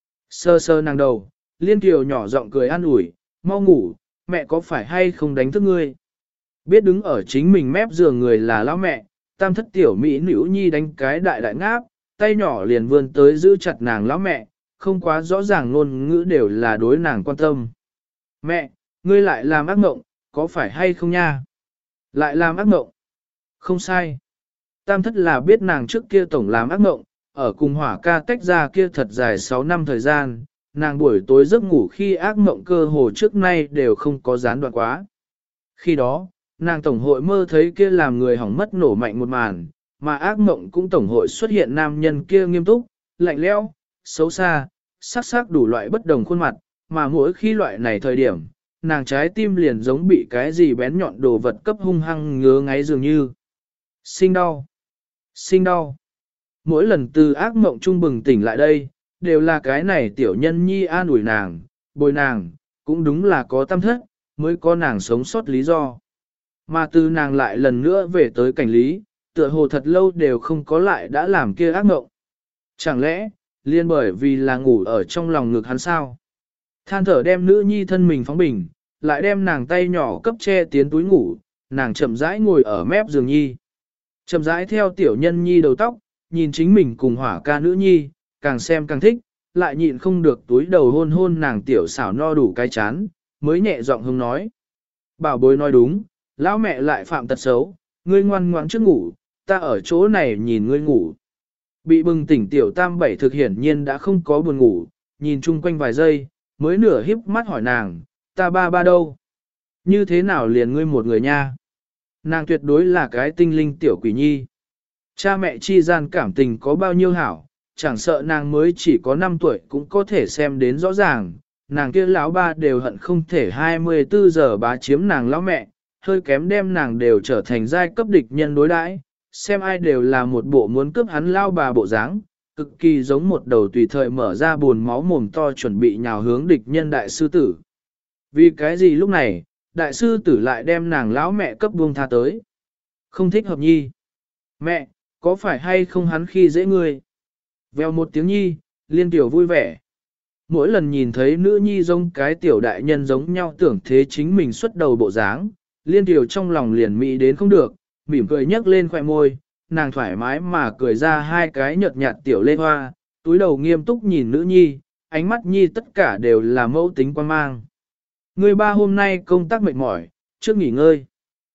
Sơ sơ nàng đầu, Liên Kiều nhỏ giọng cười an ủi, mau ngủ, mẹ có phải hay không đánh thức ngươi? Biết đứng ở chính mình mép giường người là lão mẹ, tam thất tiểu mỹ nữ nhi đánh cái đại đại ngáp, tay nhỏ liền vươn tới giữ chặt nàng lão mẹ, không quá rõ ràng ngôn ngữ đều là đối nàng quan tâm. Mẹ, ngươi lại làm ác mộng, có phải hay không nha? Lại làm ác mộng? Không sai. Tam thất là biết nàng trước kia tổng làm ác mộng, ở cùng hỏa ca tách ra kia thật dài sáu năm thời gian, nàng buổi tối giấc ngủ khi ác mộng cơ hồ trước nay đều không có gián đoạn quá. Khi đó, nàng tổng hội mơ thấy kia làm người hỏng mất nổ mạnh một màn, mà ác mộng cũng tổng hội xuất hiện nam nhân kia nghiêm túc, lạnh lẽo, xấu xa, sắc sắc đủ loại bất đồng khuôn mặt, mà mỗi khi loại này thời điểm, nàng trái tim liền giống bị cái gì bén nhọn đồ vật cấp hung hăng ngứa ngáy dường như. Sinh đau, sinh đau. Mỗi lần từ ác mộng trung bừng tỉnh lại đây, đều là cái này tiểu nhân nhi an ủi nàng, bồi nàng, cũng đúng là có tâm thất, mới có nàng sống sót lý do. Mà từ nàng lại lần nữa về tới cảnh lý, tựa hồ thật lâu đều không có lại đã làm kia ác mộng. Chẳng lẽ, liên bởi vì là ngủ ở trong lòng ngực hắn sao? Than thở đem nữ nhi thân mình phóng bình, lại đem nàng tay nhỏ cấp che tiến túi ngủ, nàng chậm rãi ngồi ở mép giường nhi. Chậm rãi theo tiểu nhân nhi đầu tóc, nhìn chính mình cùng hỏa ca nữ nhi, càng xem càng thích, lại nhịn không được túi đầu hôn hôn nàng tiểu xảo no đủ cái chán, mới nhẹ giọng hông nói. Bảo bối nói đúng, lão mẹ lại phạm tật xấu, ngươi ngoan ngoãn trước ngủ, ta ở chỗ này nhìn ngươi ngủ. Bị bừng tỉnh tiểu tam bảy thực hiển nhiên đã không có buồn ngủ, nhìn chung quanh vài giây, mới nửa híp mắt hỏi nàng, ta ba ba đâu? Như thế nào liền ngươi một người nha? Nàng tuyệt đối là cái tinh linh tiểu quỷ nhi. Cha mẹ chi gian cảm tình có bao nhiêu hảo, chẳng sợ nàng mới chỉ có năm tuổi cũng có thể xem đến rõ ràng, nàng kia lão ba đều hận không thể hai mươi bốn giờ bá chiếm nàng lão mẹ, hơi kém đem nàng đều trở thành giai cấp địch nhân đối đãi, xem ai đều là một bộ muốn cướp hắn lao bà bộ dáng, cực kỳ giống một đầu tùy thời mở ra buồn máu mồm to chuẩn bị nhào hướng địch nhân đại sư tử. Vì cái gì lúc này, đại sư tử lại đem nàng lão mẹ cấp buông tha tới? Không thích hợp nhi. Mẹ, có phải hay không hắn khi dễ ngươi? Vèo một tiếng nhi, Liên Tiểu vui vẻ. Mỗi lần nhìn thấy nữ nhi giống cái tiểu đại nhân giống nhau tưởng thế chính mình xuất đầu bộ dáng, Liên Tiểu trong lòng liền mỹ đến không được, mỉm cười nhấc lên khỏe môi, nàng thoải mái mà cười ra hai cái nhợt nhạt tiểu lê hoa, túi đầu nghiêm túc nhìn nữ nhi, ánh mắt nhi tất cả đều là mẫu tính quan mang. Ngươi ba hôm nay công tác mệt mỏi, trước nghỉ ngơi.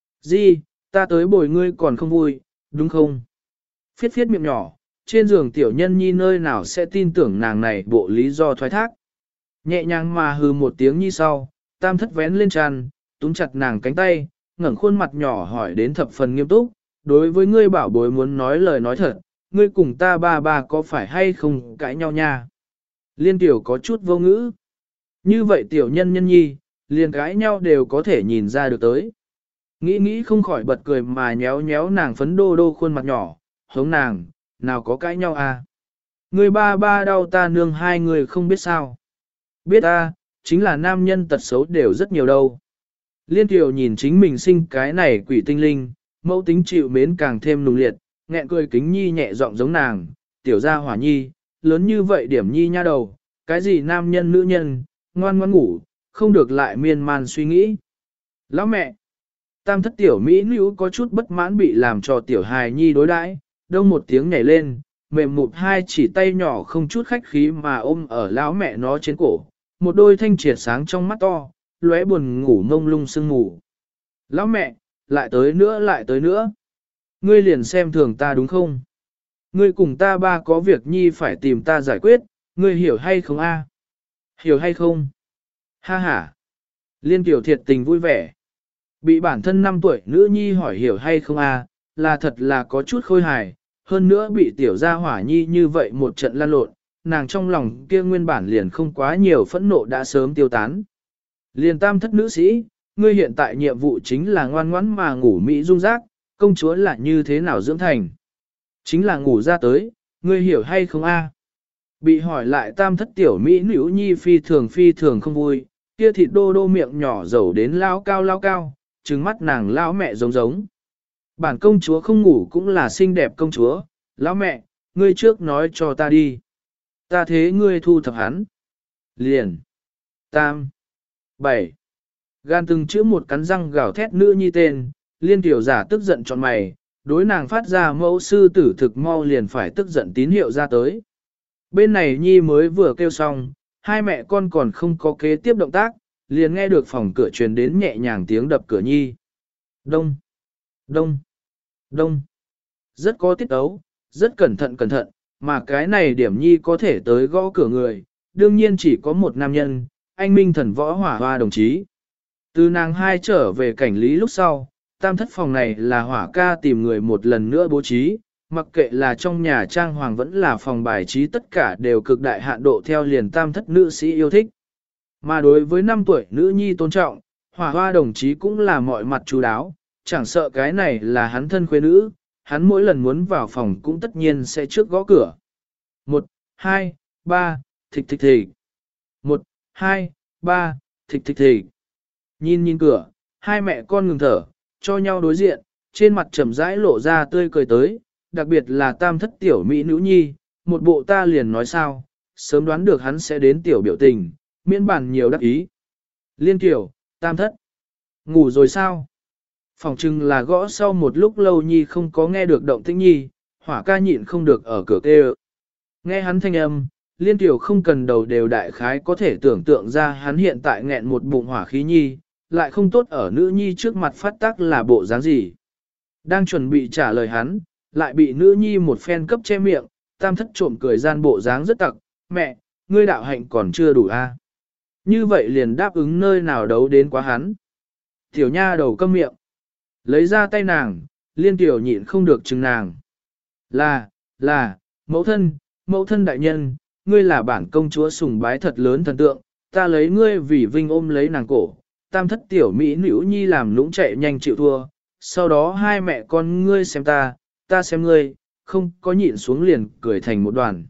Di, ta tới bồi ngươi còn không vui, đúng không? Phiết phiết miệng nhỏ, trên giường tiểu nhân nhi nơi nào sẽ tin tưởng nàng này bộ lý do thoái thác. Nhẹ nhàng mà hừ một tiếng nhi sau, tam thất vén lên tràn, túm chặt nàng cánh tay, ngẩng khuôn mặt nhỏ hỏi đến thập phần nghiêm túc, đối với ngươi bảo bối muốn nói lời nói thật, ngươi cùng ta ba ba có phải hay không cãi nhau nha? Liên tiểu có chút vô ngữ. Như vậy tiểu nhân nhân nhi, liền cãi nhau đều có thể nhìn ra được tới. Nghĩ nghĩ không khỏi bật cười mà nhéo nhéo nàng phấn đô đô khuôn mặt nhỏ, hống nàng, nào có cãi nhau à? Người ba ba đau ta nương hai người không biết sao. Biết ta, chính là nam nhân tật xấu đều rất nhiều đâu. Liên Kiều nhìn chính mình sinh cái này quỷ tinh linh, mẫu tính chịu mến càng thêm nùng liệt, nghẹn cười kính nhi nhẹ giọng giống nàng, tiểu gia hỏa nhi, lớn như vậy điểm nhi nha đầu, cái gì nam nhân nữ nhân, ngoan ngoan ngủ, không được lại miên man suy nghĩ. Lão mẹ, tam thất tiểu mỹ nữ có chút bất mãn bị làm cho tiểu hài nhi đối đãi, đông một tiếng nhảy lên, mềm mụt hai chỉ tay nhỏ không chút khách khí mà ôm ở lão mẹ nó trên cổ, một đôi thanh triệt sáng trong mắt to, lóe buồn ngủ mông lung sương ngủ. Lão mẹ, lại tới nữa lại tới nữa. Ngươi liền xem thường ta đúng không? Ngươi cùng ta ba có việc nhi phải tìm ta giải quyết, ngươi hiểu hay không a? Hiểu hay không? Ha ha. Liên tiểu thiệt tình vui vẻ. Bị bản thân năm tuổi nữ nhi hỏi hiểu hay không a, là thật là có chút khôi hài, hơn nữa bị tiểu gia hỏa nhi như vậy một trận lan lộn, nàng trong lòng kia nguyên bản liền không quá nhiều phẫn nộ đã sớm tiêu tán. Liền tam thất nữ sĩ, ngươi hiện tại nhiệm vụ chính là ngoan ngoãn mà ngủ mỹ dung giác, công chúa là như thế nào dưỡng thành. Chính là ngủ ra tới, ngươi hiểu hay không a? Bị hỏi lại tam thất tiểu mỹ nữ nhi phi thường phi thường không vui, kia thịt đô đô miệng nhỏ dầu đến lao cao lao cao, trừng mắt nàng lão mẹ giống giống. Bản công chúa không ngủ cũng là xinh đẹp công chúa, lão mẹ, ngươi trước nói cho ta đi. Ta thế ngươi thu thập hắn. Liền. Tam. Bảy. Gan từng chữ một cắn răng gào thét nữ nhi tên, liên tiểu giả tức giận trọn mày, đối nàng phát ra mẫu sư tử thực mau liền phải tức giận tín hiệu ra tới. Bên này nhi mới vừa kêu xong, hai mẹ con còn không có kế tiếp động tác, liền nghe được phòng cửa truyền đến nhẹ nhàng tiếng đập cửa nhi. Đông. Đông. Đông. Rất có tiết ấu, rất cẩn thận cẩn thận, mà cái này điểm nhi có thể tới gõ cửa người, đương nhiên chỉ có một nam nhân, anh minh thần võ hỏa hoa đồng chí. Từ nàng hai trở về cảnh lý lúc sau, tam thất phòng này là hỏa ca tìm người một lần nữa bố trí, mặc kệ là trong nhà trang hoàng vẫn là phòng bài trí tất cả đều cực đại hạn độ theo liền tam thất nữ sĩ yêu thích. Mà đối với năm tuổi nữ nhi tôn trọng, hỏa hoa đồng chí cũng là mọi mặt chú đáo, chẳng sợ cái này là hắn thân khuê nữ, hắn mỗi lần muốn vào phòng cũng tất nhiên sẽ trước gõ cửa. Một, hai, ba, thịch thịch thịch. Một, hai, ba, thịch thịch thịch. Nhìn nhìn cửa, hai mẹ con ngừng thở, cho nhau đối diện, trên mặt trầm rãi lộ ra tươi cười tới, đặc biệt là tam thất tiểu mỹ nữ nhi, một bộ ta liền nói sao, sớm đoán được hắn sẽ đến tiểu biểu tình, miễn bản nhiều đắc ý. Liên kiểu, tam thất, ngủ rồi sao? Phòng chừng là gõ sau một lúc lâu nhi không có nghe được động tĩnh nhi, hỏa ca nhịn không được ở cửa kêu. Nghe hắn thanh âm, liên tiểu không cần đầu đều đại khái có thể tưởng tượng ra hắn hiện tại nghẹn một bụng hỏa khí nhi, lại không tốt ở nữ nhi trước mặt phát tác là bộ dáng gì. Đang chuẩn bị trả lời hắn, lại bị nữ nhi một phen cấp che miệng, tam thất trộm cười gian bộ dáng rất tặc, mẹ, ngươi đạo hạnh còn chưa đủ a. Như vậy liền đáp ứng nơi nào đấu đến quá hắn. Tiểu nha đầu câm miệng. Lấy ra tay nàng, liên tiểu nhịn không được chừng nàng. Là, là, mẫu thân, mẫu thân đại nhân, ngươi là bản công chúa sùng bái thật lớn thần tượng, ta lấy ngươi vì vinh ôm lấy nàng cổ. Tam thất tiểu mỹ nữ nhi làm lũng chạy nhanh chịu thua, sau đó hai mẹ con ngươi xem ta, ta xem ngươi, không có nhịn xuống liền cười thành một đoàn.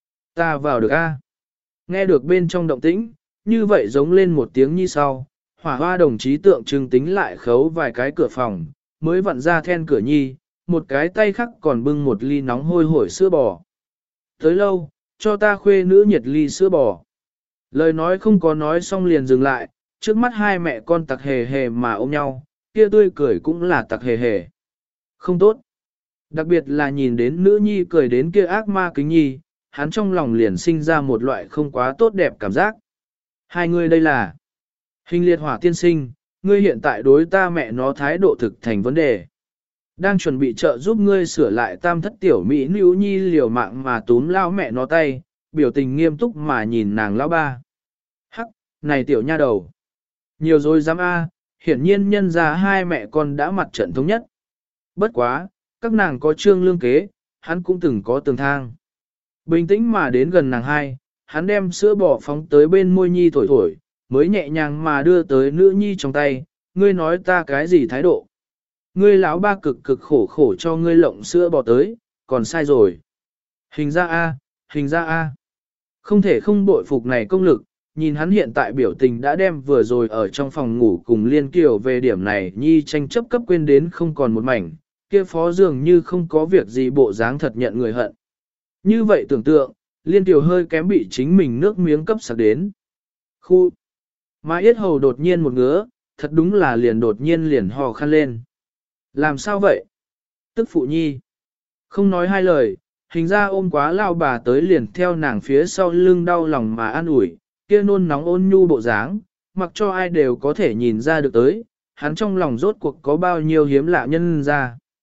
Ta vào được a. Nghe được bên trong động tĩnh, như vậy giống lên một tiếng như sau, hỏa hoa đồng chí tượng trưng tính lại khấu vài cái cửa phòng, mới vặn ra then cửa nhi, một cái tay khác còn bưng một ly nóng hôi hổi sữa bò. Tới lâu, cho ta khuê nữ nhiệt ly sữa bò. Lời nói không có nói xong liền dừng lại, trước mắt hai mẹ con tặc hề hề mà ôm nhau, kia tươi cười cũng là tặc hề hề. Không tốt. Đặc biệt là nhìn đến nữ nhi cười đến kia ác ma kính nhi, hắn trong lòng liền sinh ra một loại không quá tốt đẹp cảm giác. Hai người đây là hình liệt hỏa tiên sinh, ngươi hiện tại đối ta mẹ nó thái độ thực thành vấn đề. Đang chuẩn bị trợ giúp ngươi sửa lại tam thất tiểu mỹ nữ nhi liều mạng mà túm lao mẹ nó tay, biểu tình nghiêm túc mà nhìn nàng lão ba. Hắc, này tiểu nha đầu. Nhiều rồi dám a, hiển nhiên nhân ra hai mẹ con đã mặt trận thống nhất. Bất quá, các nàng có trương lương kế, hắn cũng từng có tường thang. Bình tĩnh mà đến gần nàng hai, hắn đem sữa bò phóng tới bên môi nhi thổi thổi, mới nhẹ nhàng mà đưa tới nữ nhi trong tay, ngươi nói ta cái gì thái độ. Ngươi lão ba cực cực khổ khổ cho ngươi lộng sữa bò tới, còn sai rồi. Hình ra A, hình ra A. Không thể không bội phục này công lực, nhìn hắn hiện tại biểu tình đã đem vừa rồi ở trong phòng ngủ cùng Liên Kiều về điểm này nhi tranh chấp cấp quên đến không còn một mảnh, kia phó dường như không có việc gì bộ dáng thật nhận người hận. Như vậy tưởng tượng, Liên Kiều hơi kém bị chính mình nước miếng cấp sặc đến. Khu. Mà yết hầu đột nhiên một ngứa, thật đúng là liền đột nhiên liền hò khăn lên. Làm sao vậy? Tức phụ nhi. Không nói hai lời, hình ra ôm quá lao bà tới liền theo nàng phía sau lưng đau lòng mà an ủi, kia nôn nóng ôn nhu bộ dáng, mặc cho ai đều có thể nhìn ra được tới, hắn trong lòng rốt cuộc có bao nhiêu hiếm lạ nhân ra.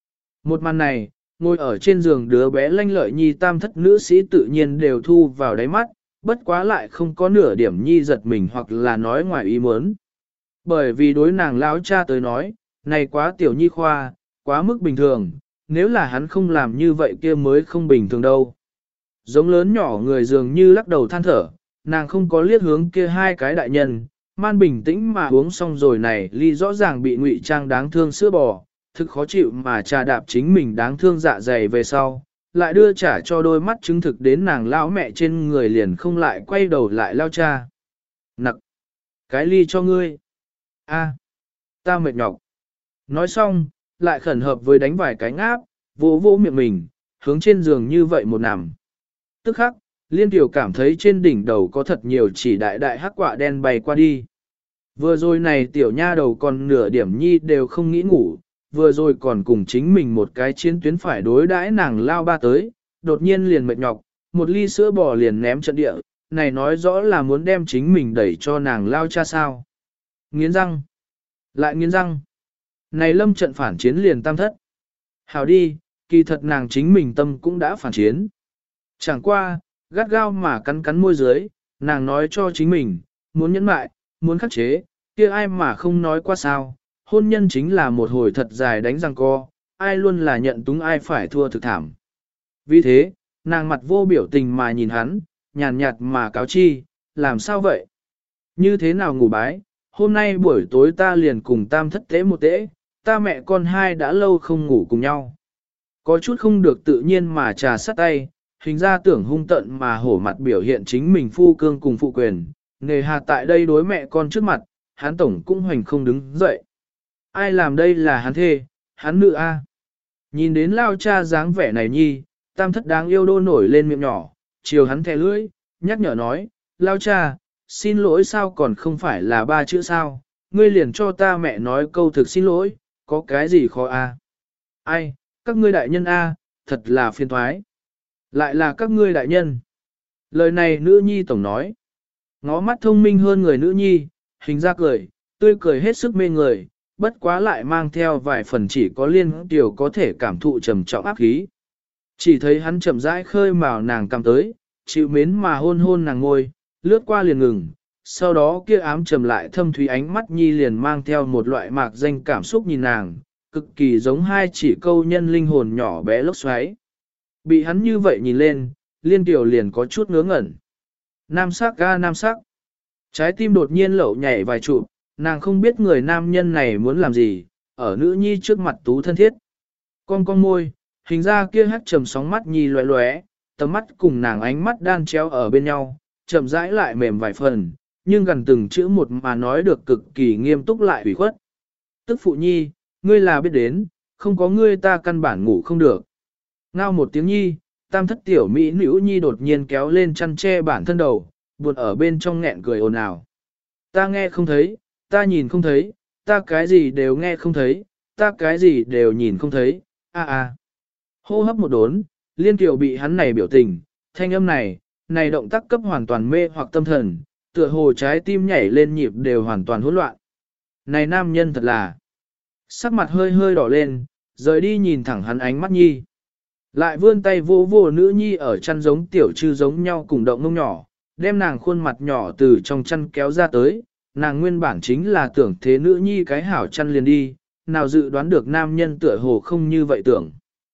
Một màn này, ngồi ở trên giường đứa bé lanh lợi nhi tam thất nữ sĩ tự nhiên đều thu vào đáy mắt, bất quá lại không có nửa điểm nhi giật mình hoặc là nói ngoài ý muốn. Bởi vì đối nàng lão cha tới nói, này quá tiểu nhi khoa, quá mức bình thường, nếu là hắn không làm như vậy kia mới không bình thường đâu. Giống lớn nhỏ người dường như lắc đầu than thở, nàng không có liếc hướng kia hai cái đại nhân, man bình tĩnh mà uống xong rồi này ly rõ ràng bị ngụy trang đáng thương sữa bò, thực khó chịu mà trà đạp chính mình đáng thương dạ dày về sau, lại đưa trả cho đôi mắt chứng thực đến nàng lão mẹ trên người liền không lại quay đầu lại lao cha. Nặc! Cái ly cho ngươi! A, ta mệt nhọc. Nói xong, lại khẩn hợp với đánh vài cái ngáp, vỗ vỗ miệng mình, hướng trên giường như vậy một nằm. Tức khắc, Liên Tiểu cảm thấy trên đỉnh đầu có thật nhiều chỉ đại đại hắc quạ đen bay qua đi. Vừa rồi này tiểu nha đầu còn nửa điểm nhi đều không nghĩ ngủ, vừa rồi còn cùng chính mình một cái chiến tuyến phải đối đãi nàng lao ba tới, đột nhiên liền mệt nhọc, một ly sữa bò liền ném trận địa, này nói rõ là muốn đem chính mình đẩy cho nàng lao cha sao. Nghiến răng, lại nghiến răng, này lâm trận phản chiến liền tam thất. Hảo đi, kỳ thật nàng chính mình tâm cũng đã phản chiến. Chẳng qua, gắt gao mà cắn cắn môi dưới, nàng nói cho chính mình, muốn nhẫn mại, muốn khắc chế, kia ai mà không nói qua sao, hôn nhân chính là một hồi thật dài đánh răng co, ai luôn là nhận túng ai phải thua thực thảm. Vì thế, nàng mặt vô biểu tình mà nhìn hắn, nhàn nhạt mà cáo chi, làm sao vậy? Như thế nào ngủ bái, hôm nay buổi tối ta liền cùng tam thất tế một tế, ta mẹ con hai đã lâu không ngủ cùng nhau. Có chút không được tự nhiên mà trà sát tay, hình ra tưởng hung tận mà hổ mặt biểu hiện chính mình phu cương cùng phụ quyền, nghề hà tại đây đối mẹ con trước mặt, hắn tổng cũng hoành không đứng dậy. Ai làm đây là hắn thê, hắn nữ a. Nhìn đến lao cha dáng vẻ này nhi, tam thất đáng yêu đô nổi lên miệng nhỏ, chiều hắn thè lưỡi, nhắc nhở nói, lao cha, xin lỗi sao còn không phải là ba chữ sao, ngươi liền cho ta mẹ nói câu thực xin lỗi, có cái gì khó a? Ai, các ngươi đại nhân a, thật là phiền thoái. Lại là các ngươi đại nhân. Lời này nữ nhi tổng nói. Ngó mắt thông minh hơn người nữ nhi, hình ra cười, tươi cười hết sức mê người, bất quá lại mang theo vài phần chỉ có liên điều có thể cảm thụ trầm trọng áp khí. Chỉ thấy hắn chậm rãi khơi mào nàng cầm tới, chịu mến mà hôn hôn nàng ngôi, lướt qua liền ngừng, sau đó kia ám trầm lại thâm thúy ánh mắt nhi liền mang theo một loại mạc danh cảm xúc nhìn nàng, cực kỳ giống hai chỉ câu nhân linh hồn nhỏ bé lốc xoáy. Bị hắn như vậy nhìn lên, liên tiểu liền có chút ngớ ngẩn. Nam sắc ga nam sắc. Trái tim đột nhiên lẩu nhảy vài trụ, nàng không biết người nam nhân này muốn làm gì, ở nữ nhi trước mặt tú thân thiết. Con con môi, hình ra kia hắt trầm sóng mắt nhi loé loé, tầm mắt cùng nàng ánh mắt đan chéo ở bên nhau, chậm rãi lại mềm vài phần, nhưng gần từng chữ một mà nói được cực kỳ nghiêm túc lại ủy khuất. Tức phụ nhi, ngươi là biết đến, không có ngươi ta căn bản ngủ không được. Ngao một tiếng nhi, tam thất tiểu mỹ nữ nhi đột nhiên kéo lên chăn che bản thân đầu, buồn ở bên trong nghẹn cười ồn ào. Ta nghe không thấy, ta nhìn không thấy, ta cái gì đều nghe không thấy, ta cái gì đều nhìn không thấy, a a. Hô hấp một đốn, liên tiểu bị hắn này biểu tình, thanh âm này, này động tác cấp hoàn toàn mê hoặc tâm thần, tựa hồ trái tim nhảy lên nhịp đều hoàn toàn hỗn loạn. Này nam nhân thật là, sắc mặt hơi hơi đỏ lên, rời đi nhìn thẳng hắn ánh mắt nhi. Lại vươn tay vô vô nữ nhi ở chăn giống tiểu trư giống nhau cùng động mông nhỏ, đem nàng khuôn mặt nhỏ từ trong chăn kéo ra tới, nàng nguyên bản chính là tưởng thế nữ nhi cái hảo chăn liền đi, nào dự đoán được nam nhân tựa hồ không như vậy tưởng.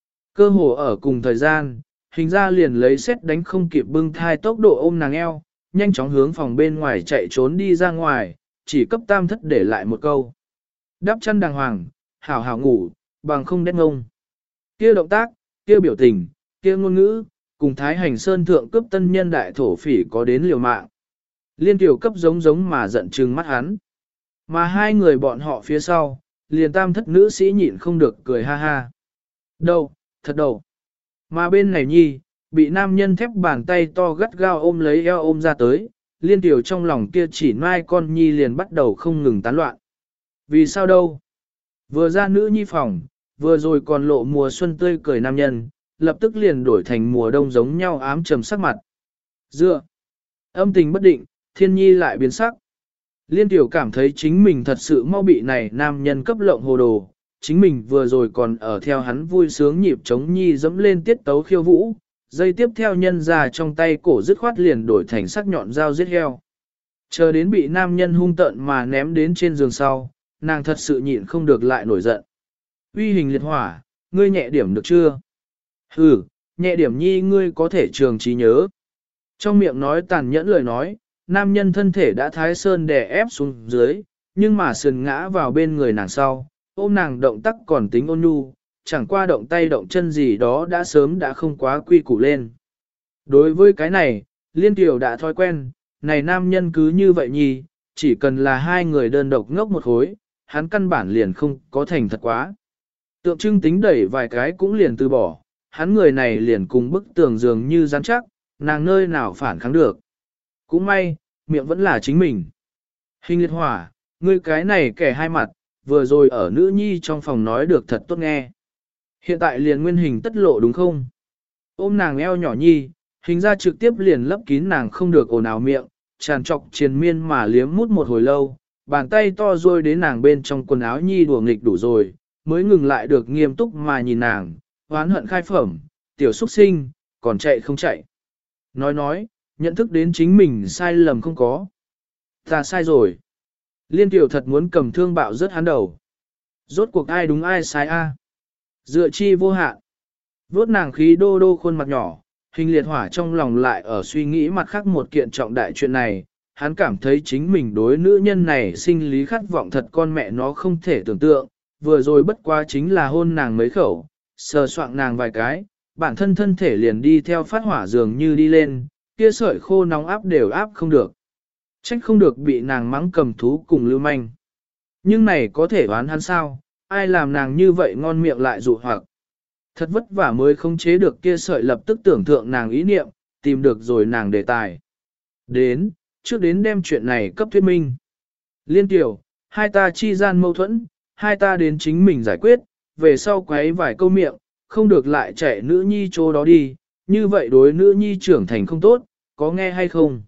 Cơ hồ ở cùng thời gian, hình ra liền lấy xét đánh không kịp bưng thai tốc độ ôm nàng eo, nhanh chóng hướng phòng bên ngoài chạy trốn đi ra ngoài, chỉ cấp tam thất để lại một câu. Đắp chăn đàng hoàng, hảo hảo ngủ, bằng không đét ngông. Kia động tác, kia biểu tình, kia ngôn ngữ, cùng Thái Hành Sơn thượng cấp tân nhân đại thổ phỉ có đến liều mạng. Liên tiểu cấp giống giống mà giận trừng mắt hắn. Mà hai người bọn họ phía sau, liền tam thất nữ sĩ nhịn không được cười ha ha. Đâu, thật đâu. Mà bên này nhi, bị nam nhân thép bàn tay to gắt gao ôm lấy eo ôm ra tới, liên tiểu trong lòng kia chỉ mai con nhi liền bắt đầu không ngừng tán loạn. Vì sao đâu? Vừa ra nữ nhi phòng, vừa rồi còn lộ mùa xuân tươi cười nam nhân, lập tức liền đổi thành mùa đông giống nhau ám trầm sắc mặt. Dựa, âm tình bất định, thiên nhi lại biến sắc. Liên tiểu cảm thấy chính mình thật sự mau bị này nam nhân cấp lộng hồ đồ, chính mình vừa rồi còn ở theo hắn vui sướng nhịp trống nhi dẫm lên tiết tấu khiêu vũ, dây tiếp theo nhân ra trong tay cổ dứt khoát liền đổi thành sắc nhọn dao giết heo. Chờ đến bị nam nhân hung tợn mà ném đến trên giường sau, nàng thật sự nhịn không được lại nổi giận. Uy hình liệt hỏa, ngươi nhẹ điểm được chưa? Ừ, nhẹ điểm nhi ngươi có thể trường trí nhớ. Trong miệng nói tàn nhẫn lời nói, nam nhân thân thể đã thái sơn đè ép xuống dưới, nhưng mà sườn ngã vào bên người nàng sau, ôm nàng động tác còn tính ôn nhu, chẳng qua động tay động chân gì đó đã sớm đã không quá quy củ lên. Đối với cái này, Liên Tiểu đã thói quen, này nam nhân cứ như vậy nhì, chỉ cần là hai người đơn độc ngốc một khối, hắn căn bản liền không có thành thật quá. Tượng trưng tính đẩy vài cái cũng liền từ bỏ, hắn người này liền cùng bức tường dường như rắn chắc, nàng nơi nào phản kháng được. Cũng may, miệng vẫn là chính mình. Hình liệt hỏa, ngươi cái này kẻ hai mặt, vừa rồi ở nữ nhi trong phòng nói được thật tốt nghe. Hiện tại liền nguyên hình tất lộ đúng không? Ôm nàng eo nhỏ nhi, hình ra trực tiếp liền lấp kín nàng không được ồn ào miệng, tràn trọc triền miên mà liếm mút một hồi lâu, bàn tay to rôi đến nàng bên trong quần áo nhi đùa nghịch đủ rồi, mới ngừng lại được nghiêm túc mà nhìn nàng, oán hận khai phẩm, tiểu xuất sinh, còn chạy không chạy. Nói nói, nhận thức đến chính mình sai lầm không có. Ta sai rồi. Liên tiểu thật muốn cầm thương bạo rất hắn đầu. Rốt cuộc ai đúng ai sai a? Dựa chi vô hạn. Vốt nàng khí đô đô khuôn mặt nhỏ, hình liệt hỏa trong lòng lại ở suy nghĩ mặt khác một kiện trọng đại chuyện này. Hắn cảm thấy chính mình đối nữ nhân này sinh lý khát vọng thật con mẹ nó không thể tưởng tượng. Vừa rồi bất quá chính là hôn nàng mấy khẩu, sờ soạng nàng vài cái, bản thân thân thể liền đi theo phát hỏa dường như đi lên, kia sợi khô nóng áp đều áp không được. Trách không được bị nàng mắng cầm thú cùng lưu manh. Nhưng này có thể đoán hắn sao, ai làm nàng như vậy ngon miệng lại dụ hoặc. Thật vất vả mới không chế được kia sợi lập tức tưởng tượng nàng ý niệm, tìm được rồi nàng đề tài. Đến, trước đến đem chuyện này cấp thuyết minh. Liên tiểu, hai ta chi gian mâu thuẫn, hai ta đến chính mình giải quyết, về sau quấy vài câu miệng, không được lại chạy nữ nhi chỗ đó đi, như vậy đối nữ nhi trưởng thành không tốt, có nghe hay không?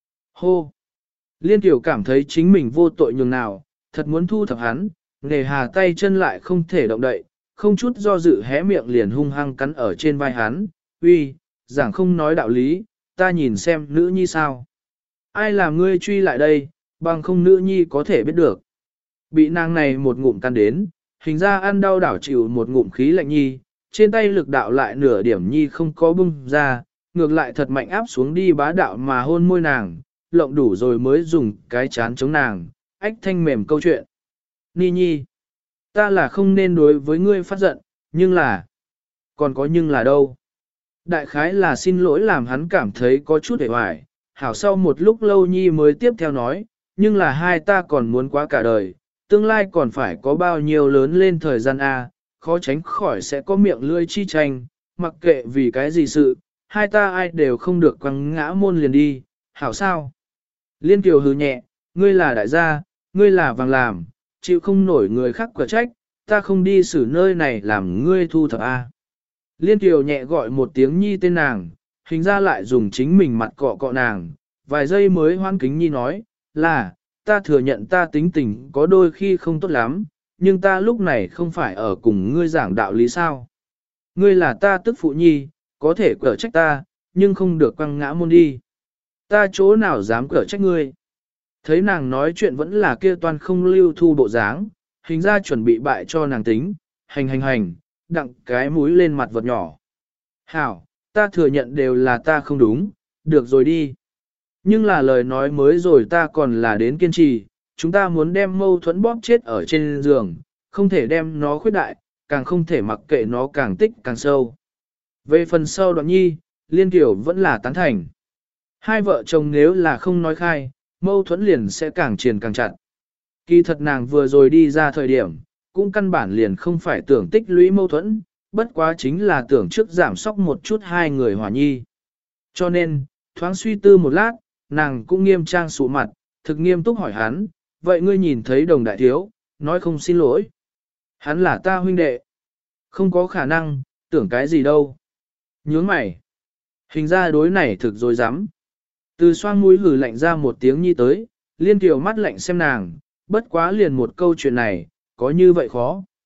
Hô! Liên tiểu cảm thấy chính mình vô tội nhường nào, thật muốn thu thập hắn, nề hà tay chân lại không thể động đậy, không chút do dự hé miệng liền hung hăng cắn ở trên vai hắn, uy, giảng không nói đạo lý, ta nhìn xem nữ nhi sao. Ai làm ngươi truy lại đây, bằng không nữ nhi có thể biết được. Bị nàng này một ngụm căn đến, hình ra ăn đau đảo chịu một ngụm khí lạnh nhi, trên tay lực đạo lại nửa điểm nhi không có bung ra, ngược lại thật mạnh áp xuống đi bá đạo mà hôn môi nàng, lộng đủ rồi mới dùng cái chán chống nàng, ách thanh mềm câu chuyện. Ni nhi, ta là không nên đối với ngươi phát giận, nhưng là, còn có nhưng là đâu. Đại khái là xin lỗi làm hắn cảm thấy có chút hề hoài, hảo sau một lúc lâu nhi mới tiếp theo nói, nhưng là hai ta còn muốn quá cả đời, tương lai còn phải có bao nhiêu lớn lên thời gian A, khó tránh khỏi sẽ có miệng lươi chi tranh, mặc kệ vì cái gì sự, hai ta ai đều không được quăng ngã môn liền đi, hảo sao. Liên Kiều hừ nhẹ, ngươi là đại gia, ngươi là vàng làm, chịu không nổi người khác quả trách, ta không đi xử nơi này làm ngươi thu thập A. Liên Kiều nhẹ gọi một tiếng nhi tên nàng, hình ra lại dùng chính mình mặt cọ cọ nàng, vài giây mới hoan kính nhi nói, là, ta thừa nhận ta tính tình có đôi khi không tốt lắm, nhưng ta lúc này không phải ở cùng ngươi giảng đạo lý sao. Ngươi là ta tức phụ nhi, có thể cở trách ta, nhưng không được quăng ngã môn đi. Ta chỗ nào dám cở trách ngươi. Thấy nàng nói chuyện vẫn là kia toàn không lưu thu bộ dáng, hình ra chuẩn bị bại cho nàng tính, hành hành hành, đặng cái mũi lên mặt vật nhỏ. Hảo, ta thừa nhận đều là ta không đúng, được rồi đi. Nhưng là lời nói mới rồi ta còn là đến kiên trì, chúng ta muốn đem mâu thuẫn bóp chết ở trên giường, không thể đem nó khuyết đại, càng không thể mặc kệ nó càng tích càng sâu. Về phần sau đoạn nhi, Liên Kiều vẫn là tán thành. Hai vợ chồng nếu là không nói khai, mâu thuẫn liền sẽ càng triền càng chặt. Kỳ thật nàng vừa rồi đi ra thời điểm, cũng căn bản liền không phải tưởng tích lũy mâu thuẫn, bất quá chính là tưởng trước giảm sóc một chút hai người hòa nhi. Cho nên, thoáng suy tư một lát, nàng cũng nghiêm trang sụ mặt, thực nghiêm túc hỏi hắn, vậy ngươi nhìn thấy đồng đại thiếu, nói không xin lỗi. Hắn là ta huynh đệ. Không có khả năng, tưởng cái gì đâu. Nhướng mày. Hình ra đối này thực dối rắm Từ xoang mũi hử lạnh ra một tiếng nhi tới, Liên Kiều mắt lạnh xem nàng, bất quá liền một câu chuyện này, có như vậy khó.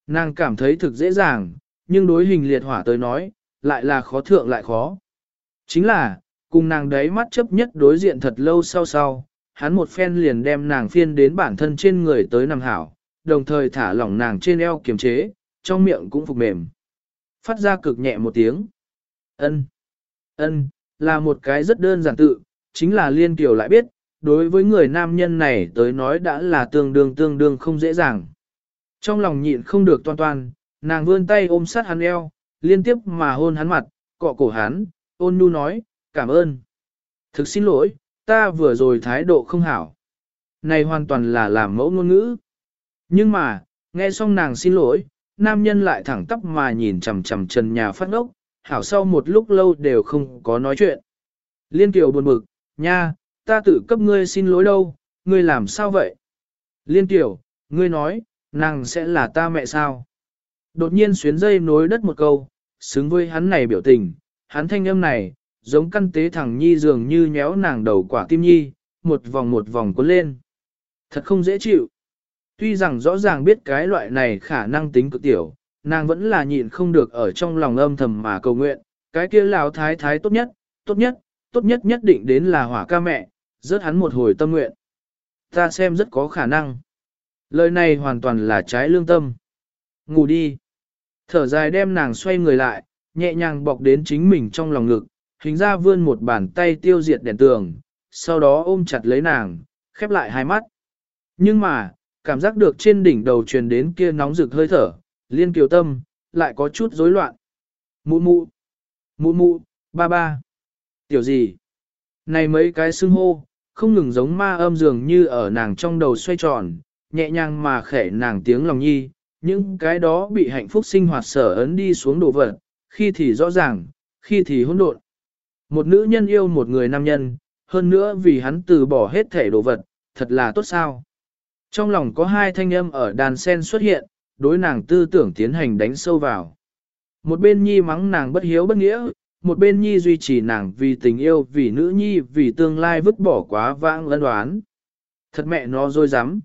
Nàng cảm thấy thực dễ dàng, nhưng đối hình liệt hỏa tới nói, lại là khó thượng lại khó. Chính là, cùng nàng đấy mắt chấp nhất đối diện thật lâu sau sau, hắn một phen liền đem nàng phiên đến bản thân trên người tới nằm hảo, đồng thời thả lỏng nàng trên eo kiềm chế, trong miệng cũng phục mềm. Phát ra cực nhẹ một tiếng. Ân, ân, là một cái rất đơn giản tự, chính là Liên Kiều lại biết, đối với người nam nhân này tới nói đã là tương đương tương đương không dễ dàng. Trong lòng nhịn không được toan toan, nàng vươn tay ôm sát hắn eo, liên tiếp mà hôn hắn mặt, cọ cổ hắn, ôn nhu nói, cảm ơn. Thực xin lỗi, ta vừa rồi thái độ không hảo. Này hoàn toàn là làm mẫu ngôn ngữ. Nhưng mà, nghe xong nàng xin lỗi, nam nhân lại thẳng tắp mà nhìn chằm chằm trần nhà phát ngốc, hảo sau một lúc lâu đều không có nói chuyện. Liên Kiều buồn bực, nha, ta tự cấp ngươi xin lỗi đâu, ngươi làm sao vậy? Liên Kiều, ngươi nói, nàng sẽ là ta mẹ sao? Đột nhiên xuyến dây nối đất một câu, xứng với hắn này biểu tình, hắn thanh âm này, giống căn tế thằng nhi dường như nhéo nàng đầu quả tim nhi, một vòng một vòng cuốn lên. Thật không dễ chịu. Tuy rằng rõ ràng biết cái loại này khả năng tính cực tiểu, nàng vẫn là nhịn không được ở trong lòng âm thầm mà cầu nguyện, cái kia lão thái thái tốt nhất, tốt nhất, tốt nhất nhất định đến là hỏa ca mẹ, rớt hắn một hồi tâm nguyện. Ta xem rất có khả năng. Lời này hoàn toàn là trái lương tâm. Ngủ đi. Thở dài đem nàng xoay người lại, nhẹ nhàng bọc đến chính mình trong lòng ngực, hình ra vươn một bàn tay tiêu diệt đèn tường, sau đó ôm chặt lấy nàng, khép lại hai mắt. Nhưng mà, cảm giác được trên đỉnh đầu truyền đến kia nóng rực hơi thở, Liên Kiều tâm, lại có chút rối loạn. Mụ mụ, mụ mụ, ba ba, tiểu gì? Này mấy cái xưng hô, không ngừng giống ma âm dường như ở nàng trong đầu xoay tròn, nhẹ nhàng mà khẽ nàng tiếng lòng nhi, những cái đó bị hạnh phúc sinh hoạt sở ấn đi xuống đồ vật, khi thì rõ ràng, khi thì hỗn độn. Một nữ nhân yêu một người nam nhân, hơn nữa vì hắn từ bỏ hết thể đồ vật, thật là tốt sao. Trong lòng có hai thanh âm ở đàn sen xuất hiện, đối nàng tư tưởng tiến hành đánh sâu vào. Một bên nhi mắng nàng bất hiếu bất nghĩa, một bên nhi duy trì nàng vì tình yêu, vì nữ nhi, vì tương lai vứt bỏ quá vãng lân đoán. Thật mẹ nó dối rắm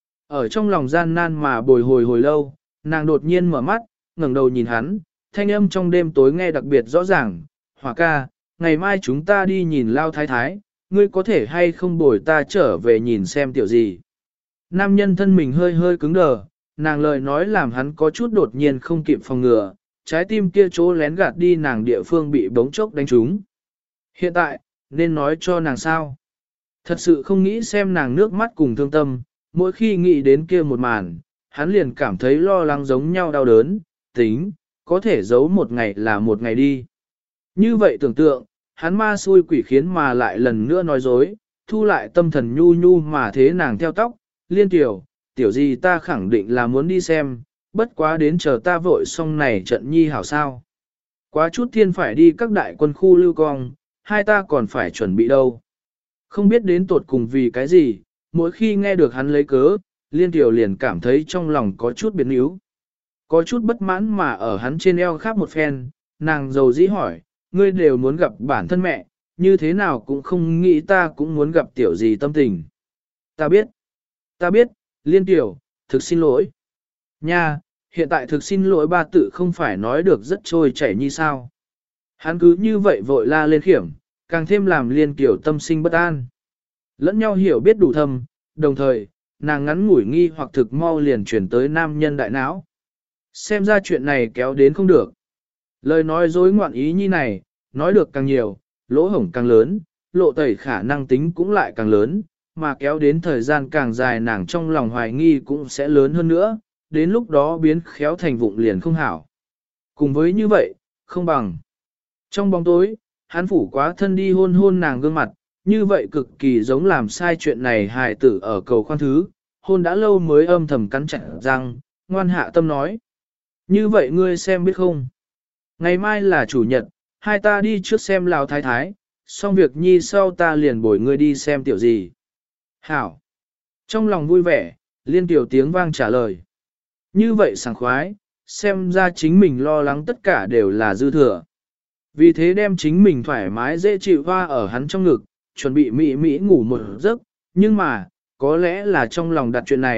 Ở trong lòng gian nan mà bồi hồi hồi lâu, nàng đột nhiên mở mắt, ngẩng đầu nhìn hắn, thanh âm trong đêm tối nghe đặc biệt rõ ràng, Hỏa ca, ngày mai chúng ta đi nhìn lao thái thái, ngươi có thể hay không bồi ta trở về nhìn xem tiểu gì. Nam nhân thân mình hơi hơi cứng đờ, nàng lời nói làm hắn có chút đột nhiên không kịp phòng ngừa, trái tim kia chỗ lén gạt đi nàng địa phương bị bóng chốc đánh trúng. Hiện tại, nên nói cho nàng sao? Thật sự không nghĩ xem nàng nước mắt cùng thương tâm, mỗi khi nghĩ đến kia một màn, hắn liền cảm thấy lo lắng giống nhau đau đớn, tính, có thể giấu một ngày là một ngày đi. Như vậy tưởng tượng, hắn ma xui quỷ khiến mà lại lần nữa nói dối, thu lại tâm thần nhu nhu mà thế nàng theo tóc, Liên Kiều, tiểu gì ta khẳng định là muốn đi xem, bất quá đến chờ ta vội xong này trận nhi hảo sao. Quá chút thiên phải đi các đại quân khu lưu cong, hai ta còn phải chuẩn bị đâu. Không biết đến tột cùng vì cái gì, mỗi khi nghe được hắn lấy cớ, Liên Kiều liền cảm thấy trong lòng có chút biến yếu. Có chút bất mãn mà ở hắn trên eo khắp một phen, nàng dầu dĩ hỏi, ngươi đều muốn gặp bản thân mẹ, như thế nào cũng không nghĩ ta cũng muốn gặp tiểu gì tâm tình. Ta biết, ta biết, Liên Kiều, thực xin lỗi. Nha, hiện tại thực xin lỗi ba tự không phải nói được rất trôi chảy như sao. Hắn cứ như vậy vội la lên khiểm, càng thêm làm Liên Kiều tâm sinh bất an. Lẫn nhau hiểu biết đủ thâm, đồng thời, nàng ngắn ngủi nghi hoặc thực mau liền chuyển tới nam nhân đại não. Xem ra chuyện này kéo đến không được. Lời nói dối ngoạn ý như này, nói được càng nhiều, lỗ hổng càng lớn, lộ tẩy khả năng tính cũng lại càng lớn, mà kéo đến thời gian càng dài nàng trong lòng hoài nghi cũng sẽ lớn hơn nữa, đến lúc đó biến khéo thành vụng liền không hảo. Cùng với như vậy, không bằng. Trong bóng tối, hắn phủ quá thân đi hôn hôn nàng gương mặt, như vậy cực kỳ giống làm sai chuyện này hài tử ở cầu khoan thứ, hôn đã lâu mới âm thầm cắn chặt răng, ngoan hạ tâm nói. Như vậy ngươi xem biết không? Ngày mai là chủ nhật, hai ta đi trước xem Lào Thái Thái, xong việc nhi sau ta liền bồi ngươi đi xem tiểu gì. Hảo! Trong lòng vui vẻ, Liên Kiều tiếng vang trả lời. Như vậy sảng khoái, xem ra chính mình lo lắng tất cả đều là dư thừa. Vì thế đem chính mình thoải mái dễ chịu hoa ở hắn trong ngực, chuẩn bị mị mị ngủ một giấc, nhưng mà, có lẽ là trong lòng đặt chuyện này,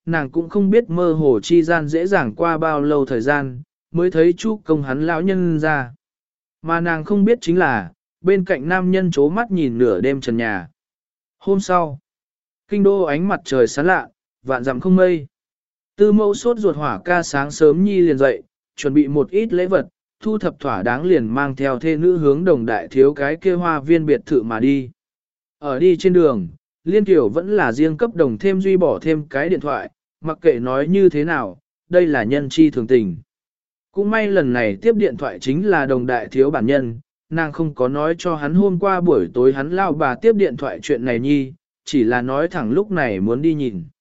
nàng cũng không biết mơ hồ chi gian dễ dàng qua bao lâu thời gian, mới thấy Chu Công hắn lão nhân ra. Mà nàng không biết chính là, bên cạnh nam nhân chố mắt nhìn nửa đêm trần nhà. Hôm sau, kinh đô ánh mặt trời sáng lạ, vạn dặm không mây. Tư mẫu sốt ruột hỏa ca sáng sớm nhi liền dậy, chuẩn bị một ít lễ vật, thu thập thỏa đáng liền mang theo thê nữ hướng đồng đại thiếu cái kia hoa viên biệt thự mà đi. Ở đi trên đường, Liên Tiểu vẫn là riêng cấp đồng thêm duy bỏ thêm cái điện thoại, mặc kệ nói như thế nào, đây là nhân chi thường tình. Cũng may lần này tiếp điện thoại chính là đồng đại thiếu bản nhân, nàng không có nói cho hắn hôm qua buổi tối hắn lao bà tiếp điện thoại chuyện này nhi, chỉ là nói thẳng lúc này muốn đi nhìn.